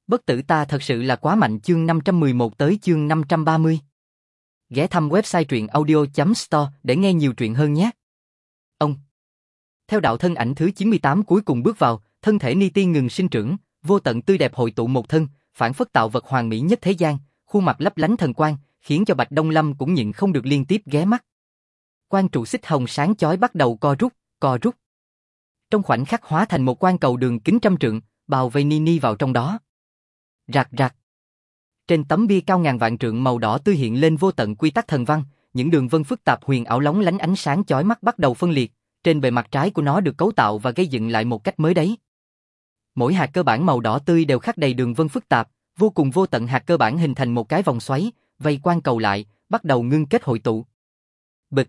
Bất tử ta thật sự là quá mạnh. Chương 511 tới chương 530. Ghé thăm website truyện audio.store để nghe nhiều truyện hơn nhé. Ông. Theo đạo thân ảnh thứ 98 cuối cùng bước vào, thân thể Ni Ti ngừng sinh trưởng, vô tận tươi đẹp hội tụ một thân, phản phất tạo vật hoàn mỹ nhất thế gian, khuôn mặt lấp lánh thần quang, khiến cho Bạch Đông Lâm cũng nhịn không được liên tiếp ghé mắt. Quang trụ xích hồng sáng chói bắt đầu co rút. Trong khoảnh khắc hóa thành một quang cầu đường kính trăm trượng, bao vây Ni vào trong đó. Rạc. Trên tấm bia cao ngàn vạn trượng màu đỏ tươi hiện lên vô tận quy tắc thần văn, những đường vân phức tạp huyền ảo lóng lánh ánh sáng chói mắt bắt đầu phân liệt, trên bề mặt trái của nó được cấu tạo và gây dựng lại một cách mới đấy. Mỗi hạt cơ bản màu đỏ tươi đều khắc đầy đường vân phức tạp, vô cùng vô tận hạt cơ bản hình thành một cái vòng xoáy, vây quang cầu lại, bắt đầu ngưng kết hội tụ. Bịch.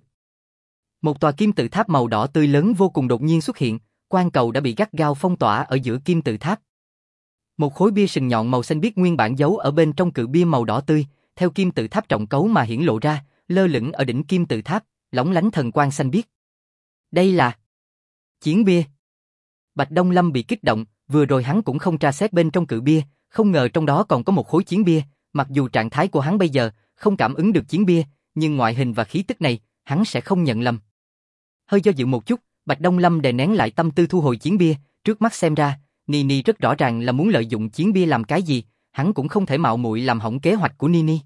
Một tòa kim tự tháp màu đỏ tươi lớn vô cùng đột nhiên xuất hiện, quang cầu đã bị gắt gao phong tỏa ở giữa kim tự tháp. Một khối bia sừng nhọn màu xanh biếc nguyên bản giấu ở bên trong cự bia màu đỏ tươi, theo kim tự tháp trọng cấu mà hiển lộ ra, lơ lửng ở đỉnh kim tự tháp, lóng lánh thần quang xanh biếc. Đây là chiến bia. Bạch Đông Lâm bị kích động, vừa rồi hắn cũng không tra xét bên trong cự bia, không ngờ trong đó còn có một khối chiến bia, mặc dù trạng thái của hắn bây giờ không cảm ứng được chiến bia, nhưng ngoại hình và khí tức này, hắn sẽ không nhận lầm. Hơi do dự một chút, Bạch Đông Lâm đè nén lại tâm tư thu hồi chiến bia, trước mắt xem ra, Ni rất rõ ràng là muốn lợi dụng chiến bia làm cái gì, hắn cũng không thể mạo muội làm hỏng kế hoạch của Ni.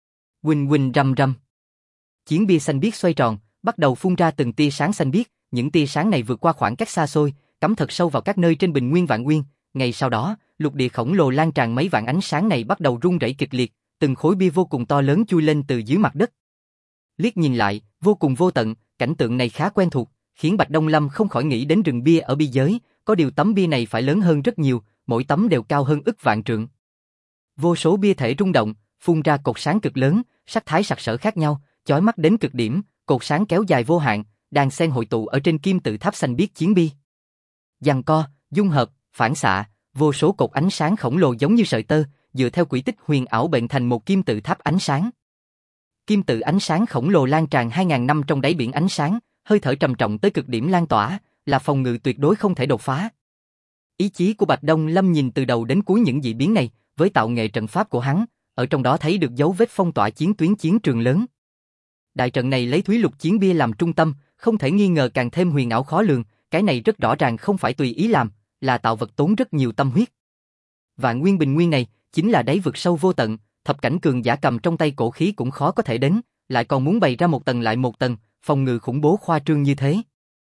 Huỳnh rầm. Chiến bia xanh biếc xoay tròn, bắt đầu phun ra từng tia sáng xanh biếc, những tia sáng này vượt qua khoảng cách xa xôi, cắm thật sâu vào các nơi trên bình nguyên vạn nguyên. Ngay sau đó, lục địa khổng lồ lan tràn mấy vạn ánh sáng này bắt đầu rung rẩy kịch liệt, từng khối bia vô cùng to lớn chui lên từ dưới mặt đất. Liếc nhìn lại, vô cùng vô tận, cảnh tượng này khá quen thuộc, khiến Bạch Đông Lâm không khỏi nghĩ đến rừng bia ở biên giới, có điều tấm bia này phải lớn hơn rất nhiều, mỗi tấm đều cao hơn ức vạn trượng. Vô số bia thể rung động, phun ra cột sáng cực lớn, sắc thái sặc sỡ khác nhau, chói mắt đến cực điểm, cột sáng kéo dài vô hạn, đan xen hội tụ ở trên kim tự tháp xanh biếc chiến bia. Giằng co, dung hợp, phản xạ, vô số cột ánh sáng khổng lồ giống như sợi tơ, dựa theo quỹ tích huyền ảo bệnh thành một kim tự tháp ánh sáng. Kim tự ánh sáng khổng lồ lan tràn 2000 năm trong đáy biển ánh sáng, hơi thở trầm trọng tới cực điểm lan tỏa, là phòng ngự tuyệt đối không thể đột phá. Ý chí của Bạch Đông Lâm nhìn từ đầu đến cuối những dị biến này, với tạo nghệ trận pháp của hắn, ở trong đó thấy được dấu vết phong tỏa chiến tuyến chiến trường lớn. Đại trận này lấy Thúy Lục chiến bia làm trung tâm, không thể nghi ngờ càng thêm huyền ảo khó lường, cái này rất rõ ràng không phải tùy ý làm, là tạo vật tốn rất nhiều tâm huyết. Vạn nguyên bình nguyên này, chính là đáy vực sâu vô tận, thập cảnh cường giả cầm trong tay cổ khí cũng khó có thể đến, lại còn muốn bày ra một tầng lại một tầng, phòng ngự khủng bố khoa trương như thế.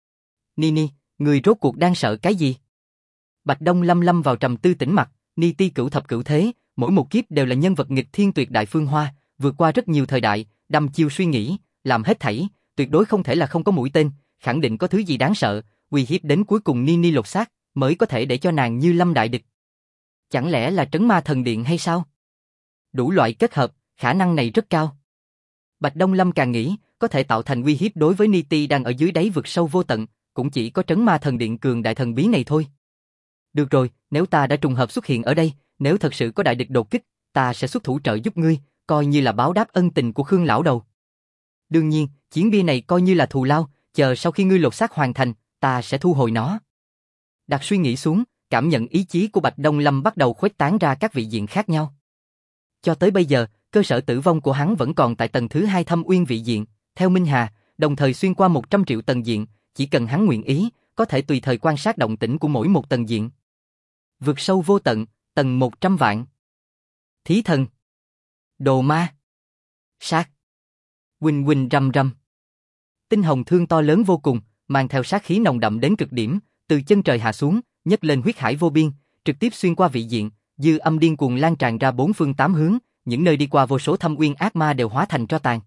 Ni, người rốt cuộc đang sợ cái gì? Bạch Đông Lâm lâm vào trầm tư tĩnh mặt, Ni Ti cửu thập cửu thế, mỗi một kiếp đều là nhân vật nghịch thiên tuyệt đại phương hoa, vượt qua rất nhiều thời đại, đăm chiêu suy nghĩ, làm hết thảy, tuyệt đối không thể là không có mũi tên, khẳng định có thứ gì đáng sợ, uy hiếp đến cuối cùng Ni lột xác, mới có thể để cho nàng như lâm đại địch. Chẳng lẽ là trấn ma thần điện hay sao? Đủ loại kết hợp, khả năng này rất cao. Bạch Đông Lâm càng nghĩ, có thể tạo thành uy hiếp đối với Ni Ti đang ở dưới đáy vực sâu vô tận, cũng chỉ có trấn ma thần điện cường đại thần bí này thôi. Được rồi, nếu ta đã trùng hợp xuất hiện ở đây, nếu thật sự có đại địch đột kích, ta sẽ xuất thủ trợ giúp ngươi, coi như là báo đáp ân tình của Khương lão đầu. Đương nhiên, chiến bia này coi như là thù lao, chờ sau khi ngươi lột xác hoàn thành, ta sẽ thu hồi nó. Đặt suy nghĩ xuống, cảm nhận ý chí của Bạch Đông Lâm bắt đầu khuếch tán ra các vị diện khác nhau. Cho tới bây giờ, cơ sở tử vong của hắn vẫn còn tại tầng thứ 2 Thâm Uyên vị diện, theo Minh Hà, đồng thời xuyên qua 100 triệu tầng diện, chỉ cần hắn nguyện ý, có thể tùy thời quan sát động tĩnh của mỗi một tầng diện. Vượt sâu vô tận, tầng 100 vạn. Thí thần. Đồ ma. Sát. Huỳnh rầm. Tinh hồng thương to lớn vô cùng, mang theo sát khí nồng đậm đến cực điểm, từ chân trời hạ xuống, nhấc lên huyết hải vô biên, trực tiếp xuyên qua vị diện, dư âm điên cuồng lan tràn ra bốn phương tám hướng, những nơi đi qua vô số thâm uyên ác ma đều hóa thành tro tàn.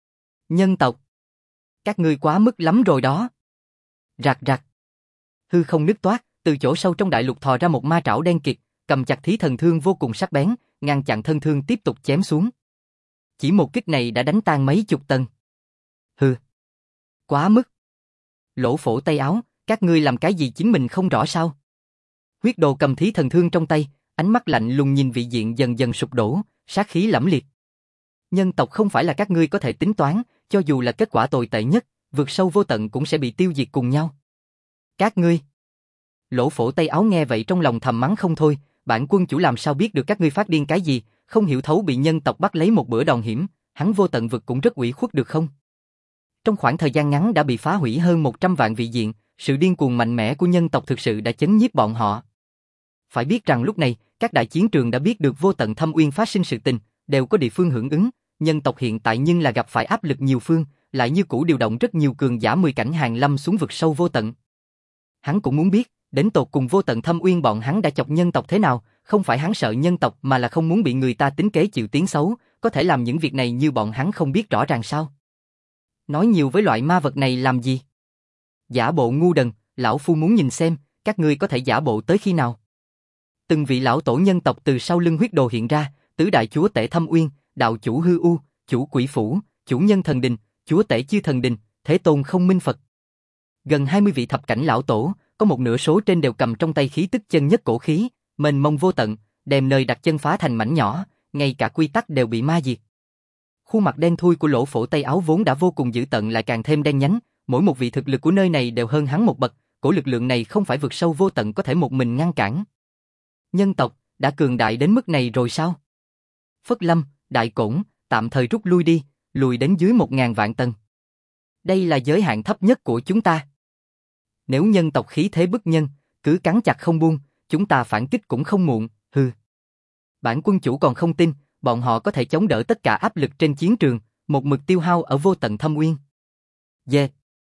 Nhân tộc, các ngươi quá mức lắm rồi đó. Rạc. Hư không nứt toát, từ chỗ sâu trong đại lục thò ra một ma trảo đen kịt, cầm chặt thí thần thương vô cùng sắc bén, ngăn chặn thân thương tiếp tục chém xuống. Chỉ một kích này đã đánh tan mấy chục tầng. Hừ, quá mức. Lỗ phổ tay áo, các ngươi làm cái gì chính mình không rõ sao? Huyết Đồ cầm thí thần thương trong tay, ánh mắt lạnh lùng nhìn vị diện dần dần sụp đổ, sát khí lẫm liệt. Nhân tộc không phải là các ngươi có thể tính toán, cho dù là kết quả tồi tệ nhất, vượt sâu vô tận cũng sẽ bị tiêu diệt cùng nhau. Các ngươi. Lỗ phổ tay áo nghe vậy trong lòng thầm mắng không thôi, bản quân chủ làm sao biết được các ngươi phát điên cái gì, không hiểu thấu bị nhân tộc bắt lấy một bữa đòn hiểm, hắn vô tận vực cũng rất ủy khuất được không? Trong khoảng thời gian ngắn đã bị phá hủy hơn 100 vạn vị diện, sự điên cuồng mạnh mẽ của nhân tộc thực sự đã chấn nhiếp bọn họ. Phải biết rằng lúc này, các đại chiến trường đã biết được vô tận thâm uyên phát sinh sự tình, đều có địa phương hưởng ứng, nhân tộc hiện tại nhưng là gặp phải áp lực nhiều phương, lại như cũ điều động rất nhiều cường giả 10 cảnh hàng lâm xuống vực sâu vô tận. Hắn cũng muốn biết, đến tột cùng vô tận thâm uyên bọn hắn đã chọc nhân tộc thế nào, không phải hắn sợ nhân tộc mà là không muốn bị người ta tính kế chịu tiếng xấu, có thể làm những việc này như bọn hắn không biết rõ ràng sao? Nói nhiều với loại ma vật này làm gì? Giả bộ ngu đần, lão phu muốn nhìn xem, các ngươi có thể giả bộ tới khi nào? Từng vị lão tổ nhân tộc từ sau lưng huyết đồ hiện ra, tứ đại chúa tể thâm uyên, đạo chủ hư u, chủ quỷ phủ, chủ nhân thần đình, chúa tể chư thần đình, thế tôn không minh Phật. Gần 20 vị thập cảnh lão tổ, có một nửa số trên đều cầm trong tay khí tức chân nhất cổ khí, mênh mông vô tận, đem nơi đặt chân phá thành mảnh nhỏ, ngay cả quy tắc đều bị ma diệt. Khuôn mặt đen thui của lỗ phổ tây áo vốn đã vô cùng dữ tợn lại càng thêm đen nhánh, mỗi một vị thực lực của nơi này đều hơn hắn một bậc, cổ lực lượng này không phải vực sâu vô tận có thể một mình ngăn cản. Nhân tộc đã cường đại đến mức này rồi sao? Phất Lâm, Đại Cổn, tạm thời rút lui đi, lùi đến dưới 1000 vạn tầng. Đây là giới hạn thấp nhất của chúng ta. Nếu nhân tộc khí thế bức nhân, cứ cắn chặt không buông, chúng ta phản kích cũng không muộn, hừ. Bản quân chủ còn không tin, bọn họ có thể chống đỡ tất cả áp lực trên chiến trường, một mực tiêu hao ở vô tận thâm uyên. Yeah.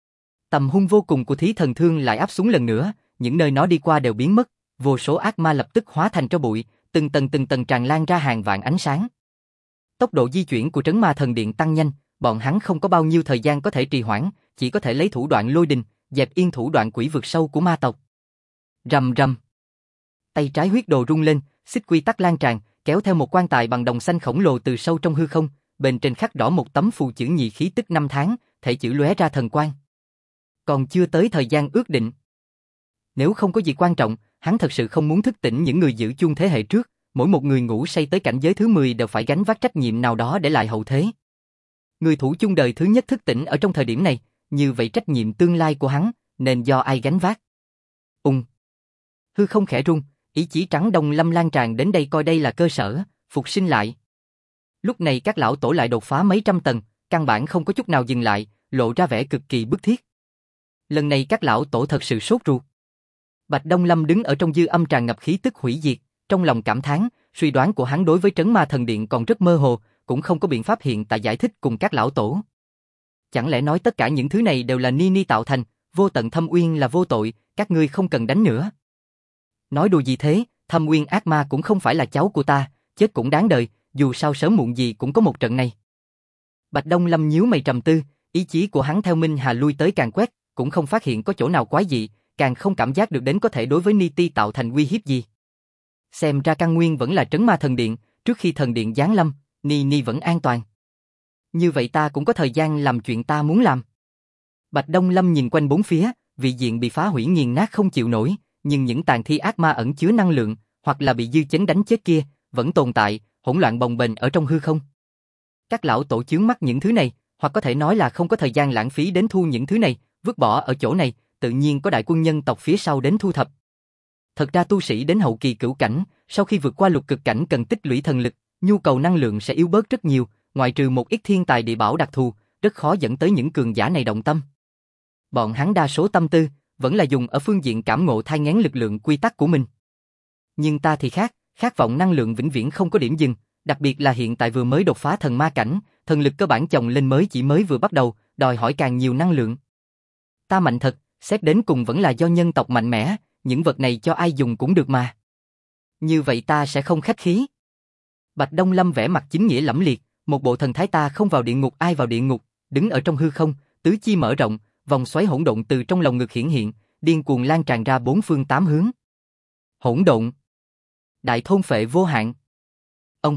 Tầm hung vô cùng của Thí Thần Thương lại áp xuống lần nữa, những nơi nó đi qua đều biến mất, vô số ác ma lập tức hóa thành tro bụi, từng tầng tràn lan ra hàng vạn ánh sáng. Tốc độ di chuyển của Trấn Ma Thần Điện tăng nhanh, bọn hắn không có bao nhiêu thời gian có thể trì hoãn, chỉ có thể lấy thủ đoạn lôi đình, dẹp yên thủ đoạn quỷ vực sâu của ma tộc. Rầm rầm. Tay trái huyết đồ rung lên, xích quy tắc lan tràn, kéo theo một quan tài bằng đồng xanh khổng lồ từ sâu trong hư không, bên trên khắc rõ một tấm phù chữ nhị khí tức 5 tháng, thể chữ lóe ra thần quang. Còn chưa tới thời gian ước định. Nếu không có gì quan trọng, hắn thật sự không muốn thức tỉnh những người giữ chung thế hệ trước, mỗi một người ngủ say tới cảnh giới thứ 10 đều phải gánh vác trách nhiệm nào đó để lại hậu thế. Người thủ chung đời thứ nhất thức tỉnh ở trong thời điểm này, như vậy trách nhiệm tương lai của hắn, nên do ai gánh vác? Hư không khẽ rung, ý chí trắng đông lâm lan tràn đến đây coi đây là cơ sở, phục sinh lại. Lúc này các lão tổ lại đột phá mấy trăm tầng, căn bản không có chút nào dừng lại, lộ ra vẻ cực kỳ bức thiết. Lần này các lão tổ thật sự sốt ruột. Bạch Đông Lâm đứng ở trong dư âm tràn ngập khí tức hủy diệt, trong lòng cảm thán, suy đoán của hắn đối với Trấn Ma Thần Điện còn rất mơ hồ, cũng không có biện pháp hiện tại giải thích cùng các lão tổ. Chẳng lẽ nói tất cả những thứ này đều là Nini tạo thành, vô tận thâm uyên là vô tội, các ngươi không cần đánh nữa. Nói đùa gì thế, thâm uyên ác ma cũng không phải là cháu của ta, chết cũng đáng đời, dù sao sớm muộn gì cũng có một trận này. Bạch Đông Lâm nhíu mày trầm tư, ý chí của hắn theo Minh Hà lui tới càng quét, cũng không phát hiện có chỗ nào quái dị, càng không cảm giác được đến có thể đối với Niti tạo thành uy hiếp gì. Xem ra căn nguyên vẫn là Trấn Ma Thần Điện, trước khi thần điện giáng lâm, Nini vẫn an toàn. Như vậy ta cũng có thời gian làm chuyện ta muốn làm. Bạch Đông Lâm nhìn quanh bốn phía, vị diện bị phá hủy nghiền nát không chịu nổi, nhưng những tàn thi ác ma ẩn chứa năng lượng, hoặc là bị dư chấn đánh chết kia, vẫn tồn tại, hỗn loạn bồng bềnh ở trong hư không. Các lão tổ chướng mắt những thứ này, hoặc có thể nói là không có thời gian lãng phí đến thu những thứ này, vứt bỏ ở chỗ này, tự nhiên có đại quân nhân tộc phía sau đến thu thập. Thật ra tu sĩ đến hậu kỳ cửu cảnh, sau khi vượt qua lục cực cảnh cần tích lũy thần lực, nhu cầu năng lượng sẽ yếu bớt rất nhiều, ngoại trừ một ít thiên tài địa bảo đặc thù, rất khó dẫn tới những cường giả này động tâm. Bọn hắn đa số tâm tư vẫn là dùng ở phương diện cảm ngộ thai nghén lực lượng quy tắc của mình. Nhưng ta thì khác, khát vọng năng lượng vĩnh viễn không có điểm dừng, đặc biệt là hiện tại vừa mới đột phá thần ma cảnh, thần lực cơ bản chồng lên mới vừa bắt đầu, đòi hỏi càng nhiều năng lượng. Ta mạnh thật, xét đến cùng vẫn là do nhân tộc mạnh mẽ, những vật này cho ai dùng cũng được mà. Như vậy ta sẽ không khách khí. Bạch Đông Lâm vẻ mặt chính nghĩa lẫm liệt, một bộ thần thái ta không vào địa ngục ai vào địa ngục, đứng ở trong hư không, tứ chi mở rộng, vòng xoáy hỗn độn từ trong lồng ngực hiển hiện, điên cuồng lan tràn ra bốn phương tám hướng. Hỗn độn, đại thôn phệ vô hạn. Ông.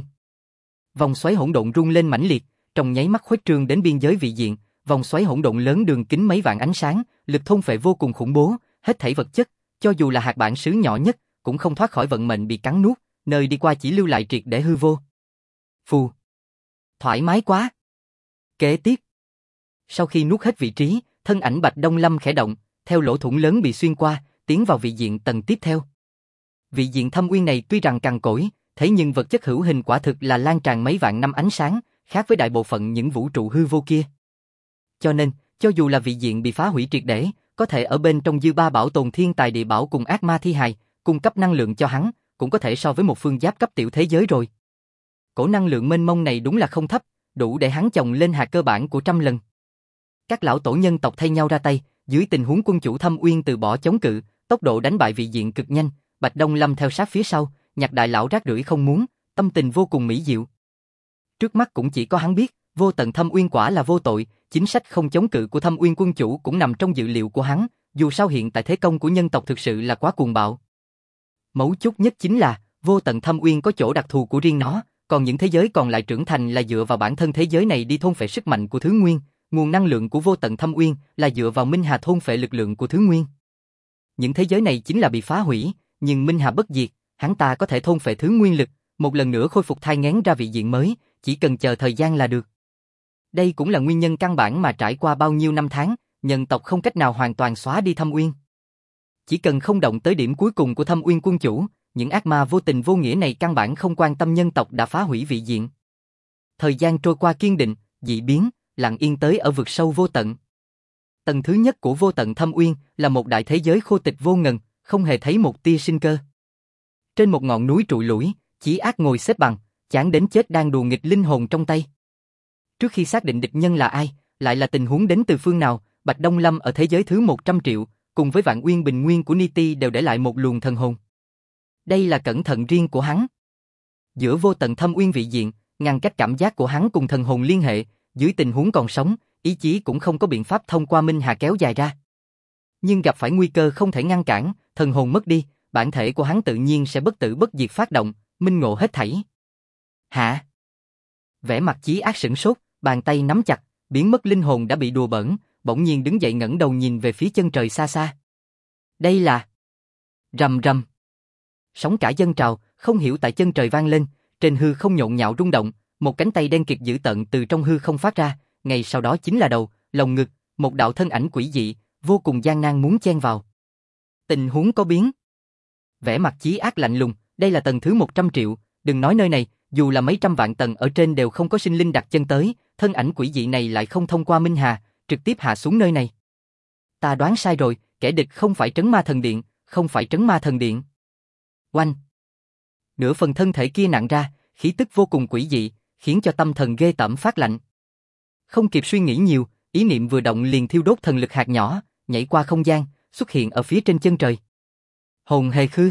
Vòng xoáy hỗn độn rung lên mãnh liệt, trong nháy mắt khuếch trương đến biên giới vị diện, vòng xoáy hỗn độn lớn đường kính mấy vạn ánh sáng, lực thôn phệ vô cùng khủng bố, hết thảy vật chất, cho dù là hạt bản xứ nhỏ nhất, cũng không thoát khỏi vận mệnh bị cắn nuốt, nơi đi qua chỉ lưu lại triệt để hư vô. Phù. Thoải mái quá. Kế tiếp. Sau khi nuốt hết vị trí, thân ảnh Bạch Đông Lâm khẽ động, theo lỗ thủng lớn bị xuyên qua, tiến vào vị diện tầng tiếp theo. Vị diện thâm uyên này tuy rằng cằn cỗi, thế nhưng vật chất hữu hình quả thực là lan tràn mấy vạn năm ánh sáng, khác với đại bộ phận những vũ trụ hư vô kia. Cho nên, cho dù là vị diện bị phá hủy triệt để, có thể ở bên trong dư ba bảo tồn thiên tài địa bảo cùng ác ma thi hài, cung cấp năng lượng cho hắn, cũng có thể so với một phương giáp cấp tiểu thế giới rồi. Cổ năng lượng mênh mông này đúng là không thấp, đủ để hắn chồng lên hạt cơ bản của 100 lần. Các lão tổ nhân tộc thay nhau ra tay, dưới tình huống quân chủ Thâm Uyên từ bỏ chống cự, tốc độ đánh bại vị diện cực nhanh, Bạch Đông Lâm theo sát phía sau, nhặt đại lão rác rưởi không muốn, tâm tình vô cùng mỹ diệu. Trước mắt cũng chỉ có hắn biết, vô tận Thâm Uyên quả là vô tội, chính sách không chống cự của Thâm Uyên quân chủ cũng nằm trong dự liệu của hắn, dù sao hiện tại thế công của nhân tộc thực sự là quá cuồng bạo. Mấu chốt nhất chính là, vô tận Thâm Uyên có chỗ đặc thù của riêng nó, còn những thế giới còn lại trưởng thành là dựa vào bản thân thế giới này đi thôn phệ sức mạnh của thứ nguyên, nguồn năng lượng của vô tận Thâm Uyên là dựa vào Minh Hà thôn phệ lực lượng của thứ nguyên. Những thế giới này chính là bị phá hủy, nhưng Minh Hà bất diệt, hắn ta có thể thôn phệ thứ nguyên lực, một lần nữa khôi phục thai nghén ra vị diện mới, chỉ cần chờ thời gian là được. Đây cũng là nguyên nhân căn bản mà trải qua bao nhiêu năm tháng, nhân tộc không cách nào hoàn toàn xóa đi Thâm Uyên. Chỉ cần không động tới điểm cuối cùng của Thâm Uyên quân chủ, những ác ma vô tình vô nghĩa này căn bản không quan tâm nhân tộc đã phá hủy vị diện. Thời gian trôi qua kiên định, dị biến, lặng yên tới ở vực sâu vô tận. Tầng thứ nhất của vô tận Thâm Uyên là một đại thế giới khô tịch vô ngần, không hề thấy một tia sinh cơ. Trên một ngọn núi trụi lủi, Chí Ác ngồi xếp bằng, chán đến chết đang đùa nghịch linh hồn trong tay. Trước khi xác định địch nhân là ai, lại là tình huống đến từ phương nào, Bạch Đông Lâm ở thế giới thứ 100 triệu, cùng với Vạn Uyên Bình Nguyên của Niti đều để lại một luồng thần hồn. Đây là cẩn thận riêng của hắn. Giữa vô tận Thâm Uyên vị diện, ngăn cách cảm giác của hắn cùng thần hồn liên hệ, dưới tình huống còn sống, ý chí cũng không có biện pháp thông qua Minh Hà kéo dài ra. Nhưng gặp phải nguy cơ không thể ngăn cản, thần hồn mất đi, bản thể của hắn tự nhiên sẽ bất tử bất diệt phát động, minh ngộ hết thảy. Hả? Vẻ mặt Chí Ác sửng sốt, bàn tay nắm chặt, biến mất linh hồn đã bị đùa bỡn, bỗng nhiên đứng dậy ngẩng đầu nhìn về phía chân trời xa xa. Đây là... Rầm rầm. Sóng cả dâng trào, không hiểu tại chân trời vang lên, trên hư không nhộn nhạo rung động, một cánh tay đen kịt dữ tợn từ trong hư không phát ra, ngay sau đó chính là đầu, lồng ngực, một đạo thân ảnh quỷ dị, vô cùng gian nan muốn chen vào. Tình huống có biến. Vẻ mặt Chí Ác lạnh lùng, đây là tầng thứ 100 triệu, đừng nói nơi này, dù là mấy trăm vạn tầng ở trên đều không có sinh linh đặt chân tới, thân ảnh quỷ dị này lại không thông qua Minh Hà, trực tiếp hạ xuống nơi này. Ta đoán sai rồi, kẻ địch không phải Trấn Ma Thần Điện, không phải Trấn Ma Thần Điện. Oanh! Nửa phần thân thể kia nặng ra, khí tức vô cùng quỷ dị, khiến cho tâm thần ghê tởm phát lạnh. Không kịp suy nghĩ nhiều, ý niệm vừa động liền thiêu đốt thần lực hạt nhỏ, nhảy qua không gian, xuất hiện ở phía trên chân trời. Hồn hề khư!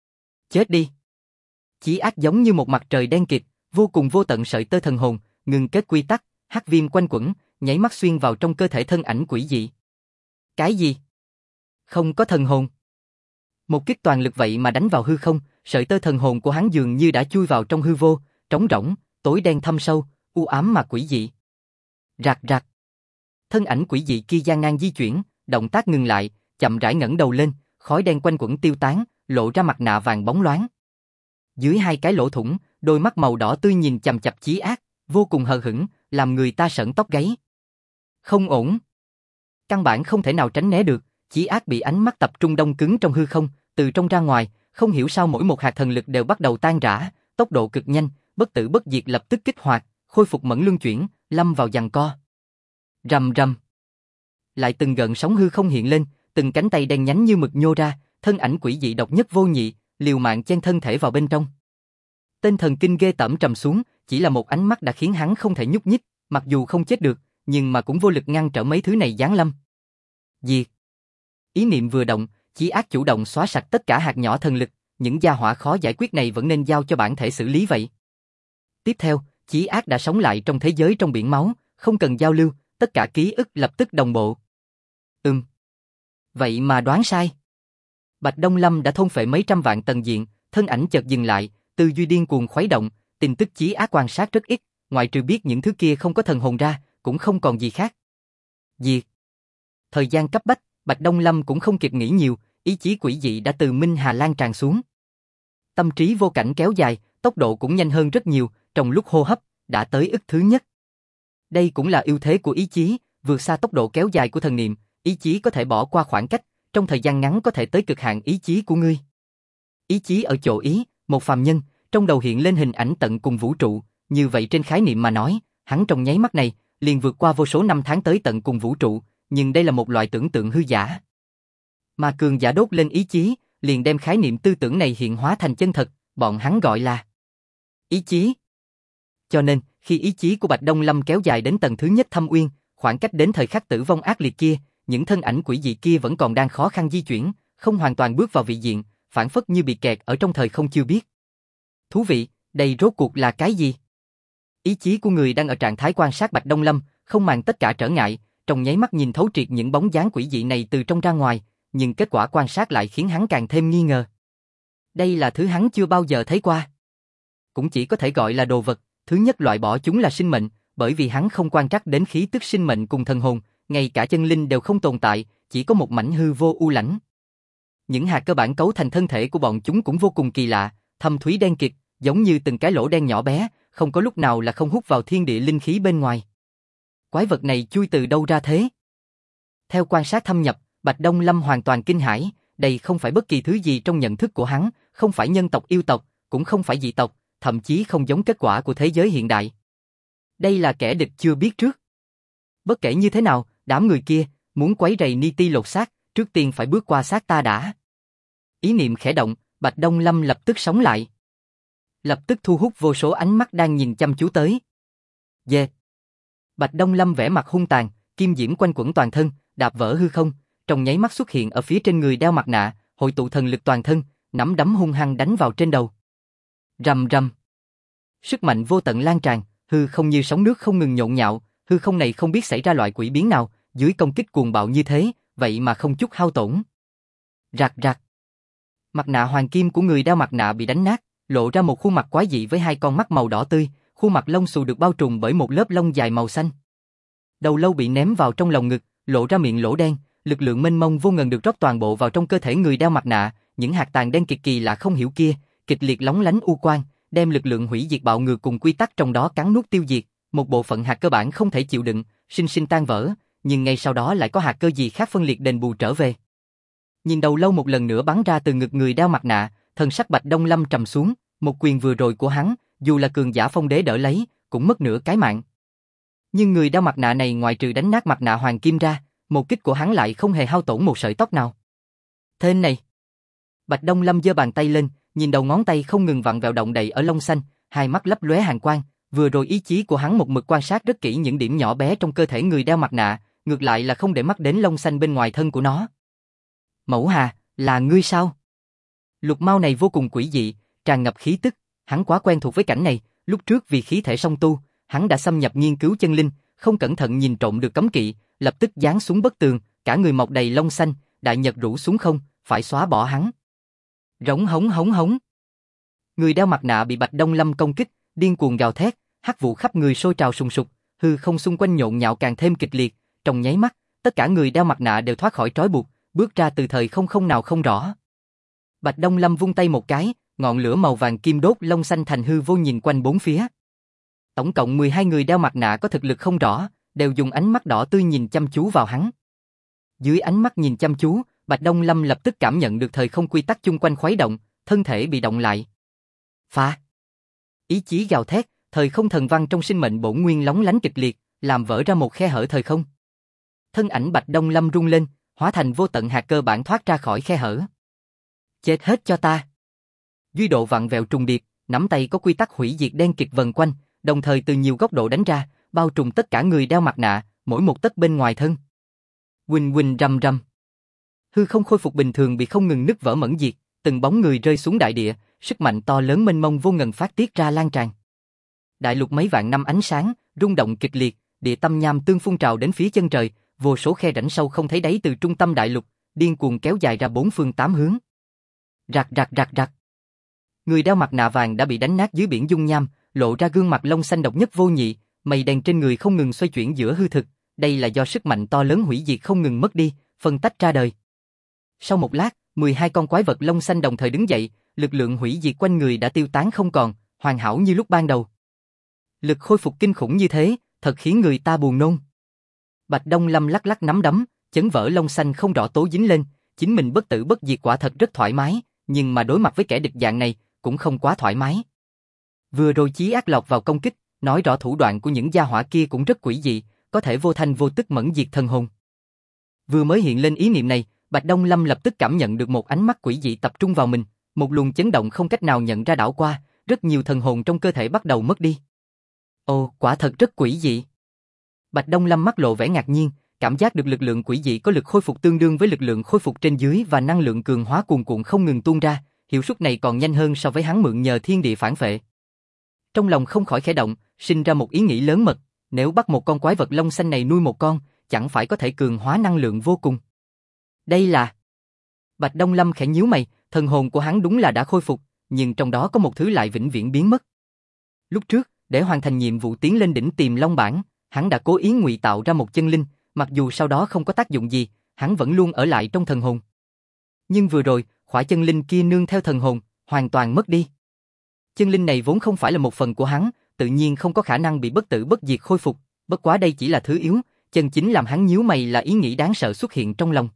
Chết đi! Chí Ác giống như một mặt trời đen kịt, vô cùng vô tận sợi tơ thần hồn, ngừng kết quy tắc, hắc viêm quanh quẩn, nháy mắt xuyên vào trong cơ thể thân ảnh quỷ dị. Cái gì? Không có thần hồn. Một kích toàn lực vậy mà đánh vào hư không, sợi tơ thần hồn của hắn dường như đã chui vào trong hư vô, trống rỗng, tối đen thâm sâu, u ám mà quỷ dị. Rạc rạc. Thân ảnh quỷ dị kia gian nan di chuyển, động tác ngừng lại, chậm rãi ngẩng đầu lên, khói đen quanh quẩn tiêu tán, lộ ra mặt nạ vàng bóng loáng. Dưới hai cái lỗ thủng, đôi mắt màu đỏ tươi nhìn chằm chằm Chí Ác, vô cùng hờ hững, làm người ta sởn tóc gáy. Không ổn. Căn bản không thể nào tránh né được, Chí Ác bị ánh mắt tập trung đông cứng trong hư không, từ trong ra ngoài, không hiểu sao mỗi một hạt thần lực đều bắt đầu tan rã, tốc độ cực nhanh, bất tử bất diệt lập tức kích hoạt, khôi phục mẫn luân chuyển, lâm vào giằng co. Rầm rầm. Lại từng gợn sóng hư không hiện lên, từng cánh tay đen nhánh như mực nhô ra, thân ảnh quỷ dị độc nhất vô nhị, liều mạng chen thân thể vào bên trong. Tên thần kinh ghê tởm trầm xuống, chỉ là một ánh mắt đã khiến hắn không thể nhúc nhích, mặc dù không chết được, nhưng mà cũng vô lực ngăn trở mấy thứ này giáng lâm. Diệt. Ý niệm vừa động, Chí Ác chủ động xóa sạch tất cả hạt nhỏ thần lực, những gia hỏa khó giải quyết này vẫn nên giao cho bản thể xử lý vậy. Tiếp theo, Chí Ác đã sống lại trong thế giới trong biển máu, không cần giao lưu, tất cả ký ức lập tức đồng bộ. Vậy mà đoán sai. Bạch Đông Lâm đã thôn phệ mấy trăm vạn tầng diện, thân ảnh chợt dừng lại, tư duy điên cuồng khuấy động, tin tức Chí Ác quan sát rất ít, ngoại trừ biết những thứ kia không có thần hồn ra, cũng không còn gì khác. Diệt. Thời gian cấp bách, Bạch Đông Lâm cũng không kịp nghĩ nhiều, ý chí quỷ dị đã từ Minh Hà lan tràn xuống. Tâm trí vô cảnh kéo dài, tốc độ cũng nhanh hơn rất nhiều, trong lúc hô hấp, đã tới ức thứ nhất. Đây cũng là ưu thế của ý chí, vượt xa tốc độ kéo dài của thần niệm, ý chí có thể bỏ qua khoảng cách, trong thời gian ngắn có thể tới cực hạn ý chí của ngươi. Ý chí ở chỗ ý, một phàm nhân, trong đầu hiện lên hình ảnh tận cùng vũ trụ, như vậy trên khái niệm mà nói, hắn trong nháy mắt này, liền vượt qua vô số năm tháng tới tận cùng vũ trụ, nhưng đây là một loại tưởng tượng hư giả. Mà cường giả đốt lên ý chí, liền đem khái niệm tư tưởng này hiện hóa thành chân thật, bọn hắn gọi là ý chí. Cho nên, khi ý chí của Bạch Đông Lâm kéo dài đến tầng thứ nhất thâm uyên, khoảng cách đến thời khắc tử vong ác liệt kia, những thân ảnh quỷ dị kia vẫn còn đang khó khăn di chuyển, không hoàn toàn bước vào vị diện, phản phất như bị kẹt ở trong thời không chưa biết. Thú vị, đây rốt cuộc là cái gì? Ý chí của người đang ở trạng thái quan sát Bạch Đông Lâm, không màng tất cả trở ngại, trong nháy mắt nhìn thấu triệt những bóng dáng quỷ dị này từ trong ra ngoài, nhưng kết quả quan sát lại khiến hắn càng thêm nghi ngờ. Đây là thứ hắn chưa bao giờ thấy qua. Cũng chỉ có thể gọi là đồ vật, thứ nhất loại bỏ chúng là sinh mệnh, bởi vì hắn không quan trắc đến khí tức sinh mệnh cùng thần hồn, ngay cả chân linh đều không tồn tại, chỉ có một mảnh hư vô u lãnh. Những hạt cơ bản cấu thành thân thể của bọn chúng cũng vô cùng kỳ lạ, thâm thúy đen kịt, giống như từng cái lỗ đen nhỏ bé, không có lúc nào là không hút vào thiên địa linh khí bên ngoài. Quái vật này chui từ đâu ra thế? Theo quan sát thâm nhập, Bạch Đông Lâm hoàn toàn kinh hãi, đây không phải bất kỳ thứ gì trong nhận thức của hắn, không phải nhân tộc yêu tộc, cũng không phải dị tộc, thậm chí không giống kết quả của thế giới hiện đại. Đây là kẻ địch chưa biết trước. Bất kể như thế nào, đám người kia, muốn quấy rầy Ni Ti lột xác, trước tiên phải bước qua xác ta đã. Ý niệm khẽ động, Bạch Đông Lâm lập tức sống lại. Lập tức thu hút vô số ánh mắt đang nhìn chăm chú tới. Dê! Bạch Đông Lâm vẻ mặt hung tàn, kim diễm quanh quẩn toàn thân, đạp vỡ hư không, trong nháy mắt xuất hiện ở phía trên người đeo mặt nạ, hội tụ thần lực toàn thân, nắm đấm hung hăng đánh vào trên đầu. Rầm rầm. Sức mạnh vô tận lan tràn, hư không như sóng nước không ngừng nhộn nhạo, hư không này không biết xảy ra loại quỷ biến nào, dưới công kích cuồng bạo như thế, vậy mà không chút hao tổn. Rạc rạc. Mặt nạ hoàng kim của người đeo mặt nạ bị đánh nát, lộ ra một khuôn mặt quái dị với hai con mắt màu đỏ tươi, khuôn mặt lông xù được bao trùm bởi một lớp lông dài màu xanh. Đầu lâu bị ném vào trong lồng ngực, lộ ra miệng lỗ đen, lực lượng mênh mông vô ngần được rót toàn bộ vào trong cơ thể người đeo mặt nạ, những hạt tàn đen cực kỳ lạ không hiểu kia, kịch liệt lóng lánh u quang, đem lực lượng hủy diệt bạo ngược cùng quy tắc trong đó cắn nuốt tiêu diệt, một bộ phận hạt cơ bản không thể chịu đựng, sinh sinh tan vỡ, nhưng ngay sau đó lại có hạt cơ gì khác phân liệt đền bù trở về. Nhìn đầu lâu một lần nữa bắn ra từ ngực người đeo mặt nạ, thần sắc Bạch Đông Lâm trầm xuống, một quyền vừa rồi của hắn, dù là cường giả phong đế đỡ lấy, cũng mất nửa cái mạng. Nhưng người đeo mặt nạ này ngoại trừ đánh nát mặt nạ hoàng kim ra, một kích của hắn lại không hề hao tổn một sợi tóc nào. Thế này, Bạch Đông Lâm giơ bàn tay lên, nhìn đầu ngón tay không ngừng vặn vẹo động đậy ở lông xanh, hai mắt lấp lóe hàn quang, vừa rồi ý chí của hắn một mực quan sát rất kỹ những điểm nhỏ bé trong cơ thể người đeo mặt nạ, ngược lại là không để mắt đến lông xanh bên ngoài thân của nó. Mẫu Hà, là ngươi sao? Lục Mao này vô cùng quỷ dị, tràn ngập khí tức, hắn quá quen thuộc với cảnh này, lúc trước vì khí thể song tu, hắn đã xâm nhập nghiên cứu chân linh, không cẩn thận nhìn trộm được cấm kỵ, lập tức giáng xuống bức tường, cả người mọc đầy lông xanh, đại nhật rủ xuống không, phải xóa bỏ hắn. Rống hống hống hống. Người đeo mặt nạ bị Bạch Đông Lâm công kích, điên cuồng gào thét, hắc vụ khắp người sôi trào sùng sục, hư không xung quanh nhộn nhạo càng thêm kịch liệt, trong nháy mắt, tất cả người đeo mặt nạ đều thoát khỏi trói buộc, bước ra từ thời không nào không rõ. Bạch Đông Lâm vung tay một cái, ngọn lửa màu vàng kim đốt lông xanh thành hư vô nhìn quanh bốn phía. Tổng cộng 12 người đeo mặt nạ có thực lực không rõ, đều dùng ánh mắt đỏ tươi nhìn chăm chú vào hắn. Dưới ánh mắt nhìn chăm chú, Bạch Đông Lâm lập tức cảm nhận được thời không quy tắc chung quanh khuấy động, thân thể bị động lại. Phá! Ý chí gào thét, thời không thần văn trong sinh mệnh bổn nguyên lóng lánh kịch liệt, làm vỡ ra một khe hở thời không. Thân ảnh Bạch Đông Lâm rung lên, hóa thành vô tận hạt cơ bản thoát ra khỏi khe hở. Chết hết cho ta! Duy độ vặn vẹo trùng điệp, nắm tay có quy tắc hủy diệt đen kịt vần quanh, đồng thời từ nhiều góc độ đánh ra, bao trùm tất cả người đeo mặt nạ, mỗi một tấc bên ngoài thân. Huỳnh huỳnh rầm rầm. Hư không khôi phục bình thường bị không ngừng nứt vỡ mẫn diệt, từng bóng người rơi xuống đại địa, sức mạnh to lớn mênh mông vô ngần phát tiết ra lan tràn. Đại lục mấy vạn năm ánh sáng, rung động kịch liệt, địa tâm nham tương phun trào đến phía chân trời, vô số khe rãnh sâu không thấy đáy từ trung tâm đại lục, điên cuồng kéo dài ra bốn phương tám hướng. Rạc rạc rạc rạc. Người đeo mặt nạ vàng đã bị đánh nát dưới biển dung nham, lộ ra gương mặt lông xanh độc nhất vô nhị, mây đen trên người không ngừng xoay chuyển giữa hư thực, đây là do sức mạnh to lớn hủy diệt không ngừng mất đi, phân tách ra đời. Sau một lát, 12 con quái vật lông xanh đồng thời đứng dậy, lực lượng hủy diệt quanh người đã tiêu tán không còn, hoàn hảo như lúc ban đầu. Lực khôi phục kinh khủng như thế, thật khiến người ta buồn nôn. Bạch Đông Lâm lắc lắc nắm đấm, chấn vỡ lông xanh không rõ tố dính lên, chính mình bất tử bất diệt quả thật rất thoải mái, nhưng mà đối mặt với kẻ địch dạng này, cũng không quá thoải mái. Vừa rồi Chí Ác lọt vào công kích, nói rõ thủ đoạn của những gia hỏa kia cũng rất quỷ dị, có thể vô thanh vô tức mẫn diệt thần hồn. Vừa mới hiện lên ý niệm này, Bạch Đông Lâm lập tức cảm nhận được một ánh mắt quỷ dị tập trung vào mình, một luồng chấn động không cách nào nhận ra đảo qua, rất nhiều thần hồn trong cơ thể bắt đầu mất đi. Ồ, quả thật rất quỷ dị. Bạch Đông Lâm mắt lộ vẻ ngạc nhiên, cảm giác được lực lượng quỷ dị có lực khôi phục tương đương với lực lượng khôi phục trên dưới và năng lượng cường hóa cuồn cuộn không ngừng tuôn ra, hiệu suất này còn nhanh hơn so với hắn mượn nhờ thiên địa phản phệ. Trong lòng không khỏi khẽ động, sinh ra một ý nghĩ lớn mật, nếu bắt một con quái vật lông xanh này nuôi một con, chẳng phải có thể cường hóa năng lượng vô cùng. Đây là... Bạch Đông Lâm khẽ nhíu mày, thần hồn của hắn đúng là đã khôi phục, nhưng trong đó có một thứ lại vĩnh viễn biến mất. Lúc trước, để hoàn thành nhiệm vụ tiến lên đỉnh Tiềm Long Bảng, hắn đã cố ý ngụy tạo ra một chân linh, mặc dù sau đó không có tác dụng gì, hắn vẫn luôn ở lại trong thần hồn. Nhưng vừa rồi, khỏa chân linh kia nương theo thần hồn, hoàn toàn mất đi. Chân linh này vốn không phải là một phần của hắn, tự nhiên không có khả năng bị bất tử bất diệt khôi phục, bất quá đây chỉ là thứ yếu, chân chính làm hắn nhíu mày là ý nghĩ đáng sợ xuất hiện trong lòng.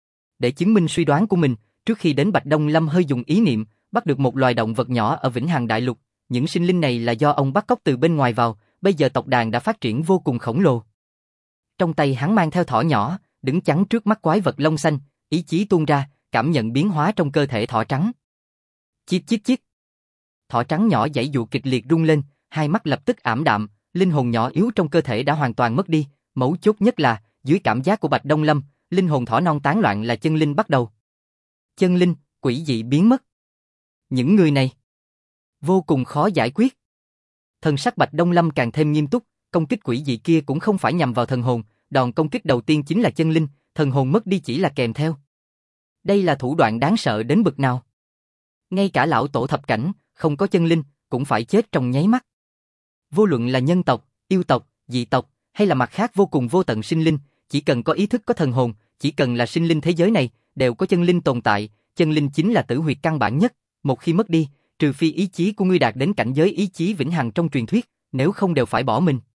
Để chứng minh suy đoán của mình, trước khi đến Bạch Đông Lâm hơi dùng ý niệm, bắt được một loài động vật nhỏ ở Vĩnh Hằng Đại Lục, những sinh linh này là do ông bắt cóc từ bên ngoài vào, bây giờ tộc đàn đã phát triển vô cùng khổng lồ. Trong tay hắn mang theo thỏ nhỏ, đứng chắn trước mắt quái vật lông xanh, ý chí tuôn ra, cảm nhận biến hóa trong cơ thể thỏ trắng. Chít chít chít. Thỏ trắng nhỏ giãy dụa kịch liệt rung lên, hai mắt lập tức ảm đạm, linh hồn nhỏ yếu trong cơ thể đã hoàn toàn mất đi, mấu chốt nhất là, dưới cảm giác của Bạch Đông Lâm, linh hồn thỏ non tán loạn là chân linh bắt đầu. Chân linh, quỷ dị biến mất. Những người này vô cùng khó giải quyết. Thần sắc Bạch Đông Lâm càng thêm nghiêm túc, công kích quỷ dị kia cũng không phải nhằm vào thần hồn, đòn công kích đầu tiên chính là chân linh, thần hồn mất đi chỉ là kèm theo. Đây là thủ đoạn đáng sợ đến bực nào. Ngay cả lão tổ thập cảnh, không có chân linh, cũng phải chết trong nháy mắt. Vô luận là nhân tộc, yêu tộc, dị tộc, hay là mặt khác vô cùng vô tận sinh linh, chỉ cần có ý thức có thần hồn, chỉ cần là sinh linh thế giới này, đều có chân linh tồn tại, chân linh chính là tử huyệt căn bản nhất, một khi mất đi, trừ phi ý chí của ngươi đạt đến cảnh giới ý chí vĩnh hằng trong truyền thuyết, nếu không đều phải bỏ mình.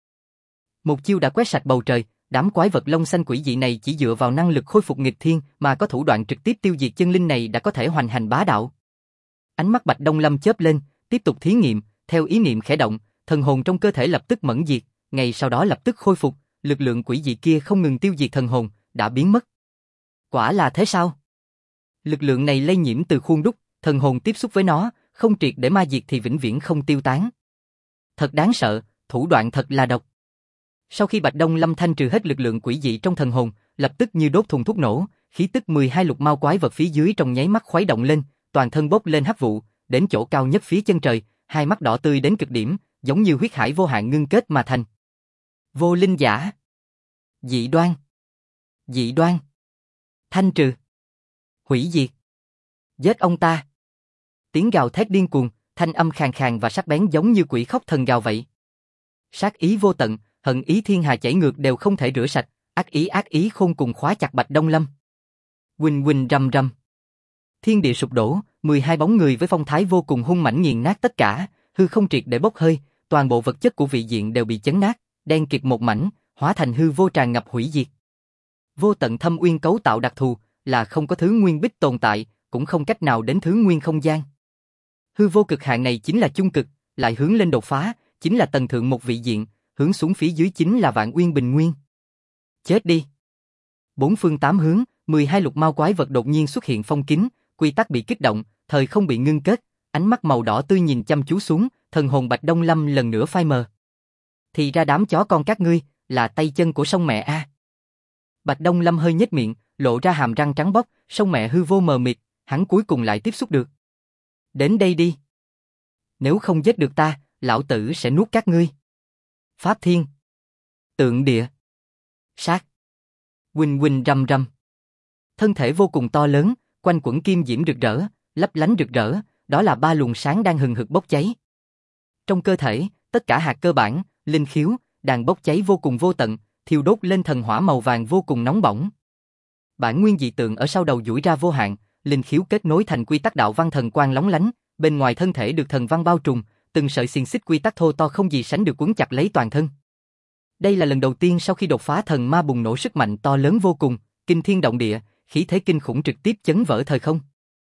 Một chiêu đã quét sạch bầu trời, đám quái vật lông xanh quỷ dị này chỉ dựa vào năng lực khôi phục nghịch thiên mà có thủ đoạn trực tiếp tiêu diệt chân linh này đã có thể hoành hành bá đạo. Ánh mắt Bạch Đông Lâm chớp lên, tiếp tục thí nghiệm, theo ý niệm khẽ động, thần hồn trong cơ thể lập tức mẫn diệt, ngay sau đó lập tức khôi phục, lực lượng quỷ dị kia không ngừng tiêu diệt thần hồn, đã biến mất. Quả là thế sao? Lực lượng này lây nhiễm từ khuôn đúc, thần hồn tiếp xúc với nó, không triệt để ma diệt thì vĩnh viễn không tiêu tán. Thật đáng sợ, thủ đoạn thật là độc. Sau khi Bạch Đông Lâm thanh trừ hết lực lượng quỷ dị trong thần hồn, lập tức như đốt thùng thuốc nổ, khí tức 12 lục mao quái vật phía dưới trong nháy mắt khuấy động lên, toàn thân bốc lên hắc vụ, đến chỗ cao nhất phía chân trời, hai mắt đỏ tươi đến cực điểm, giống như huyết hải vô hạn ngưng kết mà thành. Vô linh giả. Dị đoan. Dị đoan. Thanh trừ. Hủy diệt. Giết ông ta. Tiếng gào thét điên cuồng, thanh âm khàn khàn và sắc bén giống như quỷ khóc thần gào vậy. Sát ý vô tận, hận ý thiên hà chảy ngược đều không thể rửa sạch, ác ý khôn cùng khóa chặt Bạch Đông Lâm. Huỳnh huỳnh rầm rầm. Thiên địa sụp đổ, 12 bóng người với phong thái vô cùng hung mãnh nghiền nát tất cả, hư không triệt để bốc hơi, toàn bộ vật chất của vị diện đều bị chấn nát, đen kịt một mảnh, hóa thành hư vô tràn ngập hủy diệt. Vô tận thâm uyên cấu tạo đặc thù, là không có thứ nguyên bích tồn tại, cũng không cách nào đến thứ nguyên không gian. Hư vô cực hạn này chính là chung cực, lại hướng lên đột phá, chính là tầng thượng một vị diện, hướng xuống phía dưới chính là vạn uyên bình nguyên. Chết đi. Bốn phương tám hướng, 12 lục mao quái vật đột nhiên xuất hiện phong kín, quy tắc bị kích động, thời không bị ngưng kết, ánh mắt màu đỏ tươi nhìn chăm chú xuống, thần hồn Bạch Đông Lâm lần nữa phai mờ. Thì ra đám chó con các ngươi, là tay chân của sông mẹ a. Bạch Đông Lâm hơi nhếch miệng, lộ ra hàm răng trắng bóc, sông mẹ hư vô mờ mịt, hắn cuối cùng lại tiếp xúc được. Đến đây đi. Nếu không giết được ta, lão tử sẽ nuốt các ngươi. Pháp thiên. Tượng địa. Sát. Huỳnh huỳnh rầm rầm. Thân thể vô cùng to lớn, quanh quẩn kim diễm rực rỡ, lấp lánh rực rỡ, đó là ba luồng sáng đang hừng hực bốc cháy. Trong cơ thể, tất cả hạt cơ bản, linh khiếu, đang bốc cháy vô cùng vô tận, thiêu đốt lên thần hỏa màu vàng vô cùng nóng bỏng. Bản nguyên dị tượng ở sau đầu duỗi ra vô hạn, linh khiếu kết nối thành quy tắc đạo văn thần quang lóng lánh, bên ngoài thân thể được thần văn bao trùm, từng sợi xiềng xích quy tắc thô to không gì sánh được quấn chặt lấy toàn thân. Đây là lần đầu tiên sau khi đột phá thần ma bùng nổ sức mạnh to lớn vô cùng, kinh thiên động địa, khí thế kinh khủng trực tiếp chấn vỡ thời không.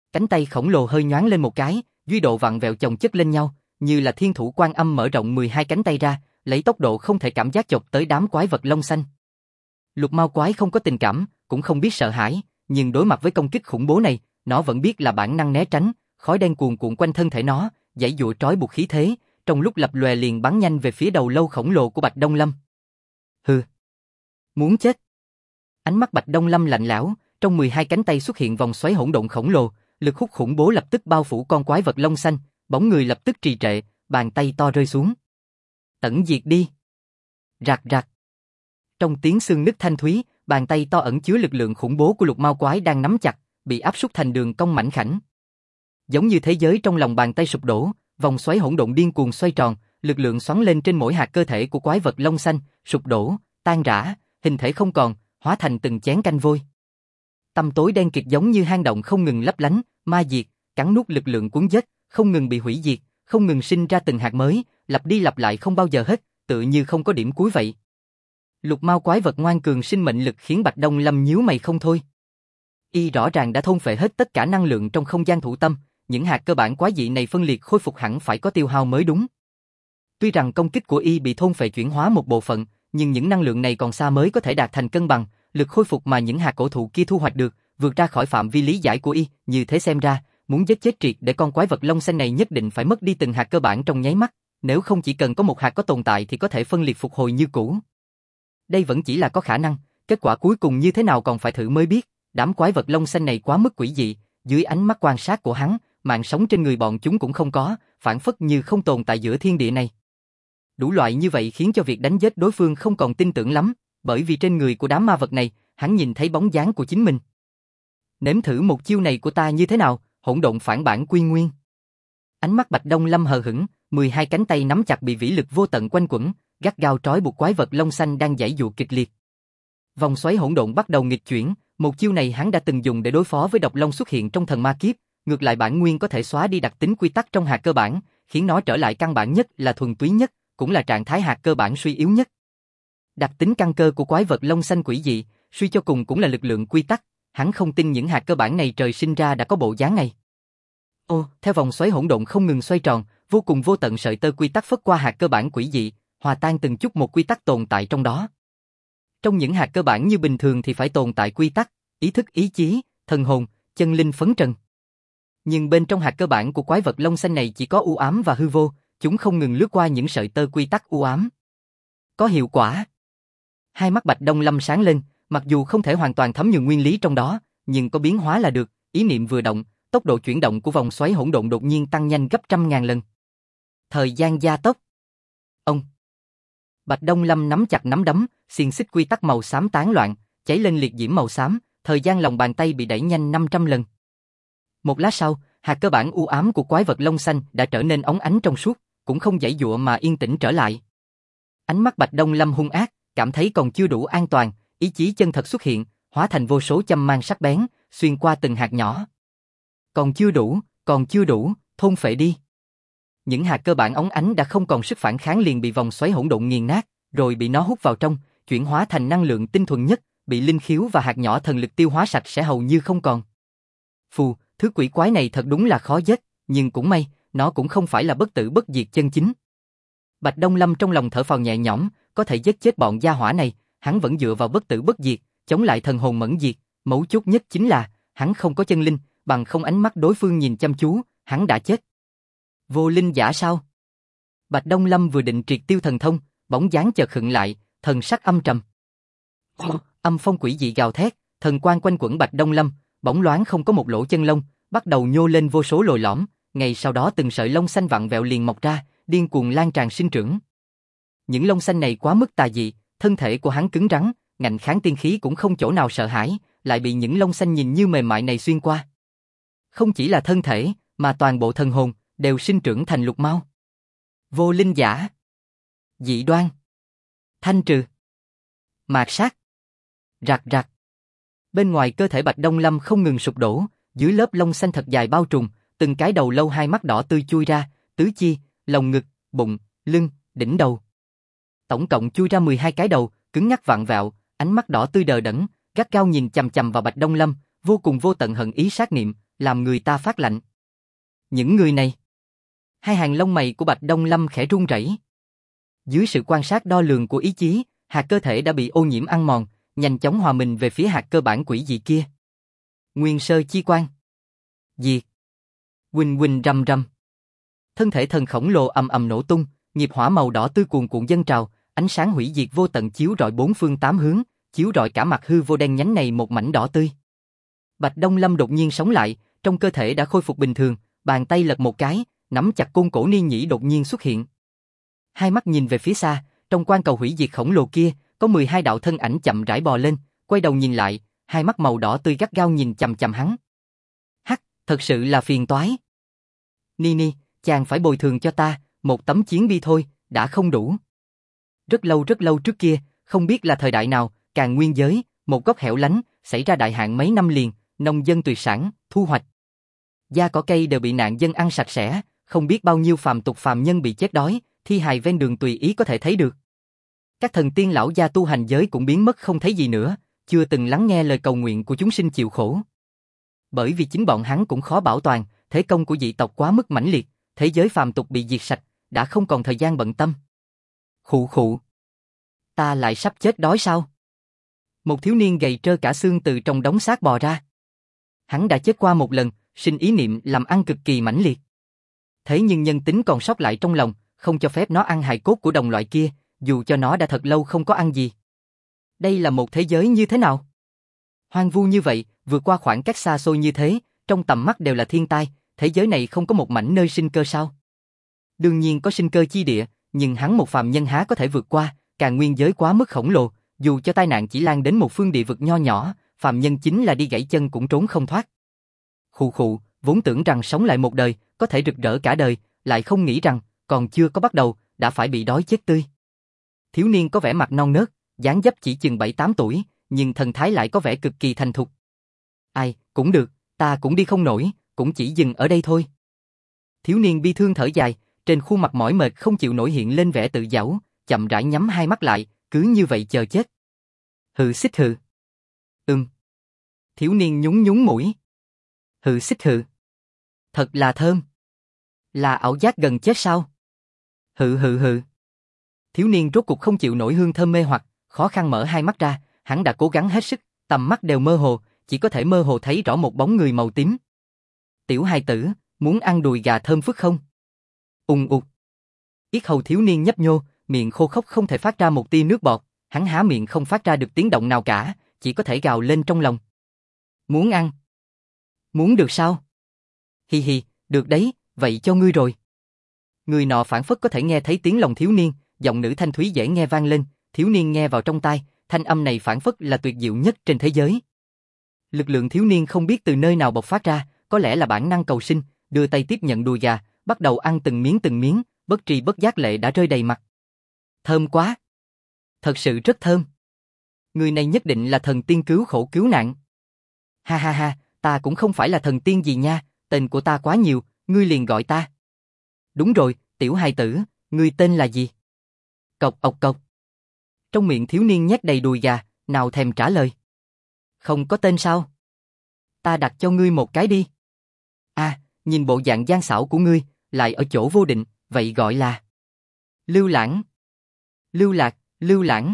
Cánh tay khổng lồ hơi nhoáng lên một cái, duy độ vặn vẹo chồng chất lên nhau, như là thiên thủ Quan Âm mở rộng 12 cánh tay ra, lấy tốc độ không thể cảm giác chộp tới đám quái vật lông xanh. Lục Mao quái không có tình cảm, cũng không biết sợ hãi, nhưng đối mặt với công kích khủng bố này, nó vẫn biết là bản năng né tránh, khói đen cuồn cuộn quanh thân thể nó, giãy giụa trói buộc khí thế, trong lúc lập lòe liền bắn nhanh về phía đầu lâu khổng lồ của Bạch Đông Lâm. Hừ, muốn chết. Ánh mắt Bạch Đông Lâm lạnh lẽo, trong 12 cánh tay xuất hiện vòng xoáy hỗn độn khổng lồ, lực hút khủng bố lập tức bao phủ con quái vật lông xanh, bóng người lập tức trì trệ, bàn tay to rơi xuống. Tận diệt đi. Rạc rạc. Trong tiếng xương nứt thanh thúy, bàn tay to ẩn chứa lực lượng khủng bố của Lục Mao quái đang nắm chặt, bị áp suất thành đường cong mảnh khảnh. Giống như thế giới trong lòng bàn tay sụp đổ, vòng xoáy hỗn độn điên cuồng xoay tròn, lực lượng xoắn lên trên mỗi hạt cơ thể của quái vật lông xanh, sụp đổ, tan rã, hình thể không còn, hóa thành từng chén canh vôi. Tăm tối đen kịt giống như hang động không ngừng lấp lánh, ma diệt, cắn nuốt lực lượng cuốn giết, không ngừng bị hủy diệt, không ngừng sinh ra từng hạt mới, lặp đi lặp lại không bao giờ hết, tựa như không có điểm cuối vậy. Lục Mao quái vật ngoan cường sinh mệnh lực khiến Bạch Đông Lâm nhíu mày không thôi. Y rõ ràng đã thôn phệ hết tất cả năng lượng trong không gian thủ tâm, những hạt cơ bản quái dị này phân liệt khôi phục hẳn phải có tiêu hao mới đúng. Tuy rằng công kích của Y bị thôn phệ chuyển hóa một bộ phận, nhưng những năng lượng này còn xa mới có thể đạt thành cân bằng, lực khôi phục mà những hạt cổ thụ kia thu hoạch được, vượt ra khỏi phạm vi lý giải của Y, như thế xem ra, muốn giết chết triệt để con quái vật lông xanh này nhất định phải mất đi từng hạt cơ bản trong nháy mắt, nếu không chỉ cần có một hạt có tồn tại thì có thể phân liệt phục hồi như cũ. Đây vẫn chỉ là có khả năng, kết quả cuối cùng như thế nào còn phải thử mới biết, đám quái vật lông xanh này quá mức quỷ dị, dưới ánh mắt quan sát của hắn, mạng sống trên người bọn chúng cũng không có, phản phất như không tồn tại giữa thiên địa này. Đủ loại như vậy khiến cho việc đánh giết đối phương không còn tin tưởng lắm, bởi vì trên người của đám ma vật này, hắn nhìn thấy bóng dáng của chính mình. Nếm thử một chiêu này của ta như thế nào, hỗn độn phản bản quy nguyên. Ánh mắt Bạch Đông Lâm hờ hững, 12 cánh tay nắm chặt bị vĩ lực vô tận quanh quẩn, gắt gao trói buộc quái vật lông xanh đang giãy giụa kịch liệt. Vòng xoáy hỗn độn bắt đầu nghịch chuyển, một chiêu này hắn đã từng dùng để đối phó với độc long xuất hiện trong thần ma kiếp, ngược lại bản nguyên có thể xóa đi đặc tính quy tắc trong hạt cơ bản, khiến nó trở lại căn bản nhất là thuần túy nhất, cũng là trạng thái hạt cơ bản suy yếu nhất. Đặc tính căn cơ của quái vật lông xanh quỷ dị, suy cho cùng cũng là lực lượng quy tắc, hắn không tin những hạt cơ bản này trời sinh ra đã có bộ dáng này. Theo vòng xoáy hỗn độn không ngừng xoay tròn, vô cùng vô tận sợi tơ quy tắc phất qua hạt cơ bản quỷ dị, hòa tan từng chút một quy tắc tồn tại trong đó. Trong những hạt cơ bản như bình thường thì phải tồn tại quy tắc, ý thức ý chí, thần hồn, chân linh phấn trần. Nhưng bên trong hạt cơ bản của quái vật lông xanh này chỉ có u ám và hư vô, chúng không ngừng lướt qua những sợi tơ quy tắc u ám. Có hiệu quả. Hai mắt Bạch Đông Lâm sáng lên, mặc dù không thể hoàn toàn thấm nhuần nguyên lý trong đó, nhưng có biến hóa là được, ý niệm vừa động, tốc độ chuyển động của vòng xoáy hỗn độn đột nhiên tăng nhanh gấp 100.000 lần. Thời gian gia tốc. Ông. Bạch Đông Lâm nắm chặt nắm đấm, xiềng xích quy tắc màu xám tán loạn, cháy lên liệt diễm màu xám, thời gian lòng bàn tay bị đẩy nhanh 500 lần. Một lát sau, hạt cơ bản u ám của quái vật lông xanh đã trở nên óng ánh trong suốt, cũng không giãy giụa mà yên tĩnh trở lại. Ánh mắt Bạch Đông Lâm hung ác, cảm thấy còn chưa đủ an toàn, ý chí chân thật xuất hiện, hóa thành vô số châm mang sắc bén, xuyên qua từng hạt nhỏ. Còn chưa đủ, thôn phệ đi. Những hạt cơ bản óng ánh đã không còn sức phản kháng liền bị vòng xoáy hỗn độn nghiền nát, rồi bị nó hút vào trong, chuyển hóa thành năng lượng tinh thuần nhất, bị linh khiếu và hạt nhỏ thần lực tiêu hóa sạch sẽ hầu như không còn. Phù, thứ quỷ quái này thật đúng là khó giết, nhưng cũng may, nó cũng không phải là bất tử bất diệt chân chính. Bạch Đông Lâm trong lòng thở phào nhẹ nhõm, có thể giết chết bọn gia hỏa này, hắn vẫn dựa vào bất tử bất diệt, chống lại thần hồn mẫn diệt, mấu chốt nhất chính là, hắn không có chân linh, bằng không ánh mắt đối phương nhìn chăm chú, hắn đã chết. Vô linh giả sao? Bạch Đông Lâm vừa định triệt tiêu thần thông, bóng dáng chợt khựng lại, thần sắc âm trầm. Âm phong quỷ dị gào thét, thần quang quanh quẩn Bạch Đông Lâm, bóng loáng không có một lỗ chân lông, bắt đầu nhô lên vô số lồi lõm, ngày sau đó từng sợi lông xanh vặn vẹo liền mọc ra, điên cuồng lan tràn sinh trưởng. Những lông xanh này quá mức tà dị, thân thể của hắn cứng rắn, ngạnh kháng tiên khí cũng không chỗ nào sợ hãi, lại bị những lông xanh nhìn như mềm mại này xuyên qua. Không chỉ là thân thể, mà toàn bộ thần hồn đều sinh trưởng thành lục mao. Vô linh giả, dị đoan, thanh trừ, mạt sát, rạc rạc. Bên ngoài cơ thể Bạch Đông Lâm không ngừng sụp đổ, dưới lớp lông xanh thật dài bao trùm, từng cái đầu lâu hai mắt đỏ tươi chui ra, tứ chi, lồng ngực, bụng, lưng, đỉnh đầu. Tổng cộng chui ra 12 cái đầu, cứng nhắc vặn vẹo, ánh mắt đỏ tươi đờ đẫn, gắt gao nhìn chằm chằm vào Bạch Đông Lâm, vô cùng vô tận hận ý sát niệm, làm người ta phát lạnh. Những người này. Hai hàng lông mày của Bạch Đông Lâm khẽ run rẩy. Dưới sự quan sát đo lường của ý chí, hạt cơ thể đã bị ô nhiễm ăn mòn, nhanh chóng hòa mình về phía hạt cơ bản quỷ dị kia. Nguyên sơ chi quan. Diệt. Huỳnh huỳnh rầm rầm. Thân thể thần khổng lồ ầm ầm nổ tung, nghiệp hỏa màu đỏ tươi cuồn cuộn dâng trào, ánh sáng hủy diệt vô tận chiếu rọi bốn phương tám hướng, chiếu rọi cả mặt hư vô đen nhánh này một mảnh đỏ tươi. Bạch Đông Lâm đột nhiên sống lại, trong cơ thể đã khôi phục bình thường, bàn tay lật một cái, nắm chặt côn cổ Ni Nhĩ đột nhiên xuất hiện. Hai mắt nhìn về phía xa, trong quan cầu hủy diệt khổng lồ kia, có 12 đạo thân ảnh chậm rãi bò lên, quay đầu nhìn lại, hai mắt màu đỏ tươi gắt gao nhìn chằm chằm hắn. Hắc, thật sự là phiền toái. Nini, chàng phải bồi thường cho ta, một tấm chiến bi thôi, đã không đủ. Rất lâu trước kia, không biết là thời đại nào, Càn Nguyên giới, một góc hẻo lánh, xảy ra đại hạn mấy năm liền, nông dân tuyệt sản, thu hoạch. Da cỏ cây đều bị nạn dân ăn sạch sẽ, không biết bao nhiêu phàm tục phàm nhân bị chết đói, thi hài ven đường tùy ý có thể thấy được. Các thần tiên lão gia tu hành giới cũng biến mất không thấy gì nữa, chưa từng lắng nghe lời cầu nguyện của chúng sinh chịu khổ. Bởi vì chính bọn hắn cũng khó bảo toàn, thế công của dị tộc quá mức mãnh liệt, thế giới phàm tục bị diệt sạch, đã không còn thời gian bận tâm. Khụ khụ. Ta lại sắp chết đói sao? Một thiếu niên gầy trơ cả xương từ trong đống xác bò ra. Hắn đã chết qua một lần, sinh ý niệm làm ăn cực kỳ mãnh liệt. Thế nhưng nhân tính còn sót lại trong lòng, không cho phép nó ăn hài cốt của đồng loại kia, dù cho nó đã thật lâu không có ăn gì. Đây là một thế giới như thế nào? Hoang vu như vậy, vượt qua khoảng cách xa xôi như thế, trong tầm mắt đều là thiên tai, thế giới này không có một mảnh nơi sinh cơ sao? Đương nhiên có sinh cơ chi địa, nhưng hắn một phàm nhân há có thể vượt qua, Càn Nguyên giới quá mức khổng lồ, dù cho tai nạn chỉ lan đến một phương địa vực nho nhỏ, phàm nhân chính là đi gãy chân cũng trốn không thoát. Khụ khụ, vốn tưởng rằng sống lại một đời, có thể rực rỡ cả đời, lại không nghĩ rằng, còn chưa có bắt đầu, đã phải bị đói chết tươi. Thiếu niên có vẻ mặt non nớt, dáng dấp chỉ chừng 7-8 tuổi, nhưng thần thái lại có vẻ cực kỳ thành thục. Ai, cũng được, ta cũng đi không nổi, cũng chỉ dừng ở đây thôi. Thiếu niên bi thương thở dài, trên khuôn mặt mỏi mệt không chịu nổi hiện lên vẻ tự giãu, chậm rãi nhắm hai mắt lại, cứ như vậy chờ chết. Hừ xích hừ. Thiếu niên nhún nhún mũi. Hừ xích hừ. Thật là thơm. Là ảo giác gần chết sao? Hừ hừ hừ. Thiếu niên rốt cục không chịu nổi hương thơm mê hoặc, khó khăn mở hai mắt ra, hắn đã cố gắng hết sức, tầm mắt đều mơ hồ, chỉ có thể mơ hồ thấy rõ một bóng người màu tím. Tiểu hài tử, muốn ăn đùi gà thơm phức không? Ùng ục. Yết hầu thiếu niên nhấp nhô, miệng khô khốc không thể phát ra một tia nước bọt, hắn há miệng không phát ra được tiếng động nào cả, chỉ có thể gào lên trong lòng. Muốn ăn? Muốn được sao? Hi hi, được đấy, vậy cho ngươi rồi. Người nọ phảng phất có thể nghe thấy tiếng lòng thiếu niên, giọng nữ thanh thúy dễ nghe vang lên, thiếu niên nghe vào trong tai, thanh âm này phảng phất là tuyệt diệu nhất trên thế giới. Lực lượng thiếu niên không biết từ nơi nào bộc phát ra, có lẽ là bản năng cầu sinh, đưa tay tiếp nhận đùi gà, bắt đầu ăn từng miếng, bất tri bất giác lệ đã rơi đầy mặt. Thơm quá! Thật sự rất thơm. Người này nhất định là thần tiên cứu khổ cứu nạn. Ha ha ha, ta cũng không phải là thần tiên gì nha, tên của ta quá nhiều, ngươi liền gọi ta. Đúng rồi, tiểu hài tử, ngươi tên là gì? Cộc ộc cộc. Trong miệng thiếu niên nhét đầy đùi gà, nào thèm trả lời. Không có tên sao? Ta đặt cho ngươi một cái đi. À, nhìn bộ dạng gian xảo của ngươi, lại ở chỗ vô định, vậy gọi là Lưu Lãng. Lưu Lạc, Lưu Lãng.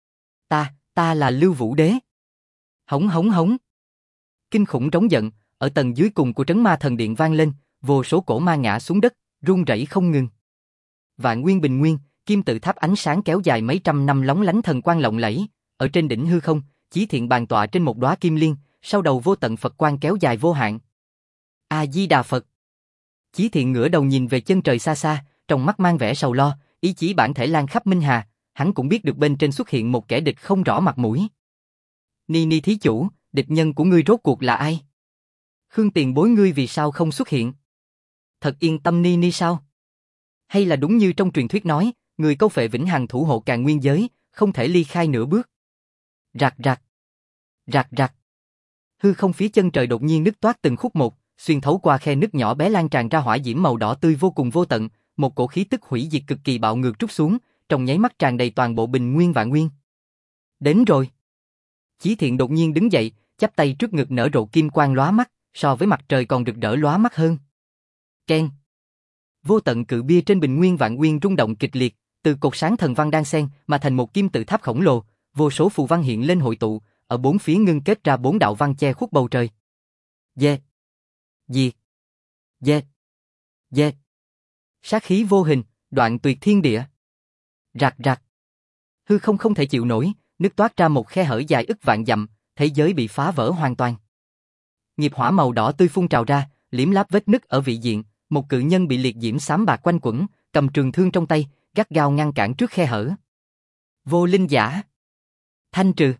Ta là Lưu Vũ Đế. Hống hống hống. Kinh khủng trống giận, ở tầng dưới cùng của trấn ma thần điện vang lên, vô số cổ ma ngã xuống đất, run rẩy không ngừng. Vạn Nguyên Bình Nguyên, kim tự tháp ánh sáng kéo dài mấy trăm năm lóng lánh thần quang lộng lẫy, ở trên đỉnh hư không, Chí Thiện bàn tọa trên một đóa kim liên, sau đầu vô tận Phật quang kéo dài vô hạn. A Di Đà Phật. Chí Thiện ngửa đầu nhìn về chân trời xa xa, trong mắt mang vẻ sầu lo, ý chí bản thể lan khắp Minh Hà, hắn cũng biết được bên trên xuất hiện một kẻ địch không rõ mặt mũi. Ni thí chủ, địch nhân của ngươi rốt cuộc là ai? Khương tiền bối ngươi vì sao không xuất hiện? Thật yên tâm Ni sao? Hay là đúng như trong truyền thuyết nói, người câu phệ vĩnh hằng thủ hộ Càn Nguyên giới, không thể ly khai nửa bước. Rạc rạc. Rạc rạc. Hư không phía chân trời đột nhiên nứt toát từng khúc một, xuyên thấu qua khe nứt nhỏ bé lan tràn ra hỏa diễm màu đỏ tươi vô cùng vô tận, một cổ khí tức hủy diệt cực kỳ bạo ngược trút xuống, trong nháy mắt tràn đầy toàn bộ Bình Nguyên Vạn Nguyên. Đến rồi. Chí Thiện đột nhiên đứng dậy, chắp tay trước ngực nở rộ kim quang lóa mắt, so với mặt trời còn rực rỡ lóa mắt hơn. Keng. Vô tận cự bia trên bình nguyên vạn nguyên rung động kịch liệt, từ cột sáng thần văn đan xen mà thành một kim tự tháp khổng lồ, vô số phù văn hiện lên hội tụ, ở bốn phía ngưng kết ra 4 đạo văn che khuất bầu trời. Dê. Diệt. Dê. Dê. Sát khí vô hình, đoạn tuyệt thiên địa. Rạc rạc. Hư không không thể chịu nổi, nứt toát ra một khe hở dài ức vạn dặm, thế giới bị phá vỡ hoàn toàn. Nghiệp hỏa màu đỏ tươi phun trào ra, liếm láp vết nứt ở vị diện, một cự nhân bị liệt diễm xám bạc quanh quẩn, cầm trường thương trong tay, gắt gao ngăn cản trước khe hở. Vô linh giả. Thanh trừ.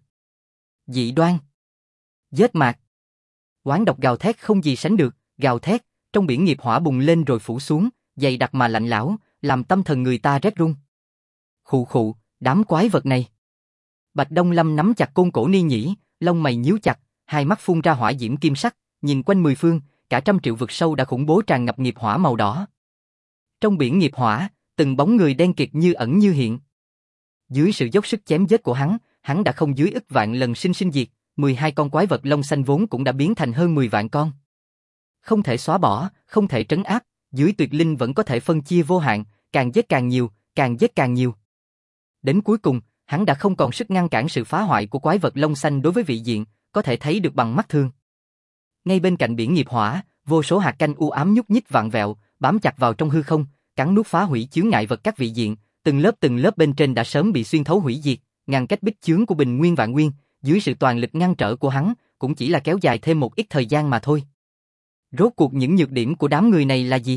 Dị đoan. Giết mạc. Oán độc gào thét không gì sánh được, gào thét, trong biển nghiệp hỏa bùng lên rồi phủ xuống, dày đặc mà lạnh lẽo, làm tâm thần người ta rét run. Khụ khụ, đám quái vật này. Bạch Đông Lâm nắm chặt côn cổ Ni Nhĩ, lông mày nhíu chặt, hai mắt phun ra hỏa diễm kim sắc, nhìn quanh mười phương, cả trăm triệu vực sâu đã khủng bố tràn ngập nghiệp hỏa màu đỏ. Trong biển nghiệp hỏa, từng bóng người đen kịt như ẩn như hiện. Dưới sự dốc sức chém giết của hắn đã không dưới ức vạn lần sinh diệt, 12 con quái vật lông xanh vốn cũng đã biến thành hơn 10 vạn con. Không thể xóa bỏ, không thể trấn áp, dưới tuyệt linh vẫn có thể phân chia vô hạn, càng giết càng nhiều, càng giết càng nhiều. Đến cuối cùng, hắn đã không còn sức ngăn cản sự phá hoại của quái vật lông xanh đối với vị diện, có thể thấy được bằng mắt thường. Ngay bên cạnh biển nghiệp hỏa, vô số hạt canh u ám nhúc nhích vặn vẹo, bám chặt vào trong hư không, cắn nuốt phá hủy chướng ngại vật các vị diện, từng lớp bên trên đã sớm bị xuyên thấu hủy diệt, ngăn cách bích chướng của bình nguyên vạn nguyên, dưới sự toàn lực ngăn trở của hắn, cũng chỉ là kéo dài thêm một ít thời gian mà thôi. Rốt cuộc những nhược điểm của đám người này là gì?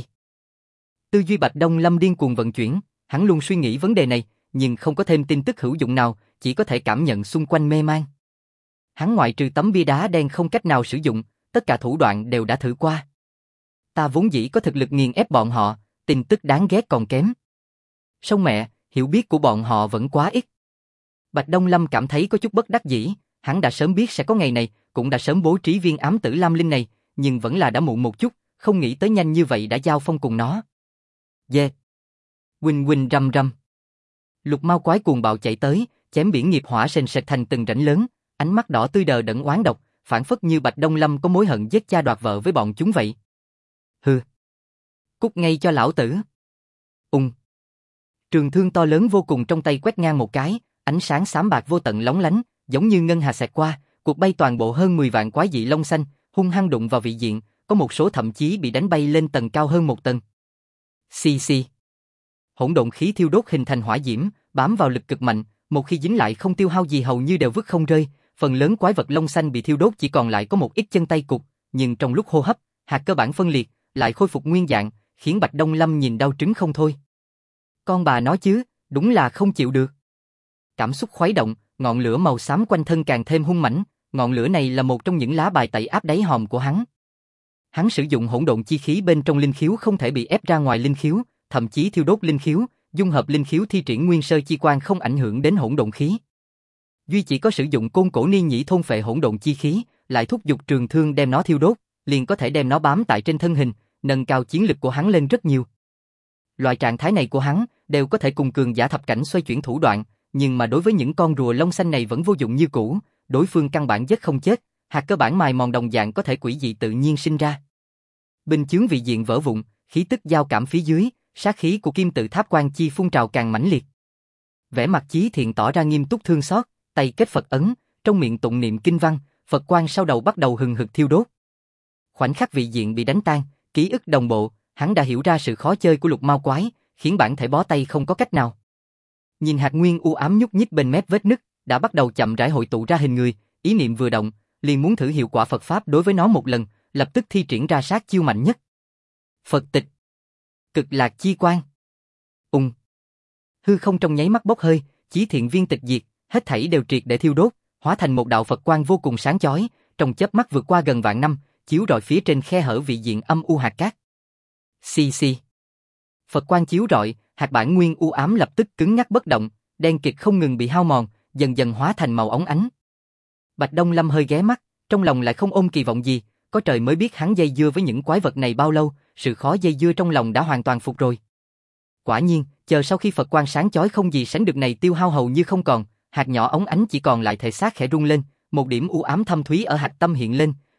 Tư duy Bạch Đông Lâm điên cuồng vận chuyển, hắn luôn suy nghĩ vấn đề này, nhưng không có thêm tin tức hữu dụng nào, chỉ có thể cảm nhận xung quanh mê man. Hắn ngoại trừ tấm bia đá đen không cách nào sử dụng, tất cả thủ đoạn đều đã thử qua. Ta vốn dĩ có thực lực nghiền ép bọn họ, tin tức đáng ghét còn kém. Song mẹ, hiểu biết của bọn họ vẫn quá ít. Bạch Đông Lâm cảm thấy có chút bất đắc dĩ, hắn đã sớm biết sẽ có ngày này, cũng đã sớm bố trí viên ám tử Lam Linh này, nhưng vẫn là đã muộn một chút, không nghĩ tới nhanh như vậy đã giao phong cùng nó. Dê. Huỳnh huỳnh rầm rầm. Lục Mao quái cuồng bạo chạy tới, chém biển nghiệp hỏa sền sệt thành từng rãnh lớn, ánh mắt đỏ tươi đờ đẫn oán độc, phản phất như Bạch Đông Lâm có mối hận giết cha đoạt vợ với bọn chúng vậy. Hừ. Cút ngay cho lão tử. Trường thương to lớn vô cùng trong tay quét ngang một cái, ánh sáng xám bạc vô tận lóng lánh, giống như ngân hà xẹt qua, cuộc bay toàn bộ hơn 10 vạn quái dị lông xanh, hung hăng đụng vào vị diện, có một số thậm chí bị đánh bay lên tầng cao hơn một tầng. Xì xì. Hỗn độn khí thiêu đốt hình thành hỏa diễm, bám vào lực cực mạnh, một khi dính lại không tiêu hao gì hầu như đều vứt không rơi, phần lớn quái vật lông xanh bị thiêu đốt chỉ còn lại có một ít chân tay cụt, nhưng trong lúc hô hấp, hạt cơ bản phân liệt, lại khôi phục nguyên dạng, khiến Bạch Đông Lâm nhìn đau trứng không thôi. Con bà nói chứ, đúng là không chịu được. Cảm xúc khuấy động, ngọn lửa màu xám quanh thân càng thêm hung mãnh, ngọn lửa này là một trong những lá bài tẩy áp đáy hòm của hắn. Hắn sử dụng hỗn độn chi khí bên trong linh khiếu không thể bị ép ra ngoài linh khiếu, thậm chí thiêu đốt linh khiếu, dung hợp linh khiếu thi triển nguyên sơ chi quan không ảnh hưởng đến hỗn độn khí. Duy chỉ có sử dụng côn cổ Ni Nhĩ thôn phệ hỗn độn chi khí, lại thúc giục trường thương đem nó thiêu đốt, liền có thể đem nó bám tại trên thân hình, nâng cao chiến lực của hắn lên rất nhiều. Loại trạng thái này của hắn đều có thể cùng cường giả thập cảnh xoay chuyển thủ đoạn, nhưng mà đối với những con rùa lông xanh này vẫn vô dụng như cũ, đối phương căn bản giết không chết, hạt cơ bản mài mòn đồng dạng có thể quỷ dị tự nhiên sinh ra. Binh chướng vị diện vỡ vụn, khí tức giao cảm phía dưới, sát khí của kim tự tháp quan chi phun trào càng mãnh liệt. Vẻ mặt Chí Thiện tỏ ra nghiêm túc thương xót, tay kết Phật ấn, trong miệng tụng niệm kinh văn, Phật quang sau đầu bắt đầu hừng hực thiêu đốt. Khoảnh khắc vị diện bị đánh tan, ký ức đồng bộ, hắn đã hiểu ra sự khó chơi của Lục Mao quái, khiến bản thể bó tay không có cách nào. Nhìn hạt nguyên u ám nhúc nhích bên mép vết nứt, đã bắt đầu chậm rãi hội tụ ra hình người, ý niệm vừa động, liền muốn thử hiệu quả Phật pháp đối với nó một lần, lập tức thi triển ra sát chiêu mạnh nhất. Phật tịch. Cực lạc chi quang. Hư không trong nháy mắt bốc hơi, Chí Thiện viên tịch diệt, hết thảy đều triệt để thiêu đốt, hóa thành một đạo Phật quang vô cùng sáng chói, trong chớp mắt vượt qua gần vạn năm, chiếu rọi phía trên khe hở vị diện âm u hạt cát. Xì xì. Phật quang chiếu rọi, hạt bản nguyên u ám lập tức cứng ngắc bất động, đen kịt không ngừng bị hao mòn, dần dần hóa thành màu óng ánh. Bạch Đông Lâm hơi ghé mắt, trong lòng lại không ôm kỳ vọng gì, có trời mới biết hắn dây dưa với những quái vật này bao lâu, sự khó dây dưa trong lòng đã hoàn toàn phục rồi. Quả nhiên, chờ sau khi Phật quang sáng chói không gì sánh được này tiêu hao hầu như không còn, hạt nhỏ óng ánh chỉ còn lại thể xác khẽ rung lên, một điểm u ám thâm thúy ở hạch tâm hiện lên,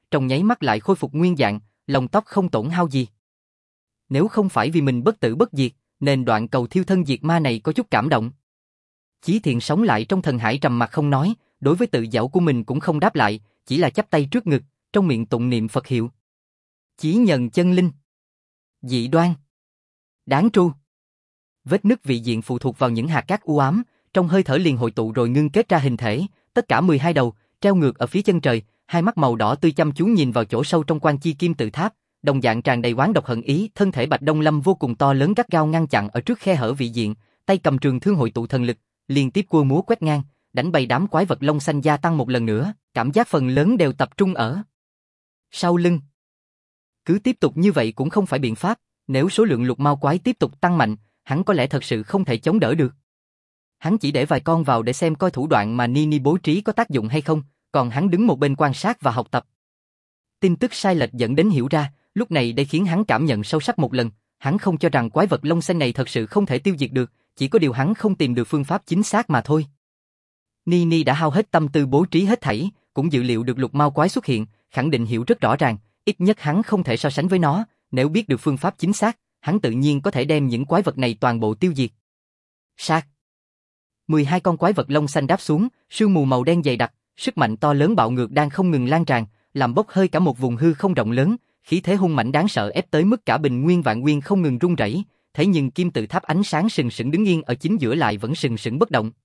trong nháy mắt lại khôi phục nguyên dạng, lông tóc không tổn hao gì. Nếu không phải vì mình bất tử bất diệt, nên đoạn cầu thiêu thân diệt ma này có chút cảm động. Chí Thiện sống lại trong thần hải trầm mặc không nói, đối với tự giảo của mình cũng không đáp lại, chỉ là chắp tay trước ngực, trong miệng tụng niệm Phật hiệu. Chí Nhân chân linh. Dị đoan. Đáng tru. Vết nứt vị diện phụ thuộc vào những hạt cát u ám, trong hơi thở liền hội tụ rồi ngưng kết ra hình thể, tất cả 12 đầu, treo ngược ở phía chân trời, hai mắt màu đỏ tươi chăm chú nhìn vào chỗ sâu trong quan chi kim tự tháp, đồng dạng tràn đầy oán độc hận ý, thân thể Bạch Đông Lâm vô cùng to lớn gắt gao ngăn chặn ở trước khe hở vị diện, tay cầm trường thương hội tụ thần lực, liên tiếp cua múa quét ngang, đánh bay đám quái vật lông xanh gia tăng một lần nữa, cảm giác phần lớn đều tập trung ở sau lưng. Cứ tiếp tục như vậy cũng không phải biện pháp, nếu số lượng lục mao quái tiếp tục tăng mạnh, hắn có lẽ thật sự không thể chống đỡ được. Hắn chỉ để vài con vào để xem coi thủ đoạn mà Nini bố trí có tác dụng hay không, còn hắn đứng một bên quan sát và học tập. Tin tức sai lệch dẫn đến hiểu ra, lúc này đây khiến hắn cảm nhận sâu sắc một lần, hắn không cho rằng quái vật lông xanh này thật sự không thể tiêu diệt được, chỉ có điều hắn không tìm được phương pháp chính xác mà thôi. Nini đã hao hết tâm tư bố trí hết thảy, cũng dự liệu được lục mao quái xuất hiện, khẳng định hiểu rất rõ ràng, ít nhất hắn không thể so sánh với nó, nếu biết được phương pháp chính xác, hắn tự nhiên có thể đem những quái vật này toàn bộ tiêu diệt. Sát. 12 con quái vật lông xanh đáp xuống, sương mù màu đen dày đặc, sức mạnh to lớn bạo ngược đang không ngừng lan tràn, làm bốc hơi cả một vùng hư không rộng lớn, khí thế hung mãnh đáng sợ ép tới mức cả bình nguyên vạn nguyên không ngừng rung rẩy, thế nhưng kim tự tháp ánh sáng sừng sững đứng yên ở chính giữa lại vẫn sừng sững bất động.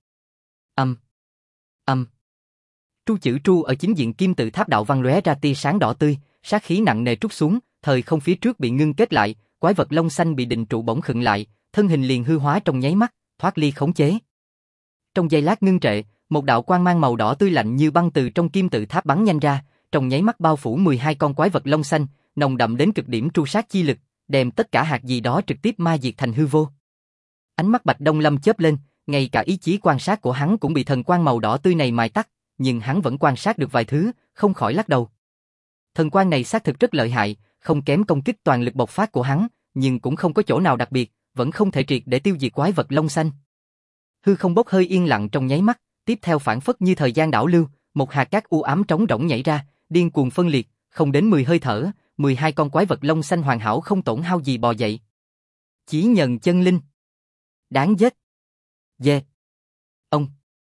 Tru chữ tru ở chính diện kim tự tháp đạo văn lóe ra tia sáng đỏ tươi, sát khí nặng nề trút xuống, thời không phía trước bị ngưng kết lại, quái vật lông xanh bị định trụ bỗng khựng lại, thân hình liền hư hóa trong nháy mắt, thoát ly khống chế. Trong giây lát ngưng trệ, một đạo quang mang màu đỏ tươi lạnh như băng từ trong kim tự tháp bắn nhanh ra, trong nháy mắt bao phủ 12 con quái vật lông xanh, nồng đậm đến cực điểm tru sát chi lực, đem tất cả hạt gì đó trực tiếp ma diệt thành hư vô. Ánh mắt Bạch Đông Lâm chớp lên, ngay cả ý chí quan sát của hắn cũng bị thần quang màu đỏ tươi này mài tắt, nhưng hắn vẫn quan sát được vài thứ, không khỏi lắc đầu. Thần quang này xác thực rất lợi hại, không kém công kích toàn lực bộc phát của hắn, nhưng cũng không có chỗ nào đặc biệt, vẫn không thể triệt để tiêu diệt quái vật lông xanh. Hư không bốc hơi yên lặng trong nháy mắt, tiếp theo phản phất như thời gian đảo lưu, một hạt cát u ám trống rỗng nhảy ra, điên cuồng phân liệt, không đến 10 hơi thở, 12 con quái vật lông xanh hoàn hảo không tổn hao gì bò dậy. Chí Nhân chân linh. Đáng giết. Dê. Ông.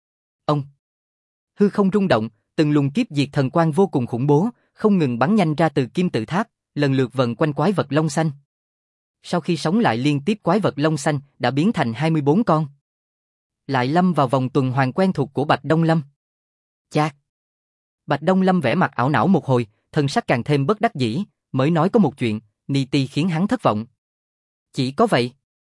Hư không rung động, từng luồng kiếp diệt thần quang vô cùng khủng bố, không ngừng bắn nhanh ra từ kim tự tháp, lần lượt vần quanh quái vật lông xanh. Sau khi sống lại liên tiếp quái vật lông xanh đã biến thành 24 con. Lại lâm vào vòng tuần hoàn quen thuộc của Bạch Đông Lâm. Chát. Bạch Đông Lâm vẻ mặt ảo não một hồi, thân sắc càng thêm bất đắc dĩ, mới nói có một chuyện, Niti khiến hắn thất vọng. Chỉ có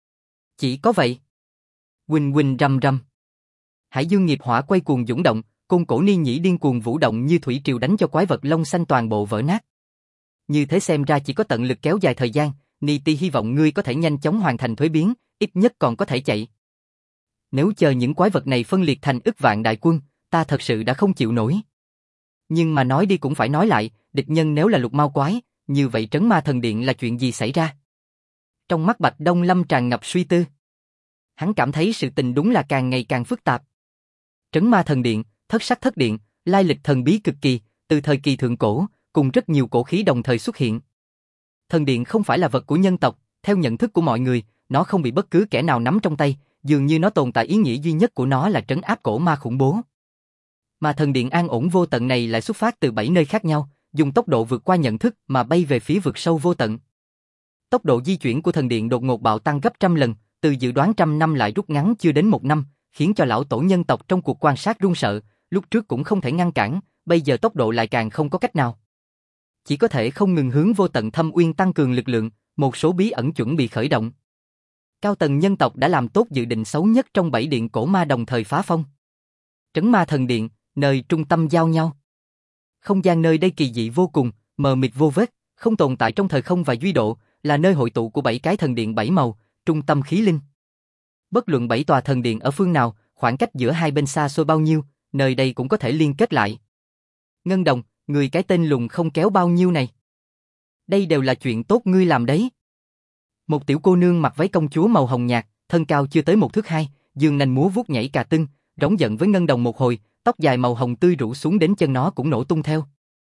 vậy. Quỳnh quỳnh rầm rầm. Hải dương nghiệp hỏa quay cuồng dũng động, côn cổ ni nhĩ điên cuồng vũ động như thủy triều đánh cho quái vật lông xanh toàn bộ vỡ nát. Như thế xem ra chỉ có tận lực kéo dài thời gian, Niti hy vọng ngươi có thể nhanh chóng hoàn thành thuế biến, ít nhất còn có thể chạy. Nếu chờ những quái vật này phân liệt thành ức vạn đại quân, ta thật sự đã không chịu nổi. Nhưng mà nói đi cũng phải nói lại, địch nhân nếu là lục mao quái, như vậy trấn ma thần điện là chuyện gì xảy ra? Trong mắt Bạch Đông Lâm tràn ngập suy tư. Hắn cảm thấy sự tình đúng là càng ngày càng phức tạp. Trấn ma thần điện, thất sắc thất điện, lai lịch thần bí cực kỳ, từ thời kỳ thượng cổ, cùng rất nhiều cổ khí đồng thời xuất hiện. Thần điện không phải là vật của nhân tộc, theo nhận thức của mọi người, nó không bị bất cứ kẻ nào nắm trong tay, dường như nó tồn tại ý nghĩa duy nhất của nó là trấn áp cổ ma khủng bố. Mà thần điện an ổn vô tận này lại xuất phát từ 7 nơi khác nhau, dùng tốc độ vượt qua nhận thức mà bay về phía vực sâu vô tận. Tốc độ di chuyển của thần điện đột ngột bạo tăng gấp trăm lần, từ dự đoán trăm năm lại rút ngắn chưa đến 1 năm, khiến cho lão tổ nhân tộc trong cuộc quan sát run sợ, lúc trước cũng không thể ngăn cản, bây giờ tốc độ lại càng không có cách nào. Chỉ có thể không ngừng hướng vô tận thâm uyên tăng cường lực lượng, một số bí ẩn chuẩn bị khởi động. Cao tầng nhân tộc đã làm tốt dự định xấu nhất trong 7 điện cổ ma đồng thời phá phong. Trấn ma thần điện, nơi trung tâm giao nhau. Không gian nơi đây kỳ dị vô cùng, mờ mịt vô vết, không tồn tại trong thời không và duy độ, là nơi hội tụ của 7 cái thần điện 7 màu, trung tâm khí linh. Bất luận 7 tòa thần điện ở phương nào, khoảng cách giữa hai bên xa xôi bao nhiêu, nơi đây cũng có thể liên kết lại. Ngân Đồng, người cái tên lùn không kéo bao nhiêu này. Đây đều là chuyện tốt ngươi làm đấy. Một tiểu cô nương mặc váy công chúa màu hồng nhạt, thân cao chưa tới 1 thước 2, dương nanh múa vuốt nhảy cà tưng, rống giận với Ngân Đồng một hồi, tóc dài màu hồng tươi rủ xuống đến chân nó cũng nổ tung theo.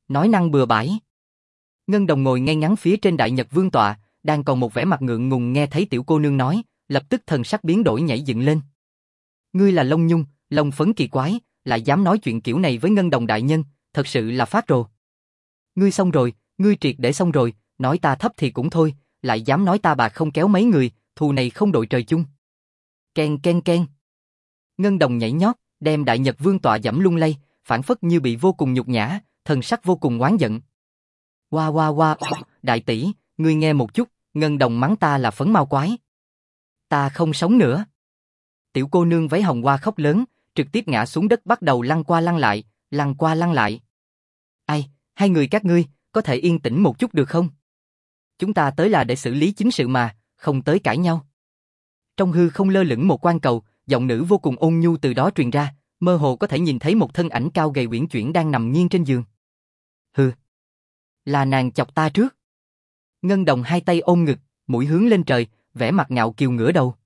Nói năng bừa bãi. Ngân Đồng ngồi ngay ngắn phía trên Đại Nhật Vương tọa, đang còn một vẻ mặt ngượng ngùng nghe thấy tiểu cô nương nói, lập tức thần sắc biến đổi nhảy dựng lên. Ngươi là Long Nhung, Long Phấn kỳ quái, lại dám nói chuyện kiểu này với Ngân Đồng đại nhân, thật sự là phát rồ. Ngươi xong rồi, ngươi triệt để xong rồi, nói ta thấp thì cũng thôi, lại dám nói ta bạc không kéo mấy người, thù này không đội trời chung. Ken ken ken. Ngân Đồng nhảy nhót, đem Đại Nhật Vương tọa giẫm lung lay, phản phất như bị vô cùng nhục nhã, thần sắc vô cùng oán giận. Hoa, đại tỷ, ngươi nghe một chút, Ngân Đồng mắng ta là phấn mau quái. Ta không sống nữa. Tiểu cô nương váy hồng hoa khóc lớn, trực tiếp ngã xuống đất bắt đầu lăn qua lăn lại, lăn qua lăn lại. Ai, hai người các ngươi, có thể yên tĩnh một chút được không? Chúng ta tới là để xử lý chính sự mà, không tới cãi nhau. Trong hư không lơ lửng một quan cầu, giọng nữ vô cùng ôn nhu từ đó truyền ra, mơ hồ có thể nhìn thấy một thân ảnh cao gầy uyển chuyển đang nằm nghiêng trên giường. Hừ, là nàng chọc ta trước. Ngân Đồng hai tay ôm ngực, mũi hướng lên trời, vẻ mặt ngạo kiều ngửa đầu.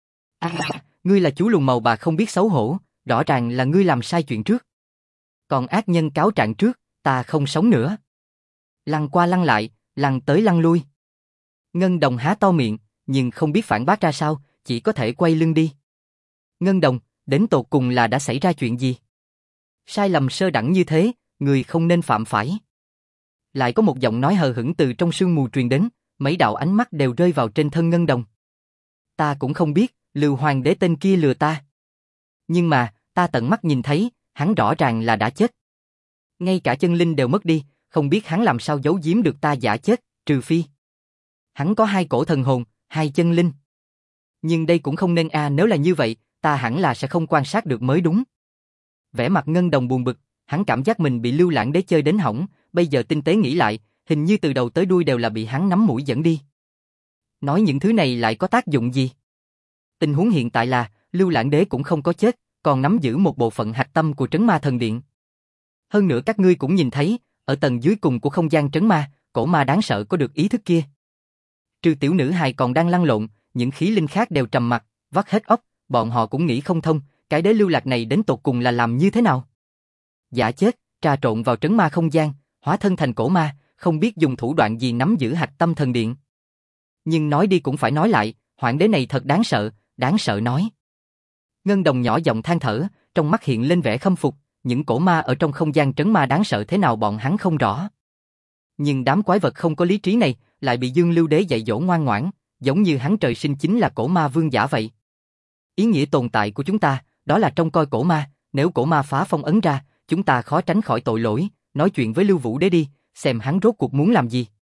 Ngươi là chú lùn màu bà không biết xấu hổ, rõ ràng là ngươi làm sai chuyện trước. Còn ác nhân cáo trạng trước, ta không sống nữa. Lăn qua lăn lại, lăn tới lăn lui. Ngân Đồng há to miệng, nhưng không biết phản bác ra sao, chỉ có thể quay lưng đi. Ngân Đồng, đến tột cùng là đã xảy ra chuyện gì? Sai lầm sơ đẳng như thế, người không nên phạm phải. Lại có một giọng nói hờ hững từ trong sương mù truyền đến, mấy đạo ánh mắt đều rơi vào trên thân Ngân Đồng. Ta cũng không biết, Lưu Hoàng đế tên kia lừa ta. Nhưng mà, ta tận mắt nhìn thấy, hắn rõ ràng là đã chết. Ngay cả chân linh đều mất đi, không biết hắn làm sao giấu giếm được ta giả chết, trừ phi. Hắn có hai cổ thần hồn, hai chân linh. Nhưng đây cũng không nên nếu là như vậy, ta hẳn là sẽ không quan sát được mới đúng. Vẻ mặt Ngân Đồng buồn bực, hắn cảm giác mình bị Lưu Lãng đế chơi đến hỏng, bây giờ tinh tế nghĩ lại, hình như từ đầu tới đuôi đều là bị hắn nắm mũi dẫn đi. Nói những thứ này lại có tác dụng gì? Tình huống hiện tại là, Lưu Lãng đế cũng không có chết, còn nắm giữ một bộ phận hạch tâm của Trấn Ma Thần Điện. Hơn nữa các ngươi cũng nhìn thấy, ở tầng dưới cùng của không gian trấn ma, cổ ma đáng sợ có được ý thức kia. Trừ tiểu nữ hài còn đang lăn lộn, những khí linh khác đều trầm mặc, vắt hết óc, bọn họ cũng nghĩ không thông, cái đế lưu lạc này đến tột cùng là làm như thế nào? Giả chết, trà trộn vào trấn ma không gian, hóa thân thành cổ ma, không biết dùng thủ đoạn gì nắm giữ hạch tâm thần điện. Nhưng nói đi cũng phải nói lại, hoàng đế này thật đáng sợ nói. Ngân Đồng nhỏ giọng than thở, trong mắt hiện lên vẻ khâm phục, những cổ ma ở trong không gian trấn ma đáng sợ thế nào bọn hắn không rõ. Nhưng đám quái vật không có lý trí này, lại bị Dương Lưu Đế dạy dỗ ngoan ngoãn, giống như hắn trời sinh chính là cổ ma vương giả vậy. Ý nghĩa tồn tại của chúng ta, đó là trông coi cổ ma, nếu cổ ma phá phong ấn ra, chúng ta khó tránh khỏi tội lỗi, nói chuyện với Lưu Vũ Đế đi, xem hắn rốt cuộc muốn làm gì.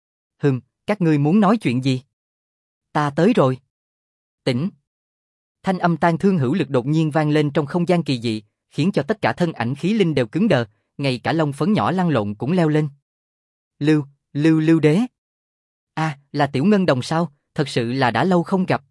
Các ngươi muốn nói chuyện gì? Ta tới rồi. Tỉnh. Thanh âm tang thương hữu lực đột nhiên vang lên trong không gian kỳ dị, khiến cho tất cả thân ảnh khí linh đều cứng đờ, ngay cả Long Phấn nhỏ lăn lộn cũng leo lên. Lưu Đế. Là tiểu Ngân Đồng sao, thật sự là đã lâu không gặp.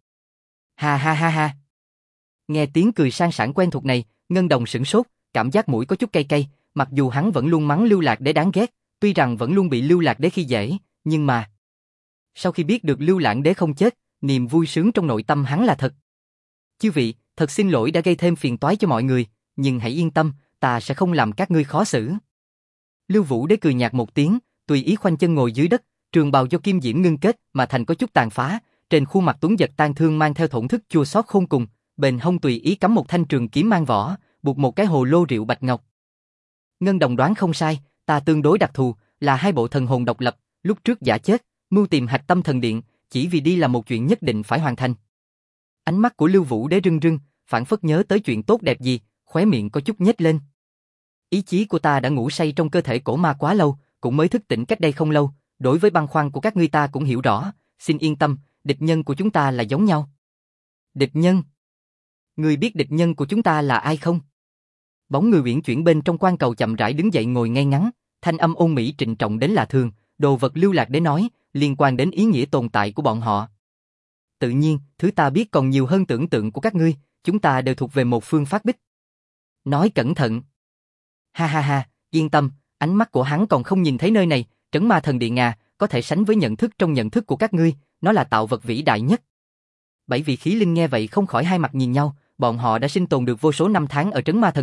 Ha. Nghe tiếng cười sang sảng quen thuộc này, Ngân Đồng sửng sốt, cảm giác mũi có chút cay cay, mặc dù hắn vẫn luôn mắng Lưu Lạc Đế đáng ghét, tuy rằng vẫn luôn bị Lưu Lạc Đế khi dễ, nhưng mà sau khi biết được Lưu Lãng Đế không chết, niềm vui sướng trong nội tâm hắn là thật. Chư vị, thật xin lỗi đã gây thêm phiền toái cho mọi người, nhưng hãy yên tâm, ta sẽ không làm các ngươi khó xử. Lưu Vũ Đế cười nhạt một tiếng, tùy ý khoanh chân ngồi dưới đất, trường bào do kim diễm ngưng kết mà thành có chút tàn phá, trên khuôn mặt tuấn giật tang thương mang theo thổn thức chua xót khôn cùng, bền hông tùy ý cắm một thanh trường kiếm mang vỏ, buộc một cái hồ lô rượu bạch ngọc. Ngân Đồng đoán không sai, ta tương đối đặc thù, là hai bộ thần hồn độc lập, lúc trước giả chết, mưu tìm hạch tâm thần điện, chỉ vì đi là một chuyện nhất định phải hoàn thành. Ánh mắt của Lưu Vũ Đế rưng rưng, phảng phất nhớ tới chuyện tốt đẹp gì, khóe miệng có chút nhếch lên. Ý chí của ta đã ngủ say trong cơ thể cổ ma quá lâu, cũng mới thức tỉnh cách đây không lâu, đối với băn khoăn của các ngươi ta cũng hiểu rõ, xin yên tâm, địch nhân của chúng ta là giống nhau. Địch nhân? Ngươi biết địch nhân của chúng ta là ai không? Bóng người uyển chuyển bên trong quan cầu chậm rãi đứng dậy ngồi ngay ngắn, thanh âm ôn mỹ trịnh trọng đến lạ thường, đồ vật Lưu Lạc Đế nói, liên quan đến ý nghĩa tồn tại của bọn họ. Tự nhiên, thứ ta biết còn nhiều hơn tưởng tượng của các ngươi, chúng ta đều thuộc về một phương phát bích. Nói cẩn thận. Ha, yên tâm, ánh mắt của hắn còn không nhìn thấy nơi này, Trấn Ma Thần Điện có thể sánh với nhận thức trong nhận thức của các ngươi, nó là tạo vật vĩ đại nhất. Bảy vị khí linh nghe vậy không khỏi hai mặt nhìn nhau, bọn họ đã sinh tồn được vô số năm tháng ở Trấn Ma Thần Điện,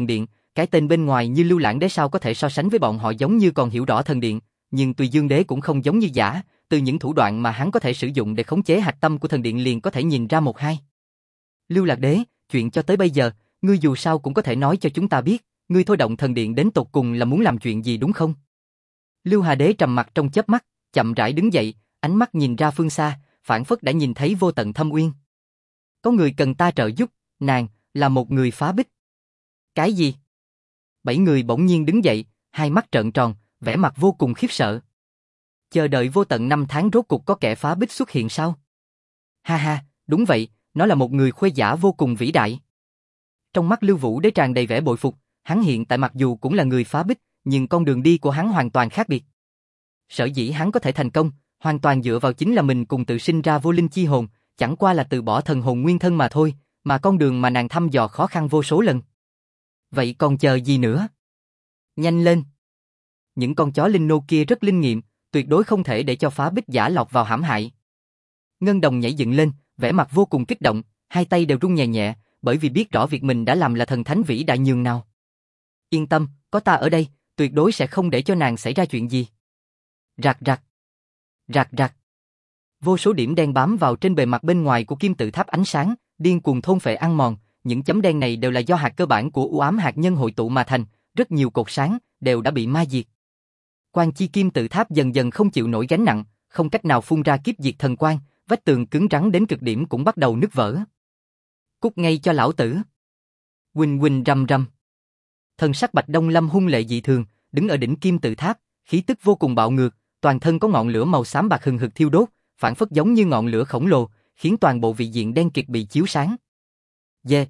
cái tên bên ngoài như Lưu Lãng Đế sao có thể so sánh với bọn họ, giống như còn hiểu rõ thần điện, nhưng Tùy Dương Đế cũng không giống như giả, từ những thủ đoạn mà hắn có thể sử dụng để khống chế hạch tâm của thần điện liền có thể nhìn ra một hai. Lưu Lạc Đế, chuyện cho tới bây giờ, ngươi dù sao cũng có thể nói cho chúng ta biết, ngươi thôi động thần điện đến tột cùng là muốn làm chuyện gì đúng không? Lưu Hà Đế trầm mặt trong chớp mắt, chậm rãi đứng dậy, ánh mắt nhìn ra phương xa, phảng phất đã nhìn thấy vô tận thâm uyên. Có người cần ta trợ giúp, nàng là một người phá bích. Cái gì? 7 người bỗng nhiên đứng dậy, hai mắt trợn tròn, vẻ mặt vô cùng khiếp sợ. Chờ đợi vô tận 5 tháng rốt cục có kẻ phá bích xuất hiện sao? Ha ha, đúng vậy, nó là một người khuê giả vô cùng vĩ đại. Trong mắt Lưu Vũ Đế tràn đầy vẻ bội phục, hắn hiện tại mặc dù cũng là người phá bích, nhưng con đường đi của hắn hoàn toàn khác biệt. Sở dĩ hắn có thể thành công, hoàn toàn dựa vào chính là mình cùng tự sinh ra vô linh chi hồn, chẳng qua là từ bỏ thần hồn nguyên thân mà thôi, mà con đường mà nàng thăm dò khó khăn vô số lần. Vậy còn chờ gì nữa? Nhanh lên! Những con chó linh nô kia rất linh nghiệm, tuyệt đối không thể để cho phá bích giả lọt vào hãm hại. Ngân Đồng nhảy dựng lên, vẻ mặt vô cùng kích động, hai tay đều run nhẹ nhẹ, bởi vì biết rõ việc mình đã làm là thần thánh vĩ đại nhường nào. Yên tâm, có ta ở đây, tuyệt đối sẽ không để cho nàng xảy ra chuyện gì. Rạc rạc. Rạc rạc. Vô số điểm đen bám vào trên bề mặt bên ngoài của kim tự tháp ánh sáng, điên cuồng thôn phệ ăn mòn, những chấm đen này đều là do hạt cơ bản của u ám hạt nhân hội tụ mà thành, rất nhiều cột sáng đều đã bị ma diệt. Quang chi kim tự tháp dần dần không chịu nổi gánh nặng, không cách nào phun ra kiếp diệt thần quang, vách tường cứng rắn đến cực điểm cũng bắt đầu nứt vỡ. Cút ngay cho lão tử. Huỳnh huỳnh rầm rầm. Thần sắc Bạch Đông Lâm hung lệ dị thường, đứng ở đỉnh kim tự tháp, khí tức vô cùng bạo ngược, toàn thân có ngọn lửa màu xám bạc hừng hực thiêu đốt, phản phất giống như ngọn lửa khổng lồ, khiến toàn bộ vị diện đen kịt bị chiếu sáng. Dê.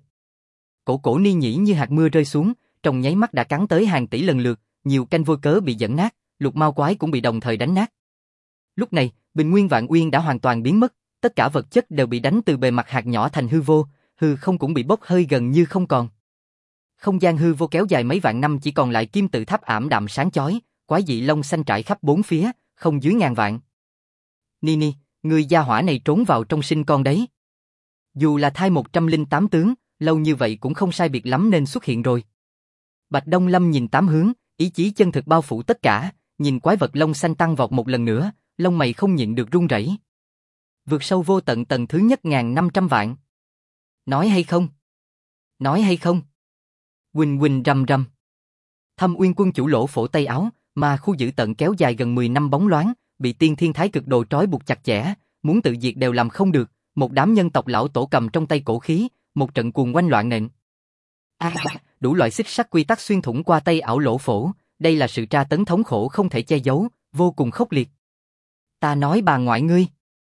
Cổ ni nhĩ như hạt mưa rơi xuống, trong nháy mắt đã cắn tới hàng tỷ lần lượt, nhiều canh vô cớ bị dẫn nát, lục mao quái cũng bị đồng thời đánh nát. Lúc này, bình nguyên vạn uyên đã hoàn toàn biến mất, tất cả vật chất đều bị đánh từ bề mặt hạt nhỏ thành hư vô, hư không cũng bị bốc hơi gần như không còn. Không gian hư vô kéo dài mấy vạn năm chỉ còn lại kim tự tháp ảm đạm sáng chói, quái dị lông xanh trải khắp bốn phía, không dưới ngàn vạn. Nini, người gia hỏa này trốn vào trong sinh con đấy. Dù là thai 108 tướng, lâu như vậy cũng không sai biệt lắm nên xuất hiện rồi. Bạch Đông Lâm nhìn tám hướng, ý chí chân thực bao phủ tất cả, nhìn quái vật lông xanh tăng vọt một lần nữa, lông mày không nhịn được run rẩy. Vượt sâu vô tận tầng thứ nhất 1500 vạn. Nói hay không? Nói hay không? Huỳnh huỳnh rầm rầm. Thâm Uyên quân chủ Lỗ Phổ tay áo, mà khu giữ tận kéo dài gần 10 năm bóng loáng, bị tiên thiên thái cực đồ trói buộc chặt chẽ, muốn tự diệt đều làm không được, một đám nhân tộc lão tổ cầm trong tay cổ khí, một trận cuồng oanh loạn nện. Đủ loại xích sắt quy tắc xuyên thủng qua tay ảo Lỗ Phổ, đây là sự tra tấn thống khổ không thể che giấu, vô cùng khốc liệt. Ta nói bà ngoại ngươi.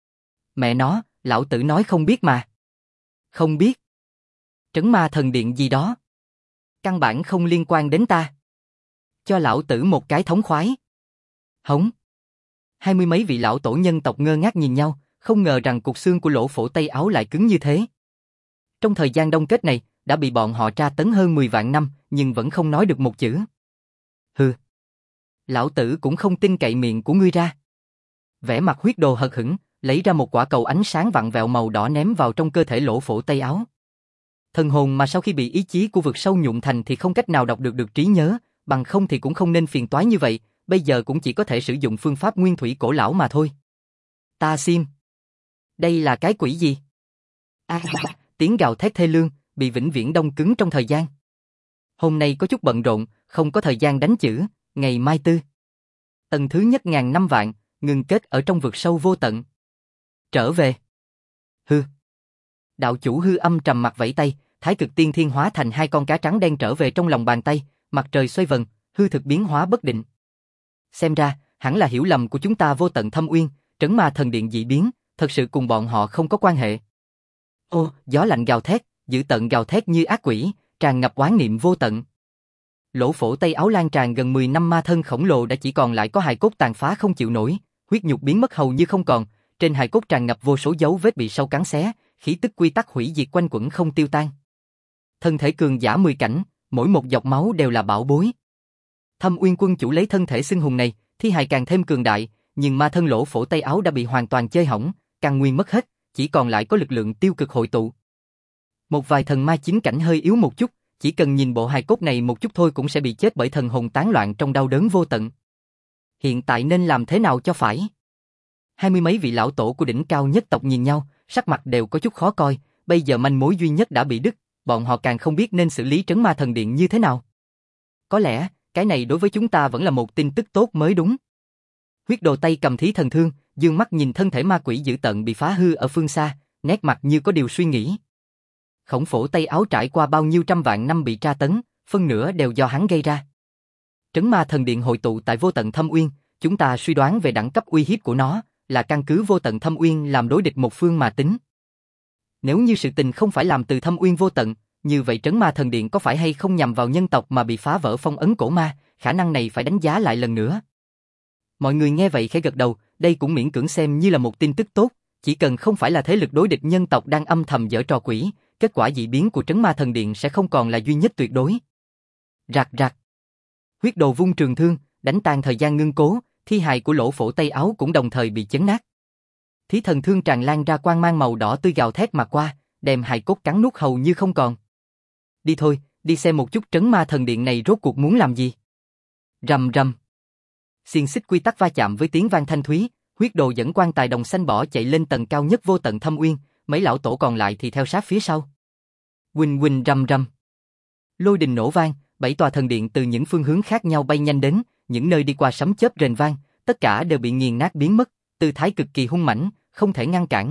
Mẹ nó, lão tử nói không biết mà. Không biết. Trấn ma thần điện gì đó. Căn bản không liên quan đến ta. Cho lão tử một cái thống khoái. Hống. 20 mấy vị lão tổ nhân tộc ngơ ngác nhìn nhau, không ngờ rằng cục xương của Lỗ Phổ tay áo lại cứng như thế. Trong thời gian đông kết này, đã bị bọn họ tra tấn hơn 10 vạn năm, nhưng vẫn không nói được một chữ. Hừ. Lão tử cũng không tin cậy miệng của ngươi ra. Vẻ mặt huyết đồ hật hững, lấy ra một quả cầu ánh sáng vặn vẹo màu đỏ ném vào trong cơ thể Lỗ Phổ tay áo. Thần hồn mà sau khi bị ý chí của vực sâu nhuộm thành thì không cách nào đọc được trí nhớ, bằng không thì cũng không nên phiền toái như vậy, bây giờ cũng chỉ có thể sử dụng phương pháp nguyên thủy cổ lão mà thôi. Ta sim. Đây là cái quỷ gì? Tiếng gào thét thê lương, bị vĩnh viễn đông cứng trong thời gian. Hôm nay có chút bận rộn, không có thời gian đánh chữ, ngày mai tư. Tầng thứ nhất 1000 vạn, ngừng kết ở trong vực sâu vô tận. Trở về. Hư. Đạo chủ Hư Âm trầm mặt vẫy tay, thái cực tiên thiên hóa thành hai con cá trắng đen trở về trong lòng bàn tay, mặt trời xoay vần, hư thực biến hóa bất định. Xem ra, hẳn là hiểu lầm của chúng ta vô tận thâm uyên, trấn ma thần điện dị biến, thật sự cùng bọn họ không có quan hệ. Ô, gió lạnh gào thét, dữ tận gào thét như ác quỷ, tràn ngập oán niệm vô tận. Lỗ Phổ tay áo lan tràn gần 10 năm ma thân khổng lồ đã chỉ còn lại có hài cốt tàn phá không chịu nổi, huyết nhục biến mất hầu như không còn, trên hài cốt tràn ngập vô số dấu vết bị sâu cắn xé, khí tức quy tắc hủy diệt quanh quẩn không tiêu tan. Thân thể cường giả 10 cảnh, mỗi một giọt máu đều là bảo bối. Thâm Uyên quân chủ lấy thân thể xưng hùng này, thi hài càng thêm cường đại, nhưng ma thân Lỗ Phổ tay áo đã bị hoàn toàn chơi hỏng, căn nguyên mất hết, chỉ còn lại có lực lượng tiêu cực hội tụ. Một vài thần ma chính cảnh hơi yếu một chút, chỉ cần nhìn bộ hài cốt này một chút thôi cũng sẽ bị chết bởi thần hồn tán loạn trong đau đớn vô tận. Hiện tại nên làm thế nào cho phải? 20 mấy vị lão tổ của đỉnh cao nhất tộc nhìn nhau, sắc mặt đều có chút khó coi, bây giờ manh mối duy nhất đã bị đứt, bọn họ càng không biết nên xử lý trấn ma thần điện như thế nào. Có lẽ, cái này đối với chúng ta vẫn là một tin tức tốt mới đúng. Huyết Đồ tay cầm thí thần thương, dương mắt nhìn thân thể ma quỷ dữ tợn bị phá hư ở phương xa, nét mặt như có điều suy nghĩ. Khổng Phổ tay áo trải qua bao nhiêu trăm vạn năm bị tra tấn, phân nửa đều do hắn gây ra. Trấn ma thần điện hội tụ tại Vô Tận Thâm Uyên, chúng ta suy đoán về đẳng cấp uy hiếp của nó, là căn cứ Vô Tận Thâm Uyên làm đối địch một phương mà tính. Nếu như sự tình không phải làm từ Thâm Uyên vô tận, như vậy Trấn Ma Thần Điện có phải hay không nhằm vào nhân tộc mà bị phá vỡ phong ấn cổ ma, khả năng này phải đánh giá lại lần nữa. Mọi người nghe vậy khẽ gật đầu, đây cũng miễn cưỡng xem như là một tin tức tốt, chỉ cần không phải là thế lực đối địch nhân tộc đang âm thầm giở trò quỷ, kết quả dị biến của Trấn Ma Thần Điện sẽ không còn là duy nhất tuyệt đối. Rạc rạc. Huyết Đồ vung trường thương, đánh tan thời gian ngưng cố, thi hài của Lỗ Phổ tay áo cũng đồng thời bị chấn nát. Thí thần thương tràn lan ra quang mang màu đỏ tươi gào thét mà qua, đem hài cốt cắn nuốt hầu như không còn. Đi thôi, đi xem một chút Trấn Ma Thần Điện này rốt cuộc muốn làm gì. Rầm rầm. Xiên xích quy tắc va chạm với tiếng vang thanh thúy, Huyết Đồ dẫn quan tài đồng xanh bỏ chạy lên tầng cao nhất Vô Tận Thâm Uyên, mấy lão tổ còn lại thì theo sát phía sau. Huỳnh huỳnh rầm rầm. Lôi đình nổ vang, 7 tòa thần điện từ những phương hướng khác nhau bay nhanh đến, những nơi đi qua sấm chớp rền vang, tất cả đều bị nghiền nát biến mất, tư thái cực kỳ hung mãnh, không thể ngăn cản.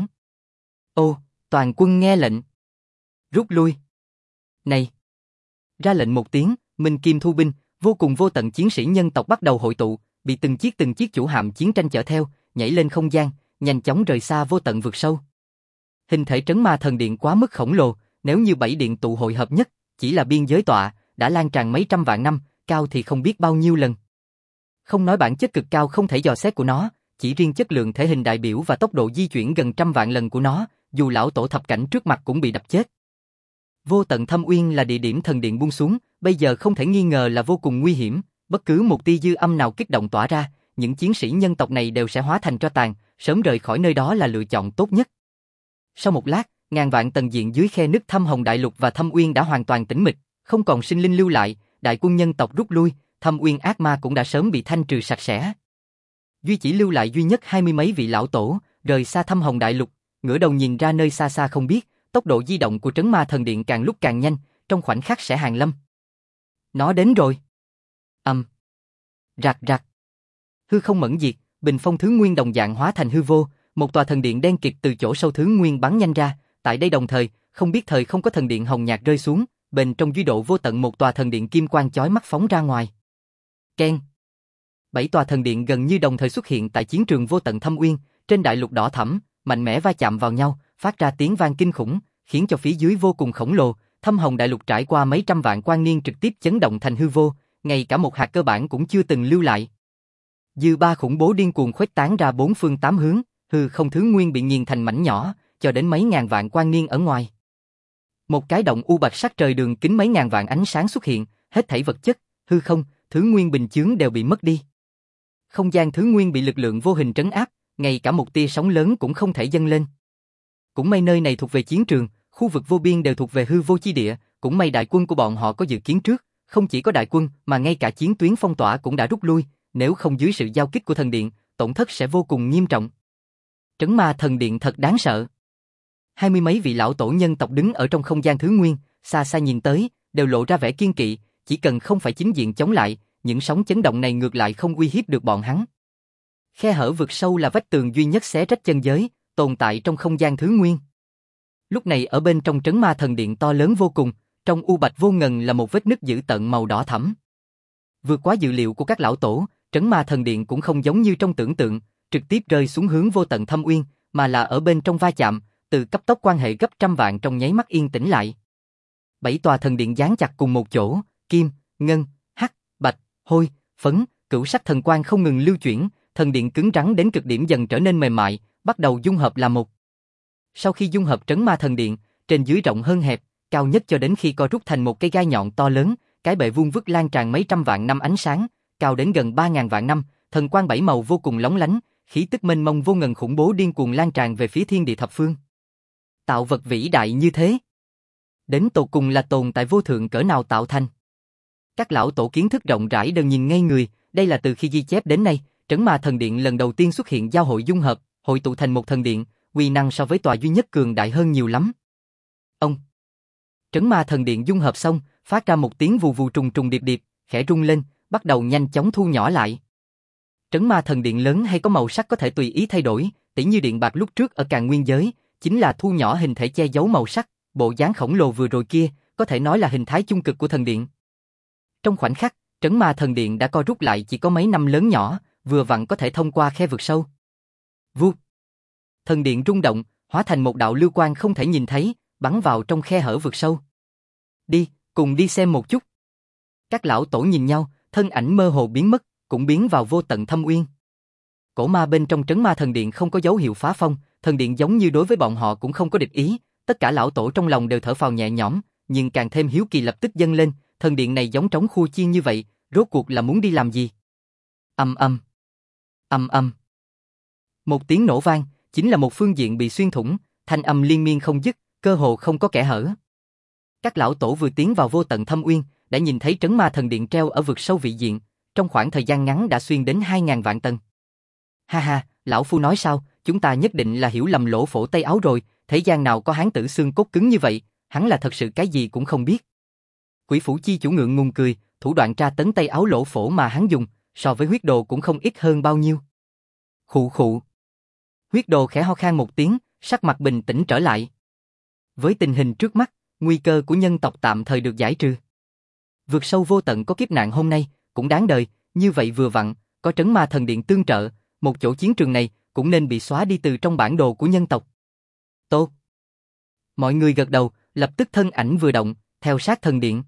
Ô, toàn quân nghe lệnh. Rút lui. Này. Ra lệnh một tiếng, Minh Kim thu binh, vô cùng vô tận chiến sĩ nhân tộc bắt đầu hội tụ, bị từng chiếc chủ hạm chiến tranh chở theo, nhảy lên không gian, nhanh chóng rời xa vô tận vực sâu. Hình thể Trấn Ma Thần Điện quá mức khổng lồ, nếu như 7 điện tụ hội hợp nhất, chỉ là biên giới tọa, đã lan tràn mấy trăm vạn năm, cao thì không biết bao nhiêu lần. Không nói bản chất cực cao không thể dò xét của nó, chỉ riêng chất lượng thể hình đại biểu và tốc độ di chuyển gần trăm vạn lần của nó, dù lão tổ thập cảnh trước mặt cũng bị đập chết. Vô Tận Thâm Uyên là địa điểm thần điện buông xuống, bây giờ không thể nghi ngờ là vô cùng nguy hiểm, bất cứ một tia dư âm nào kích động tỏa ra, những chiến sĩ nhân tộc này đều sẽ hóa thành tro tàn, sớm rời khỏi nơi đó là lựa chọn tốt nhất. Sau một lát, ngàn vạn tầng diện dưới khe nứt Thâm Hồng Đại Lục và Thâm Uyên đã hoàn toàn tĩnh mịch, không còn sinh linh lưu lại, đại quân nhân tộc rút lui, Thâm Uyên ác ma cũng đã sớm bị thanh trừ sạch sẽ. Duy chỉ lưu lại duy nhất 20 mấy vị lão tổ, rời xa Thâm Hồng Đại Lục, ngửa đầu nhìn ra nơi xa xa không biết, tốc độ di động của Trấn Ma Thần Điện càng lúc càng nhanh, trong khoảnh khắc sẽ hàng lâm. Nó đến rồi. Rạc rạc. Hư không mẫn diệt, bình phong thứ nguyên đồng dạng hóa thành hư vô, một tòa thần điện đen kịt từ chỗ sâu thứ nguyên bắn nhanh ra, tại đây đồng thời, không biết thời không có thần điện hồng nhạt rơi xuống, bên trong duy độ vô tận một tòa thần điện kim quang chói mắt phóng ra ngoài. Keng. 7 tòa thần điện gần như đồng thời xuất hiện tại chiến trường Vô Tận Thâm Uyên, trên đại lục đỏ thẫm, mạnh mẽ va chạm vào nhau, phát ra tiếng vang kinh khủng, khiến cho phía dưới vô cùng khổng lồ, Thâm Hồng Đại Lục trải qua mấy trăm vạn quang niên trực tiếp chấn động thành hư vô, ngay cả một hạt cơ bản cũng chưa từng lưu lại. Dư ba khủng bố điên cuồng khuếch tán ra bốn phương tám hướng, hư không thứ nguyên bị nghiền thành mảnh nhỏ, cho đến mấy ngàn vạn quang niên ở ngoài. Một cái động u bạch sắc trời đường kính mấy ngàn vạn ánh sáng xuất hiện, hết thảy vật chất, hư không, thứ nguyên bình chướng đều bị mất đi. Không gian thứ nguyên bị lực lượng vô hình trấn áp, ngay cả một tia sóng lớn cũng không thể dâng lên. Cũng may nơi này thuộc về chiến trường, khu vực vô biên đều thuộc về hư vô chi địa, cũng may đại quân của bọn họ có dự kiến trước, không chỉ có đại quân mà ngay cả chiến tuyến phong tỏa cũng đã rút lui, nếu không dưới sự giao kích của thần điện, tổn thất sẽ vô cùng nghiêm trọng. Trấn Ma Thần Điện thật đáng sợ. 20 mấy vị lão tổ nhân tộc đứng ở trong không gian thứ nguyên, xa xa nhìn tới, đều lộ ra vẻ kiên kỵ, chỉ cần không phải chính diện chống lại, những sóng chấn động này ngược lại không uy hiếp được bọn hắn. Khe hở vực sâu là vách tường duy nhất xé rách chân giới, tồn tại trong không gian thứ nguyên. Lúc này ở bên trong Trấn Ma Thần Điện to lớn vô cùng, trong u bạch vô ngần là một vết nứt dữ tợn màu đỏ thẫm. Vượt quá dự liệu của các lão tổ, Trấn Ma Thần Điện cũng không giống như trong tưởng tượng, trực tiếp rơi xuống hướng Vô Tận Thâm Uyên, mà là ở bên trong va chạm, từ cấp tốc quan hệ gấp trăm vạn trong nháy mắt yên tĩnh lại. 7 tòa thần điện dán chặt cùng một chỗ, kim, ngân, hắc, bạch, hôi, phấn, cửu sắc thần quang không ngừng lưu chuyển, thần điện cứng rắn đến cực điểm dần trở nên mềm mại, bắt đầu dung hợp là một. Sau khi dung hợp Trấn Ma Thần Điện, trên dưới rộng hơn hẹp, cao nhất cho đến khi co rút thành một cây gai nhọn to lớn, cái bệ vuông vức lan tràn mấy trăm vạn năm ánh sáng, cao đến gần 3000 vạn năm, thần quang bảy màu vô cùng lóng lánh, khí tức mênh mông vô ngần khủng bố điên cuồng lan tràn về phía thiên địa thập phương. Tạo vật vĩ đại như thế, Đến tột cùng là tồn tại vô thượng cỡ nào tạo thành. Các lão tổ kiến thức rộng rãi đều nhìn ngây người, đây là từ khi ghi chép đến nay, Trấn Ma Thần Điện lần đầu tiên xuất hiện giao hội dung hợp, hội tụ thành một thần điện, uy năng so với tòa duy nhất cường đại hơn nhiều lắm. Ông Trấn Ma Thần Điện dung hợp xong, phát ra một tiếng vù vù trùng trùng điệp điệp, khẽ rung lên, bắt đầu nhanh chóng thu nhỏ lại. Trấn Ma Thần Điện lớn hay có màu sắc có thể tùy ý thay đổi, tỉ như điện bạc lúc trước ở Càn Nguyên giới, chính là thu nhỏ hình thể che giấu màu sắc, bộ dáng khổng lồ vừa rồi kia, có thể nói là hình thái chung cực của thần điện. Trong khoảnh khắc, Trấn Ma Thần Điện đã co rút lại chỉ có mấy năm lớn nhỏ, vừa vặn có thể thông qua khe vực sâu. Vút. Thần điện rung động, hóa thành một đạo lưu quang không thể nhìn thấy, bắn vào trong khe hở vực sâu. Đi, cùng đi xem một chút. Các lão tổ nhìn nhau, thân ảnh mơ hồ biến mất, cũng biến vào vô tận thâm uyên. Cổ ma bên trong Trấn Ma Thần Điện không có dấu hiệu phá phong, thần điện giống như đối với bọn họ cũng không có địch ý, tất cả lão tổ trong lòng đều thở phào nhẹ nhõm, nhưng càng thêm hiếu kỳ lập tức dâng lên, thần điện này giống trống khua chiên như vậy, rốt cuộc là muốn đi làm gì? Ầm ầm, ầm ầm. Một tiếng nổ vang, chính là một phương diện bị xuyên thủng, thanh âm liên miên không dứt, cơ hồ không có kẽ hở. Các lão tổ vừa tiến vào vô tận thâm uyên, đã nhìn thấy Trấn Ma Thần Điện treo ở vực sâu vị diện, trong khoảng thời gian ngắn đã xuyên đến 2000 vạn tầng. Ha ha, lão phu nói sao, chúng ta nhất định là hiểu lầm Lỗ Phổ Tây Áo rồi, thế gian nào có hán tử xương cốt cứng như vậy, hắn là thật sự cái gì cũng không biết. Quỷ Phủ chi chủ ngượng ngùng cười, thủ đoạn tra tấn Tây Áo Lỗ Phổ mà hắn dùng, so với huyết đồ cũng không ít hơn bao nhiêu. Khụ khụ. Huyết đồ khẽ ho khan một tiếng, sắc mặt bình tĩnh trở lại. Với tình hình trước mắt, nguy cơ của nhân tộc tạm thời được giải trừ. Vượt sâu vô tận có kiếp nạn hôm nay, cũng đáng đời, như vậy vừa vặn, có Trấn Ma Thần Điện tương trợ, một chỗ chiến trường này cũng nên bị xóa đi từ trong bản đồ của nhân tộc. Tốt. Mọi người gật đầu, lập tức thân ảnh vừa động, theo sát thần điện.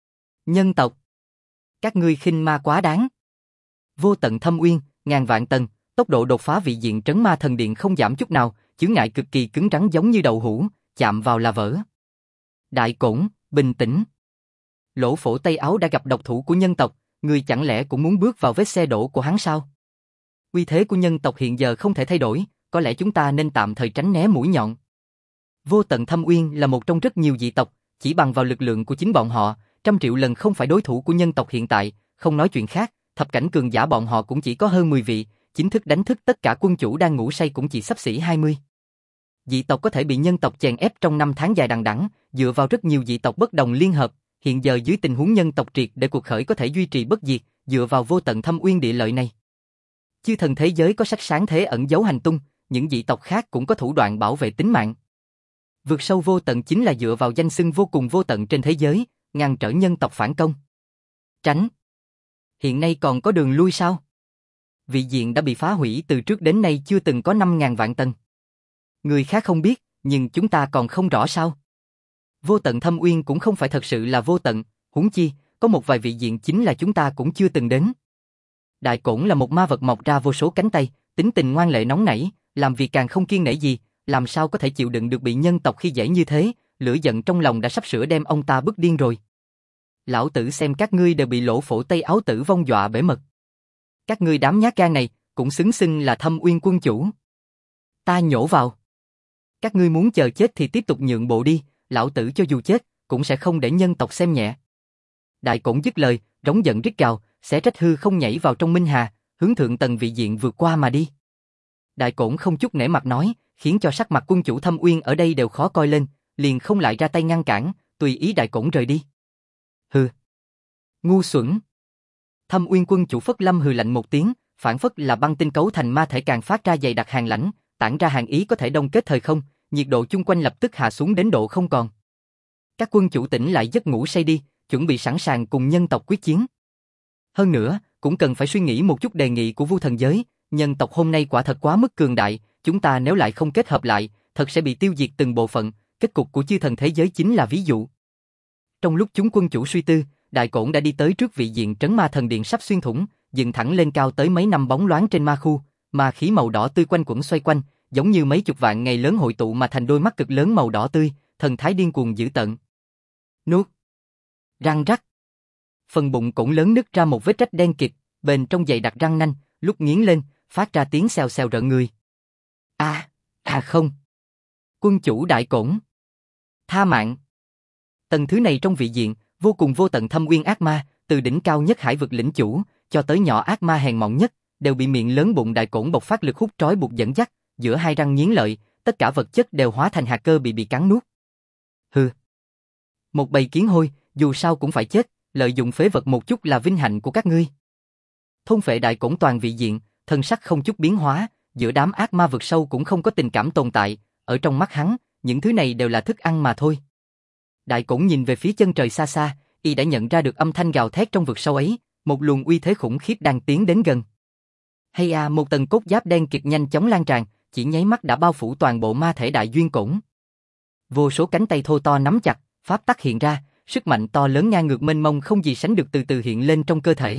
Nhân tộc. Các ngươi khinh ma quá đáng. Vô tận thâm uyên, ngàn vạn tầng, tốc độ đột phá vị diện Trấn Ma Thần Điện không giảm chút nào, chướng ngại cực kỳ cứng rắn giống như đậu hũ, chạm vào là vỡ. Đại Cổn, bình tĩnh. Lỗ Phổ Tây Áo đã gặp độc thủ của nhân tộc, ngươi chẳng lẽ cũng muốn bước vào vết xe đổ của hắn sao? Uy thế của nhân tộc hiện giờ không thể thay đổi, có lẽ chúng ta nên tạm thời tránh né mũi nhọn. Vô tận thâm uyên là một trong rất nhiều dị tộc, chỉ bằng vào lực lượng của chính bọn họ, 100 triệu lần không phải đối thủ của nhân tộc hiện tại, không nói chuyện khác, thập cảnh cường giả bọn họ cũng chỉ có hơn 10 vị, chính thức đánh thức tất cả quân chủ đang ngủ say cũng chỉ xấp xỉ 20. Dị tộc có thể bị nhân tộc chèn ép trong năm tháng dài đằng đẵng, dựa vào rất nhiều dị tộc bất đồng liên hợp, hiện giờ dưới tình huống nhân tộc triệt để cuộc khởi có thể duy trì bất diệt, dựa vào vô tận thâm uyên địa lợi này. Chư thần thế giới có sách sáng thế ẩn giấu hành tung, những dị tộc khác cũng có thủ đoạn bảo vệ tính mạng. Vượt sâu vô tận chính là dựa vào danh xưng vô cùng vô tận trên thế giới, ngăn trở nhân tộc phản công. Tránh. Hiện nay còn có đường lui sao? Vị diện đã bị phá hủy từ trước đến nay chưa từng có 5000 vạn tầng. Người khác không biết, nhưng chúng ta còn không rõ sao? Vô tận thâm uyên cũng không phải thật sự là vô tận, huống chi, có một vài vị diện chính là chúng ta cũng chưa từng đến. Đại Cổn là một ma vật mọc ra vô số cánh tay, tính tình ngoan lệ nóng nảy, làm việc càng không kiêng nể gì, làm sao có thể chịu đựng được bị nhân tộc khi dễ như thế, lửa giận trong lòng đã sắp sửa đem ông ta bức điên rồi. Lão tử xem các ngươi đều bị Lỗ Phổ Tây Áo tử vong dọa bể mật. Các ngươi đám nhát gan này, cũng xứng xưng là Thâm Uyên quân chủ. Ta nhổ vào. Các ngươi muốn chờ chết thì tiếp tục nhượng bộ đi, lão tử cho dù chết, cũng sẽ không để nhân tộc xem nhẹ. Đại Cổn dứt lời, rống giận rít gào, sẽ trách hư không nhảy vào trong Minh Hà, hướng thượng tầng vị diện vượt qua mà đi. Đại Cổn không chút nể mặt nói, khiến cho sắc mặt quân chủ Thâm Uyên ở đây đều khó coi lên, liền không lại ra tay ngăn cản, tùy ý Đại Cổn rời đi. Hừ. Ngu xuẩn. Thâm Uyên quân chủ Phất Lâm hừ lạnh một tiếng, phản phất là băng tinh cấu thành ma thể càng phát ra dày đặc hàn lãnh, tản ra hàn ý có thể đông kết thời không, nhiệt độ chung quanh lập tức hạ xuống đến độ không còn. Các quân chủ tỉnh lại giấc ngủ say đi, chuẩn bị sẵn sàng cùng nhân tộc quyết chiến. Hơn nữa, cũng cần phải suy nghĩ một chút đề nghị của Vu Thần giới, nhân tộc hôm nay quả thật quá mức cường đại, chúng ta nếu lại không kết hợp lại, thật sẽ bị tiêu diệt từng bộ phận, kết cục của chư thần thế giới chính là ví dụ. Trong lúc chúng quân chủ suy tư, Đại Cổn đã đi tới trước vị diện Trấn Ma Thần Điện sắp xuyên thủng, dựng thẳng lên cao tới mấy năm bóng loáng trên ma khu, ma khí màu đỏ tươi quanh quẩn xoay quanh, giống như mấy chục vạn ngày lớn hội tụ mà thành đôi mắt cực lớn màu đỏ tươi, thần thái điên cuồng dữ tợn. Nuốt. Răng rắc. Phần bụng cổn lớn nứt ra một vết rách đen kịt, bên trong dày đặc răng nanh, lúc nghiến lên, phát ra tiếng xèo xèo rợn người. Không. Quân chủ Đại Cổn. Tha mạng. Tầng thứ này trong vị diện, vô cùng vô tận thâm uyên ác ma, từ đỉnh cao nhất hải vực lĩnh chủ, cho tới nhỏ ác ma hèn mọn nhất, đều bị miệng lớn bụng đại cổn bộc phát lực hút trói buộc dẫn dắt, giữa hai răng nghiến lợi, tất cả vật chất đều hóa thành hạt cơ bị cắn nuốt. Hừ. Một bầy kiến hôi, dù sao cũng phải chết, lợi dụng phế vật một chút là vinh hạnh của các ngươi. Thôn phệ đại cổn toàn vị diện, thân sắc không chút biến hóa, giữa đám ác ma vực sâu cũng không có tình cảm tồn tại, ở trong mắt hắn, những thứ này đều là thức ăn mà thôi. Đại cổn nhìn về phía chân trời xa xa, y đã nhận ra được âm thanh gào thét trong vực sâu ấy, một luồng uy thế khủng khiếp đang tiến đến gần. Hay à, một tầng cốt giáp đen kịt nhanh chóng lan tràn, chỉ nháy mắt đã bao phủ toàn bộ ma thể đại duyên cổn. Vô số cánh tay thô to nắm chặt, pháp tắc hiện ra, sức mạnh to lớn ngang ngược mênh mông không gì sánh được từ từ hiện lên trong cơ thể.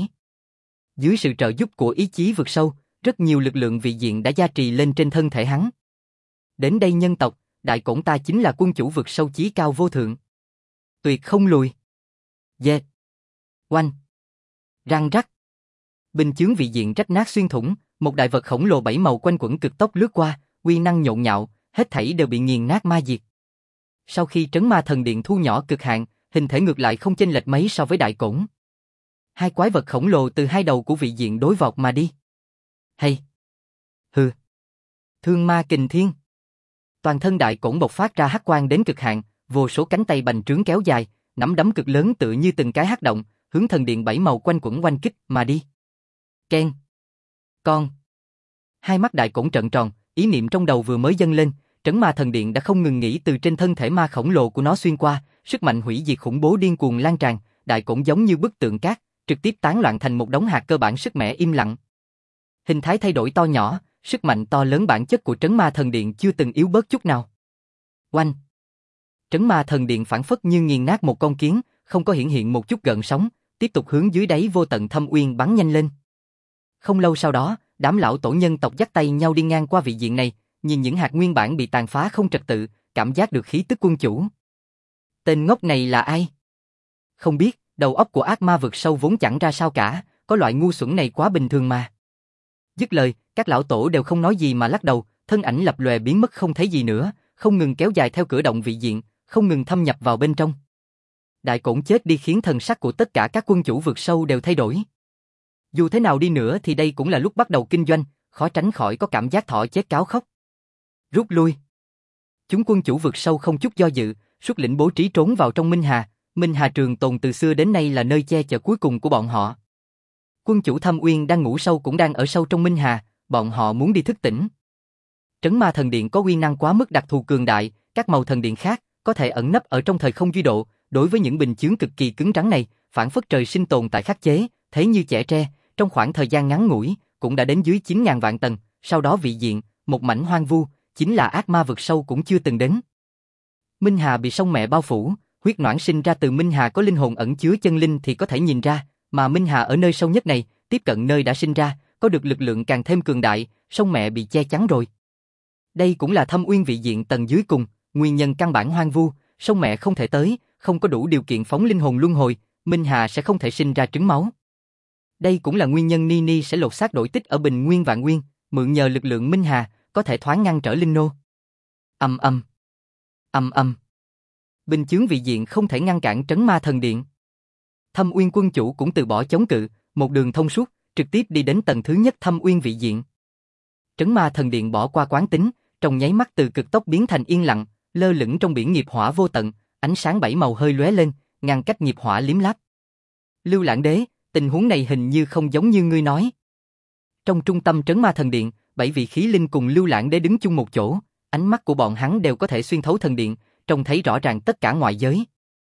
Dưới sự trợ giúp của ý chí vực sâu, rất nhiều lực lượng vị diện đã gia trì lên trên thân thể hắn. Đến đây nhân tộc, đại cổn ta chính là quân chủ vực sâu chí cao vô thượng. Tuyệt không lùi. Dệt. Oanh. Răng rắc. Bình chướng vị diện rách nát xuyên thủng, một đại vật khổng lồ bảy màu quanh quẩn cực tốc lướt qua, uy năng nhộn nhạo, hết thảy đều bị nghiền nát ma diệt. Sau khi trấn ma thần điện thu nhỏ cực hạn, hình thể ngược lại không chênh lệch mấy so với đại cổn. Hai quái vật khổng lồ từ hai đầu của vị diện đối vọt mà đi. Hay. Hừ. Thương ma kình thiên. Toàn thân đại cổn bộc phát ra hắc quang đến cực hạn, vô số cánh tay bành trướng kéo dài, nắm đấm cực lớn tựa như từng cái hắc động, hướng thần điện bảy màu quanh quẩn oanh kích mà đi. Keng. Con. Hai mắt đại cổn trợn tròn, ý niệm trong đầu vừa mới dâng lên, trấn ma thần điện đã không ngừng nghỉ từ trên thân thể ma khổng lồ của nó xuyên qua, sức mạnh hủy diệt khủng bố điên cuồng lan tràn, đại cổn giống như bức tượng cát, trực tiếp tán loạn thành một đống hạt cơ bản sức mẻ im lặng. Hình thái thay đổi to nhỏ, sức mạnh to lớn bản chất của trấn ma thần điện chưa từng yếu bớt chút nào. Oanh. Trấn ma thần điện phảng phất như nghiền nát một con kiến, không có hiện một chút gợn sóng, tiếp tục hướng dưới đáy vô tận thâm uyên bắn nhanh lên. Không lâu sau đó, đám lão tổ nhân tộc dắt tay nhau đi ngang qua vị diện này, nhìn những hạt nguyên bản bị tàn phá không trật tự, cảm giác được khí tức quân chủ. Tên ngốc này là ai? Không biết, đầu óc của ác ma vực sâu vốn chẳng ra sao cả, có loại ngu xuẩn này quá bình thường mà. Dứt lời, các lão tổ đều không nói gì mà lắc đầu, thân ảnh lập lòe biến mất không thấy gì nữa, không ngừng kéo dài theo cửa động vị diện, không ngừng thâm nhập vào bên trong. Đại cổn chết đi khiến thần sắc của tất cả các quân chủ vực sâu đều thay đổi. Dù thế nào đi nữa thì đây cũng là lúc bắt đầu kinh doanh, khó tránh khỏi có cảm giác thỏ chết cáo khóc. Rút lui. Chúng quân chủ vực sâu không chút do dự, xuất lĩnh bố trí trốn vào trong Minh Hà. Minh Hà trường tồn từ xưa đến nay là nơi che chở cuối cùng của bọn họ. Quân chủ Thâm Uyên đang ngủ sâu cũng đang ở sâu trong Minh Hà, bọn họ muốn đi thức tỉnh. Trấn ma thần điện có uy năng quá mức đặc thù cường đại, các màu thần điện khác có thể ẩn nấp ở trong thời không duy độ, đối với những bình chướng cực kỳ cứng rắn này, phản phất trời sinh tồn tại khắc chế, thế như chẻ tre, trong khoảng thời gian ngắn ngủi, cũng đã đến dưới 9.000 vạn tầng, sau đó vị diện, một mảnh hoang vu, chính là ác ma vực sâu cũng chưa từng đến. Minh Hà bị sông mẹ bao phủ, huyết noãn sinh ra từ Minh Hà có linh hồn ẩn chứa chân linh thì có thể nhìn ra, mà Minh Hà ở nơi sâu nhất này, tiếp cận nơi đã sinh ra, có được lực lượng càng thêm cường đại, sông mẹ bị che chắn rồi. Đây cũng là Thâm Uyên vị diện tầng dưới cùng, nguyên nhân căn bản hoang vu, sông mẹ không thể tới, không có đủ điều kiện phóng linh hồn luân hồi, Minh Hà sẽ không thể sinh ra trứng máu. Đây cũng là nguyên nhân Nini sẽ lột xác đổi tích ở Bình Nguyên Vạn Nguyên, mượn nhờ lực lượng Minh Hà, có thể thoáng ngăn trở linh nô. Ầm ầm. Ầm ầm. Bình chướng vị diện không thể ngăn cản trấn ma thần điện. Thâm Uyên quân chủ cũng từ bỏ chống cự, một đường thông suốt, trực tiếp đi đến tầng thứ nhất Thâm Uyên vị diện. Trấn ma thần điện bỏ qua quán tính, trong nháy mắt từ cực tốc biến thành yên lặng, lơ lửng trong biển nghiệp hỏa vô tận, ánh sáng bảy màu hơi lóe lên, ngăn cách nghiệp hỏa liếm láp. Lưu Lãng Đế, tình huống này hình như không giống như ngươi nói. Trong trung tâm trấn ma thần điện, 7 vị khí linh cùng Lưu Lãng Đế đứng chung một chỗ, ánh mắt của bọn hắn đều có thể xuyên thấu thần điện, trông thấy rõ ràng tất cả ngoại giới.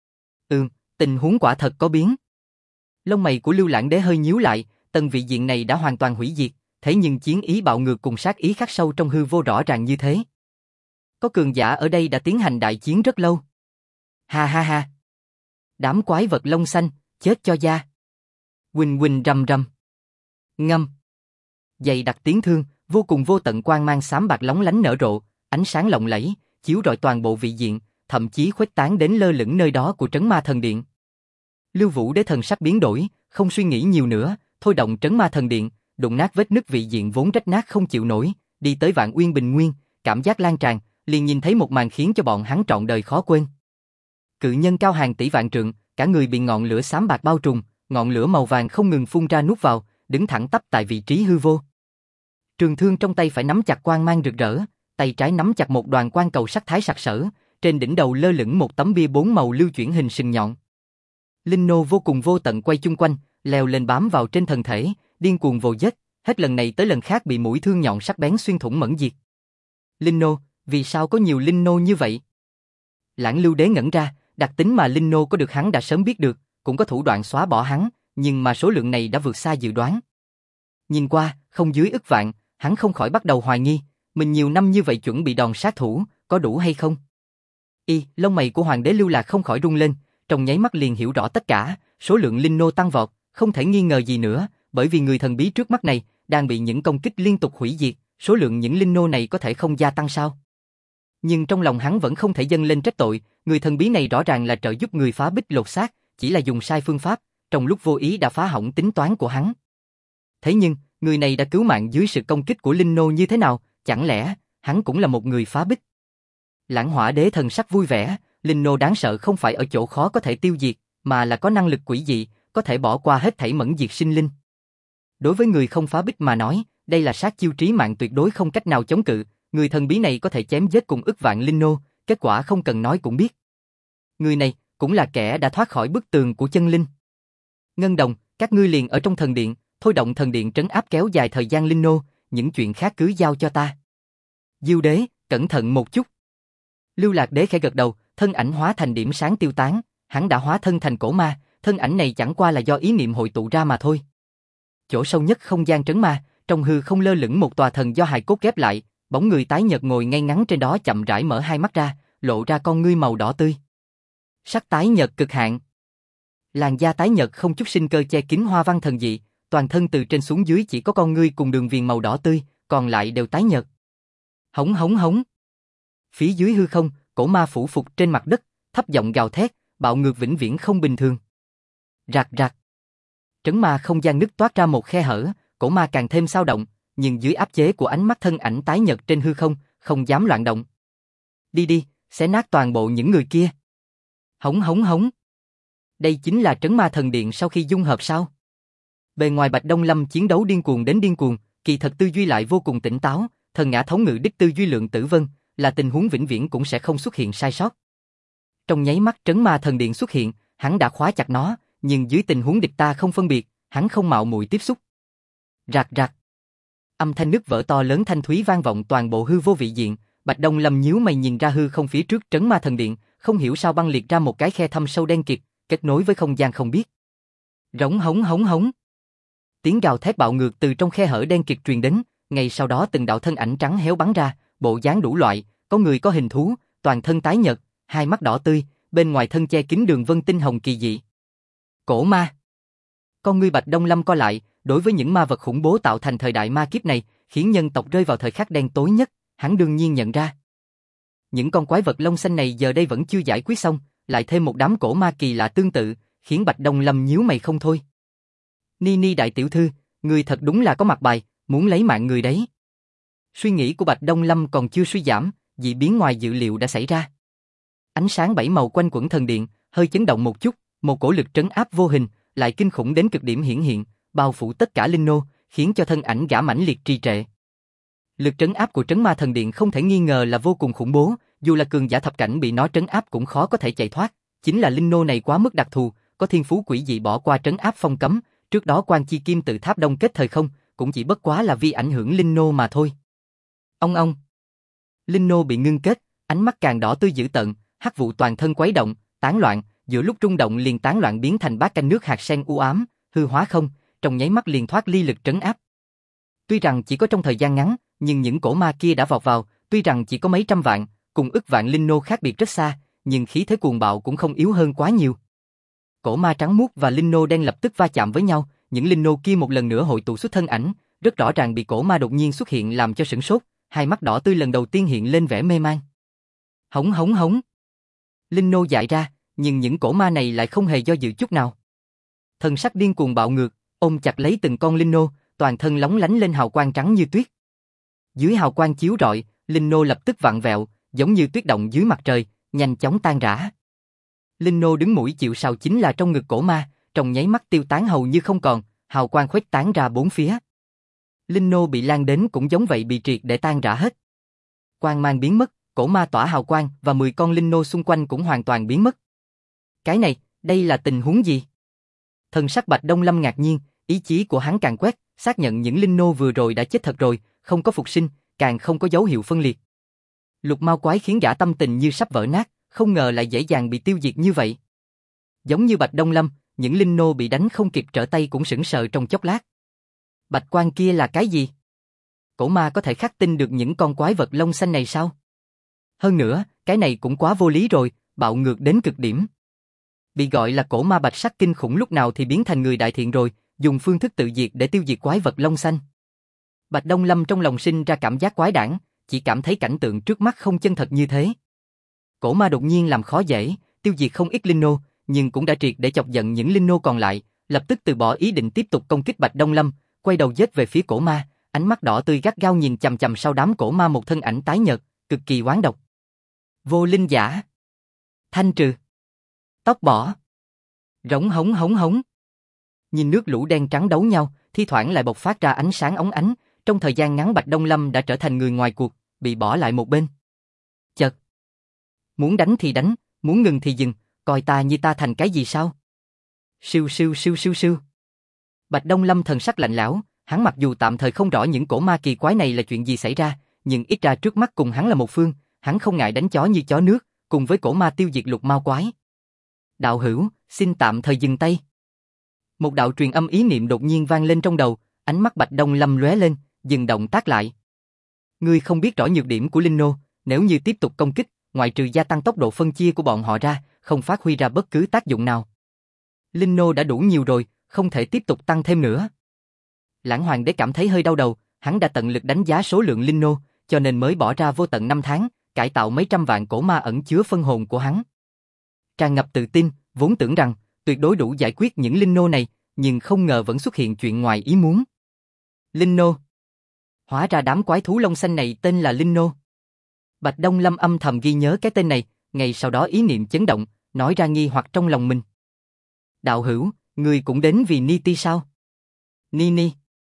Tình huống quả thật có biến. Lông mày của Lưu Lãng Đế hơi nhíu lại, tầng vị diện này đã hoàn toàn hủy diệt, thế nhưng chiến ý bạo ngược cùng sát ý khắc sâu trong hư vô rõ ràng như thế. Có cường giả ở đây đã tiến hành đại chiến rất lâu. Ha ha ha. Đám quái vật lông xanh, chết cho da. Quỳnh quỳnh rầm rầm. Ngâm. Dày đặc tiếng thương, vô cùng vô tận quang mang xám bạc lóng lánh nở rộ, ánh sáng lộng lẫy, chiếu rọi toàn bộ vị diện, thậm chí khuếch tán đến lơ lửng nơi đó của trấn ma thần điện. Lưu Vũ Đế thần sắc biến đổi, không suy nghĩ nhiều nữa, thôi động trấn ma thần điện, đụng nát vết nứt vị diện vốn rách nát không chịu nổi, đi tới Vạn Uyên Bình Nguyên, cảm giác lan tràn, liền nhìn thấy một màn khiến cho bọn hắn trọn đời khó quên. Cự nhân cao hàng tỷ vạn trượng, cả người bị ngọn lửa xám bạc bao trùm, ngọn lửa màu vàng không ngừng phun ra nuốt vào, đứng thẳng tắp tại vị trí hư vô. Trường thương trong tay phải nắm chặt quang mang rực rỡ, tay trái nắm chặt một đoàn quang cầu sắc thái sặc sỡ, trên đỉnh đầu lơ lửng một tấm bia 4 màu lưu chuyển hình sừng nhọn. Linh nô vô cùng vô tận quay chung quanh, leo lên bám vào trên thân thể, điên cuồng vồ giết, hết lần này tới lần khác bị mũi thương nhọn sắc bén xuyên thủng mẫn diệt. Linh nô, vì sao có nhiều linh nô như vậy? Lãng Lưu Đế ngẩn ra, đặc tính mà linh nô có được hắn đã sớm biết được, cũng có thủ đoạn xóa bỏ hắn, nhưng mà số lượng này đã vượt xa dự đoán. Nhìn qua, không dưới ức vạn, hắn không khỏi bắt đầu hoài nghi, mình nhiều năm như vậy chuẩn bị đòn sát thủ, có đủ hay không? Lông mày của Hoàng đế Lưu Lạc không khỏi rung lên, trong nháy mắt liền hiểu rõ tất cả, số lượng linh nô tăng vọt, không thể nghi ngờ gì nữa, bởi vì người thần bí trước mắt này đang bị những công kích liên tục hủy diệt, số lượng những linh nô này có thể không gia tăng sao? Nhưng trong lòng hắn vẫn không thể dâng lên trách tội, người thần bí này rõ ràng là trợ giúp người phá bích lột xác, chỉ là dùng sai phương pháp, trong lúc vô ý đã phá hỏng tính toán của hắn. Thế nhưng, người này đã cứu mạng dưới sự công kích của linh nô như thế nào, chẳng lẽ hắn cũng là một người phá bích? Lãng Hỏa Đế thần sắc vui vẻ, linh nô đáng sợ không phải ở chỗ khó có thể tiêu diệt, mà là có năng lực quỷ dị, có thể bỏ qua hết thảy mẫn diệt sinh linh. Đối với người không phá bích mà nói, đây là sát chiêu trí mạng tuyệt đối không cách nào chống cự, người thần bí này có thể chém giết cùng ức vạn linh nô, kết quả không cần nói cũng biết. Người này cũng là kẻ đã thoát khỏi bức tường của chân linh. Ngân Đồng, các ngươi liền ở trong thần điện, thôi động thần điện trấn áp kéo dài thời gian linh nô, những chuyện khác cứ giao cho ta. Diêu Đế, cẩn thận một chút. Lưu Lạc Đế khẽ gật đầu, thân ảnh hóa thành điểm sáng tiêu tán, hắn đã hóa thân thành cổ ma, thân ảnh này chẳng qua là do ý niệm hội tụ ra mà thôi. Chỗ sâu nhất không gian trấn ma, trong hư không lơ lửng một tòa thần do hài cốt ghép lại, bóng người tái nhợt ngồi ngay ngắn trên đó chậm rãi mở hai mắt ra, lộ ra con ngươi màu đỏ tươi. Sắc tái nhợt cực hạn. Làn da tái nhợt không chút sinh cơ che kín hoa văn thần dị, toàn thân từ trên xuống dưới chỉ có con ngươi cùng đường viền màu đỏ tươi, còn lại đều tái nhợt. Hống hống hống. Phía dưới hư không, cổ ma phủ phục trên mặt đất, thấp giọng gào thét, bạo ngược vĩnh viễn không bình thường. Rạc rạc. Trấn ma không gian nứt toát ra một khe hở, cổ ma càng thêm xao động, nhưng dưới áp chế của ánh mắt thân ảnh tái nhợt trên hư không, không dám loạn động. Đi đi, xé nát toàn bộ những người kia. Hống hống hống. Đây chính là trấn ma thần điện sau khi dung hợp sao? Bề ngoài Bạch Đông Lâm chiến đấu điên cuồng đến điên cuồng, kỳ thật tư duy lại vô cùng tỉnh táo, thần ngã thống ngự đích tư duy lượng tử vân, là tình huống vĩnh viễn cũng sẽ không xuất hiện sai sót. Trong nháy mắt trấn ma thần điện xuất hiện, hắn đã khóa chặt nó, nhưng dưới tình huống địch ta không phân biệt, hắn không mạo muội tiếp xúc. Rạc rạc. Âm thanh nứt vỡ to lớn thanh thúy vang vọng toàn bộ hư vô vị diện, Bạch Đông Lâm nhíu mày nhìn ra hư không phía trước trấn ma thần điện, không hiểu sao băng liệt ra một cái khe thâm sâu đen kịt, kết nối với không gian không biết. Rống hống hống hống. Tiếng gào thét bạo ngược từ trong khe hở đen kịt truyền đến, ngay sau đó từng đạo thân ảnh trắng héo bắn ra, bộ dáng đủ loại, có người có hình thú, toàn thân tái nhợt, hai mắt đỏ tươi, bên ngoài thân che kín đường vân tinh hồng kỳ dị. Cổ ma. Con ngươi Bạch Đông Lâm co lại, đối với những ma vật khủng bố tạo thành thời đại ma kiếp này, khiến nhân tộc rơi vào thời khắc đen tối nhất, hắn đương nhiên nhận ra. Những con quái vật lông xanh này giờ đây vẫn chưa giải quyết xong, lại thêm một đám cổ ma kỳ lạ tương tự, khiến Bạch Đông Lâm nhíu mày không thôi. Ni đại tiểu thư, người thật đúng là có mặt bài, muốn lấy mạng người đấy. Suy nghĩ của Bạch Đông Lâm còn chưa suy giảm, dị biến ngoài dự liệu đã xảy ra. Ánh sáng bảy màu quanh quẩn thần điện, hơi chấn động một chút, một cổ lực trấn áp vô hình, lại kinh khủng đến cực điểm hiển hiện, bao phủ tất cả linh nô, khiến cho thân ảnh gã mãnh liệt trì trệ. Lực trấn áp của trấn ma thần điện không thể nghi ngờ là vô cùng khủng bố, dù là cường giả thập cảnh bị nó trấn áp cũng khó có thể chạy thoát, chính là linh nô này quá mức đặc thù, có thiên phú quỷ dị bỏ qua trấn áp phong cấm, trước đó Quan Chi Kim tự tháp đông kết thời không, cũng chỉ bất quá là vì ảnh hưởng linh nô mà thôi. Ông. Linh nô bị ngưng kết, ánh mắt càng đỏ tươi dữ tợn, hắc vụ toàn thân quấy động, tán loạn, giữa lúc rung động liền tán loạn biến thành bát canh nước hạt sen u ám, hư hóa không, trong nháy mắt liền thoát ly lực trấn áp. Tuy rằng chỉ có trong thời gian ngắn, nhưng những cổ ma kia đã vọt vào, tuy rằng chỉ có mấy trăm vạn, cùng ức vạn linh nô khác biệt rất xa, nhưng khí thế cuồng bạo cũng không yếu hơn quá nhiều. Cổ ma trắng muốt và linh nô đen lập tức va chạm với nhau, những linh nô kia một lần nữa hội tụ xuất thân ảnh, rất rõ ràng bị cổ ma đột nhiên xuất hiện làm cho sửng sốt, hai mắt đỏ tươi lần đầu tiên hiện lên vẻ mê man. Hống hống hống. Linh nô dại ra, nhưng những cổ ma này lại không hề do dự chút nào. Thần sắc điên cuồng bạo ngược, ôm chặt lấy từng con linh nô, toàn thân lóng lánh lên hào quang trắng như tuyết. Dưới hào quang chiếu rọi, linh nô lập tức vặn vẹo, giống như tuyết động dưới mặt trời, nhanh chóng tan rã. Linh nô đứng mũi chịu sào chính là trong ngực cổ ma, trong nháy mắt tiêu tán hầu như không còn, hào quang khuếch tán ra bốn phía. Linh nô bị lan đến cũng giống vậy bị triệt để tan rã hết. Quang mang biến mất, cổ ma tỏa hào quang và 10 con linh nô xung quanh cũng hoàn toàn biến mất. Cái này, đây là tình huống gì? Thần sắc Bạch Đông Lâm ngạc nhiên, ý chí của hắn càng quét, xác nhận những linh nô vừa rồi đã chết thật rồi, không có phục sinh, càng không có dấu hiệu phân liệt. Lục Mao Quái khiến gã tâm tình như sắp vỡ nát, không ngờ lại dễ dàng bị tiêu diệt như vậy. Giống như Bạch Đông Lâm, những linh nô bị đánh không kịp trở tay cũng sững sờ trong chốc lát. Bạch quang kia là cái gì? Cổ ma có thể khắc tinh được những con quái vật lông xanh này sao? Hơn nữa, cái này cũng quá vô lý rồi, bạo ngược đến cực điểm. Bị gọi là cổ ma bạch sắc kinh khủng lúc nào thì biến thành người đại thiện rồi, dùng phương thức tự diệt để tiêu diệt quái vật lông xanh. Bạch Đông Lâm trong lòng sinh ra cảm giác quái đản, chỉ cảm thấy cảnh tượng trước mắt không chân thật như thế. Cổ ma đột nhiên làm khó dễ, tiêu diệt không ít linh nô, nhưng cũng đã triệt để chọc giận những linh nô còn lại, lập tức từ bỏ ý định tiếp tục công kích Bạch Đông Lâm, quay đầu giết về phía cổ ma, ánh mắt đỏ tươi gắt gao nhìn chằm chằm sau đám cổ ma một thân ảnh tái nhợt, cực kỳ oán độc. Vô linh giả. Thanh trừ. Tóc bỏ. Rống hống hống hống. Nhìn nước lũ đen trắng đấu nhau, thi thoảng lại bộc phát ra ánh sáng óng ánh, trong thời gian ngắn Bạch Đông Lâm đã trở thành người ngoài cuộc, bị bỏ lại một bên. Chật. Muốn đánh thì đánh, muốn ngừng thì dừng, coi ta như ta thành cái gì sao? Siêu siêu siêu siêu siêu. Bạch Đông Lâm thần sắc lạnh lẽo, hắn mặc dù tạm thời không rõ những cổ ma kỳ quái này là chuyện gì xảy ra, nhưng ít ra trước mắt cùng hắn là một phương, hắn không ngại đánh chó như chó nước, cùng với cổ ma tiêu diệt Lục Mao Quái. Đạo hữu, xin tạm thời dừng tay. Một đạo truyền âm ý niệm đột nhiên vang lên trong đầu, ánh mắt Bạch Đông Lâm lóe lên, dừng động tác lại. Ngươi không biết rõ nhược điểm của linh nô, nếu như tiếp tục công kích, ngoại trừ gia tăng tốc độ phân chia của bọn họ ra, không phát huy ra bất cứ tác dụng nào. Linh nô đã đủ nhiều rồi, không thể tiếp tục tăng thêm nữa. Lãng Hoàng đế cảm thấy hơi đau đầu, hắn đã tận lực đánh giá số lượng linh nô, cho nên mới bỏ ra vô tận 5 tháng, cải tạo mấy trăm vạn cổ ma ẩn chứa phân hồn của hắn. Tràn ngập tự tin, vốn tưởng rằng tuyệt đối đủ giải quyết những linh nô này, nhưng không ngờ vẫn xuất hiện chuyện ngoài ý muốn. Linh nô. Hóa ra đám quái thú lông xanh này tên là linh nô. Bạch Đông Lâm âm thầm ghi nhớ cái tên này, ngày sau đó ý niệm chấn động, nói ra nghi hoặc trong lòng mình. Đạo hữu, ngươi cũng đến vì Ni Ti sao? Ni Ni.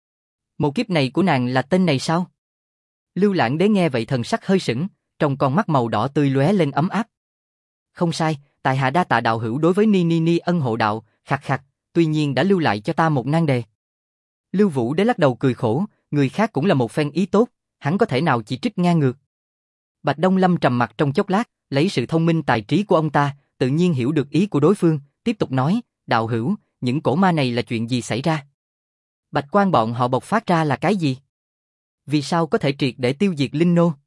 Một kiếp này của nàng là tên này sao? Lưu Lãng Đế nghe vậy thần sắc hơi sững, trong con mắt màu đỏ tươi lóe lên ấm áp. Không sai, tại hạ đa tạ đạo hữu đối với Ni Ni Ni ân hộ đạo, khặc khặc, tuy nhiên đã lưu lại cho ta một nan đề. Lưu Vũ Đế lắc đầu cười khổ, người khác cũng là một phen ý tốt, hắn có thể nào chỉ trích ngang ngược. Bạch Đông Lâm trầm mặt trong chốc lát, lấy sự thông minh tài trí của ông ta, tự nhiên hiểu được ý của đối phương, tiếp tục nói, đạo hữu, những cổ ma này là chuyện gì xảy ra? Bạch quang bọn họ bộc phát ra là cái gì? Vì sao có thể triệt để tiêu diệt linh nô?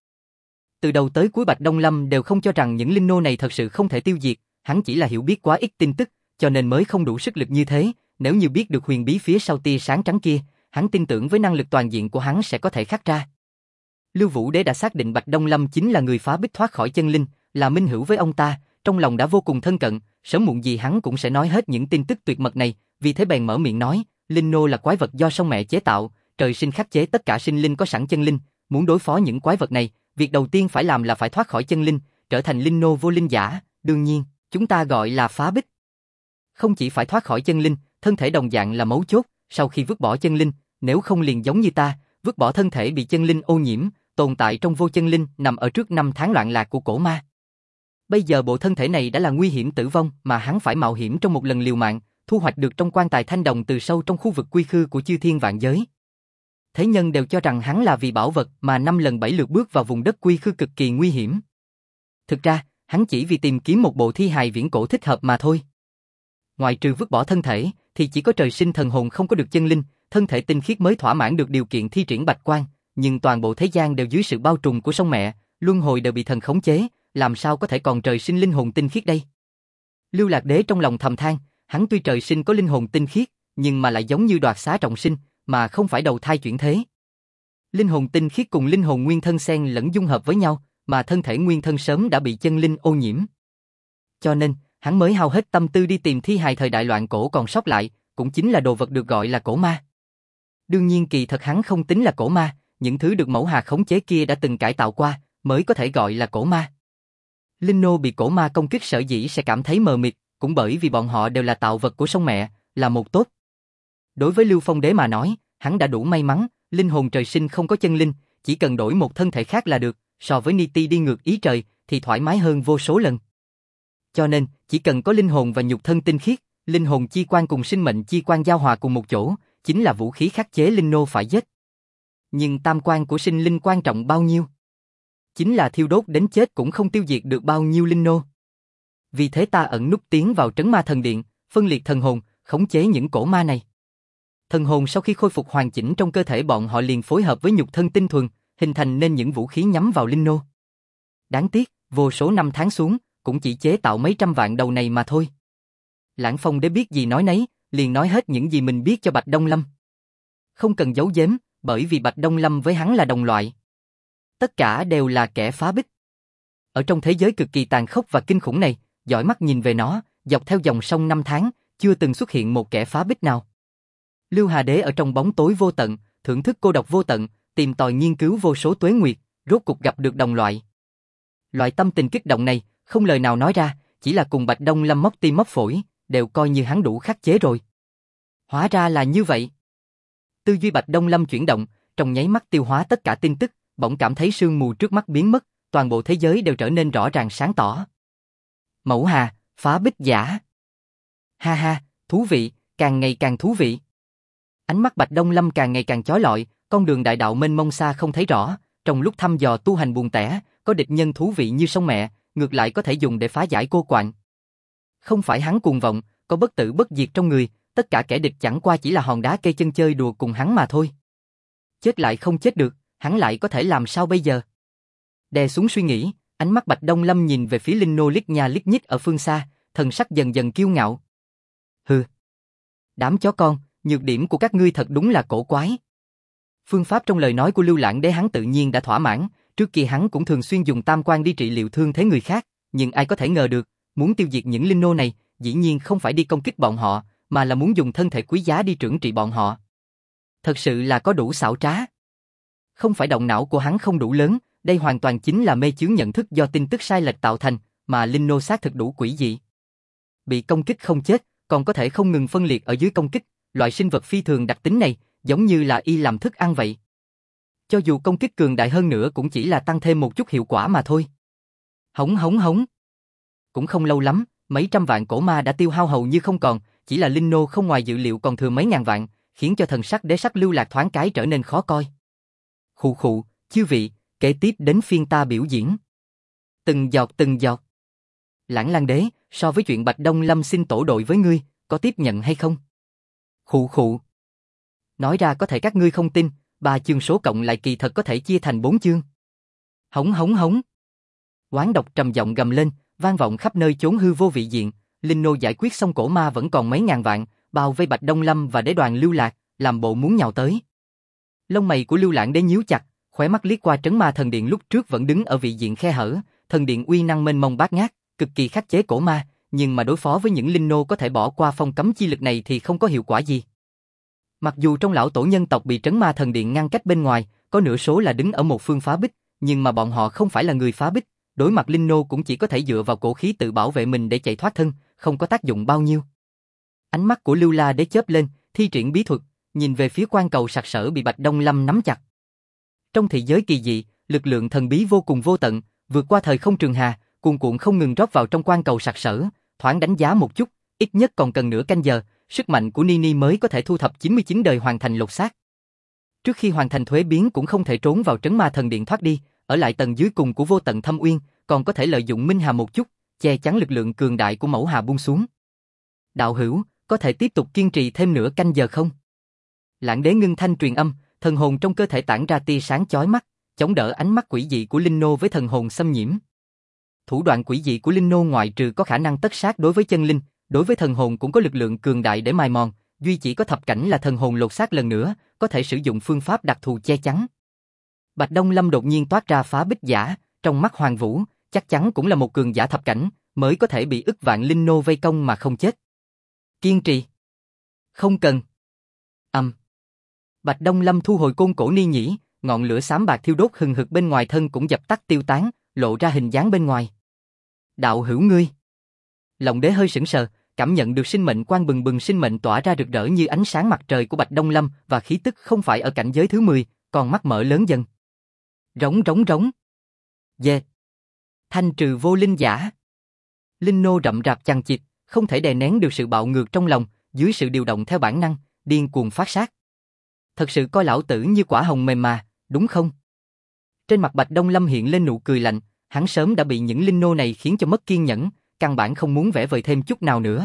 Từ đầu tới cuối Bạch Đông Lâm đều không cho rằng những linh nô này thật sự không thể tiêu diệt, hắn chỉ là hiểu biết quá ít tin tức, cho nên mới không đủ sức lực như thế, nếu như biết được huyền bí phía sau tia sáng trắng kia, hắn tin tưởng với năng lực toàn diện của hắn sẽ có thể khắc ra. Lưu Vũ Đế đã xác định Bạch Đông Lâm chính là người phá bích thoát khỏi chân linh, là minh hữu với ông ta, trong lòng đã vô cùng thân cận, sớm muộn gì hắn cũng sẽ nói hết những tin tức tuyệt mật này, vì thế bèn mở miệng nói, linh nô là quái vật do sông mẹ chế tạo, trời sinh khắc chế tất cả sinh linh có sẵn chân linh, muốn đối phó những quái vật này, việc đầu tiên phải làm là phải thoát khỏi chân linh, trở thành linh nô vô linh giả, đương nhiên, chúng ta gọi là phá bích. Không chỉ phải thoát khỏi chân linh, thân thể đồng dạng là mấu chốt, sau khi vứt bỏ chân linh, nếu không liền giống như ta, vứt bỏ thân thể bị chân linh ô nhiễm, tồn tại trong vô chân linh, nằm ở trước 5 tháng loạn lạc của cổ ma. Bây giờ bộ thân thể này đã là nguy hiểm tử vong mà hắn phải mạo hiểm trong một lần liều mạng, thu hoạch được trong quan tài thanh đồng từ sâu trong khu vực quy khư của chư thiên vạn giới. Thế nhân đều cho rằng hắn là vì bảo vật mà 5 lần 7 lượt bước vào vùng đất quy khư cực kỳ nguy hiểm. Thực ra, hắn chỉ vì tìm kiếm một bộ thi hài viễn cổ thích hợp mà thôi. Ngoài trừ vứt bỏ thân thể, thì chỉ có trời sinh thần hồn không có được chân linh, thân thể tinh khiết mới thỏa mãn được điều kiện thi triển bạch quang, nhưng toàn bộ thế gian đều dưới sự bao trùm của sông mẹ, luân hồi đều bị thần khống chế, làm sao có thể còn trời sinh linh hồn tinh khiết đây? Lưu Lạc Đế trong lòng thầm than, hắn tuy trời sinh có linh hồn tinh khiết, nhưng mà lại giống như đoạt xá trọng sinh, mà không phải đầu thai chuyển thế. Linh hồn tinh khiết cùng linh hồn nguyên thân xen lẫn dung hợp với nhau, mà thân thể nguyên thân sớm đã bị chân linh ô nhiễm. Cho nên, hắn mới hao hết tâm tư đi tìm thi hài thời đại loạn cổ còn sót lại, cũng chính là đồ vật được gọi là cổ ma. Đương nhiên kỳ thật hắn không tính là cổ ma, những thứ được mẫu hà khống chế kia đã từng cải tạo qua, mới có thể gọi là cổ ma. Linh nô bị cổ ma công kích sở dĩ sẽ cảm thấy mờ mịt, cũng bởi vì bọn họ đều là tạo vật của sông mẹ, là một tốt. Đối với Lưu Phong Đế mà nói, hắn đã đủ may mắn, linh hồn trời sinh không có chân linh, chỉ cần đổi một thân thể khác là được, so với Niti đi ngược ý trời thì thoải mái hơn vô số lần. Cho nên, chỉ cần có linh hồn và nhục thân tinh khiết, linh hồn chi quan cùng sinh mệnh chi quan giao hòa cùng một chỗ, chính là vũ khí khắc chế linh nô phải giết. Nhưng tam quan của sinh linh quan trọng bao nhiêu? Chính là thiêu đốt đến chết cũng không tiêu diệt được bao nhiêu linh nô. Vì thế ta ẩn núp tiến vào trấn ma thần điện, phân liệt thần hồn, khống chế những cổ ma này. Thần hồn sau khi khôi phục hoàn chỉnh trong cơ thể bọn họ liền phối hợp với nhục thân tinh thuần, hình thành nên những vũ khí nhắm vào linh nô. Đáng tiếc, vô số năm tháng xuống, cũng chỉ chế tạo mấy trăm vạn đầu này mà thôi. Lãng Phong Đế biết gì nói nấy, liền nói hết những gì mình biết cho Bạch Đông Lâm. Không cần giấu giếm, bởi vì Bạch Đông Lâm với hắn là đồng loại. Tất cả đều là kẻ phá bích. Ở trong thế giới cực kỳ tàn khốc và kinh khủng này, dõi mắt nhìn về nó, dọc theo dòng sông năm tháng, chưa từng xuất hiện một kẻ phá bích nào. Lưu Hà Đế ở trong bóng tối vô tận, thưởng thức cô độc vô tận, tìm tòi nghiên cứu vô số tuế nguyệt, rốt cục gặp được đồng loại. Loại tâm tình kích động này, không lời nào nói ra, chỉ là cùng Bạch Đông Lâm móc tim móc phổi, đều coi như hắn đủ khắc chế rồi. Hóa ra là như vậy. Tư duy Bạch Đông Lâm chuyển động, trong nháy mắt tiêu hóa tất cả tin tức, bỗng cảm thấy sương mù trước mắt biến mất, toàn bộ thế giới đều trở nên rõ ràng sáng tỏ. Mẫu Hà, phá bích giả. Ha ha, thú vị, càng ngày càng thú vị. Ánh mắt Bạch Đông Lâm càng ngày càng chói lọi, con đường đại đạo mênh mông xa không thấy rõ, trong lúc thăm dò tu hành buồn tẻ, có địch nhân thú vị như sông mẹ, ngược lại có thể dùng để phá giải cô quạnh. Không phải hắn cuồng vọng, có bất tử bất diệt trong người, tất cả kẻ địch chẳng qua chỉ là hòn đá cây chân chơi đùa cùng hắn mà thôi. Chết lại không chết được, hắn lại có thể làm sao bây giờ? Đè xuống suy nghĩ, ánh mắt Bạch Đông Lâm nhìn về phía Linh nô liếc nha liếc nhích ở phương xa, thần sắc dần dần kiêu ngạo. Hừ, đám chó con, nhược điểm của các ngươi thật đúng là cổ quái. Phương pháp trong lời nói của Lưu Lãng Đế hắn tự nhiên đã thỏa mãn, trước kia hắn cũng thường xuyên dùng tam quan đi trị liệu thương thế người khác, nhưng ai có thể ngờ được, muốn tiêu diệt những linh nô này, dĩ nhiên không phải đi công kích bọn họ, mà là muốn dùng thân thể quý giá đi trưởng trị bọn họ. Thật sự là có đủ xảo trá. Không phải động não của hắn không đủ lớn, đây hoàn toàn chính là mê chướng nhận thức do tin tức sai lệch tạo thành, mà linh nô xác thực đủ quỷ dị. Bị công kích không chết, còn có thể không ngừng phân liệt ở dưới công kích, loại sinh vật phi thường đặc tính này, giống như là y làm thức ăn vậy. Cho dù công kích cường đại hơn nữa cũng chỉ là tăng thêm một chút hiệu quả mà thôi. Hống hống hống. Cũng không lâu lắm, mấy trăm vạn cổ ma đã tiêu hao hầu như không còn, chỉ là linh nô không ngoài dự liệu còn thừa mấy ngàn vạn, khiến cho thần sắc Đế Sắc Lưu Lạc thoáng cái trở nên khó coi. Khụ khụ, chư vị, kế tiếp đến phiên ta biểu diễn. Từng giọt từng giọt. Lãng Lang Đế, so với chuyện Bạch Đông Lâm xin tổ đội với ngươi, có tiếp nhận hay không? Khụ khụ. Nói ra có thể các ngươi không tin, 3 chương số cộng lại kỳ thật có thể chia thành 4 chương. Hống hống hống. Oán độc trầm giọng gầm lên, vang vọng khắp nơi chốn hư vô vị diện. Linh nô giải quyết xong cổ ma vẫn còn mấy ngàn vạn, bao vây Bạch Đông Lâm và đế đoàn Lưu Lạc, làm bộ muốn nhào tới. Lông mày của Lưu Lãng Đế nhíu chặt, khóe mắt liếc qua trấn ma thần điện lúc trước vẫn đứng ở vị diện khe hở, thần điện uy năng mênh mông bát ngát, cực kỳ khắc chế cổ ma, nhưng mà đối phó với những linh nô có thể bỏ qua phong cấm chi lực này thì không có hiệu quả gì. Mặc dù trong lão tổ nhân tộc bị trấn ma thần điện ngăn cách bên ngoài, có nửa số là đứng ở một phương phá bích, nhưng mà bọn họ không phải là người phá bích, đối mặt linh nô cũng chỉ có thể dựa vào cổ khí tự bảo vệ mình để chạy thoát thân, không có tác dụng bao nhiêu. Ánh mắt của Lưu La Đế chớp lên, thi triển bí thuật, nhìn về phía quan cầu sặc sỡ bị Bạch Đông Lâm nắm chặt. Trong thị giới kỳ dị, lực lượng thần bí vô cùng vô tận, vượt qua thời không trường hà, cuồn cuộn không ngừng rót vào trong quan cầu sặc sỡ, thoáng đánh giá một chút, ít nhất còn cần nửa canh giờ, sức mạnh của Nini mới có thể thu thập 99 đời hoàn thành lột xác. Trước khi hoàn thành thuế biến cũng không thể trốn vào trấn ma thần điện thoát đi, ở lại tầng dưới cùng của vô tận thâm uyên, còn có thể lợi dụng Minh Hà một chút, che chắn lực lượng cường đại của Mẫu Hà buông xuống. Đạo hữu, có thể tiếp tục kiên trì thêm nửa canh giờ không? Lãng Đế ngưng thanh truyền âm, thần hồn trong cơ thể tản ra tia sáng chói mắt, chống đỡ ánh mắt quỷ dị của linh nô với thần hồn xâm nhiễm. Thủ đoạn quỷ dị của linh nô ngoại trừ có khả năng tất sát đối với chân linh, đối với thần hồn cũng có lực lượng cường đại để mài mòn, duy chỉ có thập cảnh là thần hồn lột xác lần nữa, có thể sử dụng phương pháp đặc thù che chắn. Bạch Đông Lâm đột nhiên toát ra phá bích giả, trong mắt Hoàng Vũ, chắc chắn cũng là một cường giả thập cảnh, mới có thể bị ức vạn linh nô vây công mà không chết. Kiên trì. Không cần. Bạch Đông Lâm thu hồi côn cổ ni nhĩ, ngọn lửa xám bạc thiêu đốt hừng hực bên ngoài thân cũng dập tắt tiêu tán, lộ ra hình dáng bên ngoài. Đạo hữu ngươi. Lòng đế hơi sững sờ, cảm nhận được sinh mệnh quang bừng bừng sinh mệnh tỏa ra rực rỡ như ánh sáng mặt trời của Bạch Đông Lâm và khí tức không phải ở cảnh giới thứ 10, còn mắt mở lớn dần. Rống rống rống. Dê. Thanh trừ vô linh giả. Linh nô rậm rạp chằng chịt, không thể đè nén được sự bạo ngược trong lòng, dưới sự điều động theo bản năng, điên cuồng phát sát. Thật sự coi lão tử như quả hồng mềm mà, đúng không? Trên mặt Bạch Đông Lâm hiện lên nụ cười lạnh, hắn sớm đã bị những linh nô này khiến cho mất kiên nhẫn, căn bản không muốn vẽ vời thêm chút nào nữa.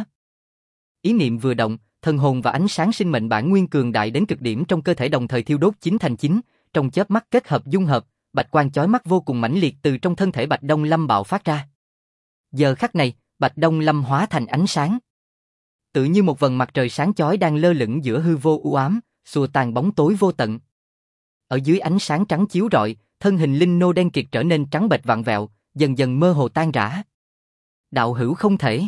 Ý niệm vừa động, thần hồn và ánh sáng sinh mệnh bản nguyên cường đại đến cực điểm trong cơ thể đồng thời thiêu đốt chín thành chín, trong chớp mắt kết hợp dung hợp, bạch quang chói mắt vô cùng mãnh liệt từ trong thân thể Bạch Đông Lâm bạo phát ra. Giờ khắc này, Bạch Đông Lâm hóa thành ánh sáng. Tự như một vầng mặt trời sáng chói đang lơ lửng giữa hư vô u ám, xua tan bóng tối vô tận. Ở dưới ánh sáng trắng chiếu rọi, thân hình linh nô đen kịt trở nên trắng bệch vặn vẹo, dần dần mơ hồ tan rã. Đạo hữu không thể.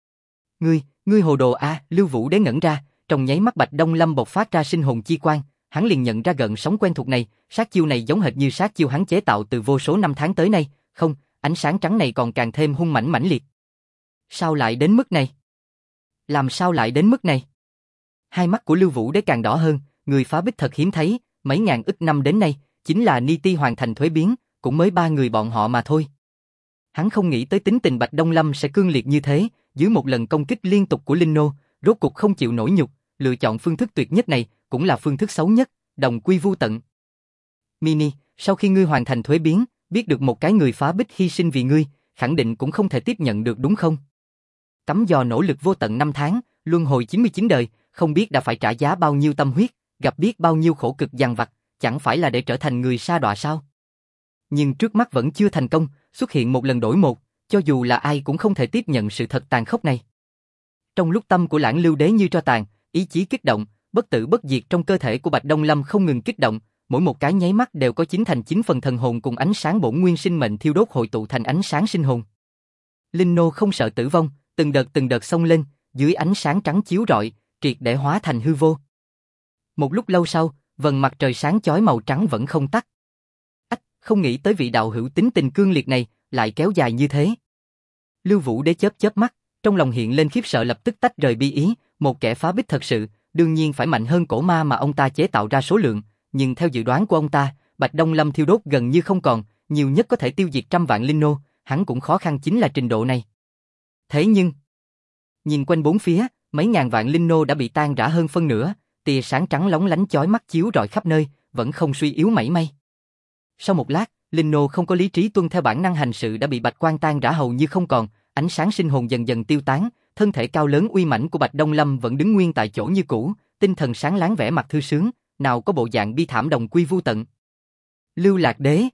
Ngươi hồ đồ a, Lưu Vũ Đế ngẩn ra, trong nháy mắt Bạch Đông Lâm bộc phát ra sinh hồn chi quang, hắn liền nhận ra gợn sóng quen thuộc này, sát chiêu này giống hệt như sát chiêu hắn chế tạo từ vô số năm tháng tới nay, không, ánh sáng trắng này còn càng thêm hung mãnh mãnh liệt. Sao lại đến mức này? Làm sao lại đến mức này? Hai mắt của Lưu Vũ Đế càng đỏ hơn, người phá bích thật hiếm thấy, mấy ngàn ức năm đến nay, chính là Ni Ti hoàn thành thuế biến, cũng mới 3 người bọn họ mà thôi. Hắn không nghĩ tới tính tình Bạch Đông Lâm sẽ cương liệt như thế, dưới một lần công kích liên tục của Linh Nô, rốt cục không chịu nổi nhục, lựa chọn phương thức tuyệt nhất này, cũng là phương thức xấu nhất, đồng quy vu tận. Mini, sau khi ngươi hoàn thành thuế biến, biết được một cái người phá bích hy sinh vì ngươi, khẳng định cũng không thể tiếp nhận được đúng không? Cắm dò nỗ lực vô tận 5 tháng, luân hồi 99 đời, không biết đã phải trả giá bao nhiêu tâm huyết, gặp biết bao nhiêu khổ cực dằn vặt, chẳng phải là để trở thành người sa đọa sao? Nhưng trước mắt vẫn chưa thành công, xuất hiện một lần đổi một, cho dù là ai cũng không thể tiếp nhận sự thật tàn khốc này. Trong lúc tâm của Lãng Lưu Đế như tro tàn, ý chí kích động, bất tử bất diệt trong cơ thể của Bạch Đông Lâm không ngừng kích động, mỗi một cái nháy mắt đều có 9 thành 9 phần thần hồn cùng ánh sáng bổn nguyên sinh mệnh thiêu đốt hội tụ thành ánh sáng sinh hồn. Linh nô không sợ tử vong, từng đợt xông lên, dưới ánh sáng trắng chiếu rọi, triệt để hóa thành hư vô. Một lúc lâu sau, vầng mặt trời sáng chói màu trắng vẫn không tắt. Không nghĩ tới vị đạo hữu tính tình cương liệt này lại kéo dài như thế. Lưu Vũ Đế chớp chớp mắt, trong lòng hiện lên khiếp sợ lập tức tách rời bi ý, một kẻ phá bích thật sự, đương nhiên phải mạnh hơn cổ ma mà ông ta chế tạo ra số lượng, nhưng theo dự đoán của ông ta, Bạch Đông Lâm thiêu đốt gần như không còn, nhiều nhất có thể tiêu diệt 100 vạn linh nô, hắn cũng khó khăn chính là trình độ này. Thế nhưng, nhìn quanh bốn phía, mấy ngàn vạn linh nô đã bị tan rã hơn phân nửa, tia sáng trắng lóng lánh chói mắt chiếu rọi khắp nơi, vẫn không suy yếu mảy may. Sau một lát, linh nô không có lý trí tuân theo bản năng hành sự đã bị bạch quang tan rã hầu như không còn, ánh sáng sinh hồn dần dần tiêu tán, thân thể cao lớn uy mãnh của Bạch Đông Lâm vẫn đứng nguyên tại chỗ như cũ, tinh thần sáng láng vẻ mặt thư sướng, nào có bộ dạng bi thảm đồng quy vu tận. Lưu Lạc Đế,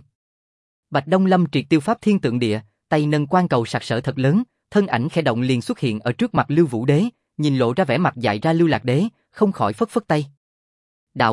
Bạch Đông Lâm triệt tiêu pháp thiên tượng địa, tay nâng quan cầu sặc sỡ thật lớn, thân ảnh khẽ động liền xuất hiện ở trước mặt Lưu Vũ Đế, nhìn lộ ra vẻ mặt dại ra Lưu Lạc Đế, không khỏi phất phất tay. Đạo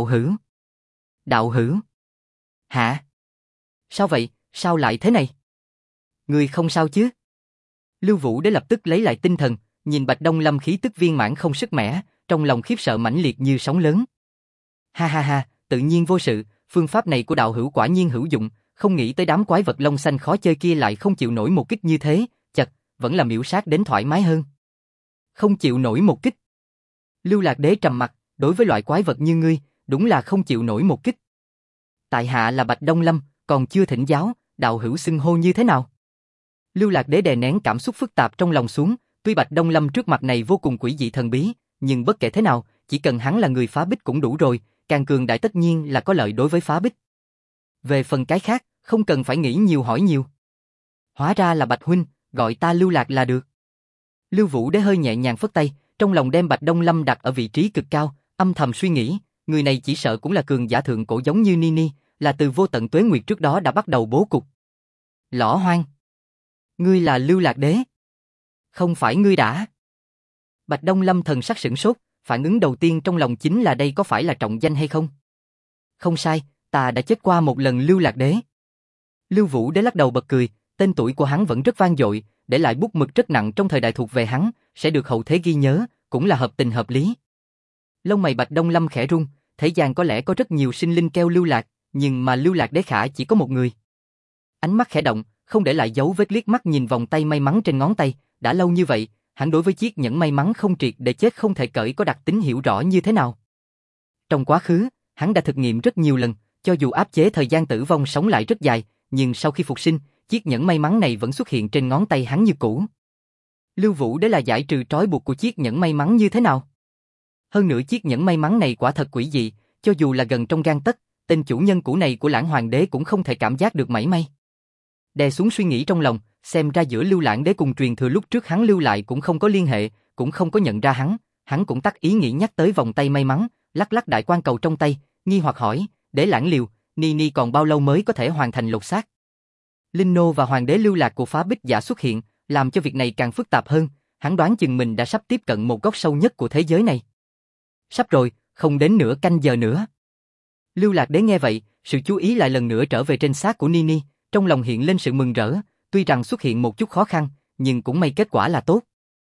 hữu. Hả? Sao vậy, sao lại thế này? Ngươi không sao chứ? Lưu Vũ Đế lập tức lấy lại tinh thần, nhìn Bạch Đông Lâm khí tức viên mãn không sức mẻ, trong lòng khiếp sợ mãnh liệt như sóng lớn. Ha ha ha, tự nhiên vô sự, phương pháp này của đạo hữu quả nhiên hữu dụng, không nghĩ tới đám quái vật lông xanh khó chơi kia lại không chịu nổi một kích như thế, chật, vẫn là miễu sát đến thoải mái hơn. Không chịu nổi một kích. Lưu Lạc Đế trầm mặt, đối với loại quái vật như ngươi, đúng là không chịu nổi một kích. Tại hạ là Bạch Đông Lâm, còn chưa thỉnh giáo, đạo hữu xưng hô như thế nào? Lưu Lạc Đế đè nén cảm xúc phức tạp trong lòng xuống, tuy Bạch Đông Lâm trước mặt này vô cùng quỷ dị thần bí, nhưng bất kể thế nào, chỉ cần hắn là người phá bích cũng đủ rồi, càng cường đại tất nhiên là có lợi đối với phá bích. Về phần cái khác, không cần phải nghĩ nhiều hỏi nhiều. Hóa ra là Bạch huynh, gọi ta Lưu Lạc là được. Lưu Vũ Đế hơi nhẹ nhàng phất tay, trong lòng đem Bạch Đông Lâm đặt ở vị trí cực cao, âm thầm suy nghĩ, người này chỉ sợ cũng là cường giả thượng cổ giống như Nini, là từ vô tận tuế nguyệt trước đó đã bắt đầu bố cục. Lõ Hoang, ngươi là Lưu Lạc Đế? Không phải ngươi đã? Bạch Đông Lâm thần sắc sửng sốt, phản ứng đầu tiên trong lòng chính là đây có phải là trọng danh hay không? Không sai, ta đã chết qua một lần Lưu Lạc Đế. Lưu Vũ Đế lắc đầu bật cười, tên tuổi của hắn vẫn rất vang dội, để lại bút mực rất nặng trong thời đại thuộc về hắn, sẽ được hậu thế ghi nhớ, cũng là hợp tình hợp lý. Lông mày Bạch Đông Lâm khẽ rung, thế gian có lẽ có rất nhiều sinh linh kêu Lưu Lạc, nhưng mà Lưu Lạc Đế khả chỉ có một người. Ánh mắt khẽ động, không để lại dấu vết liếc mắt nhìn vòng tay may mắn trên ngón tay, đã lâu như vậy, hắn đối với chiếc nhẫn may mắn không triệt để chết không thể cởi có đặc tính hiểu rõ như thế nào. Trong quá khứ, hắn đã thực nghiệm rất nhiều lần, cho dù áp chế thời gian tử vong sống lại rất dài, nhưng sau khi phục sinh, chiếc nhẫn may mắn này vẫn xuất hiện trên ngón tay hắn như cũ. Lưu Vũ Đế là giải trừ trói buộc của chiếc nhẫn may mắn như thế nào? Hơn nữa chiếc nhẫn may mắn này quả thật quỷ dị, cho dù là gần trong gang tấc, tên chủ nhân cũ này của Lãng Hoàng Đế cũng không thể cảm giác được mảy may. Đè xuống suy nghĩ trong lòng, xem ra giữa Lưu Lãng Đế cùng truyền thừa lúc trước hắn lưu lại cũng không có liên hệ, cũng không có nhận ra hắn cũng tắt ý nghĩ nhắc tới vòng tay may mắn, lắc lắc đại quan cầu trong tay, nghi hoặc hỏi, Đế Lãng Liều, Nini còn bao lâu mới có thể hoàn thành lột xác? Linh nô và hoàng đế lưu lạc của Phá Bích Giả xuất hiện, làm cho việc này càng phức tạp hơn, hắn đoán chừng mình đã sắp tiếp cận một góc sâu nhất của thế giới này. Sắp rồi, không đến nửa canh giờ nữa. Lưu Lạc Đế nghe vậy, sự chú ý lại lần nữa trở về trên xác của Nini, trong lòng hiện lên sự mừng rỡ, tuy rằng xuất hiện một chút khó khăn, nhưng cũng may kết quả là tốt.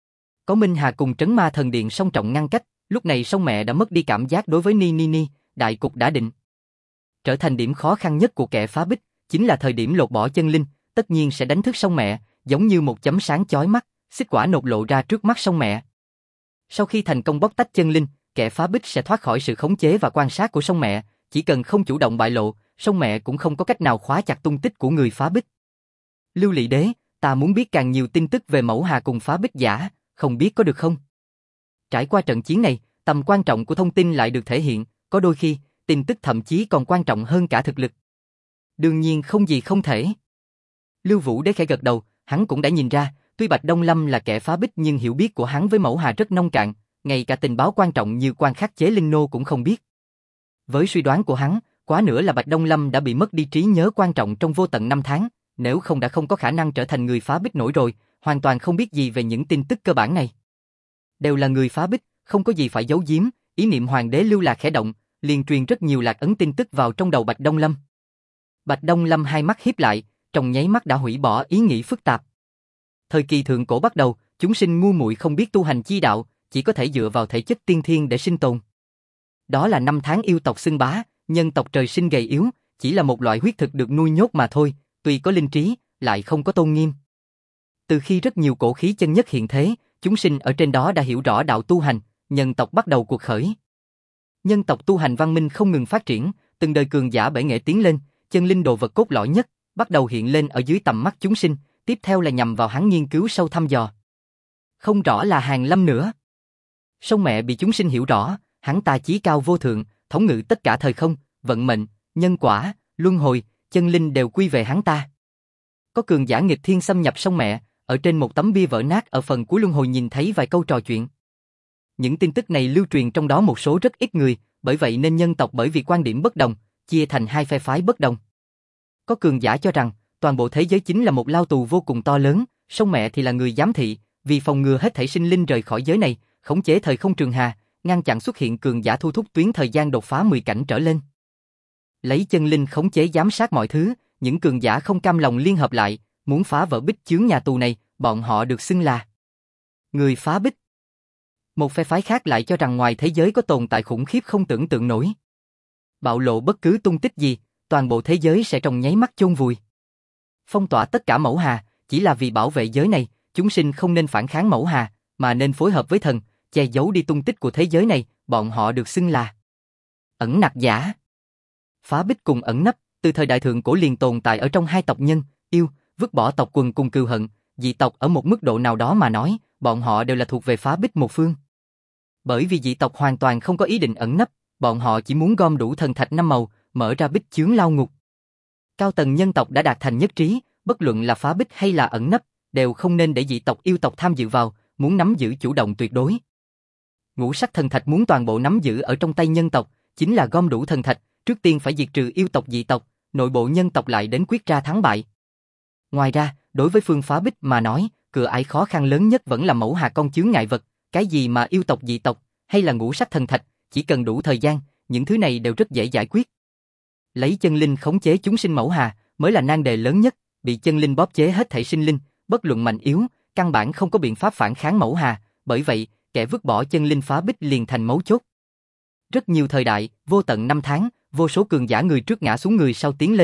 Có Minh Hà cùng Trấn Ma Thần Điện song trọng ngăn cách, lúc này song mẹ đã mất đi cảm giác đối với Nini, đại cục đã định. Trở thành điểm khó khăn nhất của kẻ phá bích, chính là thời điểm lột bỏ chân linh, tất nhiên sẽ đánh thức song mẹ, giống như một chấm sáng chói mắt, xích quả nột lộ ra trước mắt song mẹ. Sau khi thành công bóc tách chân linh, kẻ phá bích sẽ thoát khỏi sự khống chế và quan sát của song mẹ, chỉ cần không chủ động bại lộ, song mẹ cũng không có cách nào khóa chặt tung tích của người phá bích. Lưu Lị Đế, ta muốn biết càng nhiều tin tức về Mẫu Hà cùng Phá Bích Giả, không biết có được không? Trải qua trận chiến này, tầm quan trọng của thông tin lại được thể hiện, có đôi khi, tin tức thậm chí còn quan trọng hơn cả thực lực. Đương nhiên không gì không thể. Lưu Vũ Đế khẽ gật đầu, hắn cũng đã nhìn ra, tuy Bạch Đông Lâm là kẻ phá bích nhưng hiểu biết của hắn với Mẫu Hà rất nông cạn, ngay cả tình báo quan trọng như quan khắc chế linh nô cũng không biết. Với suy đoán của hắn, quá nữa là Bạch Đông Lâm đã bị mất đi trí nhớ quan trọng trong vô tận 5 tháng, nếu không đã không có khả năng trở thành người phá bích nổi rồi, hoàn toàn không biết gì về những tin tức cơ bản này. Đều là người phá bích, không có gì phải giấu giếm, ý niệm hoàng đế Lưu Lạc khẽ động, liền truyền rất nhiều lạc ấn tin tức vào trong đầu Bạch Đông Lâm. Bạch Đông Lâm hai mắt híp lại, trong nháy mắt đã hủy bỏ ý nghĩ phức tạp. Thời kỳ thượng cổ bắt đầu, chúng sinh ngu muội không biết tu hành chi đạo, chỉ có thể dựa vào thể chất tiên thiên để sinh tồn. Đó là 5 tháng yêu tộc xưng bá, nhân tộc trời sinh gầy yếu, chỉ là một loại huyết thực được nuôi nhốt mà thôi, tuy có linh trí, lại không có tôn nghiêm. Từ khi rất nhiều cổ khí chân nhất hiện thế, chúng sinh ở trên đó đã hiểu rõ đạo tu hành, nhân tộc bắt đầu cuộc khởi. Nhân tộc tu hành văn minh không ngừng phát triển, từng đời cường giả bể nghệ tiến lên, chân linh đồ vật cốt lõi nhất, bắt đầu hiện lên ở dưới tầm mắt chúng sinh, tiếp theo là nhằm vào hắn nghiên cứu sâu thăm dò. Không rõ là Hàn Lâm nữa. Song mẹ bị chúng sinh hiểu rõ, hắn ta chí cao vô thượng, thống ngự tất cả thời không, vận mệnh, nhân quả, luân hồi, chân linh đều quy về hắn ta. Có cường giả nghịch thiên xâm nhập song mẹ, ở trên một tấm bia vỡ nát ở phần cuối luân hồi nhìn thấy vài câu trò chuyện. Những tin tức này lưu truyền trong đó một số rất ít người, bởi vậy nên nhân tộc bởi vì quan điểm bất đồng, chia thành hai phe phái bất đồng. Có cường giả cho rằng, toàn bộ thế giới chính là một lao tù vô cùng to lớn, song mẹ thì là người giám thị, vì phòng ngừa hết thảy sinh linh rời khỏi giới này, khống chế thời không trường hà, ngăn chặn xuất hiện cường giả thu thúc tuyến thời gian đột phá 10 cảnh trở lên. Lấy chân linh khống chế giám sát mọi thứ, những cường giả không cam lòng liên hợp lại, muốn phá vỡ bích chướng nhà tù này, bọn họ được xưng là người phá bích. Một phe phái khác lại cho rằng ngoài thế giới có tồn tại khủng khiếp không tưởng tượng nổi. Bạo lộ bất cứ tung tích gì, toàn bộ thế giới sẽ trong nháy mắt chôn vùi. Phong tỏa tất cả Mẫu Hà, chỉ là vì bảo vệ giới này, chúng sinh không nên phản kháng Mẫu Hà, mà nên phối hợp với thần, che giấu đi tung tích của thế giới này, bọn họ được xưng là ẩn nặc giả. Phá bích cùng ẩn nấp, từ thời đại thượng cổ liền tồn tại ở trong hai tộc nhân, yêu, vứt bỏ tộc quần cùng cừu hận, dị tộc ở một mức độ nào đó mà nói, bọn họ đều là thuộc về phá bích một phương. Bởi vì dị tộc hoàn toàn không có ý định ẩn nấp, bọn họ chỉ muốn gom đủ thần thạch 5 màu, mở ra bích chướng lao ngục. Cao tầng nhân tộc đã đạt thành nhất trí, bất luận là phá bích hay là ẩn nấp, đều không nên để dị tộc yêu tộc tham dự vào, muốn nắm giữ chủ động tuyệt đối. Ngũ sắc thần thạch muốn toàn bộ nắm giữ ở trong tay nhân tộc, chính là gom đủ thần thạch, trước tiên phải diệt trừ yêu tộc dị tộc, nội bộ nhân tộc lại đến quyết ra thắng bại. Ngoài ra, đối với phương phá bích mà nói, cửa ải khó khăn lớn nhất vẫn là Mẫu Hà con chướng ngại vật, cái gì mà yêu tộc dị tộc, hay là ngũ sắc thần thạch, chỉ cần đủ thời gian, những thứ này đều rất dễ giải quyết. Lấy chân linh khống chế chúng sinh Mẫu Hà, mới là nan đề lớn nhất, bị chân linh bóp chế hết thảy sinh linh, bất luận mạnh yếu, căn bản không có biện pháp phản kháng Mẫu Hà, bởi vậy, kẻ vứt bỏ chân linh phá bích liền thành mấu chốt. Rất nhiều thời đại, vô tận 5 tháng, vô số cường giả người trước ngã xuống người sau tiến lên,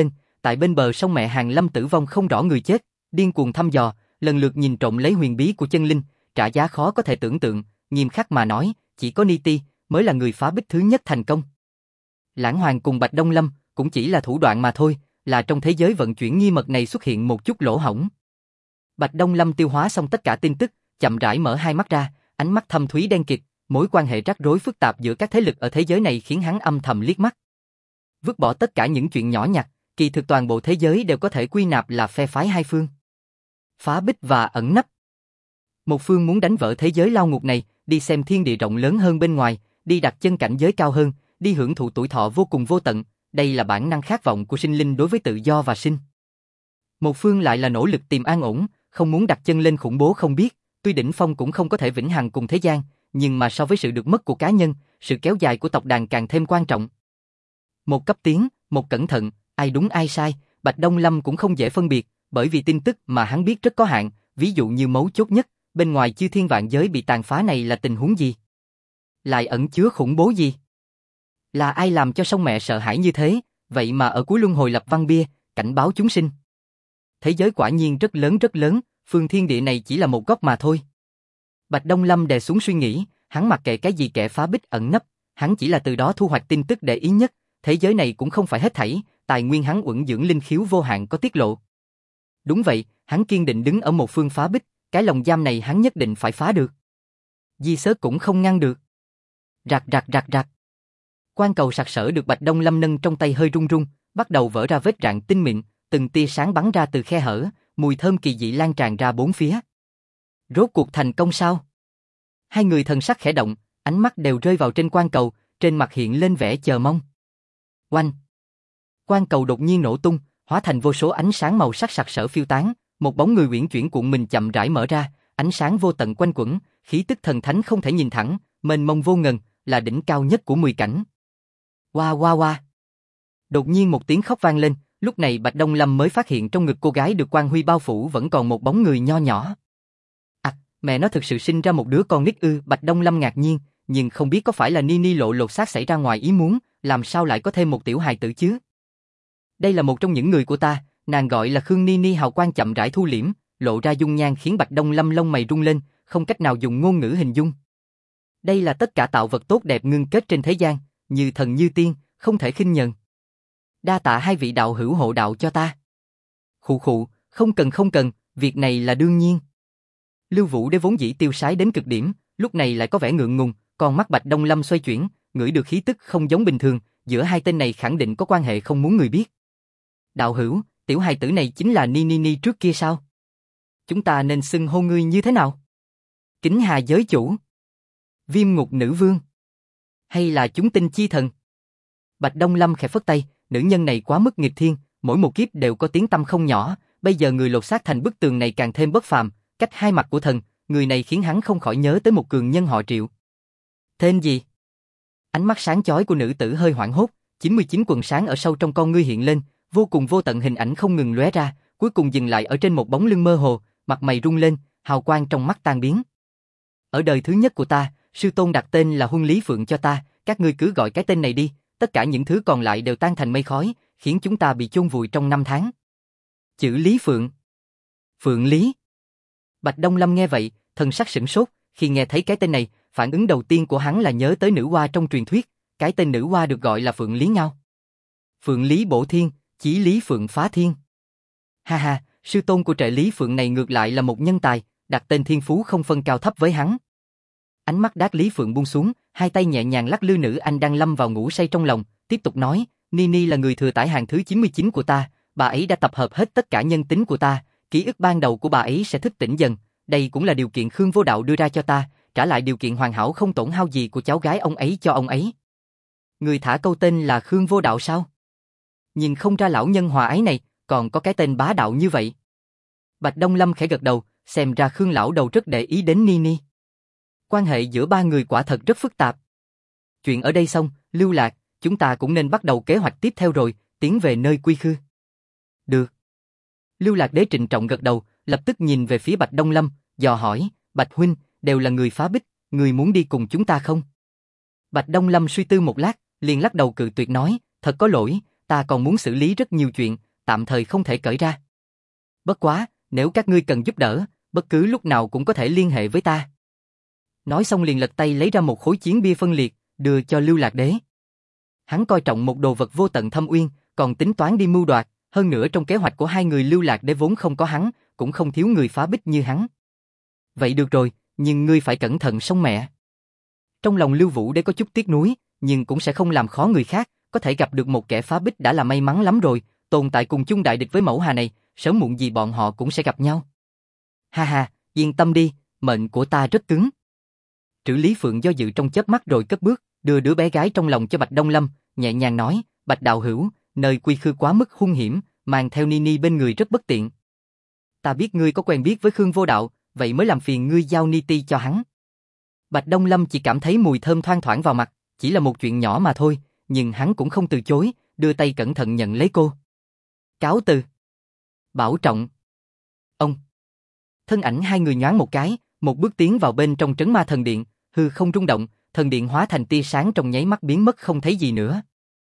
tại bên bờ sông mẹ Hàng Lâm tử vong không rõ người chết, điên cuồng thăm dò, lần lượt nhìn trộm lấy huyền bí của chân linh, trả giá khó có thể tưởng tượng, nghiêm khắc mà nói, chỉ có Ni Ti mới là người phá bích thứ nhất thành công. Lãng Hoàng cùng Bạch Đông Lâm cũng chỉ là thủ đoạn mà thôi, là trong thế giới vận chuyển nghi mật này xuất hiện một chút lỗ hổng. Bạch Đông Lâm tiêu hóa xong tất cả tin tức, chậm rãi mở hai mắt ra, ánh mắt thâm thúy đen kịt, mối quan hệ rắc rối phức tạp giữa các thế lực ở thế giới này khiến hắn âm thầm liếc mắt. Vứt bỏ tất cả những chuyện nhỏ nhặt, kỳ thực toàn bộ thế giới đều có thể quy nạp là phe phái hai phương. Phá bích và ẩn nấp. Một phương muốn đánh vỡ thế giới lao ngục này, đi xem thiên địa rộng lớn hơn bên ngoài, đi đặt chân cảnh giới cao hơn, đi hưởng thụ tuổi thọ vô cùng vô tận, đây là bản năng khát vọng của sinh linh đối với tự do và sinh. Một phương lại là nỗ lực tìm an ổn, không muốn đặt chân lên khủng bố không biết, tuy đỉnh phong cũng không có thể vĩnh hằng cùng thế gian, nhưng mà so với sự được mất của cá nhân, sự kéo dài của tộc đàn càng thêm quan trọng. Một cấp tiến, một cẩn thận, ai đúng ai sai, Bạch Đông Lâm cũng không dễ phân biệt, bởi vì tin tức mà hắn biết rất có hạn, ví dụ như mấu chốt nhất, bên ngoài chư thiên vạn giới bị tàn phá này là tình huống gì? Lại ẩn chứa khủng bố gì? Là ai làm cho sông mẹ sợ hãi như thế, vậy mà ở cuối luân hồi lập văn bia, cảnh báo chúng sinh. Thế giới quả nhiên rất lớn, phương thiên địa này chỉ là một góc mà thôi. Bạch Đông Lâm đè xuống suy nghĩ, hắn mặc kệ cái gì kẻ phá bích ẩn nấp, hắn chỉ là từ đó thu hoạch tin tức để ý nhất, thế giới này cũng không phải hết thảy, tài nguyên hắn uẩn dưỡng linh khiếu vô hạn có tiết lộ. Đúng vậy, hắn kiên định đứng ở một phương phá bích, cái lồng giam này hắn nhất định phải phá được. Di Sớt cũng không ngăn được. Rạc. Quan cầu sặc sỡ được Bạch Đông Lâm nâng trong tay hơi run run, bắt đầu vỡ ra vết rạn tinh mịn, từng tia sáng bắn ra từ khe hở, mùi thơm kỳ dị lan tràn ra bốn phía. Rốt cuộc thành công sao? Hai người thần sắc khẽ động, ánh mắt đều rơi vào trên quan cầu, trên mặt hiện lên vẻ chờ mong. Oanh! Quan cầu đột nhiên nổ tung, hóa thành vô số ánh sáng màu sắc sặc sỡ phiêu tán, một bóng người uyển chuyển cuộn mình chậm rãi mở ra, ánh sáng vô tận quanh quẩn, khí tức thần thánh không thể nhìn thẳng, mênh mông vô ngần, là đỉnh cao nhất của 10 cảnh. Oa. Đột nhiên một tiếng khóc vang lên, lúc này Bạch Đông Lâm mới phát hiện trong ngực cô gái được quang huy bao phủ vẫn còn một bóng người nho nhỏ. Mẹ nó thực sự sinh ra một đứa con nít ư? Bạch Đông Lâm ngạc nhiên, nhưng không biết có phải là Nini lộ lột xác xảy ra ngoài ý muốn, làm sao lại có thêm một tiểu hài tử chứ? Đây là một trong những người của ta, nàng gọi là Khương Nini. Hào quang chậm rãi thu liễm, lộ ra dung nhan khiến Bạch Đông Lâm lông mày rung lên, không cách nào dùng ngôn ngữ hình dung. Đây là tất cả tạo vật tốt đẹp ngưng kết trên thế gian, như thần như tiên, không thể khinh nhờn. Đa tạ hai vị đạo hữu hộ đạo cho ta. Khụ, không cần, việc này là đương nhiên. Lưu Vũ Đế vốn dĩ tiêu sái đến cực điểm, lúc này lại có vẻ ngượng ngùng, con mắt Bạch Đông Lâm xoay chuyển, ngửi được khí tức không giống bình thường, giữa hai tên này khẳng định có quan hệ không muốn người biết. Đạo hữu, tiểu hài tử này chính là Ni trước kia sao? Chúng ta nên xưng hô ngươi như thế nào? Kính Hà giới chủ, Viêm Ngục nữ vương, hay là chúng tinh chi thần? Bạch Đông Lâm khẽ phất tay, nữ nhân này quá mức nghịch thiên, mỗi một kiếp đều có tiếng tăm không nhỏ, bây giờ người lột xác thành bức tường này càng thêm bất phàm, cách hai mặt của thần, người này khiến hắn không khỏi nhớ tới một cường nhân họ Triệu. Tên gì? Ánh mắt sáng chói của nữ tử hơi hoảng hốt, 99 quầng sáng ở sâu trong con ngươi hiện lên, vô cùng vô tận hình ảnh không ngừng lóe ra, cuối cùng dừng lại ở trên một bóng lưng mơ hồ, mặt mày rung lên, hào quang trong mắt tan biến. Ở đời thứ nhất của ta, sư tôn đặt tên là Huân Lý Phượng cho ta, các ngươi cứ gọi cái tên này đi, tất cả những thứ còn lại đều tan thành mây khói, khiến chúng ta bị chôn vùi trong 5 tháng. Chữ Lý Phượng. Phượng Lý. Bạch Đông Lâm nghe vậy, thần sắc sửng sốt, khi nghe thấy cái tên này, phản ứng đầu tiên của hắn là nhớ tới nữ hoa trong truyền thuyết, cái tên nữ hoa được gọi là Phượng Lý Ngao. Phượng Lý bổ thiên, chí Lý Phượng phá thiên. Ha, sư tôn của Trệ Lý Phượng này ngược lại là một nhân tài, đặt tên thiên phú không phân cao thấp với hắn. Ánh mắt Đát Lý Phượng buông xuống, hai tay nhẹ nhàng lắc lư nữ anh đang lâm vào ngủ say trong lòng, tiếp tục nói, Nini là người thừa tải hàng thứ 99 của ta, bà ấy đã tập hợp hết tất cả nhân tính của ta, ký ức ban đầu của bà ấy sẽ thức tỉnh dần, đây cũng là điều kiện Khương Vô Đạo đưa ra cho ta, trả lại điều kiện hoàn hảo không tổn hao gì của cháu gái ông ấy cho ông ấy. Người thả câu tên là Khương Vô Đạo sao? Nhìn không ra lão nhân hòa ái này, còn có cái tên bá đạo như vậy. Bạch Đông Lâm khẽ gật đầu, xem ra Khương lão đầu rất để ý đến Nini. Quan hệ giữa ba người quả thật rất phức tạp. Chuyện ở đây xong, Lưu Lạc, chúng ta cũng nên bắt đầu kế hoạch tiếp theo rồi, tiến về nơi quy khư. Được. Lưu Lạc Đế trịnh trọng gật đầu, lập tức nhìn về phía Bạch Đông Lâm, dò hỏi, Bạch huynh, đều là người phá bích, người muốn đi cùng chúng ta không? Bạch Đông Lâm suy tư một lát, liền lắc đầu cự tuyệt nói, thật có lỗi, ta còn muốn xử lý rất nhiều chuyện, tạm thời không thể cởi ra. Bất quá, nếu các ngươi cần giúp đỡ, bất cứ lúc nào cũng có thể liên hệ với ta. Nói xong liền lật tay lấy ra một khối chiến bia phân liệt, đưa cho Lưu Lạc Đế. Hắn coi trọng một đồ vật vô tận thâm uyên, còn tính toán đi mưu đoạt, hơn nữa trong kế hoạch của hai người Lưu Lạc Đế vốn không có hắn, cũng không thiếu người phá bích như hắn. Vậy được rồi, nhưng ngươi phải cẩn thận sông mẹ. Trong lòng Lưu Vũ Đế có chút tiếc nuối, nhưng cũng sẽ không làm khó người khác, có thể gặp được một kẻ phá bích đã là may mắn lắm rồi, tồn tại cùng chung đại địch với mẫu hà này, sớm muộn gì bọn họ cũng sẽ gặp nhau. Ha ha, yên tâm đi, mệnh của ta rất cứng. Trữ Lý Phượng do dự trong chớp mắt rồi cất bước, đưa đứa bé gái trong lòng cho Bạch Đông Lâm, nhẹ nhàng nói, Bạch đạo hữu, nơi Quy Khư quá mức hung hiểm, mang theo Nini bên người rất bất tiện. Ta biết ngươi có quen biết với Khương Vô Đạo, vậy mới làm phiền ngươi giao Niti cho hắn. Bạch Đông Lâm chỉ cảm thấy mùi thơm thoang thoảng vào mặt, chỉ là một chuyện nhỏ mà thôi, nhưng hắn cũng không từ chối, đưa tay cẩn thận nhận lấy cô. Cáo từ. Bảo trọng. Ông. Thân ảnh hai người nhoáng một cái, một bước tiến vào bên trong trấn ma thần điện, hư không rung động, thần điện hóa thành tia sáng trong nháy mắt biến mất không thấy gì nữa.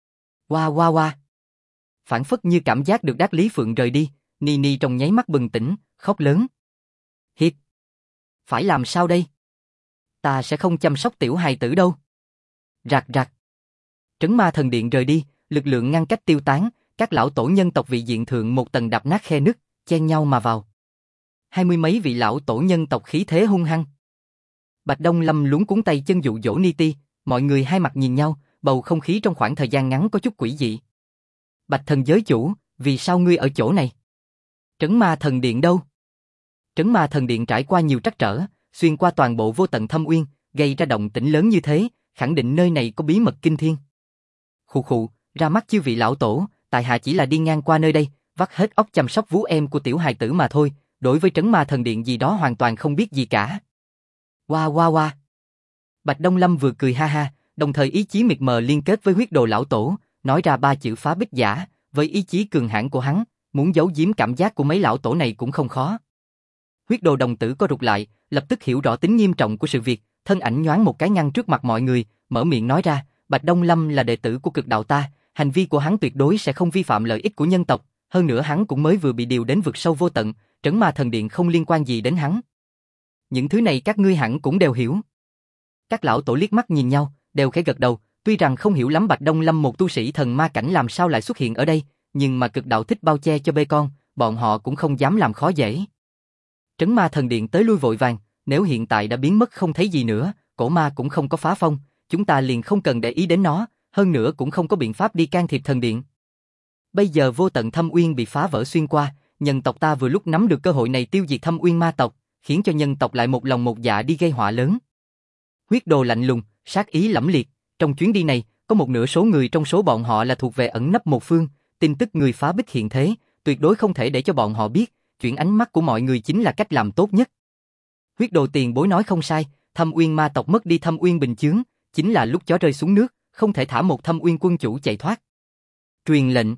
Oa. Phản phất như cảm giác được Đát Lý Phượng rời đi, Nini trong nháy mắt bừng tỉnh, khóc lớn. Hiệp. Phải làm sao đây? Ta sẽ không chăm sóc tiểu hài tử đâu. Rạc. Trấn ma thần điện rời đi, lực lượng ngăn cách tiêu tán, các lão tổ nhân tộc vị diện thượng một tầng đạp nát khe nứt, chen nhau mà vào. 20 mấy vị lão tổ nhân tộc khí thế hung hăng. Bạch Đông Lâm luống cuống tay chân dụ dỗ Niti, mọi người hai mặt nhìn nhau, bầu không khí trong khoảng thời gian ngắn có chút quỷ dị. Bạch thần giới chủ, vì sao ngươi ở chỗ này? Trấn ma thần điện đâu? Trấn ma thần điện trải qua nhiều trắc trở, xuyên qua toàn bộ vô tận thâm uyên, gây ra động tĩnh lớn như thế, khẳng định nơi này có bí mật kinh thiên. Khụ, ra mắt chư vị lão tổ, tại hạ chỉ là đi ngang qua nơi đây, vắt hết óc chăm sóc vú em của tiểu hài tử mà thôi, đối với trấn ma thần điện gì đó hoàn toàn không biết gì cả. Oa. Bạch Đông Lâm vừa cười ha ha, đồng thời ý chí mịt mờ liên kết với huyết đồ lão tổ, nói ra ba chữ phá bích giả, với ý chí cường hãn của hắn, muốn giấu giếm cảm giác của mấy lão tổ này cũng không khó. Huyết đồ đồng tử co rụt lại, lập tức hiểu rõ tính nghiêm trọng của sự việc, thân ảnh nhoáng một cái ngăn trước mặt mọi người, mở miệng nói ra, Bạch Đông Lâm là đệ tử của cực đạo ta, hành vi của hắn tuyệt đối sẽ không vi phạm lợi ích của nhân tộc, hơn nữa hắn cũng mới vừa bị điều đến vực sâu vô tận, trấn ma thần điện không liên quan gì đến hắn. Những thứ này các ngươi hẳn cũng đều hiểu. Các lão tổ liếc mắt nhìn nhau, đều khẽ gật đầu, tuy rằng không hiểu lắm Bạch Đông Lâm một tu sĩ thần ma cảnh làm sao lại xuất hiện ở đây, nhưng mà cực đạo thích bao che cho bê con, bọn họ cũng không dám làm khó dễ. Trấn ma thần điện tới lui vội vàng, nếu hiện tại đã biến mất không thấy gì nữa, cổ ma cũng không có phá phong, chúng ta liền không cần để ý đến nó, hơn nữa cũng không có biện pháp đi can thiệp thần điện. Bây giờ vô tận thâm uyên bị phá vỡ xuyên qua, nhân tộc ta vừa lúc nắm được cơ hội này tiêu diệt thâm uyên ma tộc, khiến cho nhân tộc lại một lòng một dạ đi gây họa lớn. Huyết đồ lạnh lùng, sát ý lẫm liệt, trong chuyến đi này, có một nửa số người trong số bọn họ là thuộc về ẩn nấp một phương, tin tức người phá bích hiện thế, tuyệt đối không thể để cho bọn họ biết, chuyển ánh mắt của mọi người chính là cách làm tốt nhất. Huyết đồ tiền bối nói không sai, thâm uyên ma tộc mất đi thâm uyên bình chướng, chính là lúc chó rơi xuống nước, không thể thả một thâm uyên quân chủ chạy thoát. Truyền lệnh.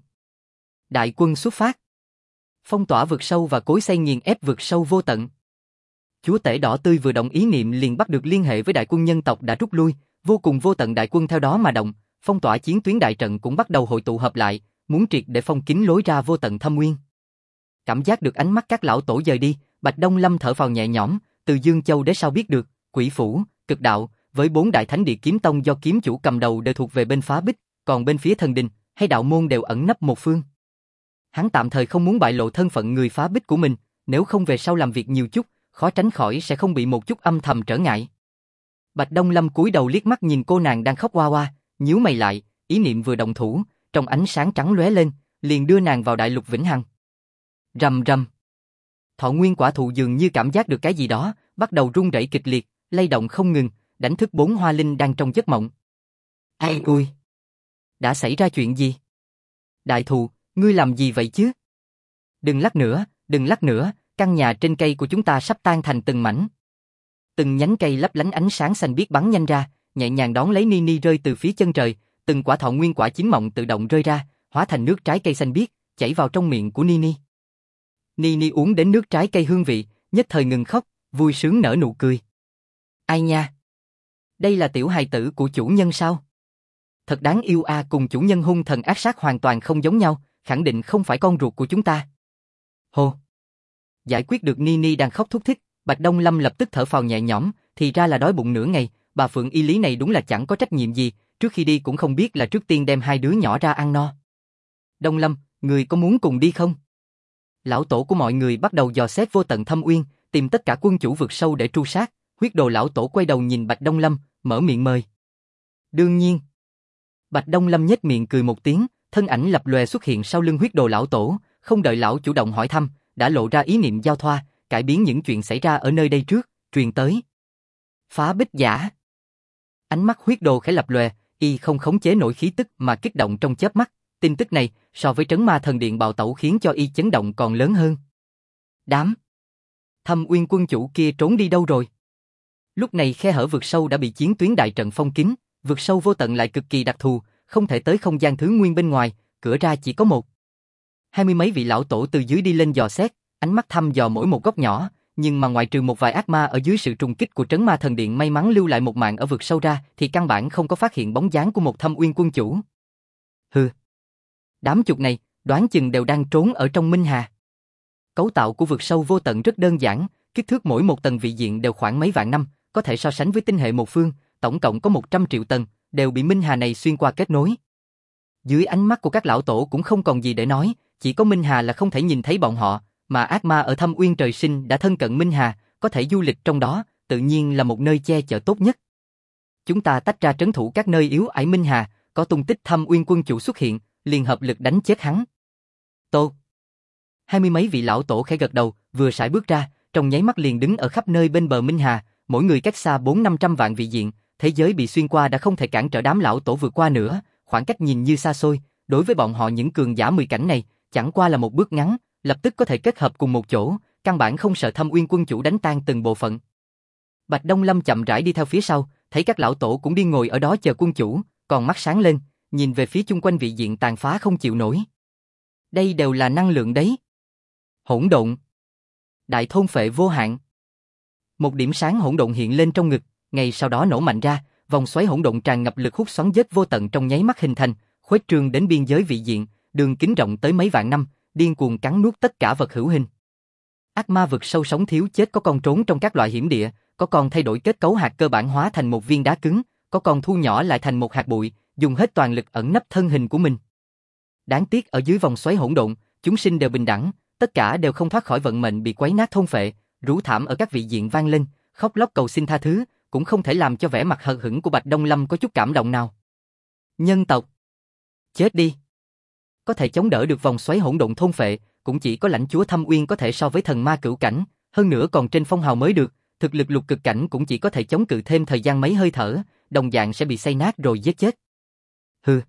Đại quân xuất phát. Phong tỏa vực sâu và cối xay nghiền ép vực sâu vô tận. Chúa tể đỏ tươi vừa động ý niệm liền bắt được liên hệ với đại quân nhân tộc đã rút lui, vô cùng vô tận đại quân theo đó mà động, phong tỏa chiến tuyến đại trận cũng bắt đầu hội tụ hợp lại, muốn triệt để phong kín lối ra vô tận thâm uyên. Cảm giác được ánh mắt các lão tổ dời đi, Bạch Đông Lâm thở phào nhẹ nhõm, từ Dương Châu Đế sao biết được, Quỷ Phủ, Cực Đạo, với 4 đại thánh địa kiếm tông do kiếm chủ cầm đầu đều thuộc về bên phá bích, còn bên phía thần đình hay đạo môn đều ẩn nấp một phương. Hắn tạm thời không muốn bại lộ thân phận người phá bích của mình, nếu không về sau làm việc nhiều chút, khó tránh khỏi sẽ không bị một chút âm thầm trở ngại. Bạch Đông Lâm cúi đầu liếc mắt nhìn cô nàng đang khóc oa oa, nhíu mày lại, ý niệm vừa động thủ, trong ánh sáng trắng lóe lên, liền đưa nàng vào đại lục vĩnh hằng. Rầm rầm. Thọ nguyên quả thụ dường như cảm giác được cái gì đó, bắt đầu rung rẩy kịch liệt, lay động không ngừng, đánh thức 4 hoa linh đang trong giấc mộng. Ai ui! Đã xảy ra chuyện gì? Đại thụ, ngươi làm gì vậy chứ? Đừng lắc nữa, căn nhà trên cây của chúng ta sắp tan thành từng mảnh. Từng nhánh cây lấp lánh ánh sáng xanh biếc bắn nhanh ra, nhẹ nhàng đón lấy Nini rơi từ phía chân trời, từng quả thọ nguyên quả chín mọng tự động rơi ra, hóa thành nước trái cây xanh biếc, chảy vào trong miệng của Nini. Nini uống đến nước trái cây hương vị, nhất thời ngừng khóc, vui sướng nở nụ cười. Ai nha? Đây là tiểu hài tử của chủ nhân sao? Thật đáng yêu à, cùng chủ nhân hung thần ác sát hoàn toàn không giống nhau, khẳng định không phải con ruột của chúng ta. Hồ. Giải quyết được Nini đang khóc thúc thích, Bạch Đông Lâm lập tức thở phào nhẹ nhõm, thì ra là đói bụng nửa ngày, bà Phượng Y Lý này đúng là chẳng có trách nhiệm gì, trước khi đi cũng không biết là trước tiên đem hai đứa nhỏ ra ăn no. Đông Lâm, người có muốn cùng đi không? Lão tổ của mọi người bắt đầu dò xét vô tận thâm uyên, tìm tất cả quân chủ vực sâu để tru sát, huyết đồ lão tổ quay đầu nhìn Bạch Đông Lâm, mở miệng mời. Đương nhiên. Bạch Đông Lâm nhếch miệng cười một tiếng, thân ảnh lập lòe xuất hiện sau lưng huyết đồ lão tổ, không đợi lão chủ động hỏi thăm, đã lộ ra ý niệm giao thoa, cải biến những chuyện xảy ra ở nơi đây trước, truyền tới. Phá bích giả. Ánh mắt huyết đồ khẽ lập lòe, y không khống chế nổi khí tức mà kích động trong chớp mắt, tin tức này so với trấn ma thần điện bạo tẩu khiến cho y chấn động còn lớn hơn. Đám Thâm Uyên quân chủ kia trốn đi đâu rồi? Lúc này khe hở vực sâu đã bị chiến tuyến đại trận phong kín, vực sâu vô tận lại cực kỳ đặc thù, không thể tới không gian thứ nguyên bên ngoài, cửa ra chỉ có một. 20 mấy vị lão tổ từ dưới đi lên dò xét, ánh mắt thăm dò mỗi một góc nhỏ, nhưng mà ngoại trừ một vài ác ma ở dưới sự trùng kích của trấn ma thần điện may mắn lưu lại một mạng ở vực sâu ra, thì căn bản không có phát hiện bóng dáng của một Thâm Uyên quân chủ. Hừ. Đám chuột này, đoán chừng đều đang trốn ở trong Minh Hà. Cấu tạo của vực sâu vô tận rất đơn giản, kích thước mỗi một tầng vị diện đều khoảng mấy vạn năm, có thể so sánh với tinh hệ một phương, tổng cộng có 100 triệu tầng, đều bị Minh Hà này xuyên qua kết nối. Dưới ánh mắt của các lão tổ cũng không còn gì để nói, chỉ có Minh Hà là không thể nhìn thấy bọn họ, mà ác ma ở Thâm Uyên trời sinh đã thân cận Minh Hà, có thể du lịch trong đó, tự nhiên là một nơi che chở tốt nhất. Chúng ta tách ra trấn thủ các nơi yếu ải Minh Hà, có tung tích Thâm Uyên quân chủ xuất hiện, liền hợp lực đánh chết hắn. Tô. 20 mấy vị lão tổ khẽ gật đầu, vừa sải bước ra, trong nháy mắt liền đứng ở khắp nơi bên bờ Minh Hà, mỗi người cách xa 400-500 vạn vị diện, thế giới bị xuyên qua đã không thể cản trở đám lão tổ vượt qua nữa, khoảng cách nhìn như xa xôi, đối với bọn họ những cường giả 10 cảnh này, chẳng qua là một bước ngắn, lập tức có thể kết hợp cùng một chỗ, căn bản không sợ Thâm Uyên quân chủ đánh tan từng bộ phận. Bạch Đông Lâm chậm rãi đi theo phía sau, thấy các lão tổ cũng đi ngồi ở đó chờ quân chủ, còn mắt sáng lên, nhìn về phía chung quanh vị diện tàn phá không chịu nổi. Đây đều là năng lượng đấy. Hỗn độn. Đại thôn phệ vô hạn. Một điểm sáng hỗn độn hiện lên trong ngực, ngay sau đó nổ mạnh ra, vòng xoáy hỗn độn tràn ngập lực hút xoắn dết vô tận trong nháy mắt hình thành, khuếch trương đến biên giới vị diện, đường kính rộng tới mấy vạn năm, điên cuồng cắn nuốt tất cả vật hữu hình. Ác ma vực sâu sống thiếu chết có con trốn trong các loại hiểm địa, có con thay đổi kết cấu hạt cơ bản hóa thành một viên đá cứng, có con thu nhỏ lại thành một hạt bụi, dùng hết toàn lực ẩn nấp thân hình của mình. Đáng tiếc ở dưới vòng xoáy hỗn độn, chúng sinh đều bình đẳng, tất cả đều không thoát khỏi vận mệnh bị quấy nát thôn phệ, rú thảm ở các vị diện vang lên, khóc lóc cầu xin tha thứ, cũng không thể làm cho vẻ mặt hờ hững của Bạch Đông Lâm có chút cảm động nào. Nhân tộc, chết đi. Có thể chống đỡ được vòng xoáy hỗn độn thôn phệ, cũng chỉ có lãnh chúa Thâm Uyên có thể so với thần ma cửu cảnh, hơn nữa còn trên phong hào mới được, thực lực lục cực cảnh cũng chỉ có thể chống cự thêm thời gian mấy hơi thở, đồng dạng sẽ bị xay nát rồi giết chết. Hừ.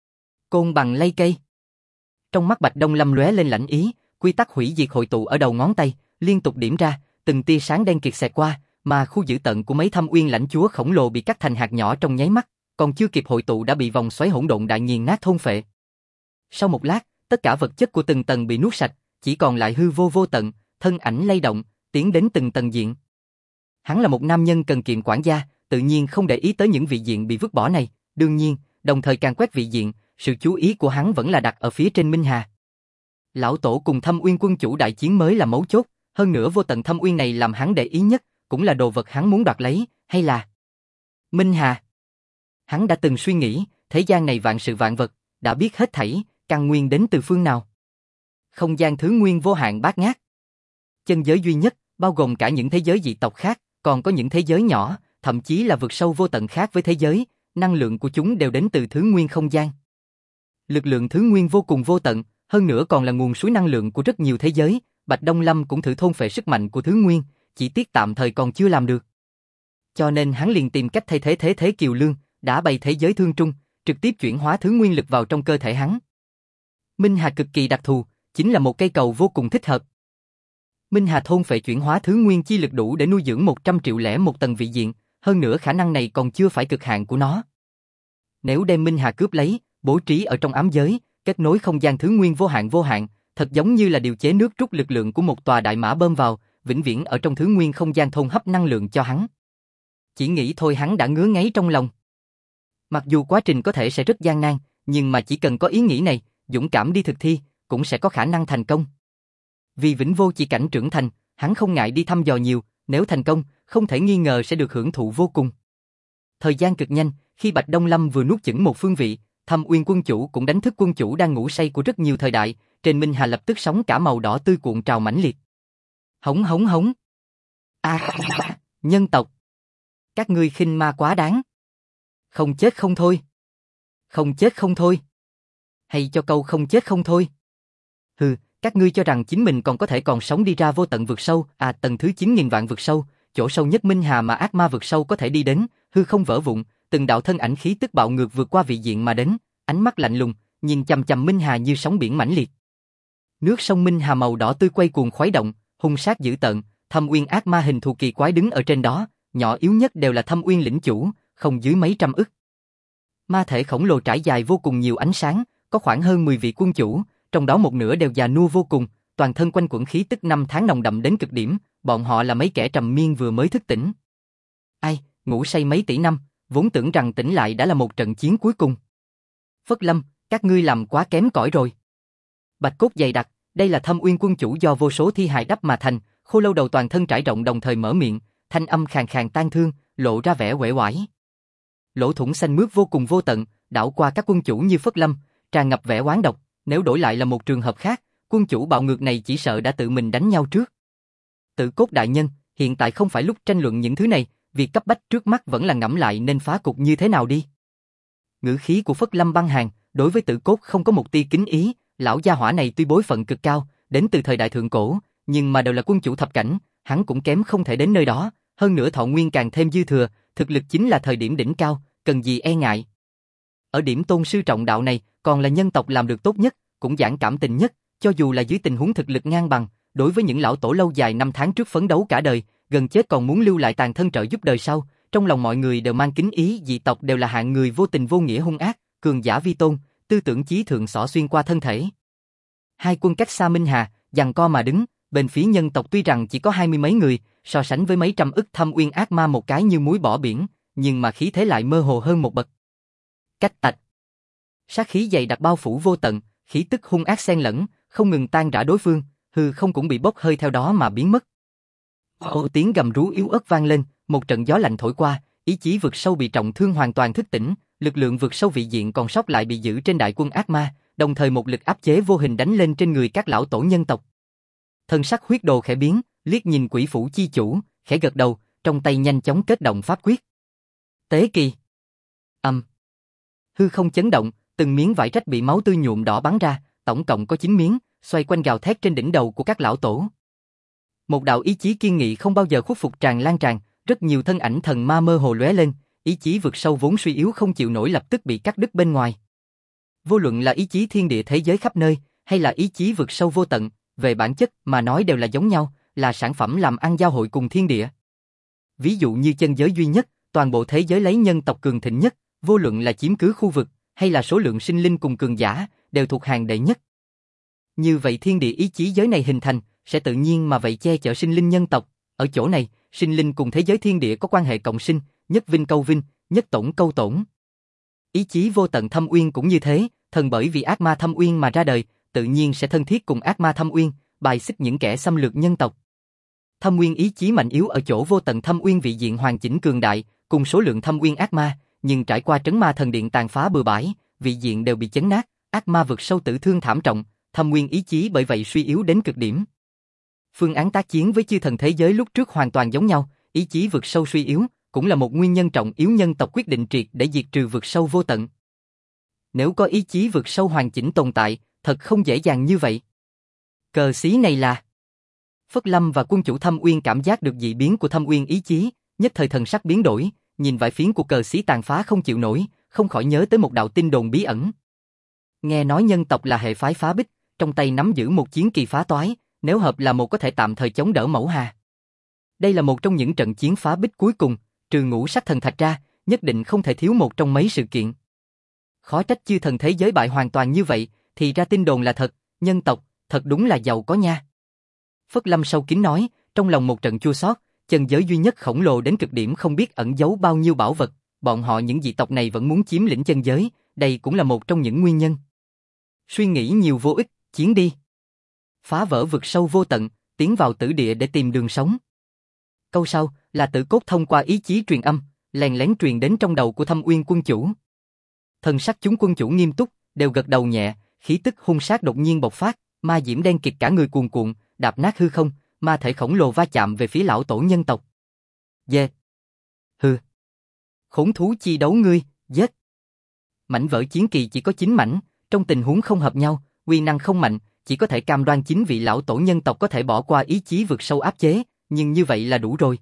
Côn bằng lay cây. Trong mắt Bạch Đông Lâm lóe lên lãnh ý, quy tắc hủy diệt hội tụ ở đầu ngón tay, liên tục điểm ra, từng tia sáng đen kịt xẹt qua, mà khu giữ tận của mấy Thâm Uyên lãnh chúa khổng lồ bị cắt thành hạt nhỏ trong nháy mắt, còn chưa kịp hội tụ đã bị vòng xoáy hỗn độn đại nghiền nát thôn phệ. Sau một lát, tất cả vật chất của từng tầng bị nuốt sạch, chỉ còn lại hư vô vô tận, thân ảnh lay động, tiến đến từng tầng diện. Hắn là một nam nhân cần kiệm quản gia, tự nhiên không để ý tới những vị diện bị vứt bỏ này, đương nhiên, đồng thời càng quét vị diện, sự chú ý của hắn vẫn là đặt ở phía trên Minh Hà. Lão tổ cùng Thâm Uyên quân chủ đại chiến mới là mấu chốt, hơn nữa vô tận Thâm Uyên này làm hắn để ý nhất, cũng là đồ vật hắn muốn đoạt lấy, hay là Minh Hà. Hắn đã từng suy nghĩ, thế gian này vạn sự vạn vật, đã biết hết thảy, căn nguyên đến từ phương nào. Không gian thứ nguyên vô hạn bát ngát. Chân giới duy nhất, bao gồm cả những thế giới dị tộc khác, còn có những thế giới nhỏ, thậm chí là vực sâu vô tận khác với thế giới, năng lượng của chúng đều đến từ thứ nguyên không gian. Lực lượng thứ nguyên vô cùng vô tận, hơn nữa còn là nguồn suối năng lượng của rất nhiều thế giới, Bạch Đông Lâm cũng thử thôn phệ sức mạnh của thứ nguyên, chỉ tiếc tạm thời còn chưa làm được. Cho nên hắn liền tìm cách thay thế thế kiều lương, đã bày thế giới thương trung, trực tiếp chuyển hóa thứ nguyên lực vào trong cơ thể hắn. Minh Hà cực kỳ đặc thù, chính là một cây cầu vô cùng thích hợp. Minh Hà thôn phệ chuyển hóa thứ nguyên chi lực đủ để nuôi dưỡng 100 triệu lẻ một tầng vị diện, hơn nữa khả năng này còn chưa phải cực hạn của nó. Nếu đem Minh Hà cướp lấy, bố trí ở trong ám giới, kết nối không gian thứ nguyên vô hạn, thật giống như là điều chế nước trút lực lượng của một tòa đại mã bơm vào, vĩnh viễn ở trong thứ nguyên không gian thôn hấp năng lượng cho hắn. Chỉ nghĩ thôi hắn đã ngứa ngáy trong lòng. Mặc dù quá trình có thể sẽ rất gian nan, nhưng mà chỉ cần có ý nghĩ này, dũng cảm đi thực thi, cũng sẽ có khả năng thành công. Vì vĩnh vô chỉ cảnh trưởng thành, hắn không ngại đi thăm dò nhiều, nếu thành công, không thể nghi ngờ sẽ được hưởng thụ vô cùng. Thời gian cực nhanh, khi Bạch Đông Lâm vừa nuốt chửng một phương vị, Thâm Uyên quân chủ cũng đánh thức quân chủ đang ngủ say của rất nhiều thời đại, trên Minh Hà lập tức sóng cả màu đỏ tươi cuộn trào mãnh liệt. Hống hống hống. Nhân tộc. Các ngươi khinh ma quá đáng. Không chết không thôi. Không chết không thôi. Hay cho câu không chết không thôi. Hừ, các ngươi cho rằng chính mình còn có thể còn sống đi ra vô tận vực sâu, tầng thứ 9.000 vạn vực sâu, chỗ sâu nhất Minh Hà mà ác ma vực sâu có thể đi đến, hư không vỡ vụn, từng đạo thân ảnh khí tức bạo ngược vượt qua vị diện mà đến, ánh mắt lạnh lùng, nhìn chằm chằm Minh Hà như sóng biển mãnh liệt. Nước sông Minh Hà màu đỏ tươi quay cuồng khuấy động, hung sát dữ tợn, Thâm Uyên ác ma hình thù kỳ quái đứng ở trên đó, nhỏ yếu nhất đều là Thâm Uyên lĩnh chủ, không dưới mấy trăm ức. Ma thể khổng lồ trải dài vô cùng nhiều ánh sáng, có khoảng hơn 10 vị quân chủ, trong đó một nửa đều già nua vô cùng, toàn thân quanh quẩn khí tức năm tháng nồng đậm đến cực điểm, bọn họ là mấy kẻ trầm miên vừa mới thức tỉnh. Ai, ngủ say mấy tỷ năm, vốn tưởng rằng tỉnh lại đã là một trận chiến cuối cùng. Phất Lâm, các ngươi làm quá kém cỏi rồi. Bạch cốt dày đặc, đây là Thâm Uyên quân chủ do vô số thi hài đắp mà thành, khô lâu đầu toàn thân trải rộng đồng thời mở miệng, thanh âm khàn khàn tang thương, lộ ra vẻ uể oải. Lỗ thủng xanh mướt vô cùng vô tận, đảo qua các quân chủ như Phất Lâm, tràn ngập vẻ oán độc, nếu đổi lại là một trường hợp khác, quân chủ bạo ngược này chỉ sợ đã tự mình đánh nhau trước. Tự cốt đại nhân, hiện tại không phải lúc tranh luận những thứ này, việc cấp bách trước mắt vẫn là ngẫm lại nên phá cục như thế nào đi. Ngữ khí của Phất Lâm băng hàn, đối với Tự cốt không có một tia kính ý, lão gia hỏa này tuy bối phận cực cao, đến từ thời đại thượng cổ, nhưng mà đều là quân chủ thập cảnh, hắn cũng kém không thể đến nơi đó, hơn nữa thọ nguyên càng thêm dư thừa, thực lực chính là thời điểm đỉnh cao, cần gì e ngại. Ở điểm tôn sư trọng đạo này, còn là nhân tộc làm được tốt nhất, cũng giảng cảm tình nhất, cho dù là dưới tình huống thực lực ngang bằng, đối với những lão tổ lâu dài năm tháng trước phấn đấu cả đời, gần chết còn muốn lưu lại tàn thân trợ giúp đời sau, trong lòng mọi người đều mang kính ý, dị tộc đều là hạng người vô tình vô nghĩa hung ác, cường giả vi tôn, tư tưởng chí thượng xỏ xuyên qua thân thể. Hai quân cách xa Minh Hà, giằng co mà đứng, bên phía nhân tộc tuy rằng chỉ có 20 mấy người, so sánh với mấy trăm ức Thâm Uyên ác ma một cái như muối bỏ biển, nhưng mà khí thế lại mơ hồ hơn một bậc. Cách tạch. Sát khí dày đặc bao phủ vô tận, khí tức hung ác xen lẫn, không ngừng tan rã đối phương, hư không cũng bị bốc hơi theo đó mà biến mất. Tiếng gầm rú yếu ớt vang lên, một trận gió lạnh thổi qua, ý chí vực sâu bị trọng thương hoàn toàn thức tỉnh, lực lượng vực sâu vị diện còn sót lại bị giữ trên đại quân ác ma, đồng thời một lực áp chế vô hình đánh lên trên người các lão tổ nhân tộc. Thân sắc huyết đồ khẽ biến, liếc nhìn quỷ phủ chi chủ, khẽ gật đầu, trong tay nhanh chóng kết động pháp quyết. Tế kỳ. Hư không chấn động, từng miếng vải rách bị máu tươi nhuộm đỏ bắn ra, tổng cộng có 9 miếng, xoay quanh gào thét trên đỉnh đầu của các lão tổ. Một đạo ý chí kiên nghị không bao giờ khuất phục tràn lan tràn, rất nhiều thân ảnh thần ma mơ hồ lóe lên, ý chí vực sâu vốn suy yếu không chịu nổi lập tức bị cắt đứt bên ngoài. Vô luận là ý chí thiên địa thế giới khắp nơi, hay là ý chí vực sâu vô tận, về bản chất mà nói đều là giống nhau, là sản phẩm làm ăn giao hội cùng thiên địa. Ví dụ như chân giới duy nhất, toàn bộ thế giới lấy nhân tộc cường thịnh nhất, vô luận là chiếm cứ khu vực, hay là số lượng sinh linh cùng cường giả, đều thuộc hàng đệ nhất. Như vậy thiên địa ý chí giới này hình thành, sẽ tự nhiên mà vậy che chở sinh linh nhân tộc. Ở chỗ này, sinh linh cùng thế giới thiên địa có quan hệ cộng sinh, nhất vinh câu vinh, nhất tổn câu tổn. Ý chí vô tận Thâm Uyên cũng như thế, thần bởi vì ác ma Thâm Uyên mà ra đời, tự nhiên sẽ thân thiết cùng ác ma Thâm Uyên, bài xích những kẻ xâm lược nhân tộc. Thâm Uyên ý chí mạnh yếu ở chỗ vô tận Thâm Uyên vị diện hoàn chỉnh cường đại, cùng số lượng Thâm Uyên ác ma, nhưng trải qua trấn ma thần điện tàn phá bừa bãi, vị diện đều bị chấn nát, ác ma vực sâu tử thương thảm trọng, Thâm Uyên ý chí bởi vậy suy yếu đến cực điểm. Phương án tác chiến với chư thần thế giới lúc trước hoàn toàn giống nhau, ý chí vực sâu suy yếu, cũng là một nguyên nhân trọng yếu nhân tộc quyết định triệt để diệt trừ vực sâu vô tận. Nếu có ý chí vực sâu hoàn chỉnh tồn tại, thật không dễ dàng như vậy. Cờ xí này là... Phất Lâm và quân chủ Thâm Uyên cảm giác được dị biến của Thâm Uyên ý chí, nhất thời thần sắc biến đổi, nhìn vải phiến của cờ xí tàn phá không chịu nổi, không khỏi nhớ tới một đạo tin đồn bí ẩn. Nghe nói nhân tộc là hệ phái phá bích, trong tay nắm giữ một chiến kỳ phá toái, nếu hợp là một có thể tạm thời chống đỡ mẫu hà. Đây là một trong những trận chiến phá bích cuối cùng, trừ ngũ sắc thần thạch ra, nhất định không thể thiếu một trong mấy sự kiện. Khó trách chư thần thế giới bại hoàn toàn như vậy, thì ra tin đồn là thật, nhân tộc, thật đúng là giàu có nha. Phất Lâm sâu kín nói, trong lòng một trận chua xót, chân giới duy nhất khổng lồ đến cực điểm không biết ẩn giấu bao nhiêu bảo vật, bọn họ những dị tộc này vẫn muốn chiếm lĩnh chân giới, đây cũng là một trong những nguyên nhân. Suy nghĩ nhiều vô ích, chiến đi. Phá vỡ vực sâu vô tận, tiến vào tử địa để tìm đường sống. Câu sau là Tử Cốt thông qua ý chí truyền âm, lén lén truyền đến trong đầu của Thâm Uyên quân chủ. Thần sắc chúng quân chủ nghiêm túc, đều gật đầu nhẹ, khí tức hung sát đột nhiên bộc phát, ma diễm đen kịt cả người cuồn cuộn, đạp nát hư không, ma thể khổng lồ va chạm về phía lão tổ nhân tộc. Dê. Hừ. Khốn thú chi đấu ngươi, giết. Mảnh vỡ chiến kỳ chỉ có 9 mảnh, trong tình huống không hợp nhau, uy năng không mạnh, chỉ có thể cam đoan 9 vị lão tổ nhân tộc có thể bỏ qua ý chí vượt sâu áp chế, nhưng như vậy là đủ rồi.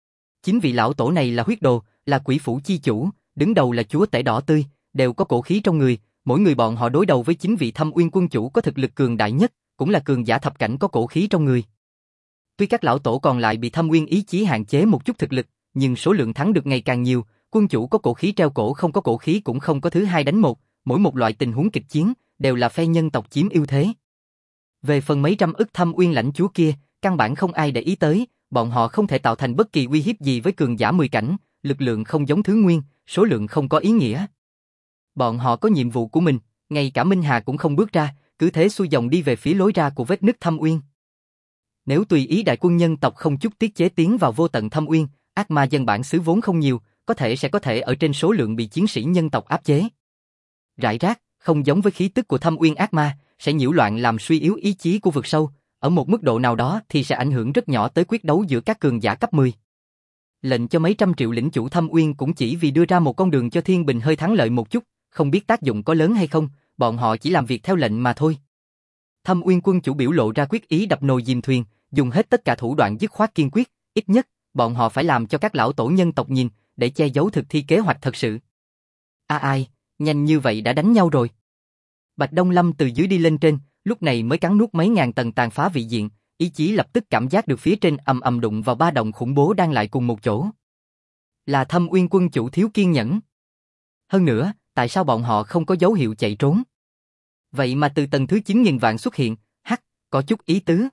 9 vị lão tổ này là huyết đồ, là quỷ phủ chi chủ, đứng đầu là chúa tể đỏ tươi, đều có cổ khí trong người, mỗi người bọn họ đối đầu với 9 vị Thâm Uyên quân chủ có thực lực cường đại nhất, cũng là cường giả thập cảnh có cổ khí trong người. Tuy các lão tổ còn lại bị Thâm Uyên ý chí hạn chế một chút thực lực, nhưng số lượng thắng được ngày càng nhiều, quân chủ có cổ khí treo cổ không có cổ khí cũng không có thứ hai đánh một, mỗi một loại tình huống kịch chiến đều là phe nhân tộc chiếm ưu thế. Về phần mấy trăm ức Thâm Uyên lãnh chúa kia, căn bản không ai để ý tới, bọn họ không thể tạo thành bất kỳ uy hiếp gì với cường giả 10 cảnh, lực lượng không giống thứ nguyên, số lượng không có ý nghĩa. Bọn họ có nhiệm vụ của mình, ngay cả Minh Hà cũng không bước ra, cứ thế xuôi dòng đi về phía lối ra của vết nứt Thâm Uyên. Nếu tùy ý đại quân nhân tộc không chút tiết chế tiến vào vô tận Thâm Uyên, ác ma dân bản xứ vốn không nhiều, có thể ở trên số lượng bị chiến sĩ nhân tộc áp chế. Rải rác, không giống với khí tức của Thâm Uyên ác ma, sẽ nhiễu loạn làm suy yếu ý chí của vực sâu, ở một mức độ nào đó thì sẽ ảnh hưởng rất nhỏ tới quyết đấu giữa các cường giả cấp 10. Lệnh cho mấy trăm triệu lĩnh chủ Thâm Uyên cũng chỉ vì đưa ra một con đường cho Thiên Bình hơi thắng lợi một chút, không biết tác dụng có lớn hay không, bọn họ chỉ làm việc theo lệnh mà thôi. Thâm Uyên quân chủ biểu lộ ra quyết ý đập nồi dìm thuyền, dùng hết tất cả thủ đoạn dứt khoát kiên quyết, ít nhất, bọn họ phải làm cho các lão tổ nhân tộc nhìn, để che giấu thực thi kế hoạch thật sự. Ai, nhanh như vậy đã đánh nhau rồi. Bạch Đông Lâm từ dưới đi lên trên, lúc này mới cắn nuốt mấy ngàn tầng tàn phá vị diện, ý chí lập tức cảm giác được phía trên ầm ầm đụng vào ba đồng khủng bố đang lại cùng một chỗ. Là Thâm Uyên quân chủ thiếu kiên nhẫn. Hơn nữa, tại sao bọn họ không có dấu hiệu chạy trốn? Vậy mà từ tầng thứ 9.000 vạn xuất hiện, có chút ý tứ.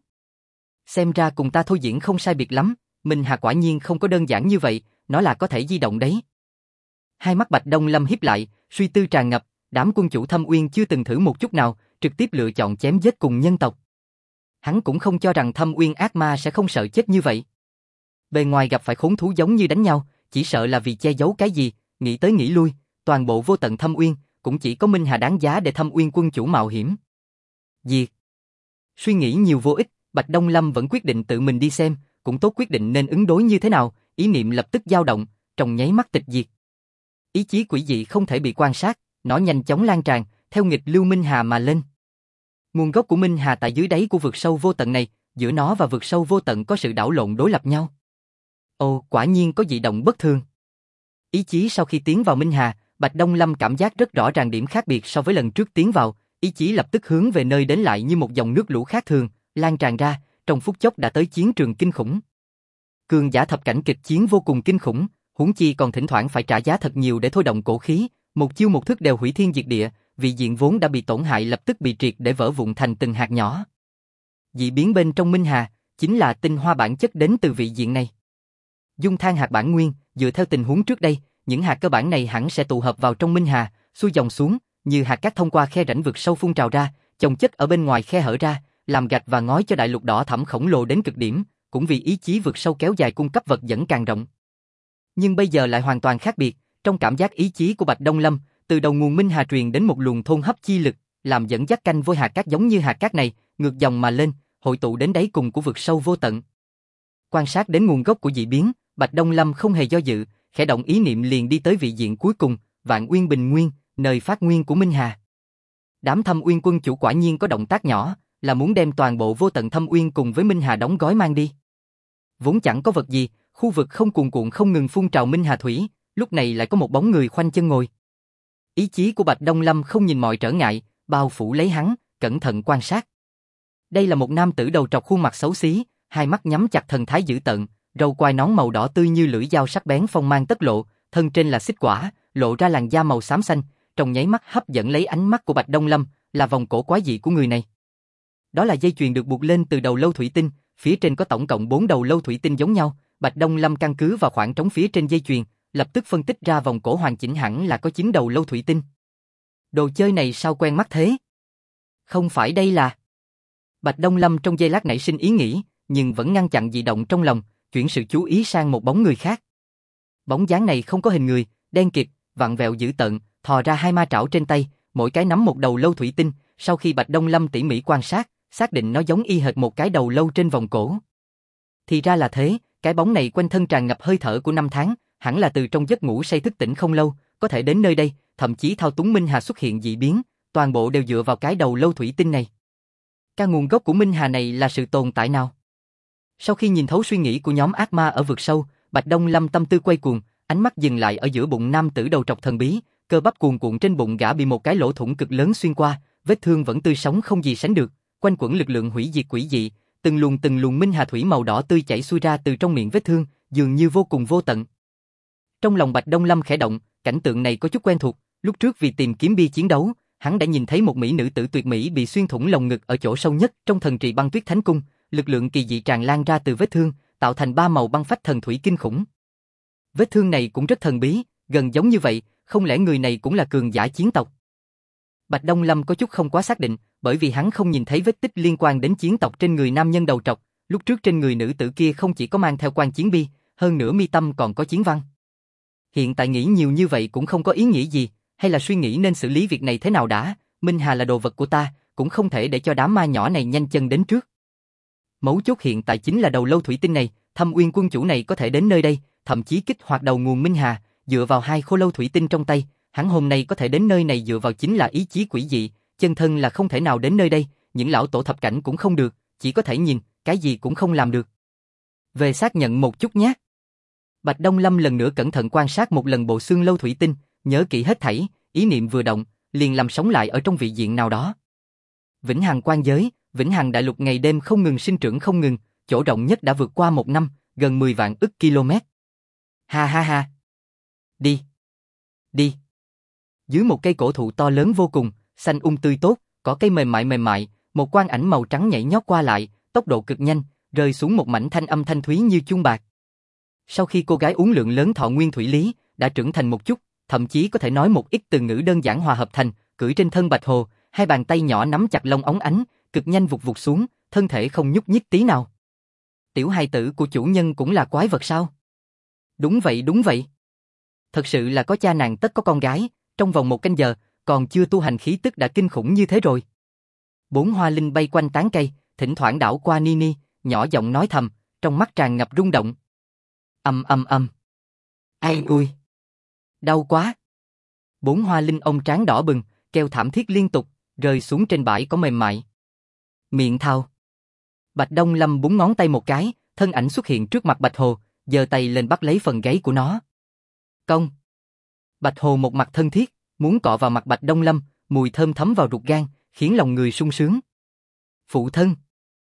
Xem ra cùng ta thôi diễn không sai biệt lắm, Minh Hà quả nhiên không có đơn giản như vậy, nó là có thể di động đấy. Hai mắt Bạch Đông Lâm híp lại, suy tư tràn ngập, đám quân chủ Thâm Uyên chưa từng thử một chút nào, trực tiếp lựa chọn chém giết cùng nhân tộc. Hắn cũng không cho rằng Thâm Uyên ác ma sẽ không sợ chết như vậy. Bề ngoài gặp phải khốn thú giống như đánh nhau, chỉ sợ là vì che giấu cái gì, nghĩ tới nghĩ lui, toàn bộ vô tận Thâm Uyên, cũng chỉ có Minh Hà đáng giá để Thâm Uyên quân chủ mạo hiểm. Diệt. Suy nghĩ nhiều vô ích, Bạch Đông Lâm vẫn quyết định tự mình đi xem, cũng tốt quyết định nên ứng đối như thế nào, ý niệm lập tức dao động, trong nháy mắt tịch diệt. Ý chí quỷ dị không thể bị quan sát, nó nhanh chóng lan tràn, theo nghịch lưu Minh Hà mà lên. Nguồn gốc của Minh Hà tại dưới đáy của vực sâu vô tận này, giữa nó và vực sâu vô tận có sự đảo lộn đối lập nhau. Ồ, quả nhiên có dị động bất thường. Ý chí sau khi tiến vào Minh Hà, Bạch Đông Lâm cảm giác rất rõ ràng điểm khác biệt so với lần trước tiến vào, ý chí lập tức hướng về nơi đến lại như một dòng nước lũ khác thường, lan tràn ra, trong phút chốc đã tới chiến trường kinh khủng. Cường giả thập cảnh kịch chiến vô cùng kinh khủng, huống chi còn thỉnh thoảng phải trả giá thật nhiều để thôi động cổ khí, một chiêu một thức đều hủy thiên diệt địa, vị diện vốn đã bị tổn hại lập tức bị triệt để vỡ vụn thành từng hạt nhỏ. Dị biến bên trong Minh Hà chính là tinh hoa bản chất đến từ vị diện này. Dung than hạt bản nguyên, dựa theo tình huống trước đây, những hạt cơ bản này hẳn sẽ tụ hợp vào trong Minh Hà, xuôi dòng xuống, như hạt cát thông qua khe rãnh vực sâu phun trào ra, chồng chất ở bên ngoài khe hở ra, làm gạch và ngói cho đại lục đỏ thẫm khổng lồ đến cực điểm, cũng vì ý chí vực sâu kéo dài cung cấp vật dẫn càng rộng. Nhưng bây giờ lại hoàn toàn khác biệt, trong cảm giác ý chí của Bạch Đông Lâm, từ đầu nguồn Minh Hà truyền đến một luồng thôn hấp chi lực, làm dẫn dắt canh vôi hạt cát giống như hạt cát này, ngược dòng mà lên, hội tụ đến đáy cùng của vực sâu vô tận. Quan sát đến nguồn gốc của dị biến, Bạch Đông Lâm không hề do dự, khẽ động ý niệm liền đi tới vị diện cuối cùng, Vạn Uyên Bình Nguyên, nơi phát nguyên của Minh Hà. Đám Thâm Uyên quân chủ quả nhiên có động tác nhỏ, là muốn đem toàn bộ vô tận Thâm Uyên cùng với Minh Hà đóng gói mang đi. Vốn chẳng có vật gì, khu vực không cuồn cuộn không ngừng phun trào Minh Hà thủy, lúc này lại có một bóng người khoanh chân ngồi. Ý chí của Bạch Đông Lâm không nhìn mọi trở ngại, bao phủ lấy hắn, cẩn thận quan sát. Đây là một nam tử đầu trọc khuôn mặt xấu xí, hai mắt nhắm chặt thần thái dữ tợn, râu quai nón màu đỏ tươi như lưỡi dao sắc bén phong mang tất lộ, thân trên là xích quả, lộ ra làn da màu xám xanh, trong nháy mắt hấp dẫn lấy ánh mắt của Bạch Đông Lâm, là vòng cổ quái dị của người này. Đó là dây chuyền được buộc lên từ đầu lâu thủy tinh, phía trên có tổng cộng 4 đầu lâu thủy tinh giống nhau, Bạch Đông Lâm căn cứ vào khoảng trống phía trên dây chuyền, lập tức phân tích ra vòng cổ hoàn chỉnh hẳn là có 9 đầu lâu thủy tinh. Đồ chơi này sao quen mắt thế? Không phải đây là... Bạch Đông Lâm trong giây lát nảy sinh ý nghĩ, nhưng vẫn ngăn chặn dị động trong lòng, chuyển sự chú ý sang một bóng người khác. Bóng dáng này không có hình người, đen kịt, vặn vẹo dữ tợn, thò ra hai ma trảo trên tay, mỗi cái nắm một đầu lâu thủy tinh. Sau khi Bạch Đông Lâm tỉ mỉ quan sát, xác định nó giống y hệt một cái đầu lâu trên vòng cổ. Thì ra là thế, cái bóng này quanh thân tràn ngập hơi thở của năm tháng, hẳn là từ trong giấc ngủ say thức tỉnh không lâu, có thể đến nơi đây, thậm chí thao túng Minh Hà xuất hiện dị biến, toàn bộ đều dựa vào cái đầu lâu thủy tinh này. Cái nguồn gốc của Minh Hà này là sự tồn tại nào? Sau khi nhìn thấu suy nghĩ của nhóm ác ma ở vực sâu, Bạch Đông Lâm tâm tư quay cuồng, ánh mắt dừng lại ở giữa bụng nam tử đầu trọc thần bí, cơ bắp cuồn cuộn trên bụng gã bị một cái lỗ thủng cực lớn xuyên qua, vết thương vẫn tươi sống không gì sánh được, quanh quẩn lực lượng hủy diệt quỷ dị, từng luồng Minh Hà thủy màu đỏ tươi chảy xuôi ra từ trong miệng vết thương, dường như vô cùng vô tận. Trong lòng Bạch Đông Lâm khẽ động, cảnh tượng này có chút quen thuộc, lúc trước vì tìm kiếm bia chiến đấu, hắn đã nhìn thấy một mỹ nữ tử tuyệt mỹ bị xuyên thủng lồng ngực ở chỗ sâu nhất trong thần trì băng tuyết thánh cung, lực lượng kỳ dị tràn lan ra từ vết thương, tạo thành ba màu băng phách thần thủy kinh khủng. Vết thương này cũng rất thần bí, gần giống như vậy, không lẽ người này cũng là cường giả chiến tộc? Bạch Đông Lâm có chút không quá xác định, bởi vì hắn không nhìn thấy vết tích liên quan đến chiến tộc trên người nam nhân đầu trọc, lúc trước trên người nữ tử kia không chỉ có mang theo quan chiến bi, hơn nữa mi tâm còn có chiến văn. Hiện tại nghĩ nhiều như vậy cũng không có ý nghĩa gì, hay là suy nghĩ nên xử lý việc này thế nào đã, Minh Hà là đồ vật của ta, cũng không thể để cho đám ma nhỏ này nhanh chân đến trước. Mấu chốt hiện tại chính là đầu lâu thủy tinh này, Thâm Uyên quân chủ này có thể đến nơi đây, thậm chí kích hoạt đầu nguồn Minh Hà, dựa vào hai khô lâu thủy tinh trong tay, hắn hôm nay có thể đến nơi này dựa vào chính là ý chí quỷ dị, chân thân là không thể nào đến nơi đây, những lão tổ thập cảnh cũng không được, chỉ có thể nhìn, cái gì cũng không làm được. Về xác nhận một chút nhé. Bạch Đông Lâm lần nữa cẩn thận quan sát một lần bộ xương lâu thủy tinh, nhớ kỹ hết thảy, ý niệm vừa động, liền làm sống lại ở trong vị diện nào đó. Vĩnh Hằng quan giới, Vĩnh Hằng đại lục ngày đêm không ngừng sinh trưởng không ngừng, chỗ rộng nhất đã vượt qua 1 năm, gần 10 vạn ức km. Ha ha ha. Đi. Đi. Dưới một cây cổ thụ to lớn vô cùng, xanh tươi tốt, cỏ cây mềm mại, một quang ảnh màu trắng nhảy nhót qua lại, tốc độ cực nhanh, rơi xuống một mảnh thanh âm thanh thúy như chuông bạc. Sau khi cô gái uống lượng lớn thọ nguyên thủy lý, đã trưởng thành một chút, thậm chí có thể nói một ít từ ngữ đơn giản hòa hợp thành, cưỡi trên thân bạch hồ, hai bàn tay nhỏ nắm chặt lông óng ánh, cực nhanh vụt vụt xuống, thân thể không nhúc nhích tí nào. Tiểu hài tử của chủ nhân cũng là quái vật sao? Đúng vậy. Thật sự là có cha nàng tất có con gái, trong vòng 1 canh giờ, còn chưa tu hành khí tức đã kinh khủng như thế rồi. 4 hoa linh bay quanh tán cây, thỉnh thoảng đảo qua Nini, nhỏ giọng nói thầm, trong mắt tràn ngập rung động. Ầm. Ai ui. Đau quá. 4 hoa linh ông trán đỏ bừng, kêu thảm thiết liên tục, rơi xuống trên bãi cỏ mềm mại. Miệng thao. Bạch Đông Lâm búng ngón tay một cái, thân ảnh xuất hiện trước mặt Bạch Hồ, giơ tay lên bắt lấy phần gáy của nó. Công. Bạch Hồ một mặt thân thiết, muốn cọ vào mặt Bạch Đông Lâm, mùi thơm thấm vào ruột gan, khiến lòng người sung sướng. Phụ thân.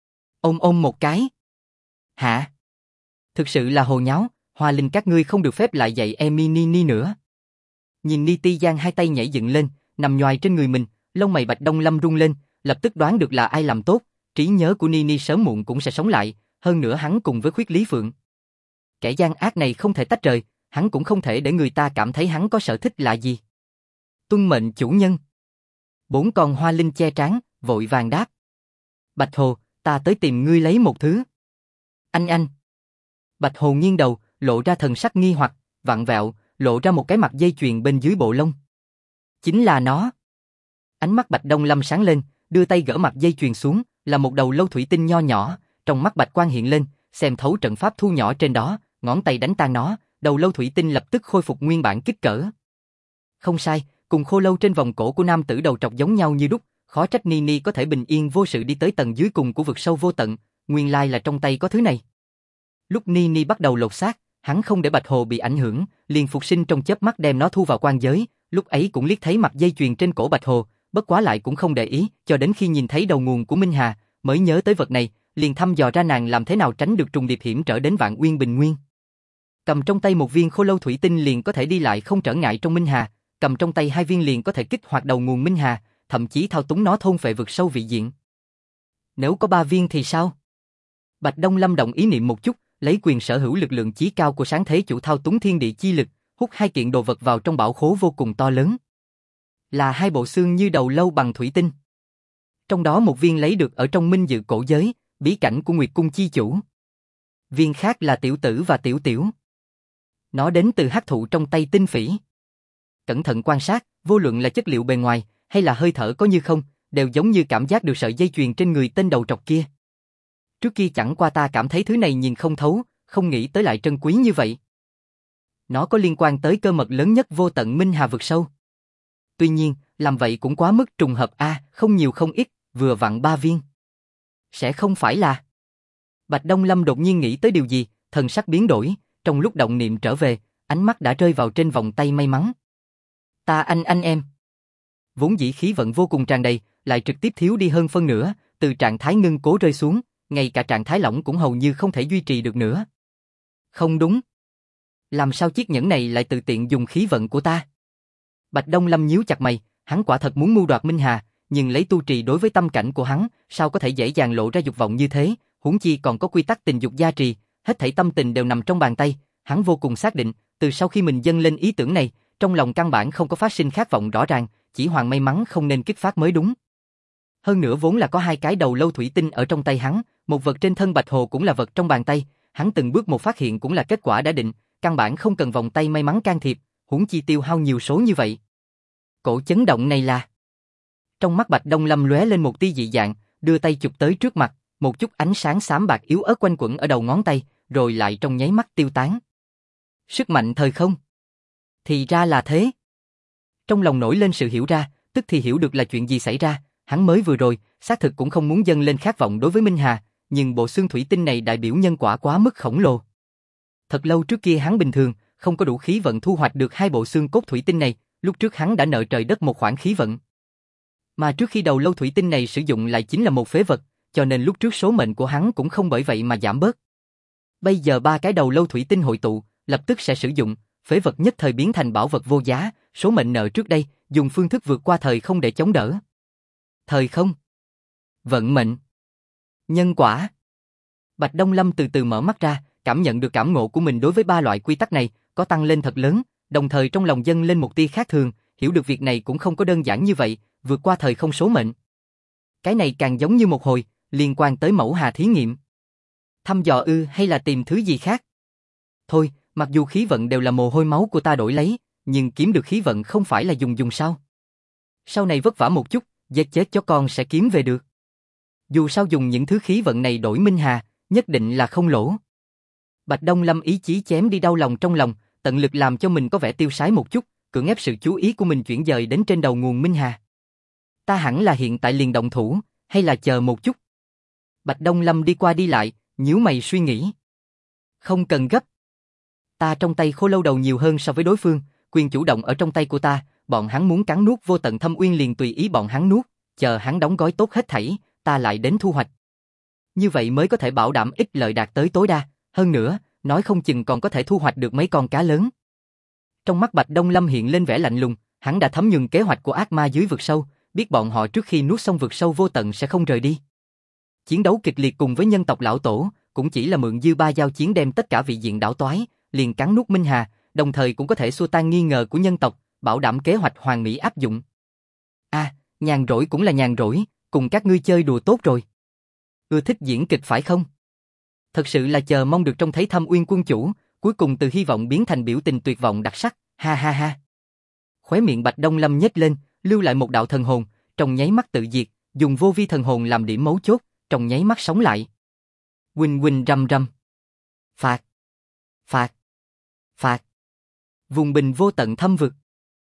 Ôm một cái. Hả? Thực sự là hồ nháo, hoa linh các ngươi không được phép lại dạy Nini nữa. Nhìn Niti giang hai tay nhảy dựng lên, nằm nhoài trên người mình, lông mày Bạch Đông Lâm rung lên, lập tức đoán được là ai làm tốt, trí nhớ của Nini sớm muộn cũng sẽ sống lại, hơn nữa hắn cùng với Khuyết Lý Phượng. Kẻ gian ác này không thể tách rời, hắn cũng không thể để người ta cảm thấy hắn có sở thích lạ gì. Tuân mệnh chủ nhân. 4 con hoa linh che trán, vội vàng đáp. Bạch Hồ, ta tới tìm ngươi lấy một thứ. Anh. Bạch Hồ nghiêng đầu, lộ ra thần sắc nghi hoặc, vặn vẹo, lộ ra một cái mặt dây chuyền bên dưới bộ lông. Chính là nó. Ánh mắt Bạch Đông Lâm sáng lên, đưa tay gỡ mặt dây chuyền xuống, là một đầu lâu thủy tinh nho nhỏ, trong mắt Bạch quang hiện lên, xem thấu trận pháp thu nhỏ trên đó, ngón tay đánh tan nó, đầu lâu thủy tinh lập tức khôi phục nguyên bản kích cỡ. Không sai, cùng khô lâu trên vòng cổ của nam tử đầu trọc giống nhau như đúc, khó trách Nini có thể bình yên vô sự đi tới tầng dưới cùng của vực sâu vô tận, nguyên lai là trong tay có thứ này. Lúc Nini bắt đầu lột xác, hắn không để Bạch Hồ bị ảnh hưởng, liền phục sinh trong chớp mắt đem nó thu vào quan giới, lúc ấy cũng liếc thấy mặt dây chuyền trên cổ Bạch Hồ, bất quá lại cũng không để ý, cho đến khi nhìn thấy đầu nguồn của Minh Hà, mới nhớ tới vật này, liền thăm dò ra nàng làm thế nào tránh được trùng điệp hiểm trở đến Vạn Uyên Bình Nguyên. Cầm trong tay một viên khô lâu thủy tinh liền có thể đi lại không trở ngại trong Minh Hà, cầm trong tay 2 viên liền có thể kích hoạt đầu nguồn Minh Hà, thậm chí thao túng nó thôn phệ vực sâu vị diện. Nếu có 3 viên thì sao? Bạch Đông Lâm động ý niệm một chút, lấy quyền sở hữu lực lượng chí cao của sáng thế chủ thao túng thiên địa chi lực, hút 2 kiện đồ vật vào trong bảo khố vô cùng to lớn. Là 2 bộ xương như đầu lâu bằng thủy tinh. Trong đó một viên lấy được ở trong Minh Dự cổ giới, bí cảnh của Nguyệt Cung chi chủ. Viên khác là Tiểu Tử và Tiểu Tiểu. Nó đến từ hắc thụ trong tay Tinh Phỉ. Cẩn thận quan sát, vô luận là chất liệu bề ngoài hay là hơi thở có như không, đều giống như cảm giác được sợi dây chuyền trên người tên đầu trọc kia. Trước kia chẳng qua ta cảm thấy thứ này nhìn không thấu, không nghĩ tới lại trân quý như vậy. Nó có liên quan tới cơ mật lớn nhất vô tận Minh Hà vực sâu. Tuy nhiên, làm vậy cũng quá mức trùng hợp không nhiều không ít, vừa vặn 3 viên. Sẽ không phải là... Bạch Đông Lâm đột nhiên nghĩ tới điều gì, thần sắc biến đổi, trong lúc động niệm trở về, ánh mắt đã rơi vào trên vòng tay may mắn. Ta anh em. Vốn dĩ khí vận vô cùng tràn đầy, lại trực tiếp thiếu đi hơn phân nửa, từ trạng thái ngưng cố rơi xuống, ngay cả trạng thái lỏng cũng hầu như không thể duy trì được nữa. Không đúng. Làm sao chiếc nhẫn này lại tự tiện dùng khí vận của ta? Bạch Đông Lâm nhíu chặt mày, hắn quả thật muốn mưu đoạt Minh Hà, nhưng lấy tu trì đối với tâm cảnh của hắn, sao có thể dễ dàng lộ ra dục vọng như thế, huống chi còn có quy tắc tình dục gia trì, hết thảy tâm tình đều nằm trong bàn tay, hắn vô cùng xác định, từ sau khi mình dâng lên ý tưởng này, trong lòng căn bản không có phát sinh khát vọng rõ ràng, chỉ hoàng may mắn không nên kích phát mới đúng. Hơn nữa vốn là có 2 cái đầu lâu thủy tinh ở trong tay hắn, một vật trên thân Bạch Hồ cũng là vật trong bàn tay, hắn từng bước một phát hiện cũng là kết quả đã định, căn bản không cần vòng tay may mắn can thiệp, huống chi tiêu hao nhiều số như vậy. Cổ chấn động này là... Trong mắt Bạch Đông Lâm lóe lên một tia dị dạng, đưa tay chụp tới trước mặt, một chút ánh sáng xám bạc yếu ớt quanh quẩn ở đầu ngón tay, rồi lại trong nháy mắt tiêu tán. Sức mạnh thời không. Thì ra là thế. Trong lòng nổi lên sự hiểu ra, tức thì hiểu được là chuyện gì xảy ra, hắn mới vừa rồi, xác thực cũng không muốn dâng lên khát vọng đối với Minh Hà, nhưng bộ xương thủy tinh này đại biểu nhân quả quá mức khổng lồ. Thật lâu trước kia hắn bình thường, không có đủ khí vận thu hoạch được 2 bộ xương cốt thủy tinh này, lúc trước hắn đã nợ trời đất một khoản khí vận. Mà trước khi đầu lâu thủy tinh này sử dụng lại chính là một phế vật, cho nên lúc trước số mệnh của hắn cũng không bởi vậy mà giảm bớt. Bây giờ 3 cái đầu lâu thủy tinh hội tụ, lập tức sẽ sử dụng, phế vật nhất thời biến thành bảo vật vô giá, số mệnh nợ trước đây, dùng phương thức vượt qua thời không để chống đỡ. Thời không, vận mệnh, nhân quả. Bạch Đông Lâm từ từ mở mắt ra, cảm nhận được cảm ngộ của mình đối với 3 loại quy tắc này có tăng lên thật lớn, đồng thời trong lòng dâng lên một tia khác thường, hiểu được việc này cũng không có đơn giản như vậy, vượt qua thời không số mệnh. Cái này càng giống như một hồi liên quan tới mẫu hà thí nghiệm. Thăm dò hay là tìm thứ gì khác? Thôi, mặc dù khí vận đều là mồ hôi máu của ta đổi lấy, nhưng kiếm được khí vận không phải là dùng sao? Sau này vất vả một chút, giết chết chó con sẽ kiếm về được. Dù sao dùng những thứ khí vận này đổi Minh Hà, nhất định là không lỗ. Bạch Đông Lâm ý chí chém đi đau lòng trong lòng, tận lực làm cho mình có vẻ tiêu sái một chút, cưỡng ép sự chú ý của mình chuyển dời đến trên đầu nguồn Minh Hà. Ta hẳn là hiện tại liền động thủ, hay là chờ một chút? Bạch Đông Lâm đi qua đi lại, nhíu mày suy nghĩ. Không cần gấp. Ta trong tay khô lâu đầu nhiều hơn so với đối phương, quyền chủ động ở trong tay của ta, bọn hắn muốn cắn nuốt vô tận thâm uyên liền tùy ý bọn hắn nuốt, chờ hắn đóng gói tốt hết thảy, ta lại đến thu hoạch. Như vậy mới có thể bảo đảm ích lợi đạt tới tối đa, hơn nữa, nói không chừng còn có thể thu hoạch được mấy con cá lớn. Trong mắt Bạch Đông Lâm hiện lên vẻ lạnh lùng, hắn đã thấm nhuần kế hoạch của ác ma dưới vực sâu, biết bọn họ trước khi nuốt xong vực sâu vô tận sẽ không rời đi. Chiến đấu kịch liệt cùng với nhân tộc lão tổ, cũng chỉ là mượn dư ba giao chiến đem tất cả vị diện đảo toái, liền cắn nuốt Minh Hà, đồng thời cũng có thể xua tan nghi ngờ của nhân tộc, bảo đảm kế hoạch hoàn mỹ áp dụng. Nhàn rỗi cũng là nhàn rỗi, cùng các ngươi chơi đùa tốt rồi. Ưa thích diễn kịch phải không? Thật sự là chờ mong được trông thấy Thâm Uyên quân chủ, cuối cùng từ hy vọng biến thành biểu tình tuyệt vọng đặc sắc, ha ha ha. Khóe miệng Bạch Đông Lâm nhếch lên, lưu lại một đạo thần hồn, trong nháy mắt tự diệt, dùng vô vi thần hồn làm điểm mấu chốt, trong nháy mắt sống lại. Huỳnh huỳnh rầm rầm. Phạt. Phạt. Phạt. Vùng bình vô tận thâm vực.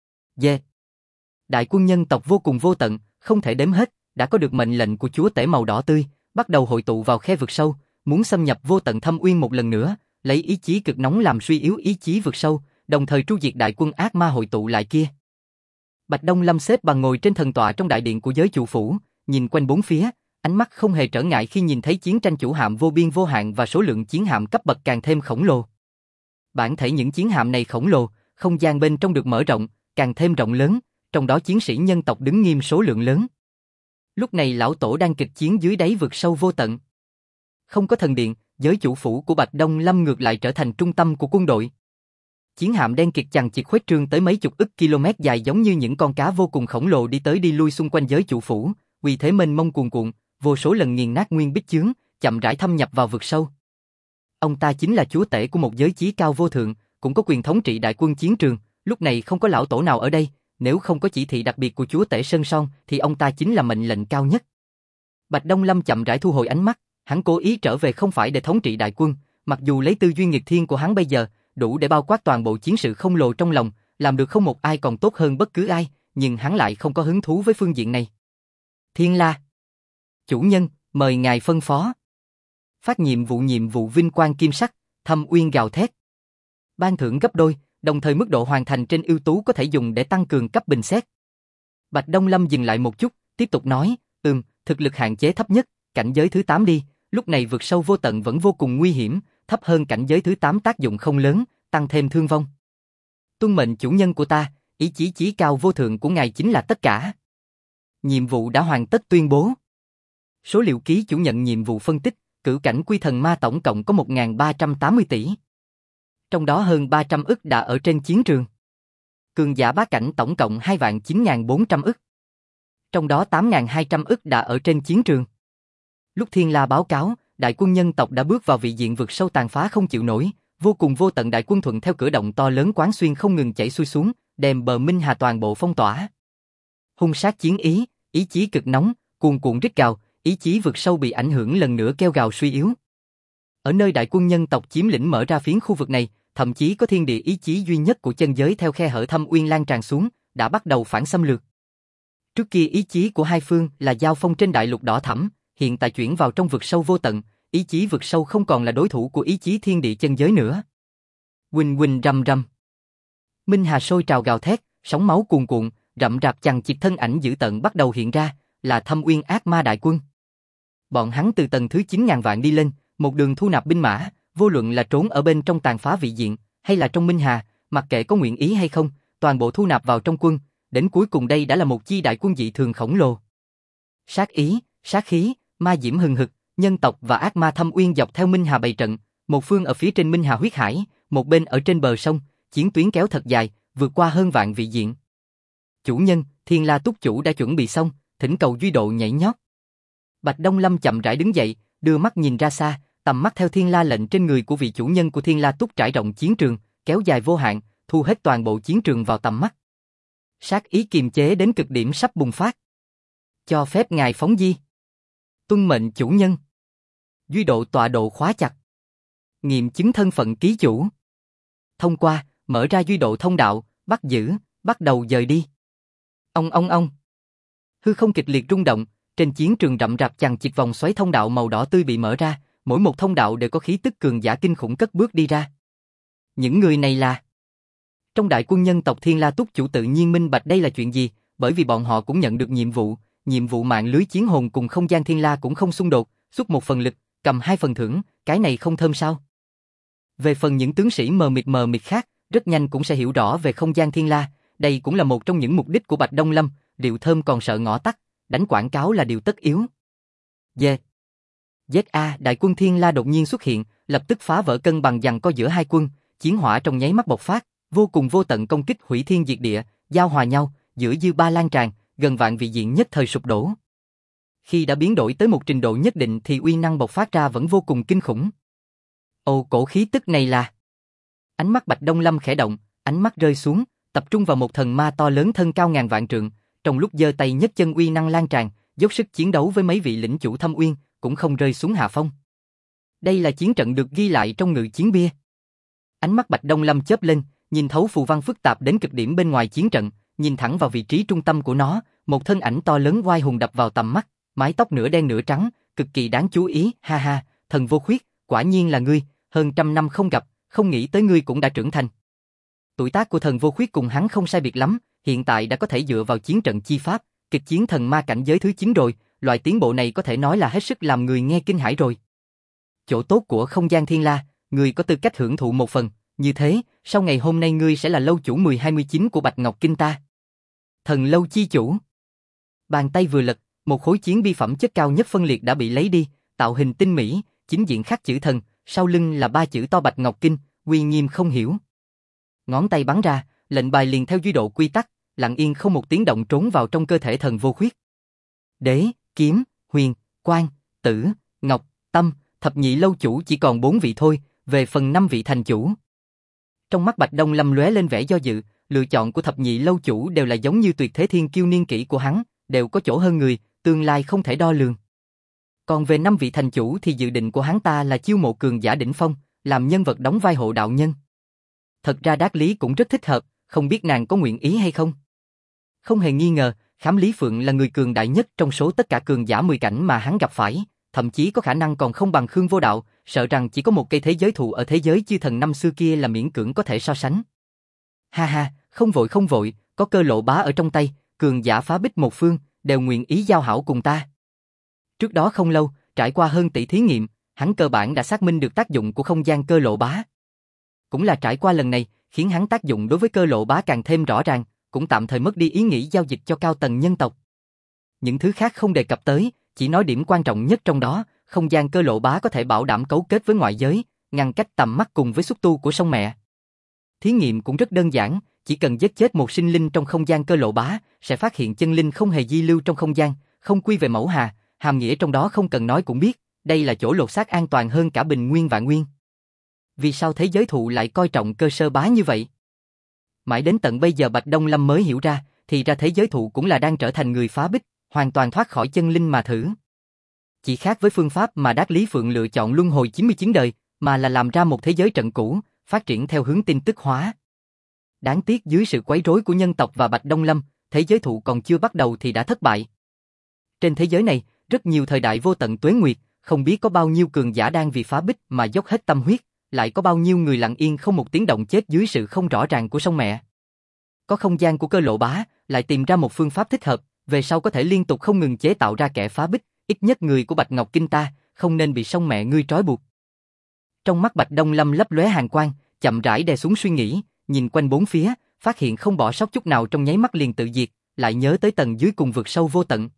Đại quân nhân tộc vô cùng vô tận, không thể đếm hết, đã có được mệnh lệnh của chúa tể màu đỏ tươi, bắt đầu hội tụ vào khe vực sâu, muốn xâm nhập vô tận thâm uyên một lần nữa, lấy ý chí cực nóng làm suy yếu ý chí vực sâu, đồng thời tru diệt đại quân ác ma hội tụ lại kia. Bạch Đông Lâm xếp bằng ngồi trên thần tọa trong đại điện của giới chủ phủ, nhìn quanh bốn phía, ánh mắt không hề trở ngại khi nhìn thấy chiến tranh chủ hạm vô biên vô hạn và số lượng chiến hạm cấp bậc càng thêm khổng lồ. Bản thể những chiến hạm này khổng lồ, không gian bên trong được mở rộng, càng thêm rộng lớn, trong đó chiến sĩ nhân tộc đứng nghiêm số lượng lớn. Lúc này lão tổ đang kịch chiến dưới đáy vực sâu vô tận. Không có thần điện, giới chủ phủ của Bạch Đông Lâm ngược lại trở thành trung tâm của quân đội. Chiến hạm đen kịt chằng chịt khuếch trương tới mấy chục ức km dài giống như những con cá vô cùng khổng lồ đi tới đi lui xung quanh giới chủ phủ, uy thế mênh mông cuồn cuộn, vô số lần nghiền nát nguyên bích chướng, chậm rãi thâm nhập vào vực sâu. Ông ta chính là chúa tể của một giới chí cao vô thượng, cũng có quyền thống trị đại quân chiến trường, lúc này không có lão tổ nào ở đây, nếu không có chỉ thị đặc biệt của chúa tể Sơn Son thì ông ta chính là mệnh lệnh cao nhất. Bạch Đông Lâm chậm rãi thu hồi ánh mắt, hắn cố ý trở về không phải để thống trị đại quân, mặc dù lấy tư duy nghịch thiên của hắn bây giờ, đủ để bao quát toàn bộ chiến sự khổng lồ trong lòng, làm được không một ai còn tốt hơn bất cứ ai, nhưng hắn lại không có hứng thú với phương diện này. Thiên La, chủ nhân, mời ngài phân phó. Phát nhiệm vụ vinh quang kim sắc, Thâm Uyên gào thét. Ban thưởng gấp đôi, đồng thời mức độ hoàn thành trên ưu tú có thể dùng để tăng cường cấp bình xét. Bạch Đông Lâm dừng lại một chút, tiếp tục nói, thực lực hạn chế thấp nhất, cảnh giới thứ 8 đi, lúc này vượt sâu vô tận vẫn vô cùng nguy hiểm, thấp hơn cảnh giới thứ 8 tác dụng không lớn, tăng thêm thương vong. Tuân mệnh chủ nhân của ta, ý chí chí cao vô thượng của ngài chính là tất cả. Nhiệm vụ đã hoàn tất tuyên bố. Số liệu ký chủ nhận nhiệm vụ phân tích, cửu cảnh quy thần ma tổng cộng có 1.380 tỷ. Trong đó hơn 300 ức đã ở trên chiến trường. Cường giả bá cảnh tổng cộng 2.9.400 ức. Trong đó 8.200 ức đã ở trên chiến trường. Lúc Thiên La báo cáo, đại quân nhân tộc đã bước vào vị diện vực sâu tàn phá không chịu nổi, vô cùng vô tận đại quân thuận theo cửa động to lớn quán xuyên không ngừng chảy xuôi xuống, đem bờ Minh Hà toàn bộ phong tỏa. Hung sát chiến ý, ý chí cực nóng, cuồn cuộn rít gào, ý chí vực sâu bị ảnh hưởng lần nữa kêu gào suy yếu. Ở nơi đại quân nhân tộc chiếm lĩnh mở ra phiến khu vực này, thậm chí có thiên địa ý chí duy nhất của chân giới theo khe hở Thâm Uyên lan tràn xuống, đã bắt đầu phản xâm lược. Trước kia ý chí của hai phương là giao phong trên đại lục đỏ thẫm, hiện tại chuyển vào trong vực sâu vô tận, ý chí vực sâu không còn là đối thủ của ý chí thiên địa chân giới nữa. Huỳnh huỳnh rầm rầm. Minh Hà sôi trào gào thét, sóng máu cuồn cuộn, rậm rạp chằng chịt thân ảnh dữ tợn bắt đầu hiện ra, là Thâm Uyên ác ma đại quân. Bọn hắn từ tầng thứ 9.000 vạn đi lên, một đường thu nạp binh mã, vô luận là trốn ở bên trong tàn phá vị diện, hay là trong Minh Hà, mặc kệ có nguyện ý hay không, toàn bộ thu nạp vào trong quân, đến cuối cùng đây đã là một chi đại quân dị thường khổng lồ. Sát ý, sát khí, ma diễm hừng hực, nhân tộc và ác ma Thâm Uyên dọc theo Minh Hà bày trận, một phương ở phía trên Minh Hà huyết hải, một bên ở trên bờ sông, chiến tuyến kéo thật dài, vượt qua hơn vạn vị diện. Chủ nhân, Thiên La túc chủ đã chuẩn bị xong, thỉnh cầu Duy Độ nhảy nhót. Bạch Đông Lâm chậm rãi đứng dậy, đưa mắt nhìn ra xa, tầm mắt theo Thiên La lệnh trên người của vị chủ nhân của Thiên La túc trải rộng chiến trường, kéo dài vô hạn, thu hết toàn bộ chiến trường vào tầm mắt. Sát ý kiềm chế đến cực điểm sắp bùng phát. Cho phép ngài phóng di. Tuân mệnh chủ nhân. Duy Độ tọa độ khóa chặt. Nghiệm chứng thân phận ký chủ. Thông qua, mở ra Duy Độ thông đạo, bắt giữ, bắt đầu dời đi. Ông. Hư không kịch liệt rung động, trên chiến trường rậm rạp chằng chịt vòng xoáy thông đạo màu đỏ tươi bị mở ra, mỗi một thông đạo đều có khí tức cường giả kinh khủng cất bước đi ra. Những người này là... Trong đại quân nhân tộc Thiên La túc chủ tự nhiên minh bạch đây là chuyện gì, bởi vì bọn họ cũng nhận được nhiệm vụ mạng lưới chiến hồn cùng không gian Thiên La cũng không xung đột, xuất một phần lực, cầm 2 phần thưởng, cái này không thơm sao? Về phần những tướng sĩ mờ mịt khác, rất nhanh cũng sẽ hiểu rõ về không gian Thiên La, đây cũng là một trong những mục đích của Bạch Đông Lâm, rượu thơm còn sợ ngõ tắt, đánh quảng cáo là điều tất yếu. ZA, đại quân Thiên La đột nhiên xuất hiện, lập tức phá vỡ cân bằng giằng co giữa hai quân, chiến hỏa trong nháy mắt bộc phát, vô cùng vô tận công kích hủy thiên diệt địa, giao hòa nhau, giữa dư ba lan tràn, gần vạn vị diện nhất thời sụp đổ. Khi đã biến đổi tới một trình độ nhất định thì uy năng bộc phát ra vẫn vô cùng kinh khủng. Ồ, cổ khí tức này là... Ánh mắt Bạch Đông Lâm khẽ động, ánh mắt rơi xuống, tập trung vào một thần ma to lớn thân cao ngàn vạn trượng, trong lúc giơ tay nhấc chân uy năng lan tràn, dốc sức chiến đấu với mấy vị lĩnh chủ Thâm Uyên, cũng không rơi xuống hạ phong. Đây là chiến trận được ghi lại trong ngự chiến bia. Ánh mắt Bạch Đông Lâm chớp lên, nhìn thấu phù văn phức tạp đến cực điểm bên ngoài chiến trận, nhìn thẳng vào vị trí trung tâm của nó, một thân ảnh to lớn oai hùng đập vào tầm mắt, mái tóc nửa đen nửa trắng, cực kỳ đáng chú ý, ha ha, thần vô khuyết, quả nhiên là ngươi, hơn 100 năm không gặp, không nghĩ tới ngươi cũng đã trưởng thành. Tuổi tác của thần vô khuyết cùng hắn không sai biệt lắm, hiện tại đã có thể dựa vào chiến trận chi pháp, kịch chiến thần ma cảnh giới thứ 9 rồi, loại tiến bộ này có thể nói là hết sức làm người nghe kinh hãi rồi. Chỗ tốt của không gian Thiên La, ngươi có tư cách hưởng thụ một phần, như thế, sau ngày hôm nay ngươi sẽ là lâu chủ 1029 của Bạch Ngọc Kinh ta. Thần lâu chi chủ. Bàn tay vừa lật, một khối chiến bi phẩm chất cao nhất phân liệt đã bị lấy đi, tạo hình tinh mỹ, chính diện khắc chữ thần, sau lưng là 3 chữ to Bạch Ngọc Kinh, uy nghiêm không hiểu. Ngón tay bắn ra, lệnh bài liền theo Duy Độ quy tắc, lặng yên không một tiếng động trốn vào trong cơ thể thần vô khuyết. Đế, Kiếm, Huyền, Quang, Tử, Ngọc, Tâm, thập nhị lâu chủ chỉ còn 4 vị thôi, về phần 5 vị thành chủ. Trong mắt Bạch Đông Lâm lóe lên vẻ do dự, lựa chọn của thập nhị lâu chủ đều là giống như tuyệt thế thiên kiêu niên kỷ của hắn, đều có chỗ hơn người, tương lai không thể đo lường. Còn về 5 vị thành chủ thì dự định của hắn ta là chiêu mộ cường giả đỉnh phong, làm nhân vật đóng vai hộ đạo nhân. Thật ra Đát Lý cũng rất thích hợp, không biết nàng có nguyện ý hay không. Không hề nghi ngờ, Khám Lý Phượng là người cường đại nhất trong số tất cả cường giả 10 cảnh mà hắn gặp phải, thậm chí có khả năng còn không bằng Khương Vô Đạo, sợ rằng chỉ có một cây thế giới thụ ở thế giới chư thần năm xưa kia là miễn cưỡng có thể so sánh. Ha ha, không vội, có Cơ Lộ Bá ở trong tay, cường giả phá bích một phương, đều nguyện ý giao hảo cùng ta. Trước đó không lâu, trải qua hơn tỷ thí nghiệm, hắn cơ bản đã xác minh được tác dụng của không gian Cơ Lộ Bá. Cũng là trải qua lần này, khiến hắn tác dụng đối với Cơ Lộ Bá càng thêm rõ ràng, cũng tạm thời mất đi ý nghĩ giao dịch cho cao tầng nhân tộc. Những thứ khác không đề cập tới, chỉ nói điểm quan trọng nhất trong đó, không gian Cơ Lộ Bá có thể bảo đảm cấu kết với ngoại giới, ngăn cách tầm mắt cùng với xúc tu của sông mẹ. Thí nghiệm cũng rất đơn giản, chỉ cần giết chết một sinh linh trong không gian Cơ Lộ Bá, sẽ phát hiện chân linh không hề di lưu trong không gian, không quy về mẫu hà, hàm nghĩa trong đó không cần nói cũng biết, đây là chỗ lột xác an toàn hơn cả Bình Nguyên Vạn Nguyên. Vì sao thế giới thụ lại coi trọng Cơ Sơ Bá như vậy? Mãi đến tận bây giờ Bạch Đông Lâm mới hiểu ra, thì ra thế giới thụ cũng là đang trở thành người phá bích, hoàn toàn thoát khỏi chân linh mà thử. Chỉ khác với phương pháp mà Đát Lý Phượng lựa chọn luân hồi 99 đời, mà là làm ra một thế giới trận cũ, phát triển theo hướng tin tức hóa. Đáng tiếc dưới sự quấy rối của nhân tộc và Bạch Đông Lâm, thế giới thụ còn chưa bắt đầu thì đã thất bại. Trên thế giới này, rất nhiều thời đại vô tận tuế nguyệt, không biết có bao nhiêu cường giả đang vì phá bích mà dốc hết tâm huyết, lại có bao nhiêu người lặng yên không một tiếng động chết dưới sự không rõ ràng của sông mẹ. Có không gian của Cơ Lộ Bá, lại tìm ra một phương pháp thích hợp, về sau có thể liên tục không ngừng chế tạo ra kẻ phá bích, ít nhất người của Bạch Ngọc Kinh ta, không nên bị sông mẹ ngươi trói buộc. Trong mắt Bạch Đông Lâm lấp lóe hàn quang, chậm rãi đè xuống suy nghĩ, nhìn quanh bốn phía, phát hiện không bỏ sót chút nào trong nháy mắt liền tự diệt, lại nhớ tới tầng dưới cùng vực sâu vô tận.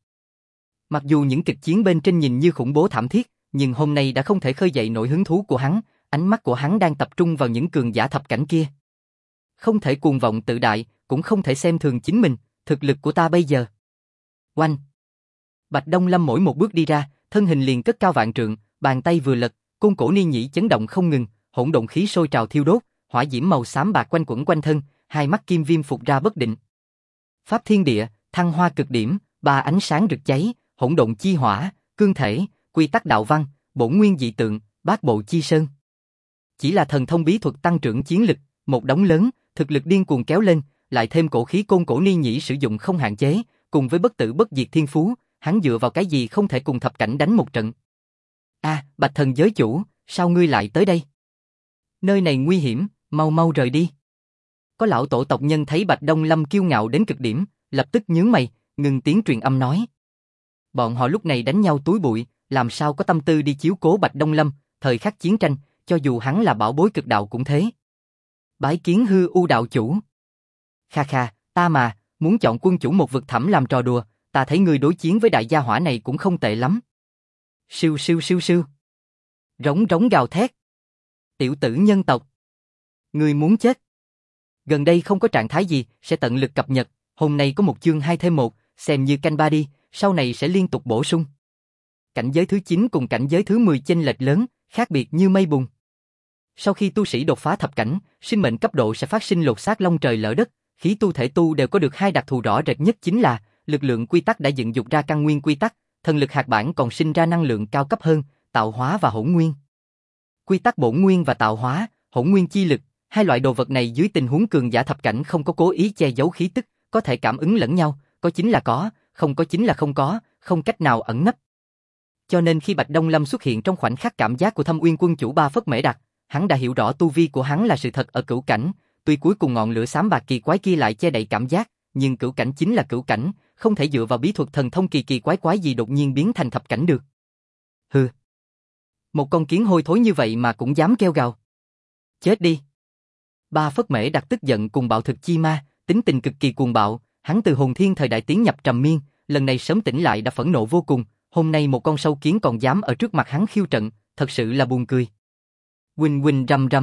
Mặc dù những kịch chiến bên trên nhìn như khủng bố thảm thiết, nhưng hôm nay đã không thể khơi dậy nổi hứng thú của hắn, ánh mắt của hắn đang tập trung vào những cường giả thập cảnh kia. Không thể cuồng vọng tự đại, cũng không thể xem thường chính mình, thực lực của ta bây giờ. Oanh! Bạch Đông Lâm mỗi một bước đi ra, thân hình liền cất cao vạn trượng, bàn tay vừa lật, côn cổ ni nhĩ chấn động không ngừng, hỗn độn khí sôi trào thiêu đốt, hỏa diễm màu xám bạc quanh quẩn quanh thân, hai mắt kim viêm phục ra bất định. Pháp thiên địa, thăng hoa cực điểm, ba ánh sáng rực cháy, hỗn độn chi hỏa, cương thể, quy tắc đạo văn, bổn nguyên dị tượng, bát bộ chi sơn. Chỉ là thần thông bí thuật tăng trưởng chiến lực, một đống lớn, thực lực điên cuồng kéo lên, lại thêm cổ khí côn cổ ni nhĩ sử dụng không hạn chế, cùng với bất tử bất diệt thiên phú, hắn dựa vào cái gì không thể cùng thập cảnh đánh một trận. Bạch thần giới chủ, sao ngươi lại tới đây? Nơi này nguy hiểm, mau mau rời đi. Có lão tổ tộc nhân thấy Bạch Đông Lâm kiêu ngạo đến cực điểm, lập tức nhướng mày, ngừng tiếng truyền âm nói. Bọn họ lúc này đánh nhau túi bụi, làm sao có tâm tư đi chiếu cố Bạch Đông Lâm, thời khắc chiến tranh, cho dù hắn là bảo bối cực đạo cũng thế. Bái kiến hư u đạo chủ. Kha kha, ta mà, muốn chọn quân chủ một vực thẳm làm trò đùa, ta thấy ngươi đối chiến với đại gia hỏa này cũng không tệ lắm. Siêu siêu siêu siêu. Rống rống gào thét. Tiểu tử nhân tộc. Ngươi muốn chết. Gần đây không có trạng thái gì, sẽ tận lực cập nhật, hôm nay có một chương 2 thêm 1, xem như canh ba đi, sau này sẽ liên tục bổ sung. Cảnh giới thứ 9 cùng cảnh giới thứ 10 chênh lệch lớn, khác biệt như mây bùng. Sau khi tu sĩ đột phá thập cảnh, sinh mệnh cấp độ sẽ phát sinh lột xác long trời lở đất, khí tu thể tu đều có được hai đặc thù rõ rệt nhất chính là lực lượng quy tắc đã dựng dục ra căn nguyên quy tắc, thần lực hạt bản còn sinh ra năng lượng cao cấp hơn, tạo hóa và hỗn nguyên. Quy tắc bổn nguyên và tạo hóa, hỗn nguyên chi lực, hai loại đồ vật này dưới tình huống cường giả thập cảnh không có cố ý che giấu khí tức, có thể cảm ứng lẫn nhau, có chính là có, không có chính là không có, không cách nào ẩn nấp. Cho nên khi Bạch Đông Lâm xuất hiện trong khoảnh khắc cảm giác của Thâm Uyên quân chủ Ba Phất Mễ Đặc, hắn đã hiểu rõ tu vi của hắn là sự thật ở cửu cảnh, tuy cuối cùng ngọn lửa xám bạc kỳ quái kia lại che đậy cảm giác, nhưng cửu cảnh chính là cửu cảnh, không thể dựa vào bí thuật thần thông kỳ kỳ quái quái gì đột nhiên biến thành thập cảnh được. Hừ. Một con kiến hôi thối như vậy mà cũng dám kêu gào. Chết đi. Ba Phất Mễ Đặc tức giận cùng bạo thực chi ma, tính tình cực kỳ cuồng bạo, hắn từ hồn thiên thời đại tiến nhập trầm miên, lần này sớm tỉnh lại đã phẫn nộ vô cùng, hôm nay một con sâu kiến còn dám ở trước mặt hắn khiêu trận, thật sự là buồn cười. Huỳnh huỳnh rầm rầm.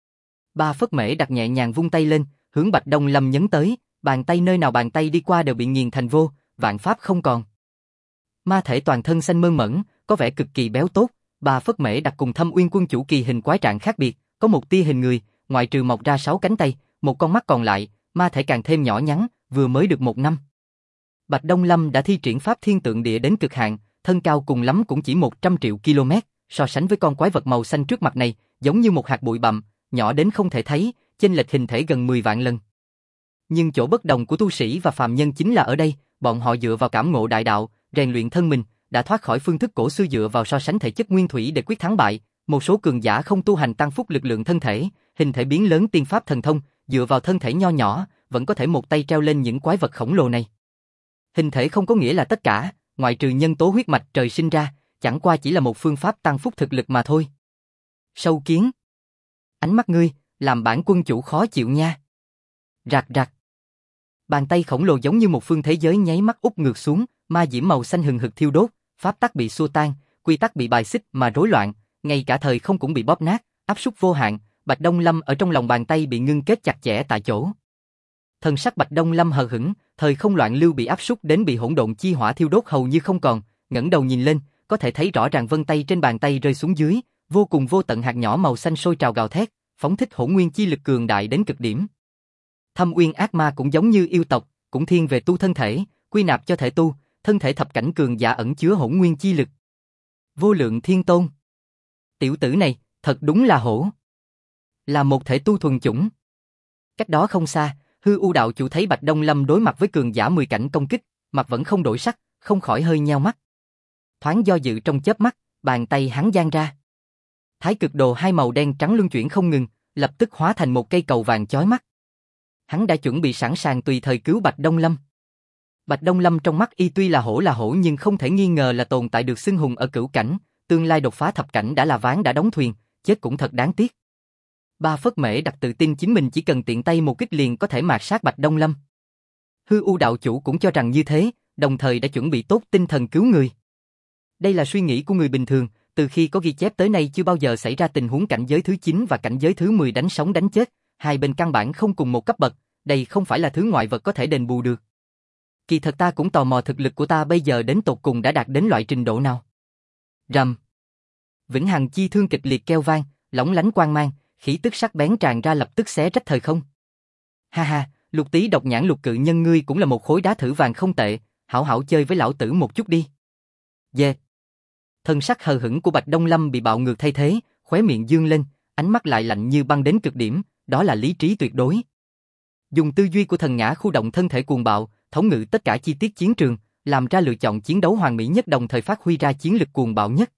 Ba Phất Mễ Đặc nhẹ nhàng vung tay lên, hướng Bạch Đông Lâm nhấn tới, bàn tay nơi nào bàn tay đi qua đều bị nghiền thành vô, vạn pháp không còn. Ma thể toàn thân xanh mơn mởn, có vẻ cực kỳ béo tốt, Ba Phất Mễ Đặc cùng Thâm Uyên Quân chủ kỳ hình quái trạng khác biệt, có một tia hình người, ngoại trừ mọc ra 6 cánh tay, một con mắt còn lại, ma thể càng thêm nhỏ nhắn, vừa mới được 1 năm. Bạch Đông Lâm đã thi triển pháp thiên tượng địa đến cực hạn, thân cao cùng lắm cũng chỉ 100 triệu km, so sánh với con quái vật màu xanh trước mặt này, giống như một hạt bụi bặm, nhỏ đến không thể thấy, chênh lệch hình thể gần 10 vạn lần. Nhưng chỗ bất đồng của tu sĩ và phàm nhân chính là ở đây, bọn họ dựa vào cảm ngộ đại đạo, rèn luyện thân mình, đã thoát khỏi phương thức cổ xưa dựa vào so sánh thể chất nguyên thủy để quyết thắng bại. Một số cường giả không tu hành tăng phúc lực lượng thân thể, hình thể biến lớn tiên pháp thần thông, dựa vào thân thể nho nhỏ, vẫn có thể một tay treo lên những quái vật khổng lồ này. Hình thể không có nghĩa là tất cả, ngoại trừ nhân tố huyết mạch trời sinh ra, chẳng qua chỉ là một phương pháp tăng phúc thực lực mà thôi. Sâu kiến. Ánh mắt ngươi, làm bản quân chủ khó chịu nha. Rạc rạc. Bàn tay khổng lồ giống như một phương thế giới nháy mắt úp ngược xuống, ma diễm màu xanh hừng hực thiêu đốt, pháp tắc bị xua tan, quy tắc bị bài xích mà rối loạn, ngay cả thời không cũng bị bóp nát, áp suất vô hạn, Bạch Đông Lâm ở trong lòng bàn tay bị ngưng kết chặt chẽ tại chỗ. Thần sắc Bạch Đông Lâm hờ hững, thời không loạn lưu bị áp suất đến bị hỗn độn chi hỏa thiêu đốt hầu như không còn, ngẩng đầu nhìn lên, có thể thấy rõ ràng vân tay trên bàn tay rơi xuống dưới, vô cùng vô tận hạt nhỏ màu xanh sôi trào gào thét, phóng thích hỗn nguyên chi lực cường đại đến cực điểm. Thâm Uyên ác ma cũng giống như yêu tộc, cũng thiên về tu thân thể, quy nạp cho thể tu, thân thể thập cảnh cường giả ẩn chứa hỗn nguyên chi lực. Vô lượng thiên tôn. Tiểu tử này, thật đúng là hổ. Là một thể tu thuần chủng. Cách đó không xa, Hư U đạo chủ thấy Bạch Đông Lâm đối mặt với cường giả 10 cảnh công kích, mặt vẫn không đổi sắc, không khỏi hơi nheo mắt. Thoáng do dự trong chớp mắt, bàn tay hắn giang ra. Thái cực đồ hai màu đen trắng luân chuyển không ngừng, lập tức hóa thành một cây cầu vàng chói mắt. Hắn đã chuẩn bị sẵn sàng tùy thời cứu Bạch Đông Lâm. Bạch Đông Lâm trong mắt y tuy là hổ nhưng không thể nghi ngờ là tồn tại được xưng hùng ở cửu cảnh, tương lai đột phá thập cảnh đã là ván đã đóng thuyền, chết cũng thật đáng tiếc. Ba Phất Mễ Đặc tự tin chính mình chỉ cần tiện tay một kích liền có thể mạt sát Bạch Đông Lâm. Hư U đạo chủ cũng cho rằng như thế, đồng thời đã chuẩn bị tốt tinh thần cứu người. Đây là suy nghĩ của người bình thường, từ khi có ghi chép tới nay chưa bao giờ xảy ra tình huống cảnh giới thứ 9 và cảnh giới thứ 10 đánh sống đánh chết, hai bên căn bản không cùng một cấp bậc, đây không phải là thứ ngoại vật có thể đền bù được. Kỳ thật ta cũng tò mò thực lực của ta bây giờ đến tột cùng đã đạt đến loại trình độ nào. Rầm. Vĩnh hằng chi thương kịch liệt kêu vang, lóng lánh quang mang, khí tức sắc bén tràn ra lập tức xé rách thời không. Ha ha, Lục Tý độc nhãn lục cự nhân ngươi cũng là một khối đá thử vàng không tệ, hảo hảo chơi với lão tử một chút đi. Dê. Thân sắc hờ hững của Bạch Đông Lâm bị bạo ngược thay thế, khóe miệng dương lên, ánh mắt lại lạnh như băng đến cực điểm, đó là lý trí tuyệt đối. Dùng tư duy của thần ngã khu động thân thể cuồng bạo, thống ngự tất cả chi tiết chiến trường, làm ra lựa chọn chiến đấu hoàn mỹ nhất đồng thời phát huy ra chiến lực cuồng bạo nhất.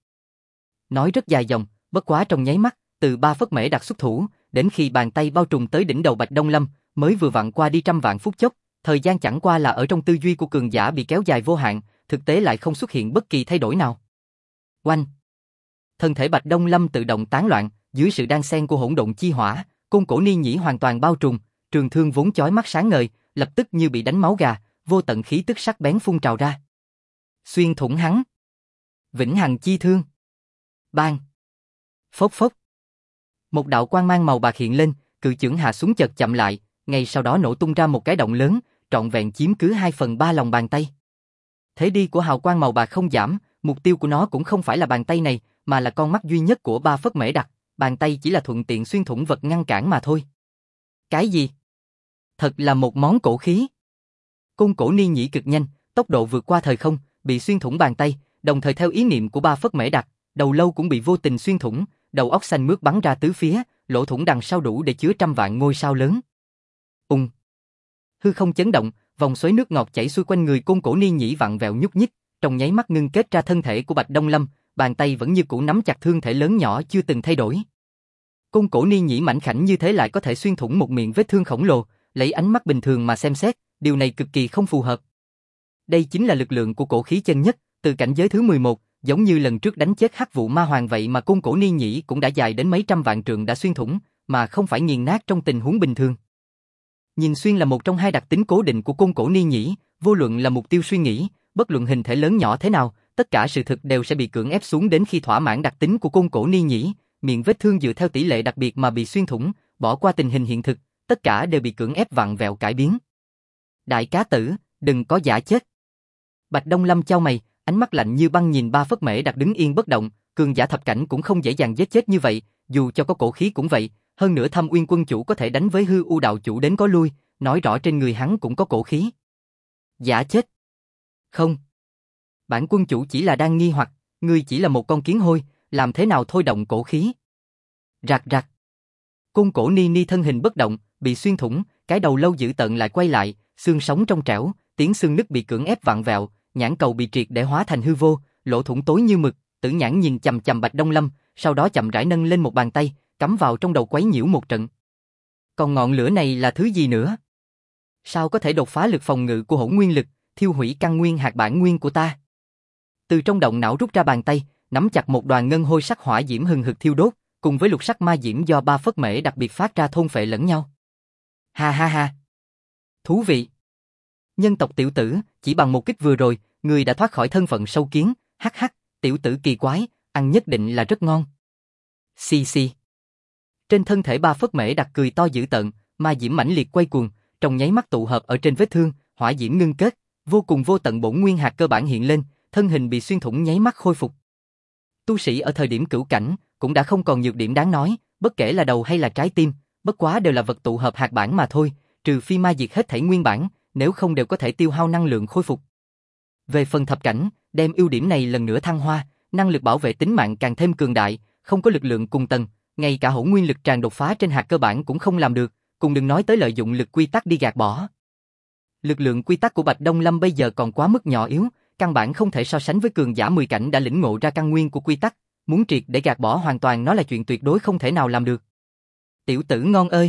Nói rất dài dòng, bất quá trong nháy mắt, từ Ba Phất Mễ Đặc xuất thủ, đến khi bàn tay bao trùm tới đỉnh đầu Bạch Đông Lâm, mới vừa vặn qua đi trăm vạn phút chốc, thời gian chẳng qua là ở trong tư duy của cường giả bị kéo dài vô hạn, thực tế lại không xuất hiện bất kỳ thay đổi nào. Oanh! Thân thể Bạch Đông Lâm tự động tán loạn, dưới sự đan xen của hỗn độn chi hỏa, côn cổ ni nhĩ hoàn toàn bao trùm, trường thương vốn chói mắt sáng ngời, lập tức như bị đánh máu gà, vô tận khí tức sắc bén phun trào ra. Xuyên thủng hắn. Vĩnh hằng chi thương. Bang. Phốc phốc. Một đạo quang mang màu bạc hiện lên, cự chưởng hạ xuống chợt chậm lại, ngay sau đó nổ tung ra một cái động lớn, trọn vẹn chiếm cứ 2/3 lòng bàn tay. Thế đi của hào quang màu bạc không giảm, mục tiêu của nó cũng không phải là bàn tay này, mà là con mắt duy nhất của Ba Phất Mễ Đặc, bàn tay chỉ là thuận tiện xuyên thủng vật ngăn cản mà thôi. Cái gì? Thật là một món cổ khí. Côn cổ ni nhĩ cực nhanh, tốc độ vượt qua thời không, bị xuyên thủng bàn tay, đồng thời theo ý niệm của Ba Phất Mễ Đặc, đầu lâu cũng bị vô tình xuyên thủng, đầu óc xanh mướt bắn ra tứ phía, lỗ thủng đằng sau đủ để chứa trăm vạn ngôi sao lớn. Hư không chấn động, vòng xoáy nước ngọt chảy xuôi quanh người côn cổ ni nhĩ vặn vẹo nhúc nhích, trong nháy mắt ngưng kết ra thân thể của Bạch Đông Lâm, bàn tay vẫn như cũ nắm chặt thương thể lớn nhỏ chưa từng thay đổi. Côn cổ ni nhĩ mảnh khảnh như thế lại có thể xuyên thủng một miệng vết thương khổng lồ, lấy ánh mắt bình thường mà xem xét, điều này cực kỳ không phù hợp. Đây chính là lực lượng của cổ khí chân nhất, từ cảnh giới thứ 11, giống như lần trước đánh chết Hắc Vụ Ma Hoàng vậy mà côn cổ ni nhĩ cũng đã dài đến mấy trăm vạn trượng đã xuyên thủng, mà không phải nghiền nát trong tình huống bình thường. Nhìn xuyên là một trong hai đặc tính cố định của côn cổ ni nhĩ, vô luận là mục tiêu suy nghĩ, bất luận hình thể lớn nhỏ thế nào, tất cả sự thực đều sẽ bị cưỡng ép xuống đến khi thỏa mãn đặc tính của côn cổ ni nhĩ, miệng vết thương dựa theo tỷ lệ đặc biệt mà bị xuyên thủng, bỏ qua tình hình hiện thực, tất cả đều bị cưỡng ép vặn vẹo cải biến. Đại cá tử, đừng có giả chết. Bạch Đông Lâm chau mày, ánh mắt lạnh như băng nhìn Ba Phất Mễ Đặc đứng yên bất động, cường giả thập cảnh cũng không dễ dàng giết chết như vậy, dù cho có cổ khí cũng vậy, hơn nữa Thâm Uyên quân chủ có thể đánh với Hư U đạo chủ đến có lui, nói rõ trên người hắn cũng có cổ khí. Giả chết. Không. Bản quân chủ chỉ là đang nghi hoặc, ngươi chỉ là một con kiến hôi, làm thế nào thôi động cổ khí? Rạc rạc. Côn cổ Ni Ni thân hình bất động, bị xuyên thủng, cái đầu lâu dữ tợn lại quay lại, xương sống trong trẻo, tiếng xương nứt bị cưỡng ép vặn vẹo, nhãn cầu bị triệt để hóa thành hư vô, lỗ thủng tối như mực, Tử Nhãn nhìn chằm chằm Bạch Đông Lâm, sau đó chậm rãi nâng lên một bàn tay, cắm vào trong đầu quấy nhiễu một trận. Còn ngọn lửa này là thứ gì nữa? Sao có thể đột phá lực phòng ngự của Hỗn Nguyên lực, thiêu hủy căn nguyên hạt bản nguyên của ta? Từ trong động não rút ra bàn tay, nắm chặt một đoàn ngân hôi sắc hỏa diễm hừng hực thiêu đốt, cùng với lục sắc ma diễm do Ba Phất Mễ đặc biệt phát ra thôn phệ lẫn nhau. Ha ha ha. Thú vị. Nhân tộc tiểu tử, chỉ bằng một kích vừa rồi, người đã thoát khỏi thân phận sâu kiến, hắc hắc, tiểu tử kỳ quái, ăn nhất định là rất ngon. Xì xì. Trên thân thể Ba Phất Mễ Đặc cười to dữ tợn, ma diễm mãnh liệt quay cuồng, trong nháy mắt tụ hợp ở trên vết thương, hỏa diễm ngưng kết, vô cùng vô tận bổn nguyên hạt cơ bản hiện lên, thân hình bị xuyên thủng nháy mắt khôi phục. Tu sĩ ở thời điểm cửu cảnh cũng đã không còn nhược điểm đáng nói, bất kể là đầu hay là trái tim, bất quá đều là vật tụ hợp hạt bản mà thôi, trừ phi ma diệt hết thảy nguyên bản, nếu không đều có thể tiêu hao năng lượng khôi phục. Về phần thập cảnh, đem ưu điểm này lần nữa thăng hoa, năng lực bảo vệ tính mạng càng thêm cường đại, không có lực lượng cùng tầng, ngay cả hỗn nguyên lực tràn đột phá trên hạt cơ bản cũng không làm được, cùng đừng nói tới lợi dụng lực quy tắc đi gạt bỏ. Lực lượng quy tắc của Bạch Đông Lâm bây giờ còn quá mức nhỏ yếu, căn bản không thể so sánh với cường giả 10 cảnh đã lĩnh ngộ ra căn nguyên của quy tắc, muốn triệt để gạt bỏ hoàn toàn nó là chuyện tuyệt đối không thể nào làm được. Tiểu tử ngon ơi!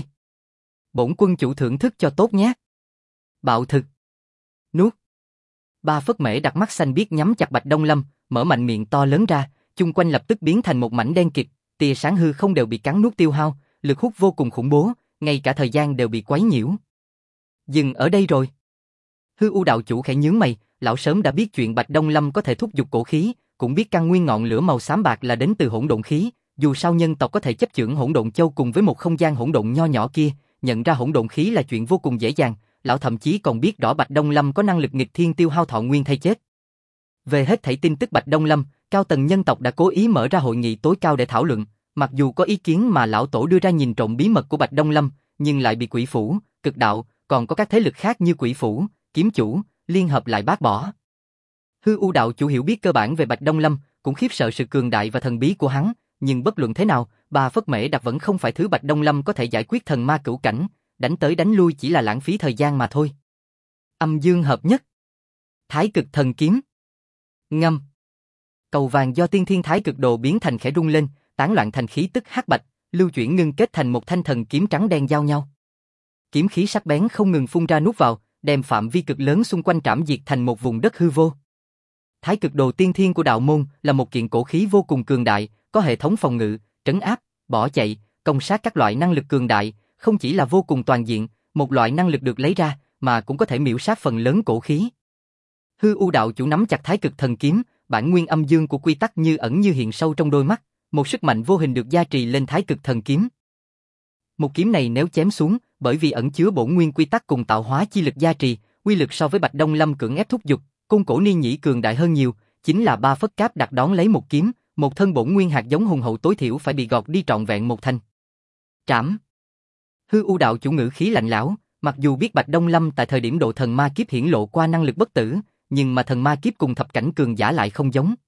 Bổn quân chủ thưởng thức cho tốt nhé! Bạo thực! Nuốt! Ba Phất Mễ Đặc mắt xanh biếc nhắm chặt Bạch Đông Lâm, mở mạnh miệng to lớn ra, chung quanh lập tức biến thành một mảnh đen kịt, tia sáng hư không đều bị cắn nuốt tiêu hao, lực hút vô cùng khủng bố, ngay cả thời gian đều bị quấy nhiễu. Dừng ở đây rồi. Hư U đạo chủ khẽ nhướng mày, lão sớm đã biết chuyện Bạch Đông Lâm có thể thúc giục cổ khí, cũng biết căn nguyên ngọn lửa màu xám bạc là đến từ hỗn độn khí, dù sao nhân tộc có thể chấp chưởng hỗn độn châu cùng với một không gian hỗn độn nho nhỏ kia, nhận ra hỗn độn khí là chuyện vô cùng dễ dàng, lão thậm chí còn biết rõ Bạch Đông Lâm có năng lực nghịch thiên tiêu hao thọ nguyên thay chết. Về hết thảy tin tức Bạch Đông Lâm, cao tầng nhân tộc đã cố ý mở ra hội nghị tối cao để thảo luận, mặc dù có ý kiến mà lão tổ đưa ra nhìn trộm bí mật của Bạch Đông Lâm, nhưng lại bị Quỷ Phủ, Cực Đạo, còn có các thế lực khác như Quỷ Phủ, Kiếm Chủ, liên hợp lại bác bỏ. Hư U đạo chủ hiểu biết cơ bản về Bạch Đông Lâm, cũng khiếp sợ sự cường đại và thần bí của hắn, nhưng bất luận thế nào, Ba Phất Mễ Đặc vẫn không phải thứ Bạch Đông Lâm có thể giải quyết thần ma cửu cảnh, đánh tới đánh lui chỉ là lãng phí thời gian mà thôi. Âm dương hợp nhất. Thái cực thần kiếm. Ngâm. Cầu vàng do tiên thiên thái cực đồ biến thành khẽ rung lên, tán loạn thành khí tức hắc bạch, lưu chuyển ngưng kết thành một thanh thần kiếm trắng đen giao nhau. Kiếm khí sắc bén không ngừng phun ra nuốt vào, đem phạm vi cực lớn xung quanh trảm diệt thành một vùng đất hư vô. Thái cực đồ tiên thiên của đạo môn là một kiện cổ khí vô cùng cường đại, có hệ thống phòng ngự, trấn áp, bỏ chạy, công sát các loại năng lực cường đại, không chỉ là vô cùng toàn diện, một loại năng lực được lấy ra, mà cũng có thể miểu sát phần lớn cổ khí. Hư U đạo chủ nắm chặt thái cực thần kiếm, bản nguyên âm dương của quy tắc như ẩn như hiện sâu trong đôi mắt, một sức mạnh vô hình được gia trì lên thái cực thần kiếm. Một kiếm này nếu chém xuống, bởi vì ẩn chứa bổn nguyên quy tắc cùng tạo hóa chi lực gia trì, uy lực so với Bạch Đông Lâm cưỡng ép thúc giục, Côn Cổ Niên Nhĩ cường đại hơn nhiều, chính là Ba Phất Cáp đặt đón lấy một kiếm, một thân bổn nguyên hạt giống hùng hậu tối thiểu phải bị gọt đi trọn vẹn một thanh. Trảm. Hư U đạo chủ ngữ khí lạnh lẽo, mặc dù biết Bạch Đông Lâm tại thời điểm độ thần ma kiếp hiển lộ qua năng lực bất tử, nhưng mà thần ma kiếp cùng thập cảnh cường giả lại không giống.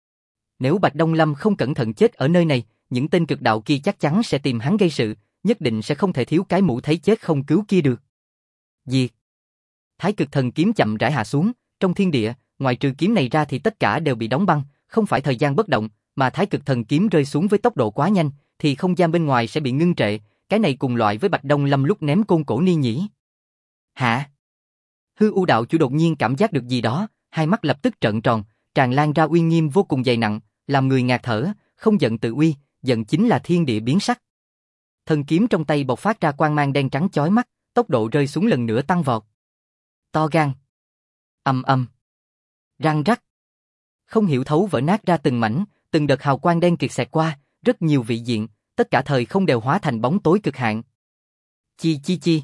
Nếu Bạch Đông Lâm không cẩn thận chết ở nơi này, những tên cực đạo kia chắc chắn sẽ tìm hắn gây sự, nhất định sẽ không thể thiếu cái mũ thấy chết không cứu kia được. Diệt. Thái cực thần kiếm chậm rãi hạ xuống, trong thiên địa, ngoài trừ kiếm này ra thì tất cả đều bị đóng băng, không phải thời gian bất động, mà thái cực thần kiếm rơi xuống với tốc độ quá nhanh, thì không gian bên ngoài sẽ bị ngưng trệ, cái này cùng loại với Bạch Đông Lâm lúc ném Côn Cổ Niên Nhĩ. Hả? Hư U đạo chủ đột nhiên cảm giác được gì đó, hai mắt lập tức trợn tròn, tràn lan ra uy nghiêm vô cùng dày nặng, làm người ngạt thở, không giận tự uy, giận chính là thiên địa biến sắc. Thần kiếm trong tay bộc phát ra quang mang đen trắng chói mắt, tốc độ rơi xuống lần nữa tăng vọt. To gan. Ầm ầm. Răng rắc. Không hiểu thấu vỡ nát ra từng mảnh, từng đợt hào quang đen kịt xẹt qua, rất nhiều vị diện, tất cả thời không đều hóa thành bóng tối cực hạn. Chi chi chi.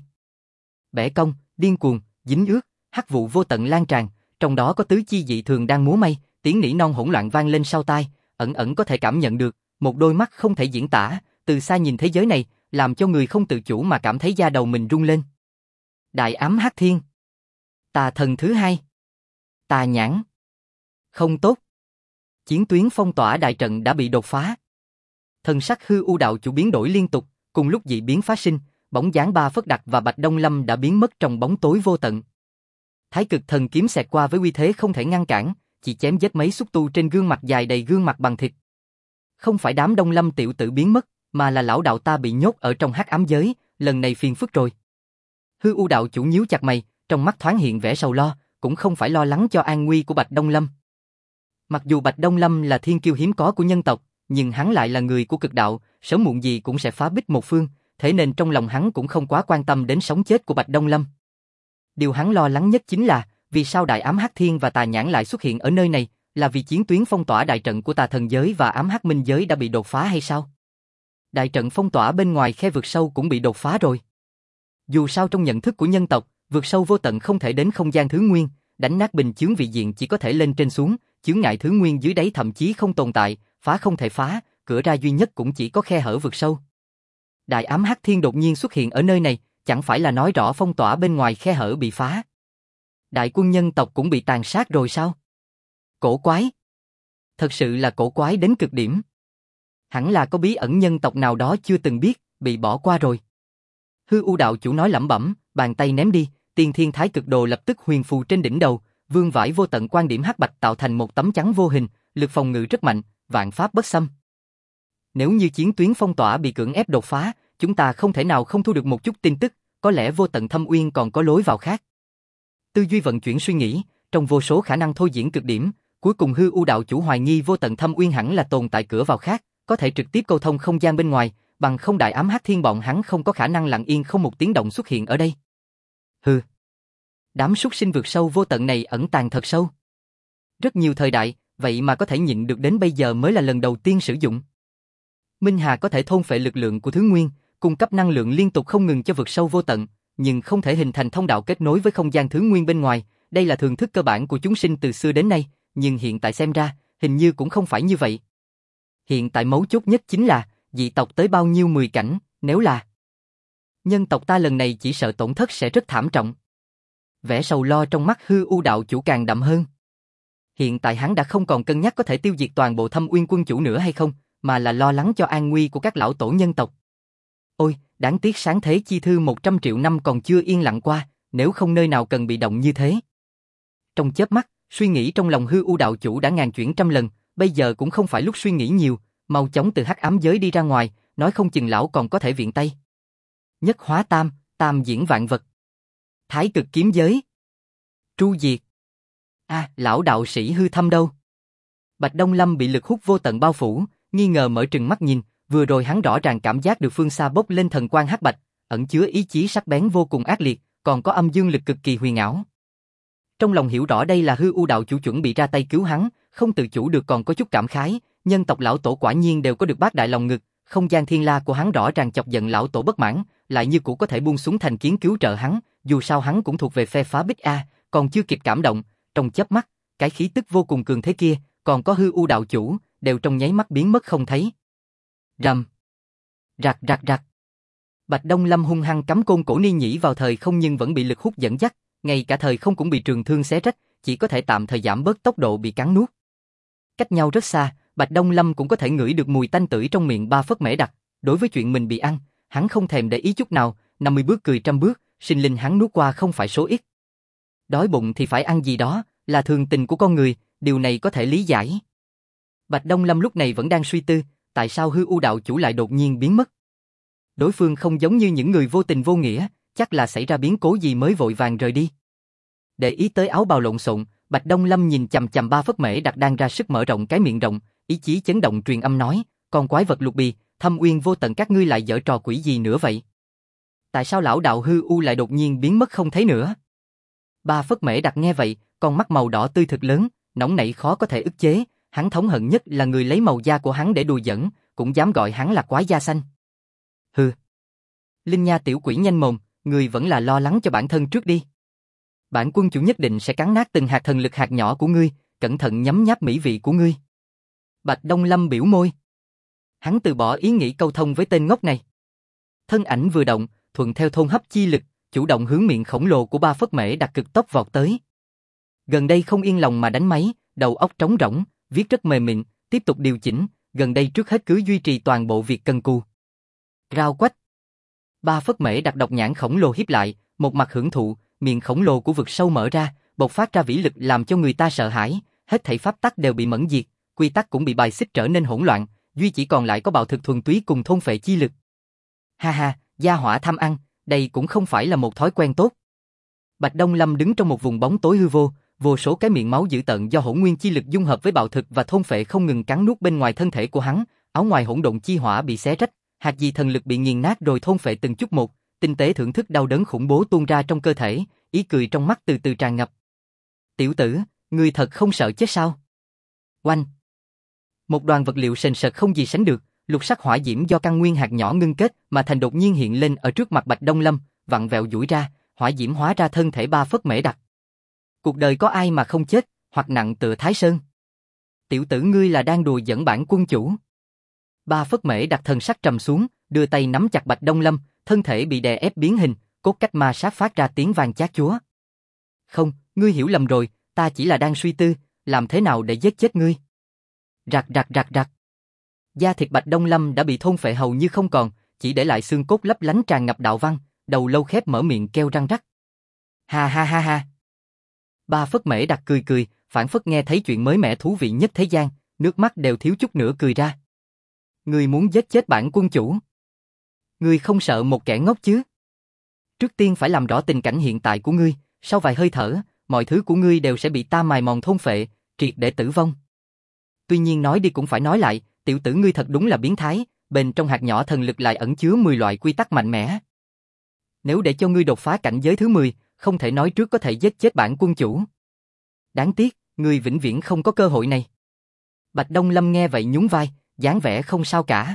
Bẻ cong, điên cuồng, dính ướt, hắc vụ vô tận lan tràn, trong đó có tứ chi dị thường đang múa may, tiếng nỉ non hỗn loạn vang lên sau tai, ẩn ẩn có thể cảm nhận được, một đôi mắt không thể diễn tả, từ xa nhìn thế giới này, làm cho người không tự chủ mà cảm thấy da đầu mình rung lên. Đại ám hắc thiên. Tà thần thứ hai. Tà nhãn. Không tốt. Chiến tuyến phong tỏa đại trận đã bị đột phá. Thần sắc hư u đạo chủ biến đổi liên tục, cùng lúc dị biến phát sinh, bóng dáng Ba Phất Đặc và Bạch Đông Lâm đã biến mất trong bóng tối vô tận. Thái cực thần kiếm xẹt qua với uy thế không thể ngăn cản, chỉ chém giết mấy xúc tu trên gương mặt dài đầy gương mặt bằng thịt. Không phải đám Đông Lâm tiểu tử biến mất, mà là lão đạo ta bị nhốt ở trong hắc ám giới, lần này phiền phức rồi. Hư u đạo chủ nhíu chặt mày, trong mắt thoáng hiện vẻ sầu lo, cũng không phải lo lắng cho an nguy của Bạch Đông Lâm. Mặc dù Bạch Đông Lâm là thiên kiêu hiếm có của nhân tộc, nhưng hắn lại là người của cực đạo, sớm muộn gì cũng sẽ phá bích một phương, thế nên trong lòng hắn cũng không quá quan tâm đến sống chết của Bạch Đông Lâm. Điều hắn lo lắng nhất chính là, vì sao Đại Ám Hắc Thiên và Tà Nhãn lại xuất hiện ở nơi này, là vì chiến tuyến phong tỏa đại trận của Tà Thần giới và Ám Hắc Minh giới đã bị đột phá hay sao? Đại trận phong tỏa bên ngoài khe vực sâu cũng bị đột phá rồi. Dù sao trong nhận thức của nhân tộc, vực sâu vô tận không thể đến không gian thứ nguyên, đánh nát bình chướng vị diện chỉ có thể lên trên xuống, chướng ngại thứ nguyên dưới đáy thậm chí không tồn tại, phá không thể phá, cửa ra duy nhất cũng chỉ có khe hở vực sâu. Đại Ám Hắc Thiên đột nhiên xuất hiện ở nơi này, chẳng phải là nói rõ phong tỏa bên ngoài khe hở bị phá. Đại quân nhân tộc cũng bị tàn sát rồi sao? Cổ quái. Thật sự là cổ quái đến cực điểm. Hẳn là có bí ẩn nhân tộc nào đó chưa từng biết, bị bỏ qua rồi. Hư u đạo chủ nói lẩm bẩm, bàn tay ném đi, tiên thiên thái cực đồ lập tức huyền phù trên đỉnh đầu, vương vãi vô tận quan điểm hắc bạch tạo thành một tấm chắn vô hình, lực phòng ngự rất mạnh, vạn pháp bất xâm. Nếu như chiến tuyến phong tỏa bị cưỡng ép đột phá, chúng ta không thể nào không thu được một chút tin tức, có lẽ vô tận thâm uyên còn có lối vào khác. Tư duy vận chuyển suy nghĩ, trong vô số khả năng thôi diễn cực điểm, cuối cùng hư u đạo chủ hoài nghi vô tận thâm uyên hẳn là tồn tại cửa vào khác, có thể trực tiếp câu thông không gian bên ngoài, bằng không Đại Ám Hắc Thiên bọn hắn không có khả năng lặng yên không một tiếng động xuất hiện ở đây. Hừ. Đám súc sinh vượt sâu vô tận này ẩn tàng thật sâu. Rất nhiều thời đại, vậy mà có thể nhịn được đến bây giờ mới là lần đầu tiên sử dụng. Minh Hà có thể thôn phệ lực lượng của thứ nguyên, cung cấp năng lượng liên tục không ngừng cho vượt sâu vô tận, nhưng không thể hình thành thông đạo kết nối với không gian thứ nguyên bên ngoài, đây là thường thức cơ bản của chúng sinh từ xưa đến nay, nhưng hiện tại xem ra, hình như cũng không phải như vậy. Hiện tại mấu chốt nhất chính là, dị tộc tới bao nhiêu 10 cảnh, nếu là nhân tộc ta lần này chỉ sợ tổn thất sẽ rất thảm trọng. Vẻ sầu lo trong mắt hư u đạo chủ càng đậm hơn. Hiện tại hắn đã không còn cân nhắc có thể tiêu diệt toàn bộ Thâm Uyên quân chủ nữa hay không, mà là lo lắng cho an nguy của các lão tổ nhân tộc. Ôi, đáng tiếc sáng thế chi thư 100 triệu năm còn chưa yên lặng qua, nếu không nơi nào cần bị động như thế. Trong chớp mắt, suy nghĩ trong lòng hư u đạo chủ đã ngàn chuyển trăm lần, bây giờ cũng không phải lúc suy nghĩ nhiều, mau chóng từ hắc ám giới đi ra ngoài, nói không chừng lão còn có thể viện tay. Nhất hóa tam, tam diễn vạn vật. Thái cực kiếm giới. Tru diệt. Lão đạo sĩ hư thâm đâu? Bạch Đông Lâm bị lực hút vô tận bao phủ, nghi ngờ mở trừng mắt nhìn, vừa rồi hắn rõ ràng cảm giác được phương xa bốc lên thần quang hắc bạch, ẩn chứa ý chí sắc bén vô cùng ác liệt, còn có âm dương lực cực kỳ huyền ảo. Trong lòng hiểu rõ đây là hư u đạo chủ chuẩn bị ra tay cứu hắn, không tự chủ được còn có chút cảm khái, nhân tộc lão tổ quả nhiên đều có được bác đại lòng ngực, không gian thiên la của hắn rõ ràng chọc giận lão tổ bất mãn, lại như cũ có thể buông xuống thành kiến cứu trợ hắn, dù sao hắn cũng thuộc về phe phá bích a, còn chưa kịp cảm động, trong chớp mắt, cái khí tức vô cùng cường thế kia, còn có hư u đạo chủ, đều trong nháy mắt biến mất không thấy. Rầm, rạc rạc rạc. Bạch Đông Lâm hung hăng cắm côn cổ ni nhĩ vào thời không nhưng vẫn bị lực hút dẫn dắt, ngay cả thời không cũng bị trường thương xé rách, chỉ có thể tạm thời giảm bớt tốc độ bị cắn nuốt. Cách nhau rất xa, Bạch Đông Lâm cũng có thể ngửi được mùi tanh tưởi trong miệng Ba Phất Mễ Đặc, đối với chuyện mình bị ăn, hắn không thèm để ý chút nào, 50 bước cười trăm bước, sinh linh hắn nuốt qua không phải số ít. Đói bụng thì phải ăn gì đó, là thường tình của con người, điều này có thể lý giải. Bạch Đông Lâm lúc này vẫn đang suy tư, tại sao hư u đạo chủ lại đột nhiên biến mất. Đối phương không giống như những người vô tình vô nghĩa, chắc là xảy ra biến cố gì mới vội vàng rời đi. Để ý tới áo bào lộn xộn, Bạch Đông Lâm nhìn chằm chằm Ba Phất Mễ Đặc đang ra sức mở rộng cái miệng rộng, ý chí chấn động truyền âm nói, con quái vật lục bì, Thâm Uyên vô tận các ngươi lại giở trò quỷ gì nữa vậy? Tại sao lão đạo hư u lại đột nhiên biến mất không thấy nữa? Ba Phất Mễ Đặc nghe vậy, con mắt màu đỏ tươi thực lớn, nóng nảy khó có thể ức chế, hắn thống hận nhất là người lấy màu da của hắn để đùa giỡn, cũng dám gọi hắn là quái da xanh. Hừ. Linh Nha tiểu quỷ nhanh mồm, người vẫn là lo lắng cho bản thân trước đi. Bản quân chủ nhất định sẽ cắn nát từng hạt thần lực hạt nhỏ của ngươi, cẩn thận nhấm nháp mỹ vị của ngươi. Bạch Đông Lâm biểu môi. Hắn từ bỏ ý nghĩ câu thông với tên ngốc này. Thân ảnh vừa động, thuận theo thôn hấp chi lực, chủ động hướng miệng khổng lồ của Ba Phất Mễ Đặc cực tốc vọt tới. Gần đây không yên lòng mà đánh máy, đầu óc trống rỗng, viết rất mềm mịn, tiếp tục điều chỉnh, gần đây trước hết cứ duy trì toàn bộ việc cần cù. Rao quách. Ba Phất Mễ Đặc độc nhãn khổng lồ híp lại, một mặt hưởng thụ, miệng khổng lồ của vực sâu mở ra, bộc phát ra vĩ lực làm cho người ta sợ hãi, hết thảy pháp tắc đều bị mẫn diệt, quy tắc cũng bị bài xích trở nên hỗn loạn, duy chỉ còn lại có bạo thực thuần túy cùng thôn phệ chi lực. Ha ha, gia hỏa tham ăn, đây cũng không phải là một thói quen tốt. Bạch Đông Lâm đứng trong một vùng bóng tối hư vô, vô số cái miệng máu dữ tợn do hỗn nguyên chi lực dung hợp với bạo thực và thôn phệ không ngừng cắn nuốt bên ngoài thân thể của hắn, áo ngoài hỗn độn chi hỏa bị xé rách, hạt gì thần lực bị nghiền nát rồi thôn phệ từng chút một, tinh tế thưởng thức đau đớn khủng bố tuôn ra trong cơ thể, ý cười trong mắt từ từ tràn ngập. Tiểu tử, ngươi thật không sợ chết sao? Oanh! Một đoàn vật liệu sền sệt không gì sánh được, lục sắc hỏa diễm do căn nguyên hạt nhỏ ngưng kết mà thành đột nhiên hiện lên ở trước mặt Bạch Đông Lâm, vặn vẹo duỗi ra, hỏa diễm hóa ra thân thể Ba Phất Mễ Đặc. Cuộc đời có ai mà không chết, hoặc nặng tựa Thái Sơn. Tiểu tử ngươi là đang đùa giỡn bản quân chủ. Ba Phất Mễ Đặc thần sắc trầm xuống, đưa tay nắm chặt Bạch Đông Lâm, thân thể bị đè ép biến hình, cốt cách ma sát phát ra tiếng vang chát chúa. Không, ngươi hiểu lầm rồi, ta chỉ là đang suy tư, làm thế nào để giết chết ngươi. Rạc rạc rạc rạc. Da thịt Bạch Đông Lâm đã bị thôn phệ hầu như không còn, chỉ để lại xương cốt lấp lánh tràn ngập đạo văn, đầu lâu khép mở miệng kêu răng rắc. Ha ha ha ha. Ba Phất Mễ Đặc cười cười, phảng phất nghe thấy chuyện mới mẻ thú vị nhất thế gian, nước mắt đều thiếu chút nữa cười ra. Ngươi muốn giết chết bản quân chủ? Ngươi không sợ một kẻ ngốc chứ? Trước tiên phải làm rõ tình cảnh hiện tại của ngươi, sau vài hơi thở, mọi thứ của ngươi đều sẽ bị ta mài mòn thôn phệ, triệt để tử vong. Tuy nhiên nói đi cũng phải nói lại, tiểu tử ngươi thật đúng là biến thái, bên trong hạt nhỏ thần lực lại ẩn chứa 10 loại quy tắc mạnh mẽ. Nếu để cho ngươi đột phá cảnh giới thứ 10, không thể nói trước có thể giết chết bản quân chủ. Đáng tiếc, ngươi vĩnh viễn không có cơ hội này. Bạch Đông Lâm nghe vậy nhún vai, dáng vẻ không sao cả.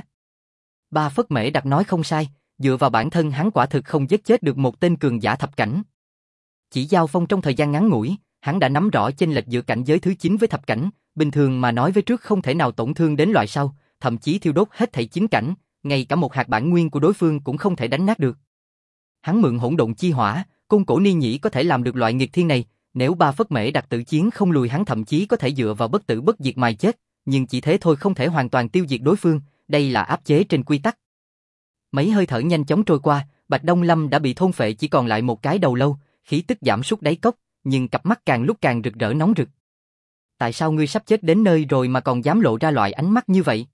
Ba Phất Mễ Đặc nói không sai, dựa vào bản thân hắn quả thực không giết chết được một tên cường giả thập cảnh. Chỉ giao phong trong thời gian ngắn ngủi, hắn đã nắm rõ chênh lệch giữa cảnh giới thứ 9 với thập cảnh, bình thường mà nói với trước không thể nào tổn thương đến loại sau, thậm chí thiêu đốt hết thảy 9 cảnh, ngay cả một hạt bản nguyên của đối phương cũng không thể đánh nát được. Hắn mượn hỗn độn chi hỏa, Côn Cổ Ni Nhĩ có thể làm được loại nghịch thiên này, nếu Ba Phất Mễ Đặc tự chiến không lùi hắn thậm chí có thể dựa vào bất tử bất diệt mà chết, nhưng chỉ thế thôi không thể hoàn toàn tiêu diệt đối phương, đây là áp chế trên quy tắc. Mấy hơi thở nhanh chóng trôi qua, Bạch Đông Lâm đã bị thôn phệ chỉ còn lại một cái đầu lâu, khí tức giảm sút đáy cốc, nhưng cặp mắt càng lúc càng rực rỡ nóng rực. Tại sao ngươi sắp chết đến nơi rồi mà còn dám lộ ra loại ánh mắt như vậy?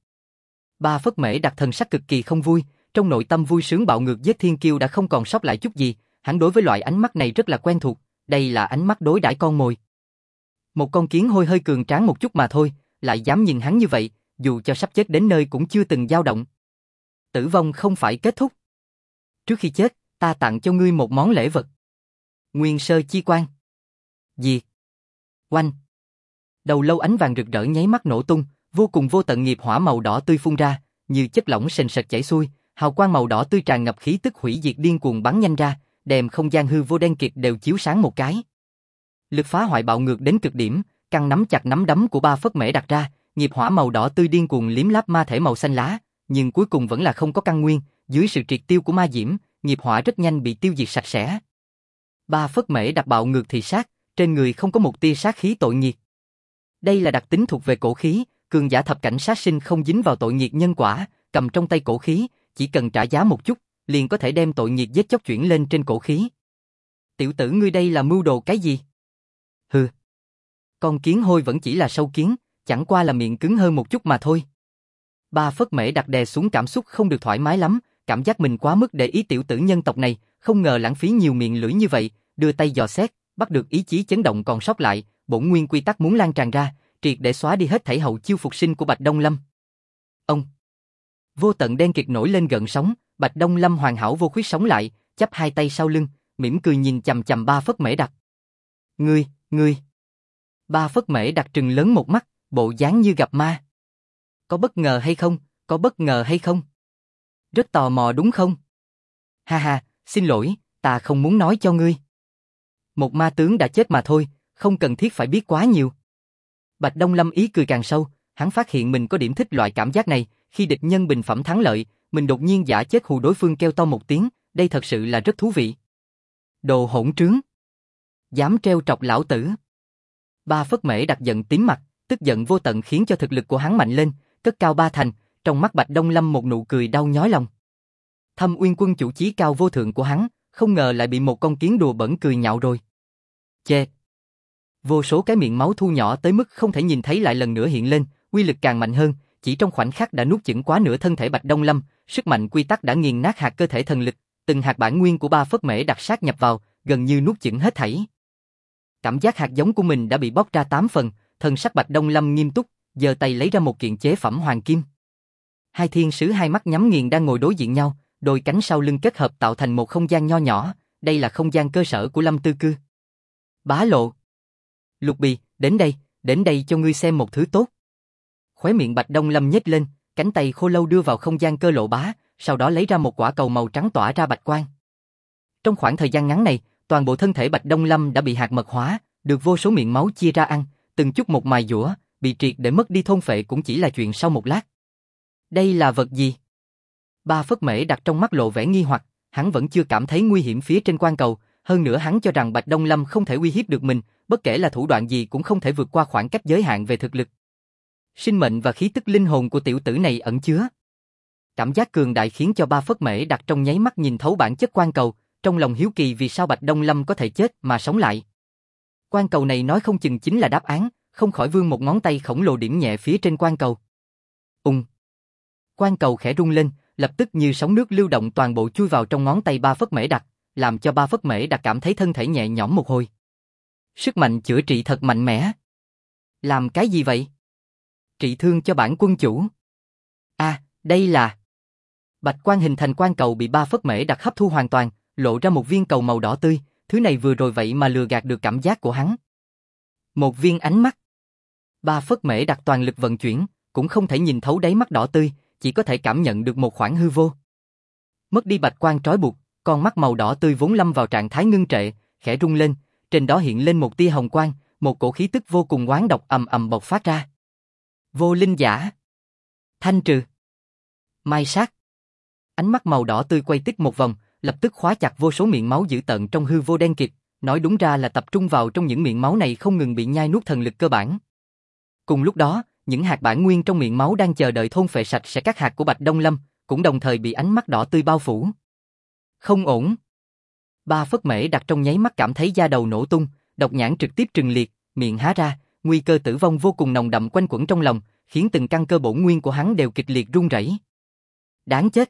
Ba Phất Mễ Đặc thần sắc cực kỳ không vui, trong nội tâm vui sướng bạo ngược giết thiên kiêu đã không còn sót lại chút gì, hắn đối với loại ánh mắt này rất là quen thuộc, đây là ánh mắt đối đãi con mồi. Một con kiến hôi hơi cường tráng một chút mà thôi, lại dám nhìn hắn như vậy, dù cho sắp chết đến nơi cũng chưa từng dao động. Tử vong không phải kết thúc. Trước khi chết, ta tặng cho ngươi một món lễ vật. Nguyên sơ chi quan. Diệt. Oanh. Đầu lâu ánh vàng rực rỡ nháy mắt nổ tung, vô cùng vô tận nghiệp hỏa màu đỏ tươi phun ra, như chất lỏng sền sệt chảy xuôi, hào quang màu đỏ tươi tràn ngập khí tức hủy diệt điên cuồng bắn nhanh ra, đem không gian hư vô đen kịt đều chiếu sáng một cái. Lực phá hoại bạo ngược đến cực điểm, căng nắm chặt nắm đấm của Ba Phất Mễ đặt ra, nghiệp hỏa màu đỏ tươi điên cuồng liếm láp ma thể màu xanh lá, nhưng cuối cùng vẫn là không có căn nguyên, dưới sự triệt tiêu của ma diễm, nghiệp hỏa rất nhanh bị tiêu diệt sạch sẽ. Ba Phất Mễ đặt bạo ngược thì sát, trên người không có một tia sát khí tội nghiệt. Đây là đặc tính thuộc về cổ khí, cường giả thập cảnh sát sinh không dính vào tội nghiệt nhân quả, cầm trong tay cổ khí, chỉ cần trả giá một chút, liền có thể đem tội nghiệt giết chóc chuyển lên trên cổ khí. Tiểu tử ngươi đây là mưu đồ cái gì? Hừ. Con kiến hôi vẫn chỉ là sâu kiến, chẳng qua là miệng cứng hơn một chút mà thôi. Ba Phất Mễ đặt đè xuống cảm xúc không được thoải mái lắm, cảm giác mình quá mức để ý tiểu tử nhân tộc này, không ngờ lãng phí nhiều miệng lưỡi như vậy, đưa tay dò xét, bắt được ý chí chấn động còn sót lại, bổn nguyên quy tắc muốn lan tràn ra, triệt để xóa đi hết thảy hậu chiêu phục sinh của Bạch Đông Lâm. Ông. Vô tận đen kịt nổi lên gợn sóng, Bạch Đông Lâm hoàn hảo vô khuyết sống lại, chắp hai tay sau lưng, mỉm cười nhìn chằm chằm Ba Phất Mễ đặt. Ngươi. Ba Phất Mễ đặt trừng lớn một mắt, bộ dáng như gặp ma. Có bất ngờ hay không? Có bất ngờ hay không? Rất tò mò đúng không? Ha ha, xin lỗi, ta không muốn nói cho ngươi. Một ma tướng đã chết mà thôi, không cần thiết phải biết quá nhiều. Bạch Đông Lâm ý cười càng sâu, hắn phát hiện mình có điểm thích loại cảm giác này, khi địch nhân bình phẩm thắng lợi, mình đột nhiên giả chết hù đối phương kêu to một tiếng, đây thật sự là rất thú vị. Đồ hỗn trướng! Dám trêu trọc lão tử! Ba Phất Mễ Đặc giận tím mặt, tức giận vô tận khiến cho thực lực của hắn mạnh lên, cất cao ba thành, trong mắt Bạch Đông Lâm một nụ cười đau nhói lòng. Thâm Uyên Quân chủ chí cao vô thượng của hắn, không ngờ lại bị một con kiến đùa bẩn cười nhạo rồi. Chê! Vô số cái miệng máu thu nhỏ tới mức không thể nhìn thấy lại lần nữa hiện lên, uy lực càng mạnh hơn, chỉ trong khoảnh khắc đã nuốt chửng quá nửa thân thể Bạch Đông Lâm, sức mạnh quy tắc đã nghiền nát hạt cơ thể thần lực, từng hạt bản nguyên của Ba Phất Mễ Đặc sát nhập vào, gần như nuốt chửng hết thảy. Cảm giác hạt giống của mình đã bị bóc ra 8 phần, thần sắc Bạch Đông Lâm nghiêm túc, giơ tay lấy ra một kiện chế phẩm hoàng kim. Hai thiên sứ hai mắt nhắm nghiền đang ngồi đối diện nhau, đôi cánh sau lưng kết hợp tạo thành một không gian nho nhỏ, đây là không gian cơ sở của Lâm Tư Cư. Bá Lộ! Lục Bì, đến đây cho ngươi xem một thứ tốt. Khóe miệng Bạch Đông Lâm nhếch lên, cánh tay khô lâu đưa vào không gian cơ lộ bá, sau đó lấy ra một quả cầu màu trắng tỏa ra bạch quang. Trong khoảng thời gian ngắn này, toàn bộ thân thể Bạch Đông Lâm đã bị hạt mật hóa, được vô số miệng máu chia ra ăn, từng chút một mài dũa, bị triệt để mất đi thôn phệ cũng chỉ là chuyện sau một lát. Đây là vật gì? Ba Phất Mễ đặt trong mắt lộ vẻ nghi hoặc, hắn vẫn chưa cảm thấy nguy hiểm phía trên quan cầu, hơn nữa hắn cho rằng Bạch Đông Lâm không thể uy hiếp được mình, bất kể là thủ đoạn gì cũng không thể vượt qua khoảng cách giới hạn về thực lực. Sinh mệnh và khí tức linh hồn của tiểu tử này ẩn chứa. Cảm giác cường đại khiến cho Ba Phất Mễ đặt trong nháy mắt nhìn thấu bản chất quan cầu, trong lòng hiếu kỳ vì sao Bạch Đông Lâm có thể chết mà sống lại. Quan cầu này nói không chừng chính là đáp án, không khỏi vươn một ngón tay khổng lồ điểm nhẹ phía trên quan cầu. Quan cầu khẽ rung lên, lập tức như sóng nước lưu động toàn bộ chui vào trong ngón tay Ba Phất Mễ Đặc, làm cho Ba Phất Mễ Đặc cảm thấy thân thể nhẹ nhõm một hồi. Sức mạnh chữa trị thật mạnh mẽ. Làm cái gì vậy? Trị thương cho bản quân chủ. Đây là... Bạch quang hình thành quan cầu bị Ba Phất Mễ Đặc hấp thu hoàn toàn, lộ ra một viên cầu màu đỏ tươi, thứ này vừa rồi vậy mà lừa gạt được cảm giác của hắn. Một viên ánh mắt. Ba Phất Mễ Đặc toàn lực vận chuyển, cũng không thể nhìn thấu đáy mắt đỏ tươi, chỉ có thể cảm nhận được một khoảng hư vô. Mất đi bạch quang trói buộc, con mắt màu đỏ tươi vốn lâm vào trạng thái ngưng trệ, khẽ rung lên, trên đó hiện lên một tia hồng quang, một cổ khí tức vô cùng oán độc ầm ầm bộc phát ra. Vô linh giả. Thanh trừ. Mai sát. Ánh mắt màu đỏ tươi quay tích một vòng, lập tức khóa chặt vô số miệng máu dữ tợn trong hư vô đen kịt, nói đúng ra là tập trung vào trong những miệng máu này không ngừng bị nhai nuốt thần lực cơ bản. Cùng lúc đó, những hạt bản nguyên trong miệng máu đang chờ đợi thôn phệ sạch sẽ các hạt của Bạch Đông Lâm, cũng đồng thời bị ánh mắt đỏ tươi bao phủ. Không ổn. Ba Phất Mễ Đặc trong nháy mắt cảm thấy da đầu nổ tung, độc nhãn trực tiếp trừng liệt, miệng há ra, nguy cơ tử vong vô cùng nồng đậm quanh quẩn trong lòng, khiến từng căn cơ bổn nguyên của hắn đều kịch liệt run rẩy. Đáng chết.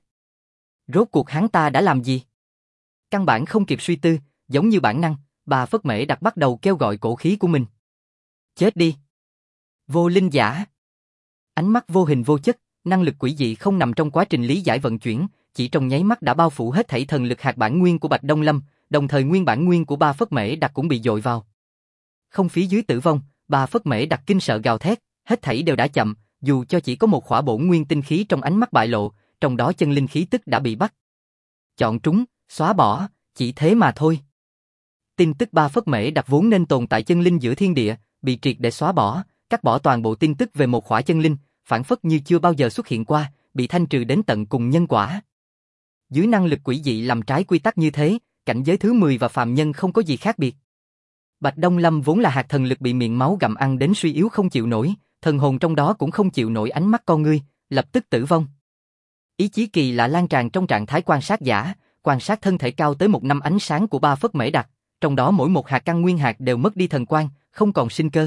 Rốt cuộc hắn ta đã làm gì? Căn bản không kịp suy tư, giống như bản năng, Ba Phất Mễ Đặc bắt đầu kêu gọi cổ khí của mình. Chết đi. Vô linh giả. Ánh mắt vô hình vô chất, năng lực quỷ dị không nằm trong quá trình lý giải vận chuyển, chỉ trong nháy mắt đã bao phủ hết thảy thần lực hạt bản nguyên của Bạch Đông Lâm, đồng thời nguyên bản nguyên của Ba Phất Mễ Đặc cũng bị dội vào. Không phía dưới tử vong, Ba Phất Mễ Đặc kinh sợ gào thét, hết thảy đều đã chậm, dù cho chỉ có một khỏa bổn nguyên tinh khí trong ánh mắt bại lộ, trong đó chân linh khí tức đã bị bắt. Chọn trúng, xóa bỏ, chỉ thế mà thôi. Tin tức Ba Phất Mễ Đặc vốn nên tồn tại chân linh giữa thiên địa, bị triệt để xóa bỏ, cắt bỏ toàn bộ tin tức về một khỏa chân linh, phản phất như chưa bao giờ xuất hiện qua, bị thanh trừ đến tận cùng nhân quả. Dưới năng lực quỷ dị làm trái quy tắc như thế, cảnh giới thứ 10 và phàm nhân không có gì khác biệt. Bạch Đông Lâm vốn là hạt thần lực bị miệng máu gặm ăn đến suy yếu không chịu nổi, thần hồn trong đó cũng không chịu nổi ánh mắt con ngươi, lập tức tử vong. Ý chí kỳ lạ lan tràn trong trạng thái quan sát giả, quan sát thân thể cao tới 1 năm ánh sáng của Ba Phất Mễ Đặc, trong đó mỗi một hạt căn nguyên hạt đều mất đi thần quang, không còn sinh cơ.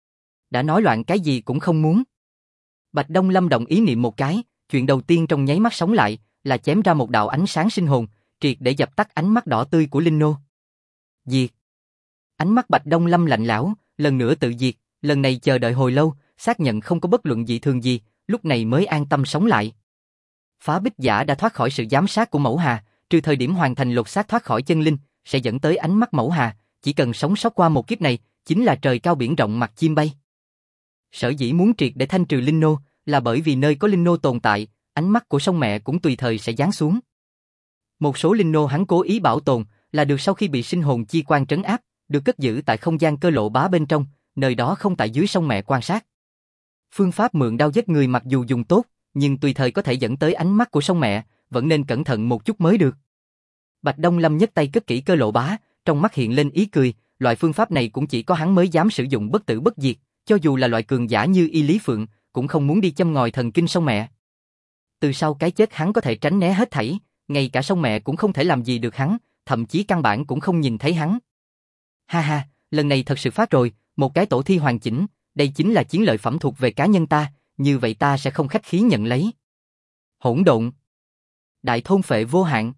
Đã nói loạn cái gì cũng không muốn. Bạch Đông Lâm động ý niệm một cái, chuyện đầu tiên trong nháy mắt sống lại, là chém ra một đạo ánh sáng sinh hồn, triệt để dập tắt ánh mắt đỏ tươi của Linh Nô. Diệt. Ánh mắt Bạch Đông Lâm lạnh lẽo, lần nữa tự diệt, lần này chờ đợi hồi lâu, xác nhận không có bất luận dị thường gì, lúc này mới an tâm sống lại. Phá bích giả đã thoát khỏi sự giám sát của Mẫu Hà, trừ thời điểm hoàn thành lột xác thoát khỏi chân linh, sẽ dẫn tới ánh mắt Mẫu Hà, chỉ cần sống sót qua một kiếp này, chính là trời cao biển rộng mặt chim bay. Sở dĩ muốn triệt để thanh trừ Linh Nô, là bởi vì nơi có Linh Nô tồn tại, ánh mắt của sông mẹ cũng tùy thời sẽ giáng xuống. Một số Linh Nô hắn cố ý bảo tồn, là được sau khi bị sinh hồn chi quan trấn áp, được cất giữ tại không gian cơ lộ bá bên trong, nơi đó không tại dưới sông mẹ quan sát. Phương pháp mượn đao giết người mặc dù dùng tốt, nhưng tùy thời có thể dẫn tới ánh mắt của sông mẹ, vẫn nên cẩn thận một chút mới được. Bạch Đông Lâm nhấc tay cất kỹ cơ lộ bá, trong mắt hiện lên ý cười, loại phương pháp này cũng chỉ có hắn mới dám sử dụng bất tử bất diệt, cho dù là loại cường giả như Y Lý Phượng, cũng không muốn đi châm ngòi thần kinh sông mẹ. Từ sau cái chết hắn có thể tránh né hết thảy, ngay cả sông mẹ cũng không thể làm gì được hắn, thậm chí căn bản cũng không nhìn thấy hắn. Ha ha, lần này thật sự phát rồi, một cái tổ thi hoàn chỉnh, đây chính là chiến lợi phẩm thuộc về cá nhân ta, như vậy ta sẽ không khách khí nhận lấy. Hỗn độn. Đại thôn phệ vô hạn.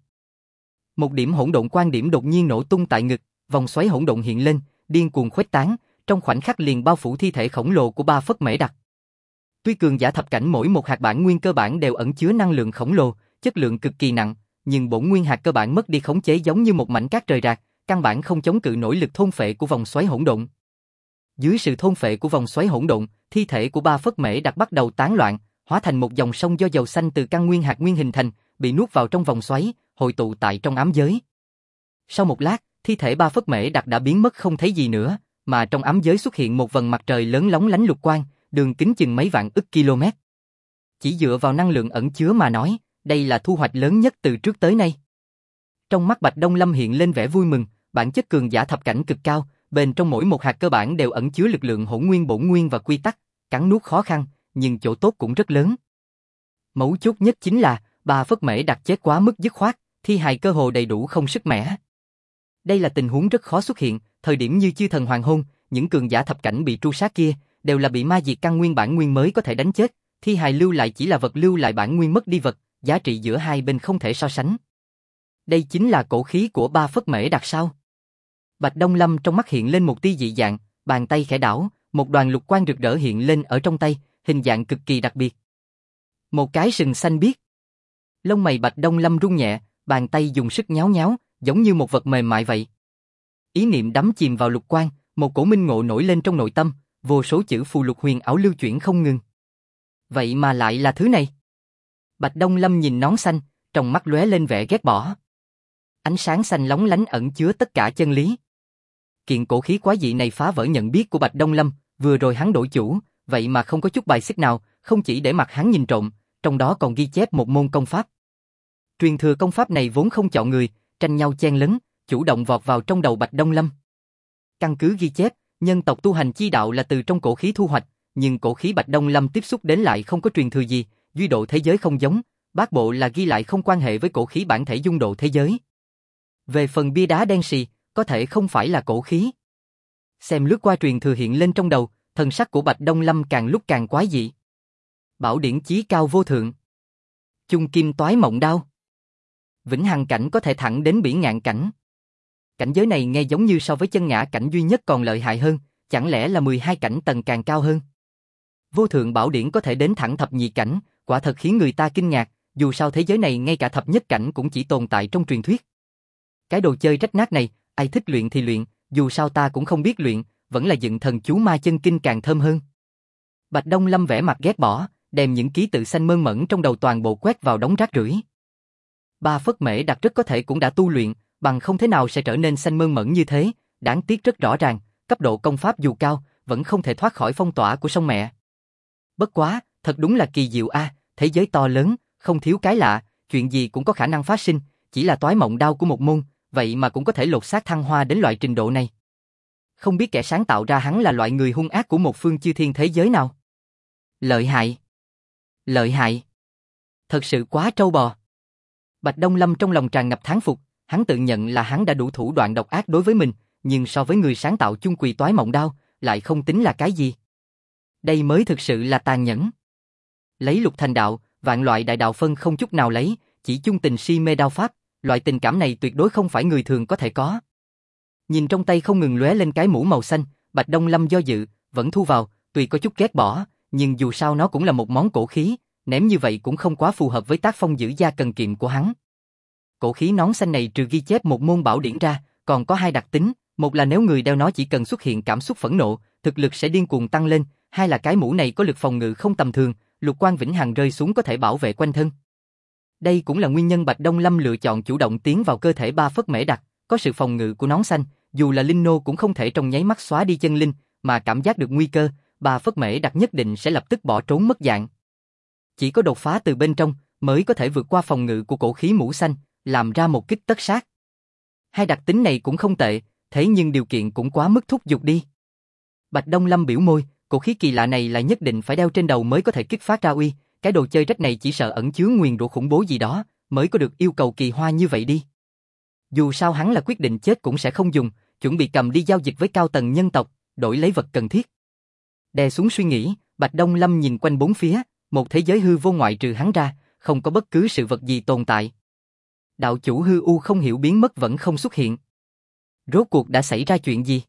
Một điểm hỗn độn quan điểm đột nhiên nổ tung tại ngực, vòng xoáy hỗn độn hiện lên, điên cuồng khuếch tán, trong khoảnh khắc liền bao phủ thi thể khổng lồ của Ba Phất Mễ Đặc. Tuy cường giả thập cảnh mỗi một hạt bản nguyên cơ bản đều ẩn chứa năng lượng khổng lồ, chất lượng cực kỳ nặng, nhưng bổn nguyên hạt cơ bản mất đi khống chế giống như một mảnh cát rời rạc, căn bản không chống cự nổi lực thôn phệ của vòng xoáy hỗn độn. Dưới sự thôn phệ của vòng xoáy hỗn độn, thi thể của Ba Phất Mễ Đặc bắt đầu tán loạn, hóa thành một dòng sông do dầu xanh từ căn nguyên hạt nguyên hình thành, bị nuốt vào trong vòng xoáy, hội tụ tại trong ám giới. Sau một lát, thi thể Ba Phất Mễ Đặc đã biến mất không thấy gì nữa, mà trong ám giới xuất hiện một vầng mặt trời lớn lóng lánh lục quang, đường kính chừng mấy vạn ức km. Chỉ dựa vào năng lượng ẩn chứa mà nói, đây là thu hoạch lớn nhất từ trước tới nay. Trong mắt Bạch Đông Lâm hiện lên vẻ vui mừng, bản chất cường giả thập cảnh cực cao, bên trong mỗi một hạt cơ bản đều ẩn chứa lực lượng hỗn nguyên bổn nguyên và quy tắc, cắn nuốt khó khăn, nhưng chỗ tốt cũng rất lớn. Mấu chốt nhất chính là, Ba Phất Mễ Đặc chết quá mức dứt khoát, thi hài cơ hồ đầy đủ không sức mẻ. Đây là tình huống rất khó xuất hiện, thời điểm như chư thần hoàng hôn, những cường giả thập cảnh bị tru sát kia, đều là bị ma diệt căn nguyên bản nguyên mới có thể đánh chết, thi hài lưu lại chỉ là vật lưu lại bản nguyên mất đi vật, giá trị giữa hai bên không thể so sánh. Đây chính là cổ khí của Ba Phất Mễ Đặc sao? Bạch Đông Lâm trong mắt hiện lên một tia dị dạng, bàn tay khẽ đảo, một đoàn lục quang rực rỡ hiện lên ở trong tay, hình dạng cực kỳ đặc biệt. Một cái sừng xanh biếc. Lông mày Bạch Đông Lâm rung nhẹ, bàn tay dùng sức nháo nháo, giống như một vật mềm mại vậy. Ý niệm đắm chìm vào lục quang, một cổ minh ngộ nổi lên trong nội tâm, vô số chữ phù lục huyền ảo lưu chuyển không ngừng. Vậy mà lại là thứ này. Bạch Đông Lâm nhìn nón xanh, trong mắt lóe lên vẻ ghét bỏ. Ánh sáng xanh lóng lánh ẩn chứa tất cả chân lý. Kiện cổ khí quái dị này phá vỡ nhận biết của Bạch Đông Lâm, vừa rồi hắn đổi chủ, vậy mà không có chút bài xích nào, không chỉ để mặt hắn nhìn trộm, trong đó còn ghi chép một môn công pháp. Truyền thừa công pháp này vốn không chọn người, tranh nhau chen lấn, chủ động vọt vào trong đầu Bạch Đông Lâm. Căn cứ ghi chép, nhân tộc tu hành chi đạo là từ trong cổ khí thu hoạch, nhưng cổ khí Bạch Đông Lâm tiếp xúc đến lại không có truyền thừa gì, duy độ thế giới không giống, bát bộ là ghi lại không quan hệ với cổ khí bản thể dung độ thế giới. Về phần bia đá đen xì, có thể không phải là cổ khí. Xem lướt qua truyền thừa hiện lên trong đầu, thần sắc của Bạch Đông Lâm càng lúc càng quái dị. Bảo điển chí cao vô thượng. Chung kim toái mộng đao. Vĩnh hằng cảnh có thể thẳng đến bỉ ngạn cảnh. Cảnh giới này nghe giống như so với chân ngã cảnh duy nhất còn lợi hại hơn, chẳng lẽ là 12 cảnh tầng càng cao hơn. Vô thượng bảo điển có thể đến thẳng thập nhị cảnh, quả thật khiến người ta kinh ngạc, dù sao thế giới này ngay cả thập nhất cảnh cũng chỉ tồn tại trong truyền thuyết. Cái đồ chơi rách nát này, ai thích luyện thì luyện, dù sao ta cũng không biết luyện, vẫn là dựng thần chú ma chân kinh càng thơm hơn. Bạch Đông Lâm vẻ mặt ghét bỏ, đem những ký tự xanh mơn mởn trong đầu toàn bộ quét vào đống rác rưởi. Ba Phất Mễ Đặc rất có thể cũng đã tu luyện, bằng không thế nào sẽ trở nên xanh mơn mởn như thế, đáng tiếc rất rõ ràng, cấp độ công pháp dù cao, vẫn không thể thoát khỏi phong tỏa của sông mẹ. Bất quá, thật đúng là kỳ diệu a, thế giới to lớn, không thiếu cái lạ, chuyện gì cũng có khả năng phát sinh, chỉ là toái mộng đao của một môn, vậy mà cũng có thể lột xác thăng hoa đến loại trình độ này. Không biết kẻ sáng tạo ra hắn là loại người hung ác của một phương chư thiên thế giới nào. Lợi hại. Lợi hại. Thật sự quá trâu bò. Bạch Đông Lâm trong lòng tràn ngập thán phục, hắn tự nhận là hắn đã đủ thủ đoạn độc ác đối với mình, nhưng so với người sáng tạo chung quỳ toái mộng đao, lại không tính là cái gì. Đây mới thực sự là tàn nhẫn. Lấy lục thành đạo, vạn loại đại đạo phân không chút nào lấy, chỉ chung tình si mê đao pháp, loại tình cảm này tuyệt đối không phải người thường có thể có. Nhìn trong tay không ngừng lóe lên cái mũ màu xanh, Bạch Đông Lâm do dự, vẫn thu vào, tuy có chút ghét bỏ, nhưng dù sao nó cũng là một món cổ khí, ném như vậy cũng không quá phù hợp với tác phong giữ gia cần kiệm của hắn. Cổ khí nón xanh này trừ ghi chép một môn bảo điển ra, còn có hai đặc tính, một là nếu người đeo nó chỉ cần xuất hiện cảm xúc phẫn nộ, thực lực sẽ điên cuồng tăng lên, hai là cái mũ này có lực phòng ngự không tầm thường, lục quang vĩnh hằng rơi xuống có thể bảo vệ quanh thân. Đây cũng là nguyên nhân Bạch Đông Lâm lựa chọn chủ động tiến vào cơ thể Ba Phất Mễ Đặc, có sự phòng ngự của nón xanh, dù là linh nô cũng không thể trong nháy mắt xóa đi chân linh, mà cảm giác được nguy cơ, bà Phất Mễ Đặc nhất định sẽ lập tức bỏ trốn mất dạng. Chỉ có đột phá từ bên trong mới có thể vượt qua phòng ngự của cổ khí mũ xanh, làm ra một kích tất sát. Hai đặc tính này cũng không tệ, thế nhưng điều kiện cũng quá mức thúc giục đi. Bạch Đông Lâm biểu môi, cổ khí kỳ lạ này là nhất định phải đeo trên đầu mới có thể kích phát ra uy, cái đồ chơi rách này chỉ sợ ẩn chứa nguyền rủa khủng bố gì đó, mới có được yêu cầu kỳ hoa như vậy đi. Dù sao hắn là quyết định chết cũng sẽ không dùng, chuẩn bị cầm đi giao dịch với cao tầng nhân tộc, đổi lấy vật cần thiết. Đè xuống suy nghĩ, Bạch Đông Lâm nhìn quanh bốn phía, một thế giới hư vô ngoại trừ hắn ra, không có bất cứ sự vật gì tồn tại. Đạo chủ hư u không hiểu biến mất vẫn không xuất hiện. Rốt cuộc đã xảy ra chuyện gì?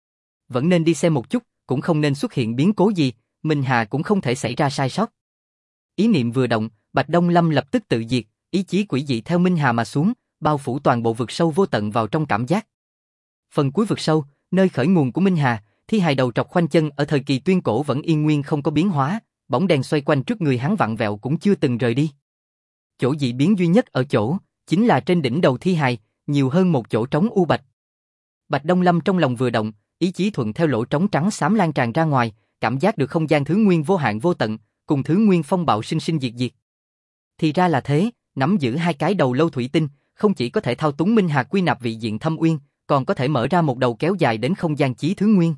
Vẫn nên đi xem một chút, cũng không nên xuất hiện biến cố gì, Minh Hà cũng không thể xảy ra sai sót. Ý niệm vừa động, Bạch Đông Lâm lập tức tự diệt, ý chí quỷ dị theo Minh Hà mà xuống, bao phủ toàn bộ vực sâu vô tận vào trong cảm giác. Phần cuối vực sâu, nơi khởi nguồn của Minh Hà, thi hài đầu trọc khoanh chân ở thời kỳ tuyên cổ vẫn yên nguyên không có biến hóa, bóng đèn xoay quanh trước người hắn vặn vẹo cũng chưa từng rời đi. Chỗ dị biến duy nhất ở chỗ, chính là trên đỉnh đầu thi hài, nhiều hơn một chỗ trống u bạch. Bạch Đông Lâm trong lòng vừa động, ý chí thuận theo lỗ trống trắng xám lan tràn ra ngoài, cảm giác được không gian thứ nguyên vô hạn vô tận, cùng thứ nguyên phong bạo sinh sinh diệt diệt. Thì ra là thế, nắm giữ hai cái đầu lâu thủy tinh, không chỉ có thể thao túng Minh Hà quy nạp vị diện thâm uyên, còn có thể mở ra một đầu kéo dài đến không gian chí thứ nguyên.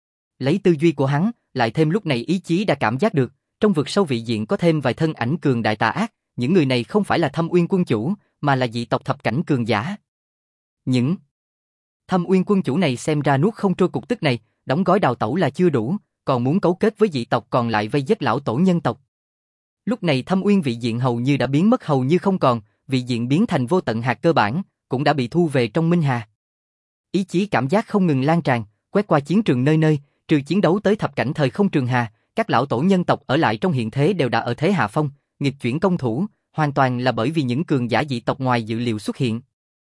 Lấy tư duy của hắn, lại thêm lúc này ý chí đã cảm giác được, trong vực sâu vị diện có thêm vài thân ảnh cường đại tà ác, những người này không phải là Thâm Uyên quân chủ, mà là dị tộc thập cảnh cường giả. Những Thâm Uyên quân chủ này xem ra nuốt không trôi cục tức này, đóng gói đào tẩu là chưa đủ, còn muốn cấu kết với dị tộc còn lại vây giết lão tổ nhân tộc. Lúc này Thâm Uyên vị diện hầu như đã biến mất hầu như không còn, vị diện biến thành vô tận hạt cơ bản, cũng đã bị thu về trong Minh Hà. Ý chí cảm giác không ngừng lan tràn, quét qua chiến trường nơi nơi, trừ chiến đấu tới thập cảnh thời không trường hà, các lão tổ nhân tộc ở lại trong hiện thế đều đã ở thế hạ phong, nghịch chuyển công thủ, hoàn toàn là bởi vì những cường giả dị tộc ngoài dự liệu xuất hiện.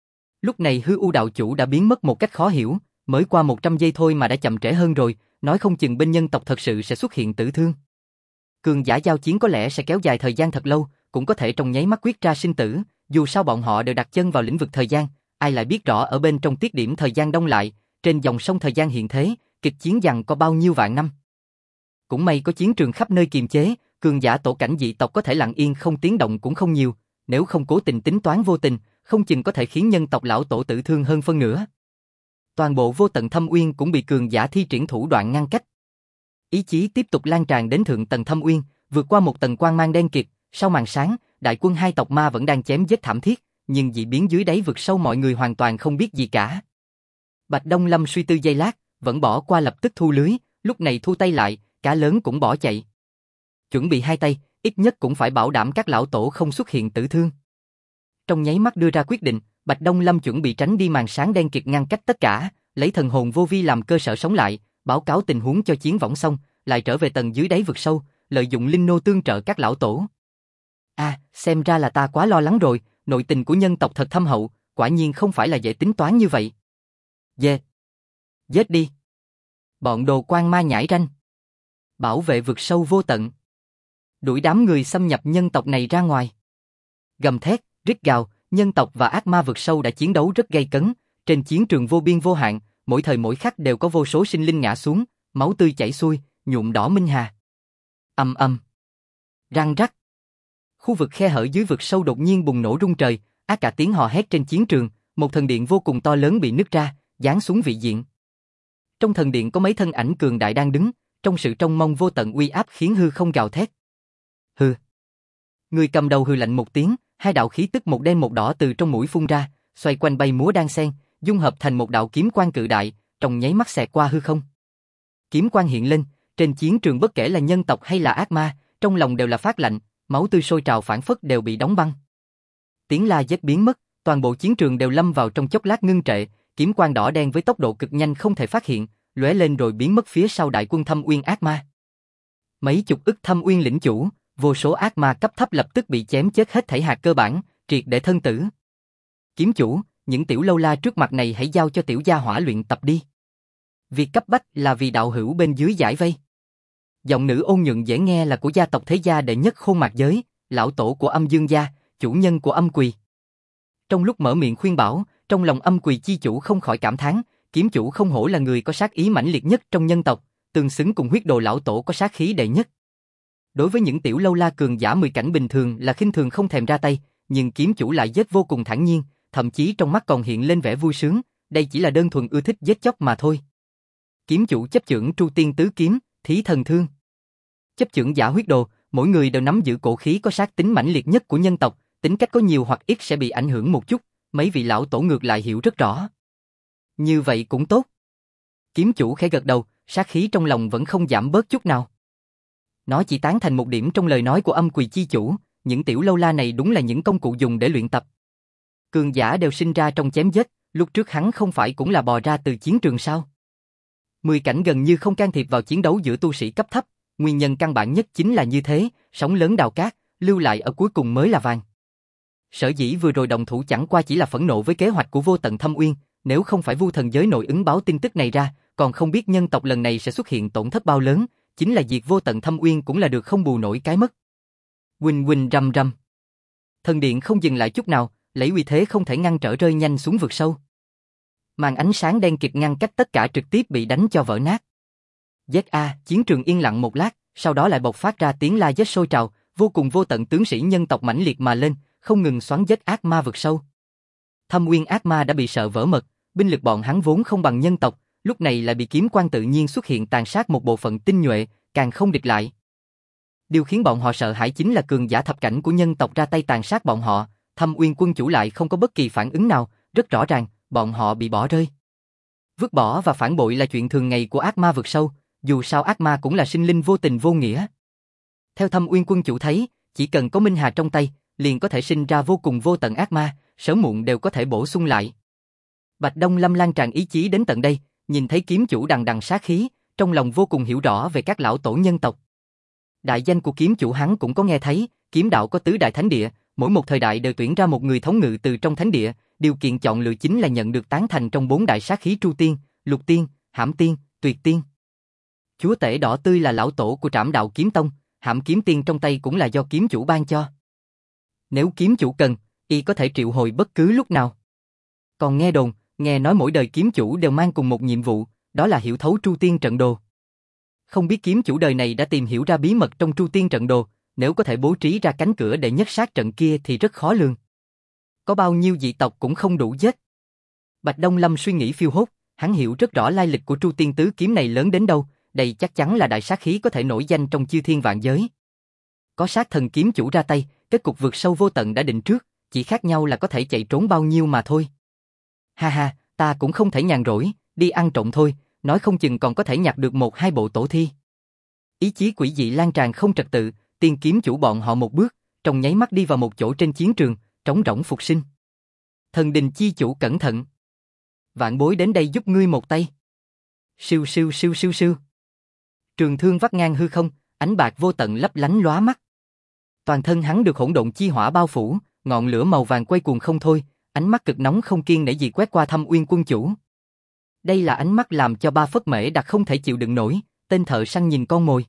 Lúc này hư u đạo chủ đã biến mất một cách khó hiểu, mới qua 100 giây thôi mà đã chậm trễ hơn rồi, nói không chừng bên nhân tộc thật sự sẽ xuất hiện tử thương. Cường giả giao chiến có lẽ sẽ kéo dài thời gian thật lâu, cũng có thể trong nháy mắt quyết ra sinh tử, dù sao bọn họ đều đặt chân vào lĩnh vực thời gian, ai lại biết rõ ở bên trong tiết điểm thời gian đông lại, trên dòng sông thời gian hiện thế, kịch chiến giằng có bao nhiêu vạn năm. Cũng may có chiến trường khắp nơi kiềm chế, cường giả tổ cảnh dị tộc có thể lặng yên không tiếng động cũng không nhiều, nếu không cố tình tính toán vô tình, không chừng có thể khiến nhân tộc lão tổ tử thương hơn phân nửa. Toàn bộ vô tận Thâm Uyên cũng bị cường giả thi triển thủ đoạn ngăn cách. Ý chí tiếp tục lan tràn đến thượng tầng Thâm Uyên, vượt qua một tầng quang mang đen kịt, sau màn sáng, đại quân hai tộc ma vẫn đang chém giết thảm thiết, nhưng dị biến dưới đáy vực sâu mọi người hoàn toàn không biết gì cả. Bạch Đông Lâm suy tư giây lát, vẫn bỏ qua lập tức thu lưới, lúc này thu tay lại, cá lớn cũng bỏ chạy. Chuẩn bị hai tay, ít nhất cũng phải bảo đảm các lão tổ không xuất hiện tử thương. Trong nháy mắt đưa ra quyết định, Bạch Đông Lâm chuẩn bị tránh đi màn sáng đen kịt ngăn cách tất cả, lấy thần hồn vô vi làm cơ sở sống lại, báo cáo tình huống cho chiến võng xong, lại trở về tầng dưới đáy vực sâu, lợi dụng linh nô tương trợ các lão tổ. Xem ra là ta quá lo lắng rồi, nội tình của nhân tộc thật thâm hậu, quả nhiên không phải là dễ tính toán như vậy. Giết đi. Bọn đồ quan ma nhảy ranh. Bảo vệ vực sâu vô tận. Đuổi đám người xâm nhập nhân tộc này ra ngoài. Gầm thét, rít gào, nhân tộc và ác ma vực sâu đã chiến đấu rất gay cấn, trên chiến trường vô biên vô hạn, mỗi thời mỗi khắc đều có vô số sinh linh ngã xuống, máu tươi chảy xuôi, nhuộm đỏ Minh Hà. Ầm ầm. Răng rắc. Khu vực khe hở dưới vực sâu đột nhiên bùng nổ rung trời, ác cả tiếng hò hét trên chiến trường, một thần điện vô cùng to lớn bị nứt ra, giáng xuống vị diện. Trong thần điện có mấy thân ảnh cường đại đang đứng, trong sự trông mong vô tận uy áp khiến hư không gào thét. Hừ. Người cầm đầu hừ lạnh một tiếng, hai đạo khí tức một đen một đỏ từ trong mũi phun ra, xoay quanh bay múa đan xen, dung hợp thành một đạo kiếm quang cự đại, trong nháy mắt xẹt qua hư không. Kiếm quang hiện lên, trên chiến trường bất kể là nhân tộc hay là ác ma, trong lòng đều là phát lạnh, máu tươi sôi trào phảng phất đều bị đóng băng. Tiếng la giết biến mất, toàn bộ chiến trường đều lâm vào trong chốc lát ngưng trệ, kiếm quang đỏ đen với tốc độ cực nhanh không thể phát hiện, lóe lên rồi biến mất phía sau đại quân Thâm Uyên ác ma. Mấy chục ức Thâm Uyên lĩnh chủ, vô số ác ma cấp thấp lập tức bị chém chết hết thảy hạt cơ bản, triệt để thân tử. Kiếm chủ, những tiểu lâu la trước mặt này hãy giao cho tiểu gia hỏa luyện tập đi. Việc cấp bách là vì đạo hữu bên dưới giải vây. Giọng nữ ôn nhuận dễ nghe là của gia tộc thế gia đệ nhất Khôn Mạc giới, lão tổ của Âm Dương gia, chủ nhân của Âm Quỳ. Trong lúc mở miệng khuyên bảo, trong lòng Âm Quỳ chi chủ không khỏi cảm thán, kiếm chủ không hổ là người có sát ý mãnh liệt nhất trong nhân tộc, tương xứng cùng huyết đồ lão tổ có sát khí đệ nhất. Đối với những tiểu lâu la cường giả 10 cảnh bình thường là khinh thường không thèm ra tay, nhưng kiếm chủ lại giết vô cùng thản nhiên, thậm chí trong mắt còn hiện lên vẻ vui sướng, đây chỉ là đơn thuần ưa thích giết chóc mà thôi. Kiếm chủ chấp chưởng Tru Tiên Tứ Kiếm, Thí Thần Thương. Chấp chưởng giả huyết đồ, mỗi người đều nắm giữ cổ khí có sát tính mãnh liệt nhất của nhân tộc, tính cách có nhiều hoặc ít sẽ bị ảnh hưởng một chút, mấy vị lão tổ ngược lại hiểu rất rõ. Như vậy cũng tốt. Kiếm chủ khẽ gật đầu, sát khí trong lòng vẫn không giảm bớt chút nào. Nó chỉ tán thành một điểm trong lời nói của Âm Quỳ chi chủ, những tiểu lâu la này đúng là những công cụ dùng để luyện tập. Cường giả đều sinh ra trong chém giết, lúc trước hắn không phải cũng là bò ra từ chiến trường sao? 10 cảnh gần như không can thiệp vào chiến đấu giữa tu sĩ cấp thấp, nguyên nhân căn bản nhất chính là như thế, sóng lớn đào cát, lưu lại ở cuối cùng mới là vàng. Sở dĩ vừa rồi đồng thủ chẳng qua chỉ là phẫn nộ với kế hoạch của Vô Tận Thâm Uyên, nếu không phải Vu Thần Giới nội ứng báo tin tức này ra, còn không biết nhân tộc lần này sẽ xuất hiện tổn thất bao lớn, chính là diệt Vô Tận Thâm Uyên cũng là được không bù nổi cái mất. Huỳnh huỳnh rầm rầm. Thần điện không dừng lại chút nào, lấy uy thế không thể ngăn trở rơi nhanh xuống vực sâu. Màn ánh sáng đen kịt ngăn cách tất cả trực tiếp bị đánh cho vỡ nát. Chiến trường yên lặng một lát, sau đó lại bộc phát ra tiếng la giết sôi trào, vô cùng vô tận tướng sĩ nhân tộc mãnh liệt mà lên, không ngừng xoắn giết ác ma vực sâu. Thâm Uyên ác ma đã bị sợ vỡ mật, binh lực bọn hắn vốn không bằng nhân tộc, lúc này lại bị kiếm quan tự nhiên xuất hiện tàn sát một bộ phận tinh nhuệ, càng không địch lại. Điều khiến bọn họ sợ hãi chính là cường giả thập cảnh của nhân tộc ra tay tàn sát bọn họ, Thâm Uyên quân chủ lại không có bất kỳ phản ứng nào, rất rõ ràng, bọn họ bị bỏ rơi. Vứt bỏ và phản bội là chuyện thường ngày của ác ma vực sâu, dù sao ác ma cũng là sinh linh vô tình vô nghĩa. Theo Thâm Uyên quân chủ thấy, chỉ cần có Minh Hà trong tay, liền có thể sinh ra vô cùng vô tận ác ma, sớm muộn đều có thể bổ sung lại. Bạch Đông Lâm lan tràn ý chí đến tận đây, nhìn thấy kiếm chủ đằng đằng sát khí, trong lòng vô cùng hiểu rõ về các lão tổ nhân tộc. Đại danh của kiếm chủ hắn cũng có nghe thấy, kiếm đạo có tứ đại thánh địa, mỗi một thời đại đều tuyển ra một người thống ngự từ trong thánh địa, điều kiện chọn lựa chính là nhận được tán thành trong 4 đại sát khí Tru Tiên, Lục Tiên, Hãm Tiên, Tuyệt Tiên. Chúa tể đỏ tươi là lão tổ của Trảm Đạo Kiếm Tông, Hãm Kiếm Tiên trong tay cũng là do kiếm chủ ban cho. Nếu kiếm chủ cần, y có thể triệu hồi bất cứ lúc nào. Còn nghe đồn, nghe nói mỗi đời kiếm chủ đều mang cùng một nhiệm vụ, đó là hiểu thấu Tru Tiên trận đồ. Không biết kiếm chủ đời này đã tìm hiểu ra bí mật trong Tru Tiên trận đồ, nếu có thể bố trí ra cánh cửa để nhất sát trận kia thì rất khó lường. Có bao nhiêu dị tộc cũng không đủ giết. Bạch Đông Lâm suy nghĩ phiêu hốt, hắn hiểu rất rõ lai lịch của Tru Tiên tứ kiếm này lớn đến đâu, đây chắc chắn là đại sát khí có thể nổi danh trong chư thiên vạn giới. Có sát thần kiếm chủ ra tay, kết cục vượt sâu vô tận đã định trước, chỉ khác nhau là có thể chạy trốn bao nhiêu mà thôi. Ha ha, ta cũng không thể nhàn rỗi, đi ăn trộm thôi, nói không chừng còn có thể nhặt được 1-2 bộ tổ thi. Ý chí quỷ dị lan tràn không trật tự, tiên kiếm chủ bọn họ một bước, trong nháy mắt đi vào một chỗ trên chiến trường, trống rỗng phục sinh. Thần đình chi chủ cẩn thận. Vạn bối đến đây giúp ngươi một tay. Siêu siêu siêu siêu siêu. Trường thương vắt ngang hư không, ánh bạc vô tận lấp lánh lóa mắt. Toàn thân hắn được hỗn độn chi hỏa bao phủ, ngọn lửa màu vàng quay cuồng không thôi, ánh mắt cực nóng không kiêng nể gì quét qua Thâm Uyên quân chủ. Đây là ánh mắt làm cho Ba Phất Mễ Đặc không thể chịu đựng nổi, tên thợ săn nhìn con mồi.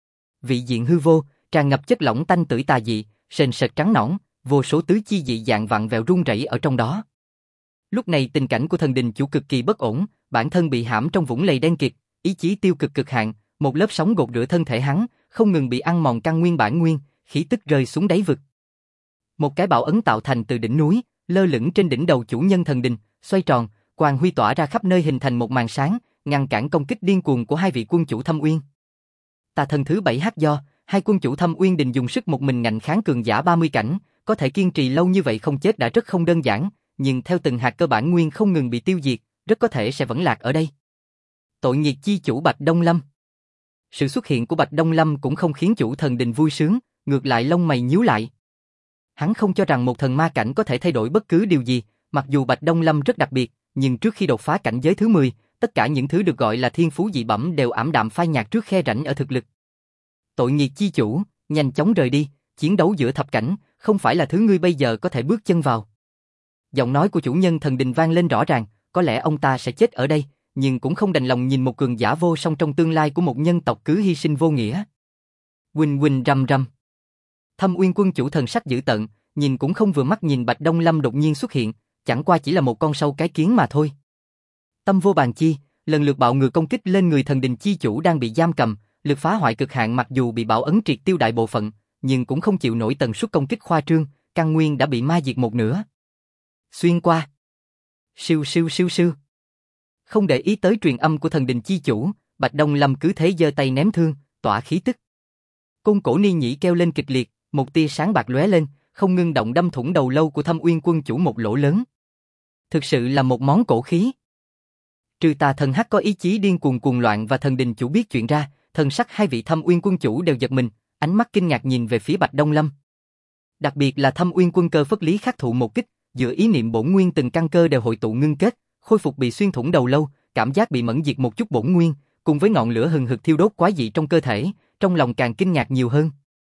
Vị diện hư vô, tràn ngập chất lỏng tanh tưởi tà dị, sền sệt trắng nõn, vô số tứ chi dị dạng vặn vẹo rung rẩy ở trong đó. Lúc này tình cảnh của thần đình chủ cực kỳ bất ổn, bản thân bị hãm trong vũng lầy đen kịt, ý chí tiêu cực cực hạn, một lớp sóng gột rửa thân thể hắn, không ngừng bị ăn mòn căn nguyên bản nguyên, khí tức rơi xuống đáy vực. Một cái bảo ấn tạo thành từ đỉnh núi, lơ lửng trên đỉnh đầu chủ nhân thần đình, xoay tròn, quang huy tỏa ra khắp nơi hình thành một màn sáng, ngăn cản công kích điên cuồng của hai vị quân chủ Thâm Uyên. Tà thần thứ 7 hắc do, hai quân chủ Thâm Uyên đình dùng sức một mình ngạnh kháng cường giả 30 cảnh, có thể kiên trì lâu như vậy không chết đã rất không đơn giản, nhưng theo từng hạt cơ bản nguyên không ngừng bị tiêu diệt, rất có thể sẽ vẫn lạc ở đây. Tội nghiệt chi chủ Bạch Đông Lâm. Sự xuất hiện của Bạch Đông Lâm cũng không khiến chủ thần đình vui sướng, ngược lại lông mày nhíu lại. Hắn không cho rằng một thần ma cảnh có thể thay đổi bất cứ điều gì, mặc dù Bạch Đông Lâm rất đặc biệt, nhưng trước khi đột phá cảnh giới thứ 10, tất cả những thứ được gọi là thiên phú dị bẩm đều ảm đạm phai nhạt trước khe rãnh ở thực lực. Tội nghiệt chi chủ, nhanh chóng rời đi, chiến đấu giữa thập cảnh, không phải là thứ ngươi bây giờ có thể bước chân vào. Giọng nói của chủ nhân thần đình vang lên rõ ràng, có lẽ ông ta sẽ chết ở đây, nhưng cũng không đành lòng nhìn một cường giả vô song trong tương lai của một nhân tộc cứ hy sinh vô nghĩa. Huỳnh huỳnh rầm rầm. Thâm Uyên quân chủ thần sắc dữ tợn, nhìn cũng không vừa mắt nhìn Bạch Đông Lâm đột nhiên xuất hiện, chẳng qua chỉ là một con sâu cái kiến mà thôi. Tâm vô bàn chi, lần lượt bạo ngược công kích lên người thần đình chi chủ đang bị giam cầm, lực phá hoại cực hạn mặc dù bị bảo ấn triệt tiêu đại bộ phận, nhưng cũng không chịu nổi tần suất công kích khoa trương, căn nguyên đã bị ma diệt một nửa. Xuyên qua. Siêu siêu siêu siêu. Không để ý tới truyền âm của thần đình chi chủ, Bạch Đông Lâm cứ thế giơ tay ném thương, tỏa khí tức. Côn cổ ni nhĩ kêu lên kịch liệt, một tia sáng bạc lóe lên, không ngưng động đâm thủng đầu lâu của Thâm Uyên quân chủ một lỗ lớn. Thực sự là một món cổ khí. Trừ Tà Thần Hắc có ý chí điên cuồng cuồng loạn và thần đình chủ biết chuyện ra, thần sắc hai vị Thâm Uyên quân chủ đều giật mình, ánh mắt kinh ngạc nhìn về phía Bạch Đông Lâm. Đặc biệt là Thâm Uyên quân cơ phất lý khắc thụ một kích, giữa ý niệm bổn nguyên từng căn cơ đều hội tụ ngưng kết, khôi phục bị xuyên thủng đầu lâu, cảm giác bị mẫn diệt một chút bổn nguyên, cùng với ngọn lửa hừng hực thiêu đốt quái dị trong cơ thể, trong lòng càng kinh ngạc nhiều hơn.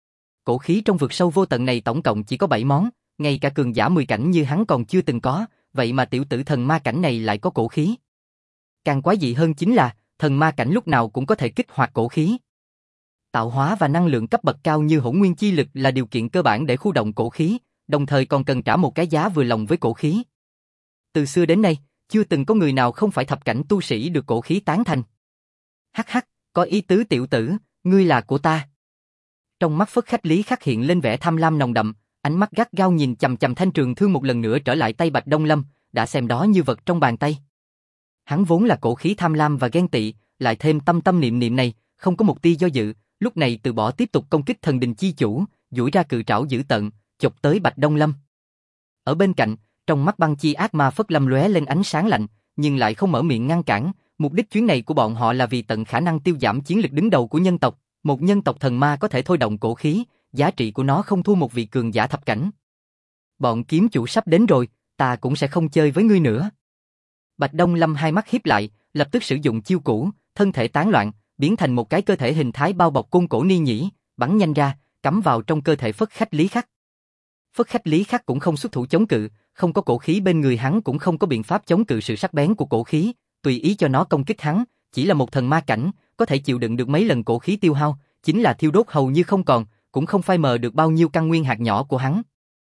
Cổ khí trong vực sâu vô tận này tổng cộng chỉ có 7 món, ngay cả cường giả 10 cảnh như hắn còn chưa từng có, vậy mà tiểu tử thần ma cảnh này lại có cổ khí. Càng quái dị hơn chính là, thần ma cảnh lúc nào cũng có thể kích hoạt cổ khí. Tạo hóa và năng lượng cấp bậc cao như hỗn nguyên chi lực là điều kiện cơ bản để khu động cổ khí, đồng thời còn cần trả một cái giá vừa lòng với cổ khí. Từ xưa đến nay, chưa từng có người nào không phải thập cảnh tu sĩ được cổ khí tán thành. Hắc hắc, có ý tứ tiểu tử, ngươi là của ta. Trong mắt Phất Khách Lý khắc hiện lên vẻ tham lam nồng đậm, ánh mắt gắt gao nhìn chằm chằm thanh trường thương một lần nữa trở lại tay Bạch Đông Lâm, đã xem đó như vật trong bàn tay. Hắn vốn là cổ khí tham lam và ghen tị, lại thêm tâm tâm niệm niệm này, không có một tia do dự, lúc này từ bỏ tiếp tục công kích thần đình chi chủ, duỗi ra cự trảo dữ tợn, chộp tới Bạch Đông Lâm. Ở bên cạnh, trong mắt băng chi ác ma Phất Lâm lóe lên ánh sáng lạnh, nhưng lại không mở miệng ngăn cản, mục đích chuyến này của bọn họ là vì tận khả năng tiêu giảm chiến lực đứng đầu của nhân tộc, một nhân tộc thần ma có thể thôi động cổ khí, giá trị của nó không thua một vị cường giả thập cảnh. Bọn kiếm chủ sắp đến rồi, ta cũng sẽ không chơi với ngươi nữa. Bạch Đông Lâm hai mắt híp lại, lập tức sử dụng chiêu cũ, thân thể tán loạn, biến thành một cái cơ thể hình thái bao bọc côn cổ ni nhĩ, bắn nhanh ra, cắm vào trong cơ thể Phất Khách Lý Khắc. Phất Khách Lý Khắc cũng không xuất thủ chống cự, không có cổ khí bên người hắn cũng không có biện pháp chống cự sự sắc bén của cổ khí, tùy ý cho nó công kích hắn, chỉ là một thần ma cảnh, có thể chịu đựng được mấy lần cổ khí tiêu hao, chính là thiêu đốt hầu như không còn, cũng không phai mờ được bao nhiêu căn nguyên hạt nhỏ của hắn.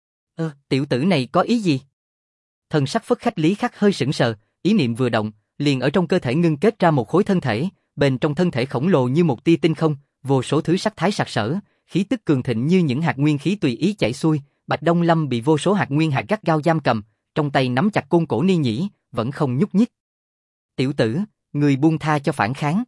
Tiểu tử này có ý gì? Thần sắc Phất Khách Lý Khắc hơi sững sờ, ý niệm vừa động, liền ở trong cơ thể ngưng kết ra một khối thân thể, bên trong thân thể khổng lồ như một tia tinh không, vô số thứ sắc thái sặc sỡ, khí tức cường thịnh như những hạt nguyên khí tùy ý chảy xuôi. Bạch Đông Lâm bị vô số hạt nguyên hạt gắt gao giam cầm, trong tay nắm chặt côn cổ ni nhĩ, vẫn không nhúc nhích. Tiểu tử, người buông tha cho phản kháng.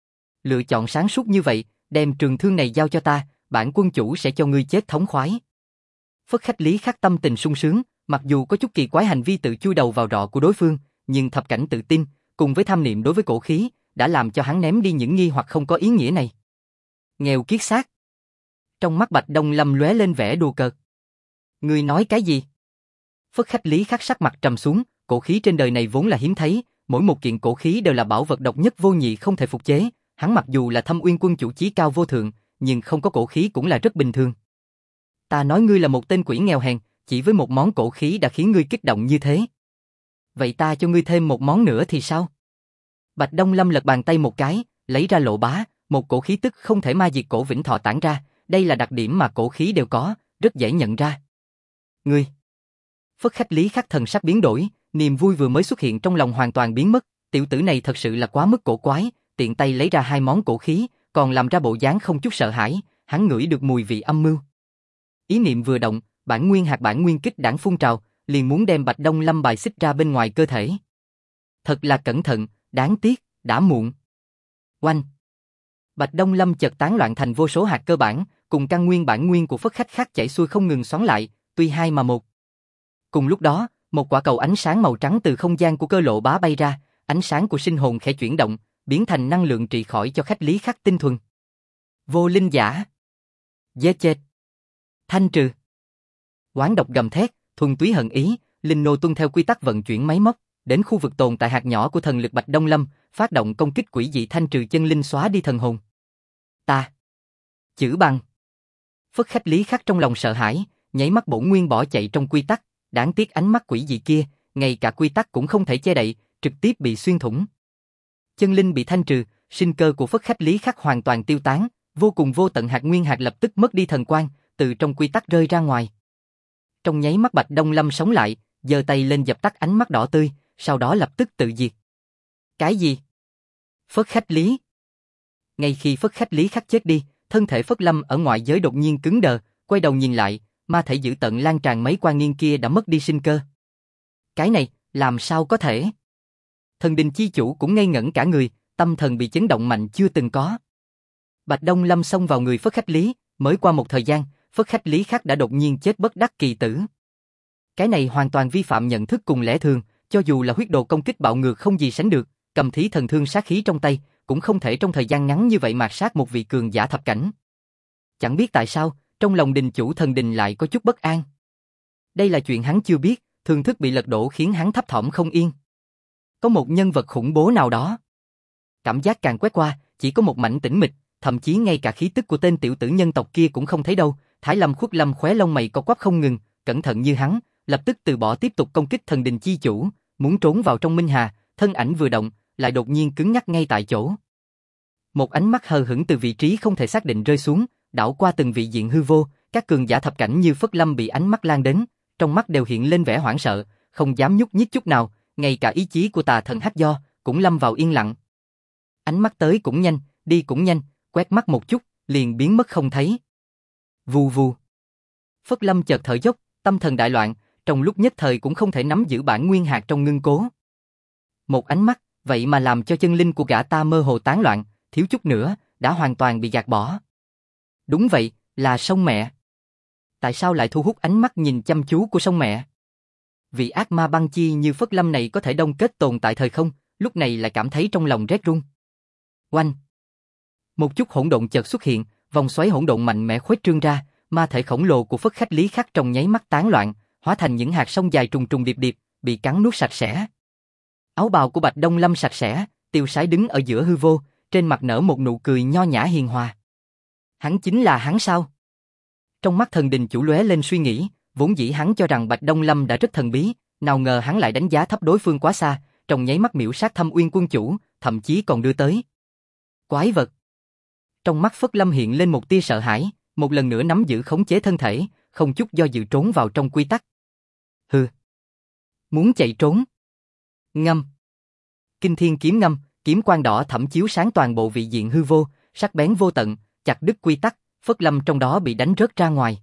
Lựa chọn sáng suốt như vậy, đem trường thương này giao cho ta, bản quân chủ sẽ cho ngươi chết thống khoái. Phất Khách Lý Khắc tâm tình sung sướng, mặc dù có chút kỳ quái hành vi tự chui đầu vào rọ của đối phương, nhưng thập cảnh tự tin, cùng với tham niệm đối với cổ khí, đã làm cho hắn ném đi những nghi hoặc không có ý nghĩa này. Nghèo kiết xác. Trong mắt Bạch Đông Lâm lóe lên vẻ đùa cợt. Ngươi nói cái gì? Phất Khách Lý Khắc sắc mặt trầm xuống, cổ khí trên đời này vốn là hiếm thấy, mỗi một kiện cổ khí đều là bảo vật độc nhất vô nhị không thể phục chế, hắn mặc dù là Thâm Uyên quân chủ chí cao vô thượng, nhưng không có cổ khí cũng là rất bình thường. Ta nói ngươi là một tên quỷ nghèo hèn, chỉ với một món cổ khí đã khiến ngươi kích động như thế. Vậy ta cho ngươi thêm một món nữa thì sao? Bạch Đông Lâm lật bàn tay một cái, lấy ra lộ bá, một cổ khí tức không thể ma diệt cổ vĩnh thọ tản ra, đây là đặc điểm mà cổ khí đều có, rất dễ nhận ra. Ngươi. Phất Khách Lý Khắc thần sắc biến đổi, niềm vui vừa mới xuất hiện trong lòng hoàn toàn biến mất, tiểu tử này thật sự là quá mức cổ quái, tiện tay lấy ra hai món cổ khí, còn làm ra bộ dáng không chút sợ hãi, hắn ngửi được mùi vị âm mưu. Ý niệm vừa động, bản nguyên kích đảng phun trào, liền muốn đem Bạch Đông Lâm bài xích ra bên ngoài cơ thể. Thật là cẩn thận, đáng tiếc, đã muộn. Oanh! Bạch Đông Lâm chợt tán loạn thành vô số hạt cơ bản, cùng căn nguyên bản nguyên của Phất Khách khác chảy xuôi không ngừng xoắn lại, tuy hai mà một. Cùng lúc đó, một quả cầu ánh sáng màu trắng từ không gian của cơ lộ bá bay ra, ánh sáng của sinh hồn khẽ chuyển động, biến thành năng lượng trị khỏi cho Khách Lý Khắc tinh thuần. Vô linh giả. Giết chết. Thanh trừ. Oán độc gầm thét, thuần túy hận ý, linh nô tuân theo quy tắc vận chuyển máy móc, đến khu vực tồn tại hạt nhỏ của thần lực Bạch Đông Lâm, phát động công kích quỷ dị thanh trừ chân linh xóa đi thần hồn. Ta. Chữ bằng. Phất Khách Lý Khắc trong lòng sợ hãi, nháy mắt bổn nguyên bỏ chạy trong quy tắc, đáng tiếc ánh mắt quỷ dị kia, ngay cả quy tắc cũng không thể che đậy, trực tiếp bị xuyên thủng. Chân linh bị thanh trừ, sinh cơ của Phất Khách Lý Khắc hoàn toàn tiêu tán, vô cùng vô tận hạt nguyên hạt lập tức mất đi thần quang, từ trong quy tắc rơi ra ngoài. Trong nháy mắt Bạch Đông Lâm sống lại, giơ tay lên dập tắt ánh mắt đỏ tươi, sau đó lập tức tự diệt. Cái gì? Phất Khách Lý. Ngay khi Phất Khách Lý Khắc chết đi, thân thể Phất Lâm ở ngoại giới đột nhiên cứng đờ, quay đầu nhìn lại, ma thể dữ tận lan tràn mấy quan nghiên kia đã mất đi sinh cơ. Cái này, làm sao có thể? Thần đình chi chủ cũng ngây ngẩn cả người, tâm thần bị chấn động mạnh chưa từng có. Bạch Đông Lâm xông vào người Phất Khách Lý, mới qua một thời gian, Phất Khách Lý Khắc đã đột nhiên chết bất đắc kỳ tử. Cái này hoàn toàn vi phạm nhận thức cùng lẽ thường, cho dù là huyết đồ công kích bạo ngược không gì sánh được, cầm thí thần thương sát khí trong tay, cũng không thể trong thời gian ngắn như vậy mạt sát một vị cường giả thập cảnh. Chẳng biết tại sao, trong lòng đình chủ thần đình lại có chút bất an. Đây là chuyện hắn chưa biết, thương thức bị lật đổ khiến hắn thấp thỏm không yên. Có một nhân vật khủng bố nào đó. Cảm giác càng quét qua, chỉ có một mảnh tĩnh mịch, thậm chí ngay cả khí tức của tên tiểu tử nhân tộc kia cũng không thấy đâu. Thái Lâm Khuất Lâm khóe lông mày co quắp không ngừng, cẩn thận như hắn, lập tức từ bỏ tiếp tục công kích thần đình chi chủ, muốn trốn vào trong Minh Hà, thân ảnh vừa động, lại đột nhiên cứng ngắc ngay tại chỗ. Một ánh mắt hờ hững từ vị trí không thể xác định rơi xuống, đảo qua từng vị diện hư vô, các cường giả thập cảnh như Phất Lâm bị ánh mắt lan đến, trong mắt đều hiện lên vẻ hoảng sợ, không dám nhúc nhích chút nào, ngay cả ý chí của tà thần Hắc Do cũng lâm vào yên lặng. Ánh mắt tới cũng nhanh, đi cũng nhanh, quét mắt một chút, liền biến mất không thấy. Vù vù. Phất Lâm chợt thở dốc, tâm thần đại loạn, trong lúc nhất thời cũng không thể nắm giữ bản nguyên hạt trong ngưng cố. Một ánh mắt, vậy mà làm cho chân linh của gã ta mơ hồ tán loạn, thiếu chút nữa, đã hoàn toàn bị gạt bỏ. Đúng vậy, là sông mẹ. Tại sao lại thu hút ánh mắt nhìn chăm chú của sông mẹ? Vị ác ma băng chi như Phất Lâm này có thể đông kết tồn tại thời không, lúc này lại cảm thấy trong lòng rét run. Oanh! Một chút hỗn độn chợt xuất hiện, vòng xoáy hỗn độn mạnh mẽ khuếch trương ra, ma thể khổng lồ của Phất Khách Lý Khắc trong nháy mắt tán loạn, hóa thành những hạt sông dài trùng trùng điệp điệp, bị cắn nuốt sạch sẽ. Áo bào của Bạch Đông Lâm sạch sẽ, tiêu sái đứng ở giữa hư vô, trên mặt nở một nụ cười nho nhã hiền hòa. Hắn chính là hắn sao? Trong mắt thần đình chủ lóe lên suy nghĩ, vốn dĩ hắn cho rằng Bạch Đông Lâm đã rất thần bí, nào ngờ hắn lại đánh giá thấp đối phương quá xa, trong nháy mắt miểu sát Thâm Uyên quân chủ, thậm chí còn đưa tới. Quái vật. Trong mắt Phất Lâm hiện lên một tia sợ hãi, một lần nữa nắm giữ khống chế thân thể, không chút do dự trốn vào trong quy tắc. Hừ. Muốn chạy trốn. Ngâm. Kinh thiên kiếm ngâm, kiếm quang đỏ thẫm chiếu sáng toàn bộ vị diện hư vô, sắc bén vô tận, chặt đứt quy tắc, Phất Lâm trong đó bị đánh rớt ra ngoài.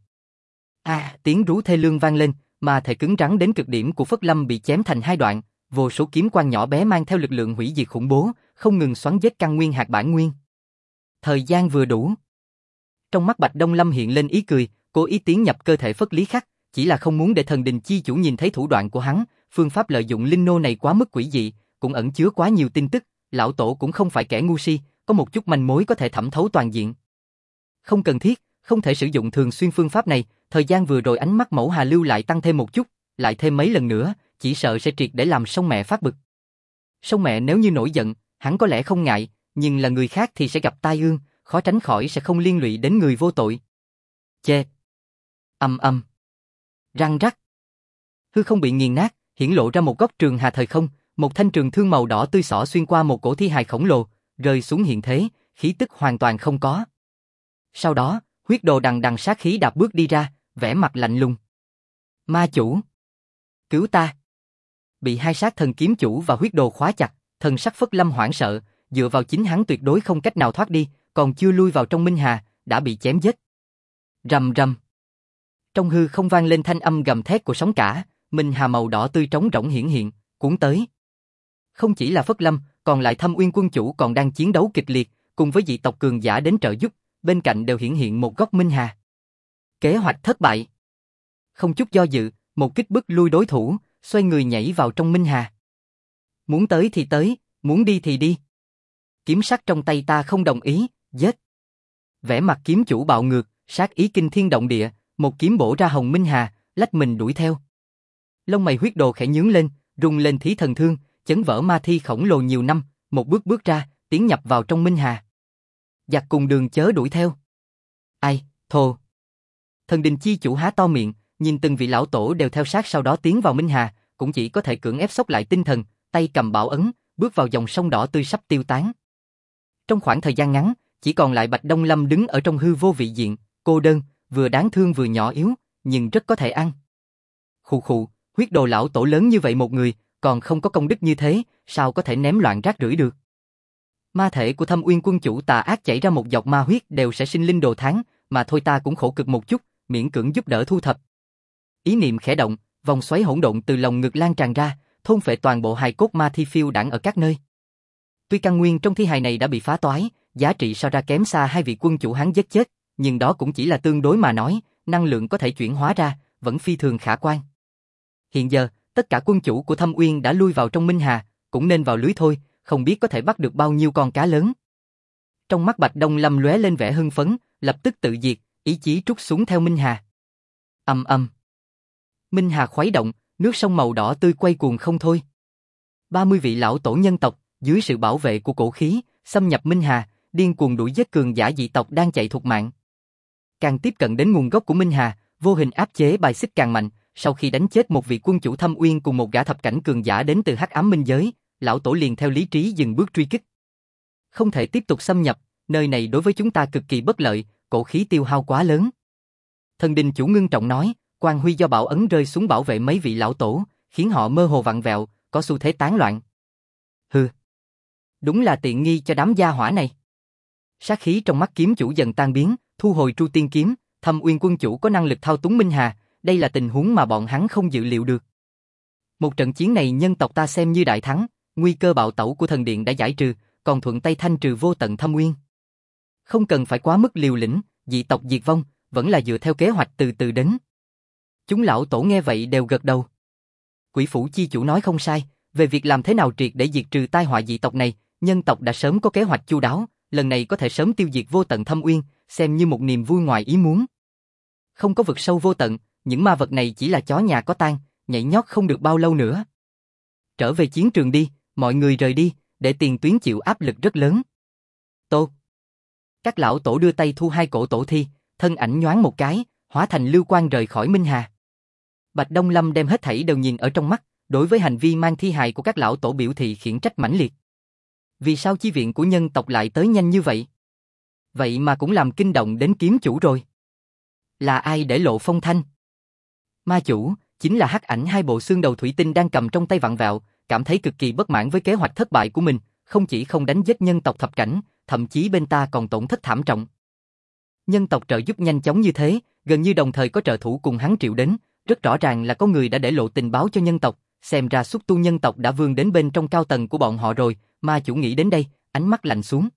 Tiếng rú thê lương vang lên, mà thể cứng rắn đến cực điểm của Phất Lâm bị chém thành hai đoạn, vô số kiếm quang nhỏ bé mang theo lực lượng hủy diệt khủng bố, không ngừng xoắn vết căn nguyên hạt bản nguyên. Thời gian vừa đủ. Trong mắt Bạch Đông Lâm hiện lên ý cười, cố ý tiến nhập cơ thể Phất Lý Khắc, chỉ là không muốn để thần đình chi chủ nhìn thấy thủ đoạn của hắn, phương pháp lợi dụng linh nô này quá mức quỷ dị, cũng ẩn chứa quá nhiều tin tức, lão tổ cũng không phải kẻ ngu si, có một chút manh mối có thể thẩm thấu toàn diện. Không cần thiết, không thể sử dụng thường xuyên phương pháp này, thời gian vừa rồi ánh mắt Mẫu Hà lưu lại tăng thêm một chút, lại thêm mấy lần nữa, chỉ sợ sẽ triệt để làm sông mẹ phát bực. Sông mẹ nếu như nổi giận, hắn có lẽ không ngại, nhưng là người khác thì sẽ gặp tai ương, khó tránh khỏi sẽ không liên lụy đến người vô tội. Chê. Ầm ầm. Răng rắc. Hư không bị nghiền nát, hiển lộ ra một góc trường hà thời không, một thanh trường thương màu đỏ tươi xỏ xuyên qua một cổ thi hài khổng lồ, rơi xuống hiện thế, khí tức hoàn toàn không có. Sau đó, huyết đồ đằng đằng sát khí đạp bước đi ra, vẻ mặt lạnh lùng. Ma chủ! Cứu ta! Bị hai sát thần kiếm chủ và huyết đồ khóa chặt, thần sắc Phất Lâm hoảng sợ, dựa vào chính hắn tuyệt đối không cách nào thoát đi, còn chưa lui vào trong Minh Hà, đã bị chém giết. Rầm rầm. Trong hư không vang lên thanh âm gầm thét của sóng cả, Minh Hà màu đỏ tươi trống rỗng hiển hiện, cuốn tới. Không chỉ là Phất Lâm, còn lại Thâm Uyên quân chủ còn đang chiến đấu kịch liệt, cùng với dị tộc cường giả đến trợ giúp, bên cạnh đều hiển hiện một góc Minh Hà. Kế hoạch thất bại. Không chút do dự, một kích bức lui đối thủ, xoay người nhảy vào trong Minh Hà. Muốn tới thì tới, muốn đi thì đi. Kiếm sắc trong tay ta không đồng ý, giết. Vẻ mặt kiếm chủ bạo ngược, sát ý kinh thiên động địa, một kiếm bổ ra hồng Minh Hà, lách mình đuổi theo. Lông mày huyết đồ khẽ nhướng lên, rung lên thí thần thương, chấn vỡ ma thi khổng lồ nhiều năm, một bước bước ra, tiến nhập vào trong Minh Hà. Giặc cùng đường chớ đuổi theo. Ai, thồ. Thần đình chi chủ há to miệng, nhìn từng vị lão tổ đều theo sát sau đó tiến vào Minh Hà, cũng chỉ có thể cưỡng ép xốc lại tinh thần, tay cầm bảo ấn, bước vào dòng sông đỏ tươi sắp tiêu tán. Trong khoảng thời gian ngắn, chỉ còn lại Bạch Đông Lâm đứng ở trong hư vô vị diện, cô đơn, vừa đáng thương vừa nhỏ yếu, nhưng rất có thể ăn. Khụ khụ, huyết đồ lão tổ lớn như vậy một người, còn không có công đức như thế, sao có thể ném loạn rác rưởi được. Ma thể của Thâm Uyên quân chủ tà ác chảy ra một giọt ma huyết đều sẽ sinh linh đồ tháng, mà thôi ta cũng khổ cực một chút, miễn cưỡng giúp đỡ thu thập. Ý niệm khẽ động, vòng xoáy hỗn độn từ lồng ngực lan tràn ra, thôn phệ toàn bộ hài cốt ma thi phiêu đãng ở các nơi. Tuy căn nguyên trong thi hài này đã bị phá toái, giá trị so ra kém xa hai vị quân chủ hắn giết chết, nhưng đó cũng chỉ là tương đối mà nói, năng lượng có thể chuyển hóa ra, vẫn phi thường khả quan. Hiện giờ, tất cả quân chủ của Thâm Uyên đã lui vào trong Minh Hà, cũng nên vào lưới thôi, không biết có thể bắt được bao nhiêu con cá lớn. Trong mắt Bạch Đông Lâm lóe lên vẻ hưng phấn, lập tức tự diệt, ý chí trút xuống theo Minh Hà. Ầm ầm. Minh Hà khuấy động, nước sông màu đỏ tươi quay cuồng không thôi. 30 vị lão tổ nhân tộc, dưới sự bảo vệ của cổ khí, xâm nhập Minh Hà, điên cuồng đuổi giết cường giả dị tộc đang chạy thục mạng. Càng tiếp cận đến nguồn gốc của Minh Hà, vô hình áp chế bài xích càng mạnh, sau khi đánh chết một vị quân chủ Thâm Uyên cùng một gã thập cảnh cường giả đến từ Hắc Ám Minh giới, lão tổ liền theo lý trí dừng bước truy kích. Không thể tiếp tục xâm nhập, nơi này đối với chúng ta cực kỳ bất lợi, cổ khí tiêu hao quá lớn. Thần đình chủ ngưng trọng nói, quang huy do bảo ấn rơi xuống bảo vệ mấy vị lão tổ, khiến họ mơ hồ vặn vẹo, có xu thế tán loạn. Hừ, đúng là tiện nghi cho đám gia hỏa này. Sát khí trong mắt kiếm chủ dần tan biến, thu hồi Tru Tiên kiếm, Thâm Uyên quân chủ có năng lực thao túng Minh Hà, đây là tình huống mà bọn hắn không dự liệu được. Một trận chiến này nhân tộc ta xem như đại thắng, nguy cơ bạo tẩu của thần điện đã giải trừ, còn thuận tay thanh trừ vô tận Thâm Uyên. Không cần phải quá mức liều lĩnh, dị tộc diệt vong, vẫn là dựa theo kế hoạch từ từ đến. Chúng lão tổ nghe vậy đều gật đầu. Quỷ phủ chi chủ nói không sai, về việc làm thế nào triệt để diệt trừ tai họa dị tộc này, nhân tộc đã sớm có kế hoạch chu đáo, lần này có thể sớm tiêu diệt vô tận Thâm Uyên, xem như một niềm vui ngoài ý muốn. Không có vực sâu vô tận, những ma vật này chỉ là chó nhà có tang, nhảy nhót không được bao lâu nữa. Trở về chiến trường đi, mọi người rời đi, để tiền tuyến chịu áp lực rất lớn. Tốt. Các lão tổ đưa tay thu hai cổ tổ thi, thân ảnh nhoáng một cái, hóa thành lưu quang rời khỏi Minh Hà. Bạch Đông Lâm đem hết thảy đều nhìn ở trong mắt, đối với hành vi mang thi hài của các lão tổ biểu thị khiển trách mãnh liệt. Vì sao chi viện của nhân tộc lại tới nhanh như vậy? Vậy mà cũng làm kinh động đến kiếm chủ rồi. Là ai để lộ phong thanh? Ma chủ, chính là hắc ảnh hai bộ xương đầu thủy tinh đang cầm trong tay vặn vẹo, cảm thấy cực kỳ bất mãn với kế hoạch thất bại của mình, không chỉ không đánh giết nhân tộc thập cảnh, thậm chí bên ta còn tổn thất thảm trọng. Nhân tộc trợ giúp nhanh chóng như thế, gần như đồng thời có trợ thủ cùng hắn triệu đến, rất rõ ràng là có người đã để lộ tình báo cho nhân tộc, xem ra xúc tu nhân tộc đã vươn đến bên trong cao tầng của bọn họ rồi, ma chủ nghĩ đến đây, ánh mắt lạnh xuống.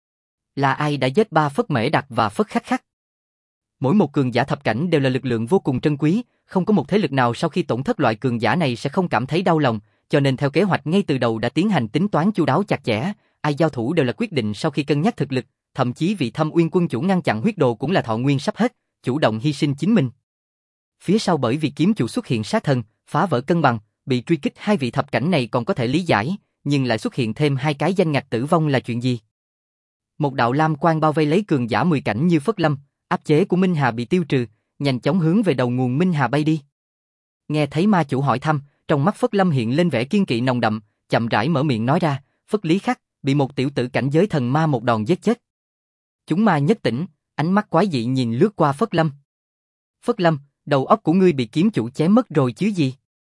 Là ai đã giết ba Phất Mễ Đặc và Phất Khắc Khắc? Mỗi một cường giả thập cảnh đều là lực lượng vô cùng trân quý, không có một thế lực nào sau khi tổn thất loại cường giả này sẽ không cảm thấy đau lòng, cho nên theo kế hoạch ngay từ đầu đã tiến hành tính toán chu đáo chặt chẽ, ai giao thủ đều là quyết định sau khi cân nhắc thực lực, thậm chí vị Thâm Uyên quân chủ ngăn chặn huyết đồ cũng là thọ nguyên sắp hết, chủ động hy sinh chính mình. Phía sau bởi vì kiếm chủ xuất hiện sát thần, phá vỡ cân bằng, bị truy kích hai vị thập cảnh này còn có thể lý giải, nhưng lại xuất hiện thêm hai cái danh ngạch tử vong là chuyện gì? Một đạo lam quang bao vây lấy cường giả 10 cảnh như Phất Lâm, áp chế của Minh Hà bị tiêu trừ, nhanh chóng hướng về đầu nguồn Minh Hà bay đi. Nghe thấy ma chủ hỏi thăm, trong mắt Phất Lâm hiện lên vẻ kiên kỵ nồng đậm, chậm rãi mở miệng nói ra, Phất Lý Khắc bị một tiểu tử cảnh giới thần ma một đòn giết chết. Chúng ma nhất tỉnh, ánh mắt quái dị nhìn lướt qua Phất Lâm. Phất Lâm, đầu óc của ngươi bị kiếm chủ chém mất rồi chứ gì?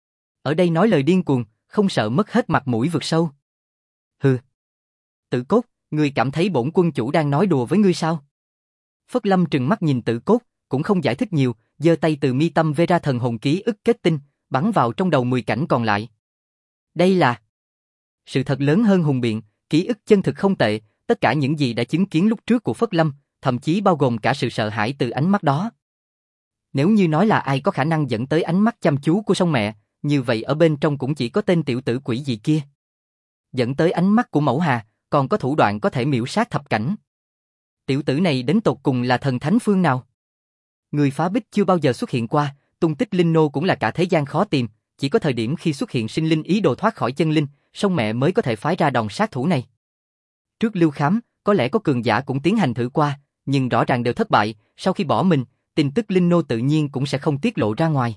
Ở đây nói lời điên cuồng, không sợ mất hết mặt mũi vực sâu. Hừ. Tử Cốt, ngươi cảm thấy bổn quân chủ đang nói đùa với ngươi sao? Phất Lâm trừng mắt nhìn Tử Cốt, cũng không giải thích nhiều, giơ tay từ mi tâm vê ra thần hồn ký ức kết tinh, bắn vào trong đầu 10 cảnh còn lại. Đây là sự thật lớn hơn hùng biện, ký ức chân thực không tệ, tất cả những gì đã chứng kiến lúc trước của Phất Lâm, thậm chí bao gồm cả sự sợ hãi từ ánh mắt đó. Nếu như nói là ai có khả năng dẫn tới ánh mắt chăm chú của song mẹ, như vậy ở bên trong cũng chỉ có tên tiểu tử quỷ gì kia. Dẫn tới ánh mắt của Mẫu Hà, còn có thủ đoạn có thể miểu sát thập cảnh. Tiểu tử này đến tột cùng là thần thánh phương nào? Người phá bích chưa bao giờ xuất hiện qua, tung tích linh nô cũng là cả thế gian khó tìm, chỉ có thời điểm khi xuất hiện sinh linh ý đồ thoát khỏi chân linh, song mẹ mới có thể phái ra đòn sát thủ này. Trước lưu khám, có lẽ có cường giả cũng tiến hành thử qua, nhưng rõ ràng đều thất bại, sau khi bỏ mình, tin tức linh nô tự nhiên cũng sẽ không tiết lộ ra ngoài.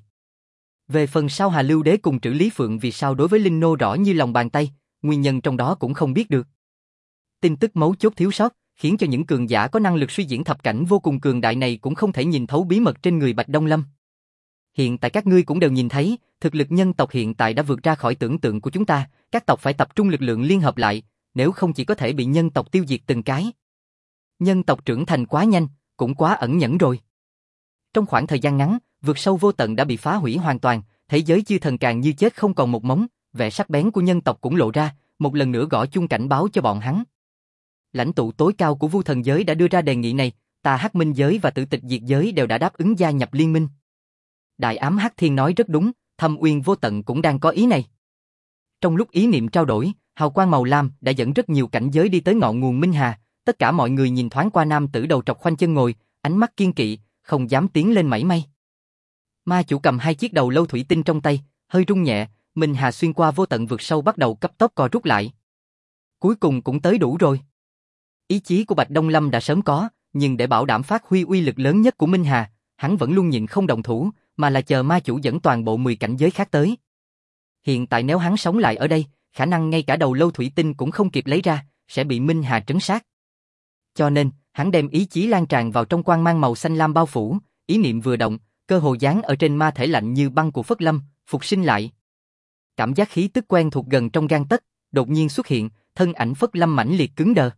Về phần sau Hà Lưu Đế cùng Trử Lý Phượng vì sao đối với linh nô rõ như lòng bàn tay, nguyên nhân trong đó cũng không biết được. Tin tức mấu chốt thiếu sót, khiến cho những cường giả có năng lực suy diễn thập cảnh vô cùng cường đại này cũng không thể nhìn thấu bí mật trên người Bạch Đông Lâm. Hiện tại các ngươi cũng đều nhìn thấy, thực lực nhân tộc hiện tại đã vượt ra khỏi tưởng tượng của chúng ta, các tộc phải tập trung lực lượng liên hợp lại, nếu không chỉ có thể bị nhân tộc tiêu diệt từng cái. Nhân tộc trưởng thành quá nhanh, cũng quá ẩn nhẫn rồi. Trong khoảng thời gian ngắn, vực sâu vô tận đã bị phá hủy hoàn toàn, thế giới chư thần càng như chết không còn một mống, vẻ sắc bén của nhân tộc cũng lộ ra, một lần nữa gõ chuông cảnh báo cho bọn hắn. Lãnh tụ tối cao của Vu Thần giới đã đưa ra đề nghị này, Tà Hắc Minh giới và Tử Tịch Diệt giới đều đã đáp ứng gia nhập liên minh. Đại ám Hắc Thiên nói rất đúng, Thâm Uyên Vô Tận cũng đang có ý này. Trong lúc ý niệm trao đổi, hào quang màu lam đã dẫn rất nhiều cảnh giới đi tới ngọn nguồn Minh Hà, tất cả mọi người nhìn thoáng qua nam tử đầu trọc khoanh chân ngồi, ánh mắt kiên kỵ, không dám tiến lên mảy may. Ma chủ cầm hai chiếc đầu lâu thủy tinh trong tay, hơi rung nhẹ, Minh Hà xuyên qua vô tận vực sâu bắt đầu cấp tốc co rút lại. Cuối cùng cũng tới đủ rồi. Ý chí của Bạch Đông Lâm đã sớm có, nhưng để bảo đảm phát huy uy lực lớn nhất của Minh Hà, hắn vẫn luôn nhịn không động thủ, mà là chờ ma chủ dẫn toàn bộ 10 cảnh giới khác tới. Hiện tại nếu hắn sống lại ở đây, khả năng ngay cả đầu lâu thủy tinh cũng không kịp lấy ra, sẽ bị Minh Hà trấn sát. Cho nên, hắn đem ý chí lan tràn vào trong quang mang màu xanh lam bao phủ, ý niệm vừa động, cơ hồ dán ở trên ma thể lạnh như băng của Phất Lâm, phục sinh lại. Cảm giác khí tức quen thuộc gần trong gang tấc, đột nhiên xuất hiện, thân ảnh Phất Lâm mãnh liệt cứng đờ.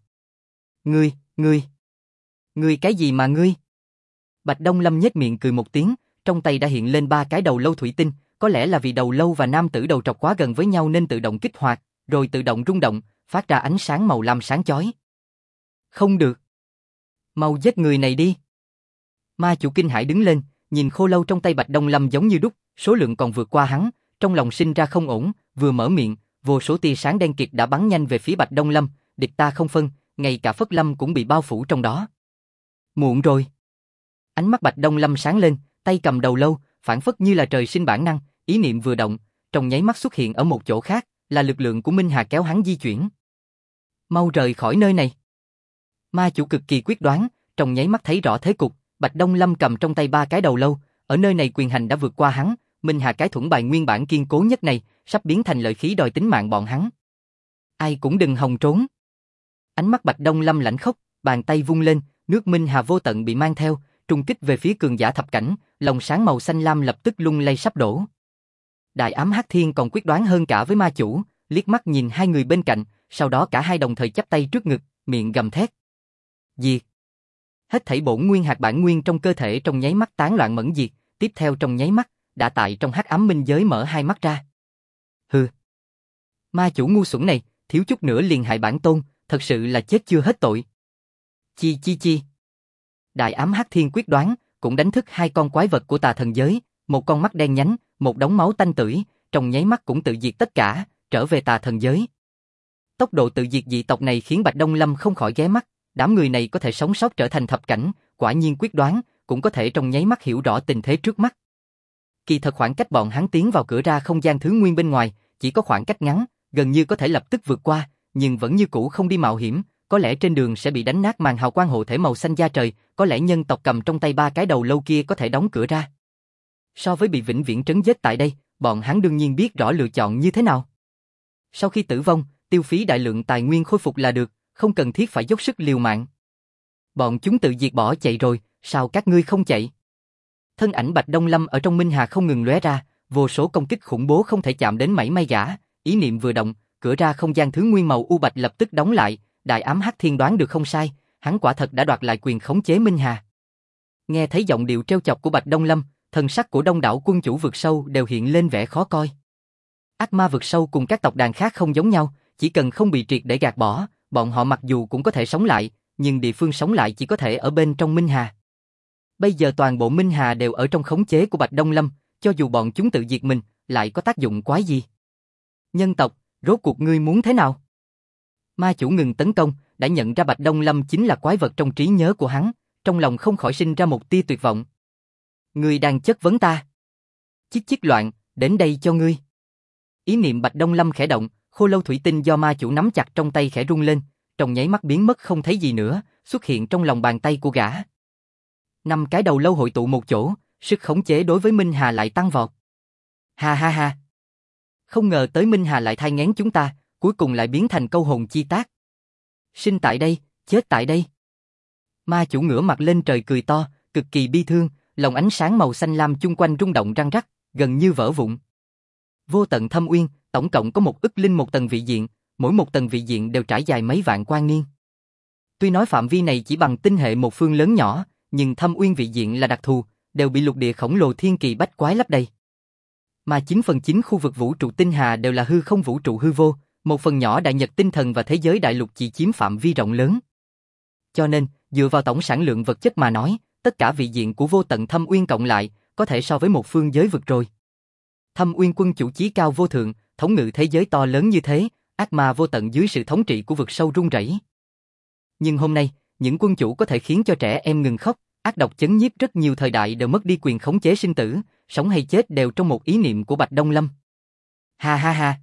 Ngươi cái gì mà ngươi? Bạch Đông Lâm nhếch miệng cười một tiếng, trong tay đã hiện lên 3 cái đầu lâu thủy tinh, có lẽ là vì đầu lâu và nam tử đầu trọc quá gần với nhau nên tự động kích hoạt, rồi tự động rung động, phát ra ánh sáng màu lam sáng chói. Không được. Mau giết người này đi. Ma chủ kinh hãi đứng lên, nhìn khô lâu trong tay Bạch Đông Lâm giống như đúc, số lượng còn vượt qua hắn, trong lòng sinh ra không ổn, vừa mở miệng, vô số tia sáng đen kịt đã bắn nhanh về phía Bạch Đông Lâm, địch ta không phân, ngay cả Phất Lâm cũng bị bao phủ trong đó. Muộn rồi. Ánh mắt Bạch Đông Lâm sáng lên, tay cầm đầu lâu, phản phất như là trời sinh bản năng, ý niệm vừa động, trong nháy mắt xuất hiện ở một chỗ khác, là lực lượng của Minh Hà kéo hắn di chuyển. Mau rời khỏi nơi này. Ma chủ cực kỳ quyết đoán, trong nháy mắt thấy rõ thế cục, Bạch Đông Lâm cầm trong tay 3 cái đầu lâu, ở nơi này quyền hành đã vượt qua hắn, Minh Hà cái thuẫn bài nguyên bản kiên cố nhất này, sắp biến thành lợi khí đòi tính mạng bọn hắn. Ai cũng đừng hòng trốn. Ánh mắt Bạch Đông Lâm lạnh khốc, bàn tay vung lên, nước Minh Hà vô tận bị mang theo, trùng kích về phía cường giả thập cảnh, lồng sáng màu xanh lam lập tức lung lay sắp đổ. Đại ám Hắc Thiên còn quyết đoán hơn cả với ma chủ, liếc mắt nhìn hai người bên cạnh, sau đó cả hai đồng thời chắp tay trước ngực, miệng gầm thét. Diệt! Hết thảy bổn nguyên hạt bản nguyên trong cơ thể trong nháy mắt tán loạn mẫn diệt, tiếp theo trong nháy mắt, đã tại trong hắc ám minh giới mở hai mắt ra. Hừ! Ma chủ ngu xuẩn này, thiếu chút nữa liền hại bản tôn, thật sự là chết chưa hết tội. Chi! Đại ám Hắc Thiên quyết đoán, cũng đánh thức hai con quái vật của tà thần giới, một con mắt đen nhánh, một đống máu tanh tưởi, trong nháy mắt cũng tự diệt tất cả, trở về tà thần giới. Tốc độ tự diệt dị tộc này khiến Bạch Đông Lâm không khỏi ghé mắt, đám người này có thể sống sót trở thành thập cảnh, quả nhiên quyết đoán, cũng có thể trong nháy mắt hiểu rõ tình thế trước mắt. Kỳ thật khoảng cách bọn hắn tiến vào cửa ra không gian thứ nguyên bên ngoài, chỉ có khoảng cách ngắn, gần như có thể lập tức vượt qua, nhưng vẫn như cũ không đi mạo hiểm, có lẽ trên đường sẽ bị đánh nát màn hào quang hộ thể màu xanh da trời, có lẽ nhân tộc cầm trong tay 3 cái đầu lâu kia có thể đóng cửa ra. So với bị vĩnh viễn trấn giết tại đây, bọn hắn đương nhiên biết rõ lựa chọn như thế nào. Sau khi tử vong, tiêu phí đại lượng tài nguyên khôi phục là được, không cần thiết phải dốc sức liều mạng. Bọn chúng tự diệt bỏ chạy rồi, sao các ngươi không chạy? Thân ảnh Bạch Đông Lâm ở trong Minh Hà không ngừng lóe ra, vô số công kích khủng bố không thể chạm đến mảy may gã, ý niệm vừa động, cửa ra không gian thứ nguyên màu u bạch lập tức đóng lại, Đại ám Hắc Thiên đoán được không sai, hắn quả thật đã đoạt lại quyền khống chế Minh Hà. Nghe thấy giọng điệu trêu chọc của Bạch Đông Lâm, thần sắc của đông đảo quân chủ vực sâu đều hiện lên vẻ khó coi. Ác ma vực sâu cùng các tộc đàn khác không giống nhau, chỉ cần không bị triệt để gạt bỏ, bọn họ mặc dù cũng có thể sống lại, nhưng địa phương sống lại chỉ có thể ở bên trong Minh Hà. Bây giờ toàn bộ Minh Hà đều ở trong khống chế của Bạch Đông Lâm, cho dù bọn chúng tự diệt mình, lại có tác dụng quái gì? Nhân tộc, rốt cuộc ngươi muốn thế nào? Ma chủ ngừng tấn công, đã nhận ra Bạch Đông Lâm chính là quái vật trong trí nhớ của hắn, trong lòng không khỏi sinh ra một tia tuyệt vọng. Ngươi đang chất vấn ta? Chích loạn, đến đây cho ngươi. Ý niệm Bạch Đông Lâm khẽ động, khô lâu thủy tinh do ma chủ nắm chặt trong tay khẽ rung lên, trong nháy mắt biến mất không thấy gì nữa, xuất hiện trong lòng bàn tay của gã. 5 cái đầu lâu hội tụ một chỗ, sức khống chế đối với Minh Hà lại tăng vọt. Ha. Không ngờ tới Minh Hà lại thai nghén chúng ta, cuối cùng lại biến thành câu hồn chi tác. Sinh tại đây, chết tại đây. Ma chủ ngửa mặt lên trời cười to, cực kỳ bi thương, lòng ánh sáng màu xanh lam chung quanh rung động răng rắc, gần như vỡ vụn. Vô tận thâm uyên, tổng cộng có 1 ức linh một tầng vị diện, mỗi một tầng vị diện đều trải dài mấy vạn quang niên. Tuy nói phạm vi này chỉ bằng tinh hệ một phương lớn nhỏ, nhưng thâm uyên vị diện là đặc thù, đều bị lục địa khổng lồ thiên kỳ bách quái lấp đầy. Mà 9/9 khu vực vũ trụ tinh hà đều là hư không vũ trụ hư vô, một phần nhỏ đại nhật tinh thần và thế giới đại lục chỉ chiếm phạm vi rộng lớn. Cho nên, dựa vào tổng sản lượng vật chất mà nói, tất cả vị diện của vô tận thâm uyên cộng lại, có thể so với một phương giới vực rồi. Thâm uyên quân chủ chí cao vô thượng, thống ngự thế giới to lớn như thế, ác ma vô tận dưới sự thống trị của vực sâu rung rẩy. Nhưng hôm nay, những quân chủ có thể khiến cho trẻ em ngừng khóc, ác độc chấn nhiếp rất nhiều thời đại đều mất đi quyền khống chế sinh tử, sống hay chết đều trong một ý niệm của Bạch Đông Lâm. Ha ha ha!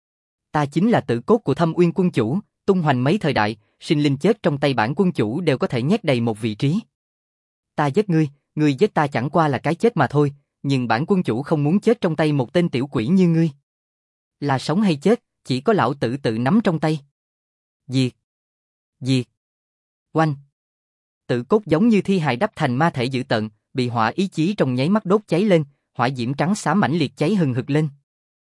Ta chính là tử cốt của Thâm Uyên quân chủ, tung hoành mấy thời đại, sinh linh chết trong tay bản quân chủ đều có thể nhét đầy một vị trí. Ta giết ngươi, ngươi giết ta chẳng qua là cái chết mà thôi, nhưng bản quân chủ không muốn chết trong tay một tên tiểu quỷ như ngươi. Là sống hay chết, chỉ có lão tử tự nắm trong tay. Diệt! Diệt! Oanh! Tử cốt giống như thi hài đắp thành ma thể dữ tợn, bị hỏa ý chí trong nháy mắt đốt cháy lên, hỏa diễm trắng xám mãnh liệt cháy hừng hực lên.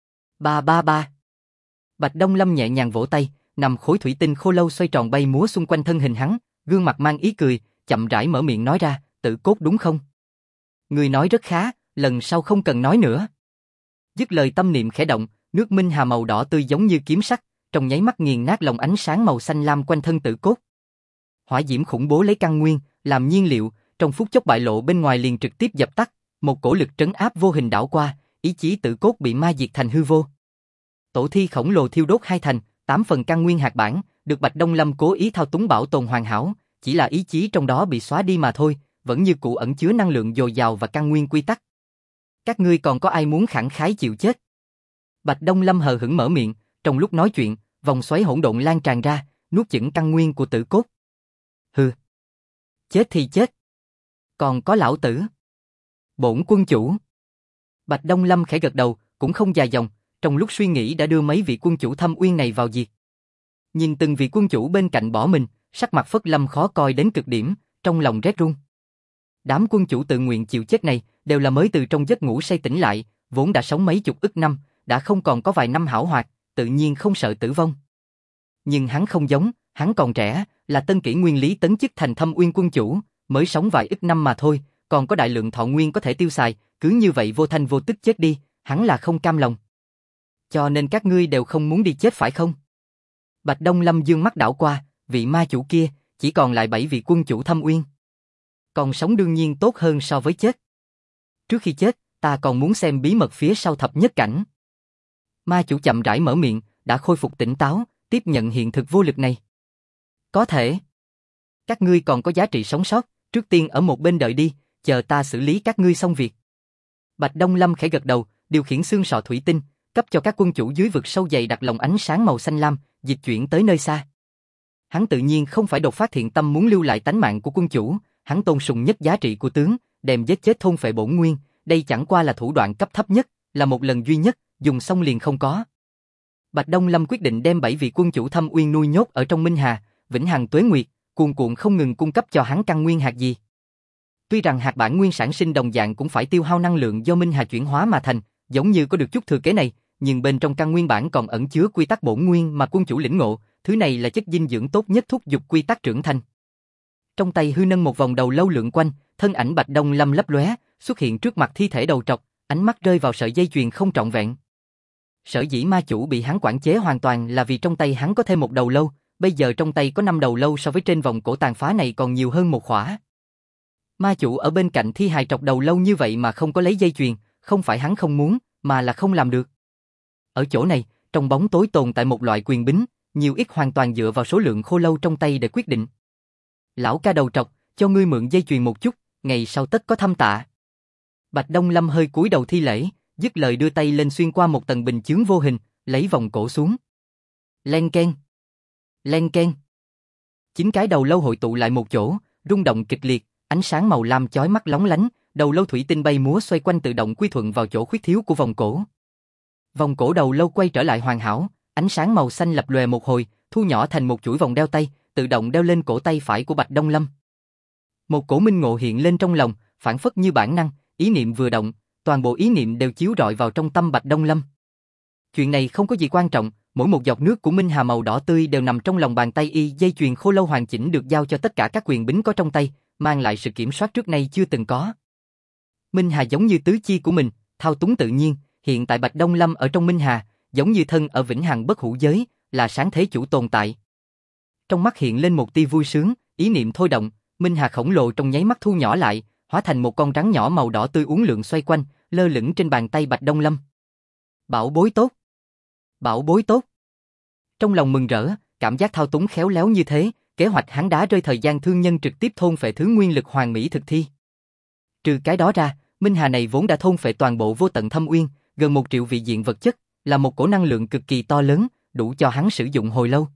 Ba ba ba! Bạch Đông Lâm nhẹ nhàng vỗ tay, nằm khối thủy tinh khô lâu xoay tròn bay múa xung quanh thân hình hắn, gương mặt mang ý cười, chậm rãi mở miệng nói ra, tử cốt đúng không? Người nói rất khá, lần sau không cần nói nữa. Dứt lời tâm niệm khẽ động, nước minh hà màu đỏ tươi giống như kiếm sắc, trong nháy mắt nghiền nát lồng ánh sáng màu xanh lam quanh thân tử cốt. Hỏa diễm khủng bố lấy căn nguyên, làm nhiên liệu, trong phút chốc bại lộ bên ngoài liền trực tiếp dập tắt, một cổ lực trấn áp vô hình đảo qua, ý chí tử cốt bị ma diệt thành hư vô. Tổ thi khổng lồ thiêu đốt hai thành, 8 phần căn nguyên hạt bản, được Bạch Đông Lâm cố ý thao túng bảo tồn hoàn hảo, chỉ là ý chí trong đó bị xóa đi mà thôi, vẫn như cũ ẩn chứa năng lượng dồi dào và căn nguyên quy tắc. Các ngươi còn có ai muốn khẳng khái chịu chết? Bạch Đông Lâm hờ hững mở miệng, trong lúc nói chuyện, vòng xoáy hỗn độn lan tràn ra, nuốt chửng căn nguyên của tử cốt. Hừ. Chết thì chết. Còn có lão tử. Bổn quân chủ. Bạch Đông Lâm khẽ gật đầu, cũng không dài dòng, trong lúc suy nghĩ đã đưa mấy vị quân chủ Thâm Uyên này vào diệt. Nhìn từng vị quân chủ bên cạnh bỏ mình, sắc mặt Phất Lâm khó coi đến cực điểm, trong lòng rét run. Đám quân chủ tự nguyện chịu chết này đều là mới từ trong giấc ngủ say tỉnh lại, vốn đã sống mấy chục ức năm, đã không còn có vài năm hảo hoạt, tự nhiên không sợ tử vong. Nhưng hắn không giống, hắn còn trẻ, là tân kỷ nguyên lý tấn chức thành Thâm Uyên quân chủ, mới sống vài ức năm mà thôi, còn có đại lượng thọ nguyên có thể tiêu xài, cứ như vậy vô thanh vô tức chết đi, hắn là không cam lòng. Cho nên các ngươi đều không muốn đi chết phải không? Bạch Đông Lâm dương mắt đảo qua, vị ma chủ kia, chỉ còn lại 7 vị quân chủ Thâm Uyên. Còn sống đương nhiên tốt hơn so với chết. Trước khi chết, ta còn muốn xem bí mật phía sau thập nhất cảnh. Ma chủ chậm rãi mở miệng, đã khôi phục tỉnh táo, tiếp nhận hiện thực vô lực này. Có thể. Các ngươi còn có giá trị sống sót, trước tiên ở một bên đợi đi, chờ ta xử lý các ngươi xong việc. Bạch Đông Lâm khẽ gật đầu, điều khiển xương sọ thủy tinh, cấp cho các quân chủ dưới vực sâu dày đặt lồng ánh sáng màu xanh lam, dịch chuyển tới nơi xa. Hắn tự nhiên không phải đột phát thiện tâm muốn lưu lại tánh mạng của quân chủ, hắn tôn sùng nhất giá trị của tướng, đem giết chết thôn phệ bổn nguyên, đây chẳng qua là thủ đoạn cấp thấp nhất, là một lần duy nhất, dùng xong liền không có. Bạch Đông Lâm quyết định đem 7 vị quân chủ Thâm Uyên nuôi nhốt ở trong Minh Hà, vĩnh hằng tuế nguyệt, cuồn cuộn không ngừng cung cấp cho hắn căn nguyên hạt gì. Tuy rằng hạt bản nguyên sản sinh đồng dạng cũng phải tiêu hao năng lượng do Minh Hà chuyển hóa mà thành, giống như có được chút thừa kế này, nhưng bên trong căn nguyên bản còn ẩn chứa quy tắc bổn nguyên mà quân chủ lĩnh ngộ, thứ này là chất dinh dưỡng tốt nhất thúc giục quy tắc trưởng thành. Trong tay hư nâng một vòng đầu lâu lượn quanh, thân ảnh Bạch Đông Lâm lấp lóe, xuất hiện trước mặt thi thể đầu trọc, ánh mắt rơi vào sợi dây chuyền không trọn vẹn. Sở dĩ ma chủ bị hắn quản chế hoàn toàn là vì trong tay hắn có thêm một đầu lâu, bây giờ trong tay có 5 đầu lâu so với trên vòng cổ tàn phá này còn nhiều hơn một khỏa. Ma chủ ở bên cạnh thi hài trọc đầu lâu như vậy mà không có lấy dây chuyền, không phải hắn không muốn, mà là không làm được. Ở chỗ này, trong bóng tối tồn tại một loại quyền bính, nhiều ít hoàn toàn dựa vào số lượng khô lâu trong tay để quyết định. Lão ca đầu trọc, cho ngươi mượn dây chuyền một chút, ngày sau tất có thâm tạ. Bạch Đông Lâm hơi cúi đầu thi lễ, dứt lời đưa tay lên xuyên qua một tầng bình chướng vô hình, lấy vòng cổ xuống. Len keng. Len keng. 9 cái đầu lâu hội tụ lại một chỗ, rung động kịch liệt, ánh sáng màu lam chói mắt lóng lánh, đầu lâu thủy tinh bay múa xoay quanh tự động quy thuận vào chỗ khuyết thiếu của vòng cổ. Vòng cổ đầu lâu quay trở lại hoàn hảo, ánh sáng màu xanh lập lòe một hồi, thu nhỏ thành một chuỗi vòng đeo tay, tự động đeo lên cổ tay phải của Bạch Đông Lâm. Một cổ minh ngộ hiện lên trong lòng, phản phất như bản năng, ý niệm vừa động, toàn bộ ý niệm đều chiếu rọi vào trong tâm Bạch Đông Lâm. Chuyện này không có gì quan trọng, Mỗi một giọt nước của Minh Hà màu đỏ tươi đều nằm trong lòng bàn tay y, dây chuyền khô lâu hoàn chỉnh được giao cho tất cả các quyền bính có trong tay, mang lại sự kiểm soát trước nay chưa từng có. Minh Hà giống như tứ chi của mình, thao túng tự nhiên, hiện tại Bạch Đông Lâm ở trong Minh Hà, giống như thân ở vĩnh hằng bất hủ giới, là sáng thế chủ tồn tại. Trong mắt hiện lên một tia vui sướng, ý niệm thôi động, Minh Hà khổng lồ trong nháy mắt thu nhỏ lại, hóa thành một con rắn nhỏ màu đỏ tươi uốn lượn xoay quanh, lơ lửng trên bàn tay Bạch Đông Lâm. Bảo bối tốt! Bảo bối tốt! Trong lòng mừng rỡ, cảm giác thao túng khéo léo như thế, kế hoạch hắn đá rơi thời gian thương nhân trực tiếp thôn phệ thứ nguyên lực hoàn mỹ thực thi. Trừ cái đó ra, Minh Hà này vốn đã thôn phệ toàn bộ vô tận thâm uyên, gần 1 triệu vị diện vật chất, là một cổ năng lượng cực kỳ to lớn, đủ cho hắn sử dụng hồi lâu.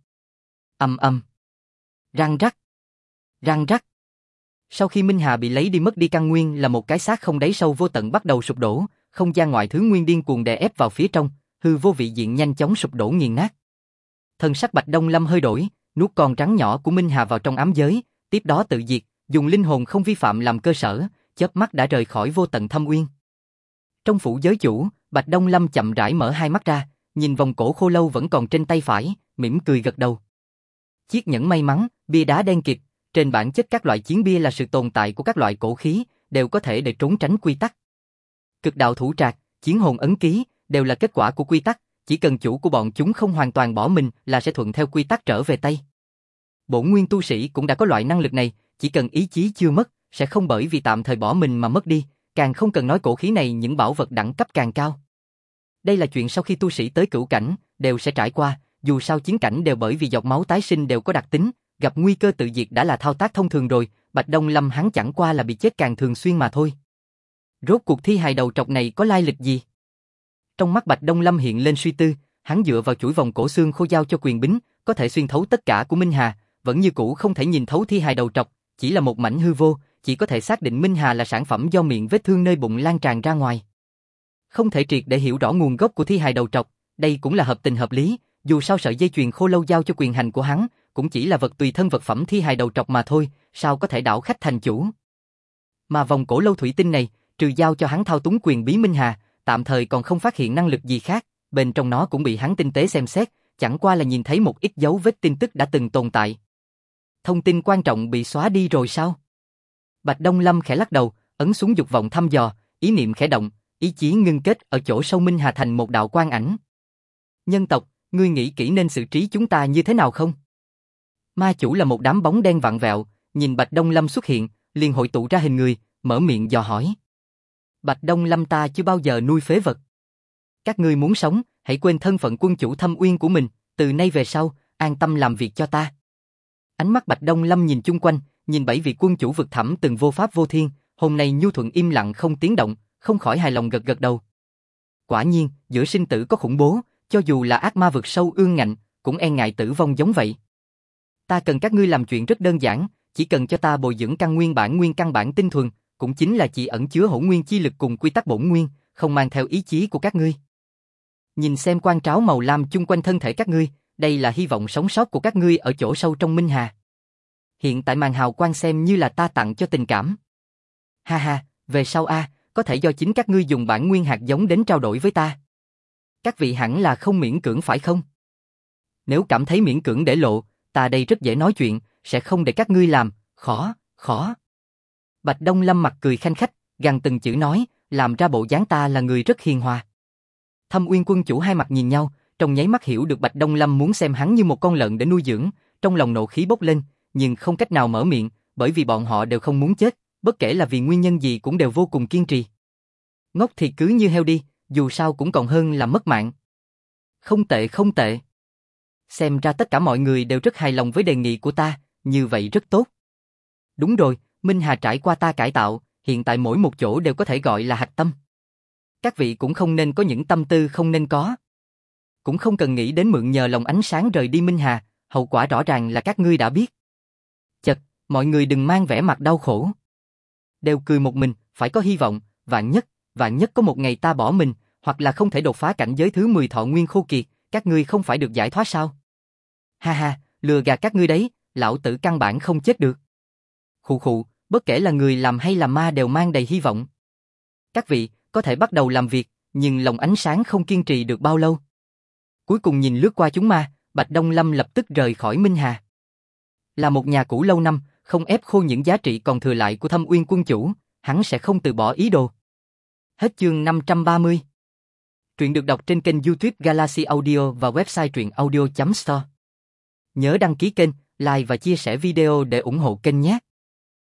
Ầm ầm, răng rắc, răng rắc. Sau khi Minh Hà bị lấy đi mất đi căn nguyên là một cái xác không đáy sâu vô tận bắt đầu sụp đổ, không gian ngoại thứ nguyên điên cuồng đè ép vào phía trong, hư vô vị diện nhanh chóng sụp đổ nghiền nát. Thần sắc Bạch Đông Lâm hơi đổi, nuốt con rắn nhỏ của Minh Hà vào trong ám giới, tiếp đó tự diệt, dùng linh hồn không vi phạm làm cơ sở, chớp mắt đã rời khỏi vô tận thâm uyên. Trong phủ giới chủ, Bạch Đông Lâm chậm rãi mở hai mắt ra, nhìn vòng cổ khô lâu vẫn còn trên tay phải, mỉm cười gật đầu. Chiếc nhẫn may mắn, bia đá đen kịt, trên bản chất các loại chiến bia là sự tồn tại của các loại cổ khí, đều có thể để trốn tránh quy tắc. Cực đạo thủ trạc, chiến hồn ấn ký, đều là kết quả của quy tắc, chỉ cần chủ của bọn chúng không hoàn toàn bỏ mình là sẽ thuận theo quy tắc trở về tay. Bổn nguyên tu sĩ cũng đã có loại năng lực này, chỉ cần ý chí chưa mất, sẽ không bởi vì tạm thời bỏ mình mà mất đi, càng không cần nói cổ khí này những bảo vật đẳng cấp càng cao. Đây là chuyện sau khi tu sĩ tới cửu cảnh, đều sẽ trải qua, dù sao chiến cảnh đều bởi vì giọt máu tái sinh đều có đặc tính, gặp nguy cơ tự diệt đã là thao tác thông thường rồi, Bạch Đông Lâm hắn chẳng qua là bị chết càng thường xuyên mà thôi. Rốt cuộc thi hài đầu trọc này có lai lịch gì? Trong mắt Bạch Đông Lâm hiện lên suy tư, hắn dựa vào chuỗi vòng cổ xương khô giao cho quyền bính, có thể xuyên thấu tất cả của Minh Hà, vẫn như cũ không thể nhìn thấu thi hài đầu trọc, chỉ là một mảnh hư vô, chỉ có thể xác định Minh Hà là sản phẩm do miệng vết thương nơi bụng lan tràn ra ngoài. Không thể triệt để hiểu rõ nguồn gốc của thi hài đầu trọc, đây cũng là hợp tình hợp lý, dù sao sợi dây chuyền khô lâu giao cho quyền hành của hắn, cũng chỉ là vật tùy thân vật phẩm thi hài đầu trọc mà thôi, sao có thể đảo khách thành chủ. Mà vòng cổ lâu thủy tinh này, trừ giao cho hắn thao túng quyền bí Minh Hà, tạm thời còn không phát hiện năng lực gì khác, bên trong nó cũng bị hắn tinh tế xem xét, chẳng qua là nhìn thấy một ít dấu vết tin tức đã từng tồn tại. Thông tin quan trọng bị xóa đi rồi sao? Bạch Đông Lâm khẽ lắc đầu, ấn xuống dục vọng thăm dò, ý niệm khẽ động, ý chí ngưng kết ở chỗ sâu Minh Hà thành một đạo quang ảnh. Nhân tộc, ngươi nghĩ kỹ nên xử trí chúng ta như thế nào không? Ma chủ là một đám bóng đen vặn vẹo, nhìn Bạch Đông Lâm xuất hiện, liền hội tụ ra hình người, mở miệng dò hỏi. Bạch Đông Lâm ta chưa bao giờ nuôi phế vật. Các ngươi muốn sống, hãy quên thân phận quân chủ thâm uyên của mình, từ nay về sau, an tâm làm việc cho ta. Ánh mắt Bạch Đông Lâm nhìn chung quanh, nhìn 7 vị quân chủ vực thẳm từng vô pháp vô thiên, hôm nay nhu thuận im lặng không tiếng động, không khỏi hài lòng gật gật đầu. Quả nhiên, giữa sinh tử có khủng bố, cho dù là ác ma vực sâu ương ngạnh, cũng e ngại tử vong giống vậy. Ta cần các ngươi làm chuyện rất đơn giản, chỉ cần cho ta bồi dưỡng căn nguyên căn bản tinh thuần, cũng chính là chỉ ẩn chứa hỗn nguyên chi lực cùng quy tắc bổn nguyên, không mang theo ý chí của các ngươi. Nhìn xem quan tráo màu lam chung quanh thân thể các ngươi, đây là hy vọng sống sót của các ngươi ở chỗ sâu trong Minh Hà. Hiện tại màn hào quang xem như là ta tặng cho tình cảm. Ha ha, về sau có thể do chính các ngươi dùng bản nguyên hạt giống đến trao đổi với ta. Các vị hẳn là không miễn cưỡng phải không? Nếu cảm thấy miễn cưỡng để lộ, ta đây rất dễ nói chuyện, sẽ không để các ngươi làm, khó. Bạch Đông Lâm mặt cười khanh khách, gằn từng chữ nói, làm ra bộ dáng ta là người rất hiền hòa. Thâm Uyên quân chủ hai mặt nhìn nhau, trong nháy mắt hiểu được Bạch Đông Lâm muốn xem hắn như một con lợn để nuôi dưỡng, trong lòng nộ khí bốc lên, nhưng không cách nào mở miệng, bởi vì bọn họ đều không muốn chết, bất kể là vì nguyên nhân gì cũng đều vô cùng kiên trì. Ngốc thì cứ như heo đi, dù sao cũng còn hơn là mất mạng. Không tệ. Xem ra tất cả mọi người đều rất hài lòng với đề nghị của ta, như vậy rất tốt. Đúng rồi, Minh Hà trải qua ta cải tạo, hiện tại mỗi một chỗ đều có thể gọi là hạch tâm. Các vị cũng không nên có những tâm tư không nên có. Cũng không cần nghĩ đến mượn nhờ lòng ánh sáng rời đi Minh Hà, hậu quả rõ ràng là các ngươi đã biết. Chật, mọi người đừng mang vẻ mặt đau khổ. Đều cười một mình, phải có hy vọng, vạn nhất có một ngày ta bỏ mình, hoặc là không thể đột phá cảnh giới thứ 10 thọ nguyên khô kiệt, các ngươi không phải được giải thoát sao? Ha ha, lừa gạt các ngươi đấy, lão tử căn bản không chết được. Khụ, bất kể là người làm hay là ma đều mang đầy hy vọng. Các vị, có thể bắt đầu làm việc, nhưng lòng ánh sáng không kiên trì được bao lâu. Cuối cùng nhìn lướt qua chúng ma, Bạch Đông Lâm lập tức rời khỏi Minh Hà. Là một nhà cũ lâu năm, không ép khô những giá trị còn thừa lại của Thâm Uyên quân chủ, hắn sẽ không từ bỏ ý đồ. Hết chương 530. Truyện được đọc trên kênh YouTube Galaxy Audio và website truyện audio.store. Nhớ đăng ký kênh, like và chia sẻ video để ủng hộ kênh nhé.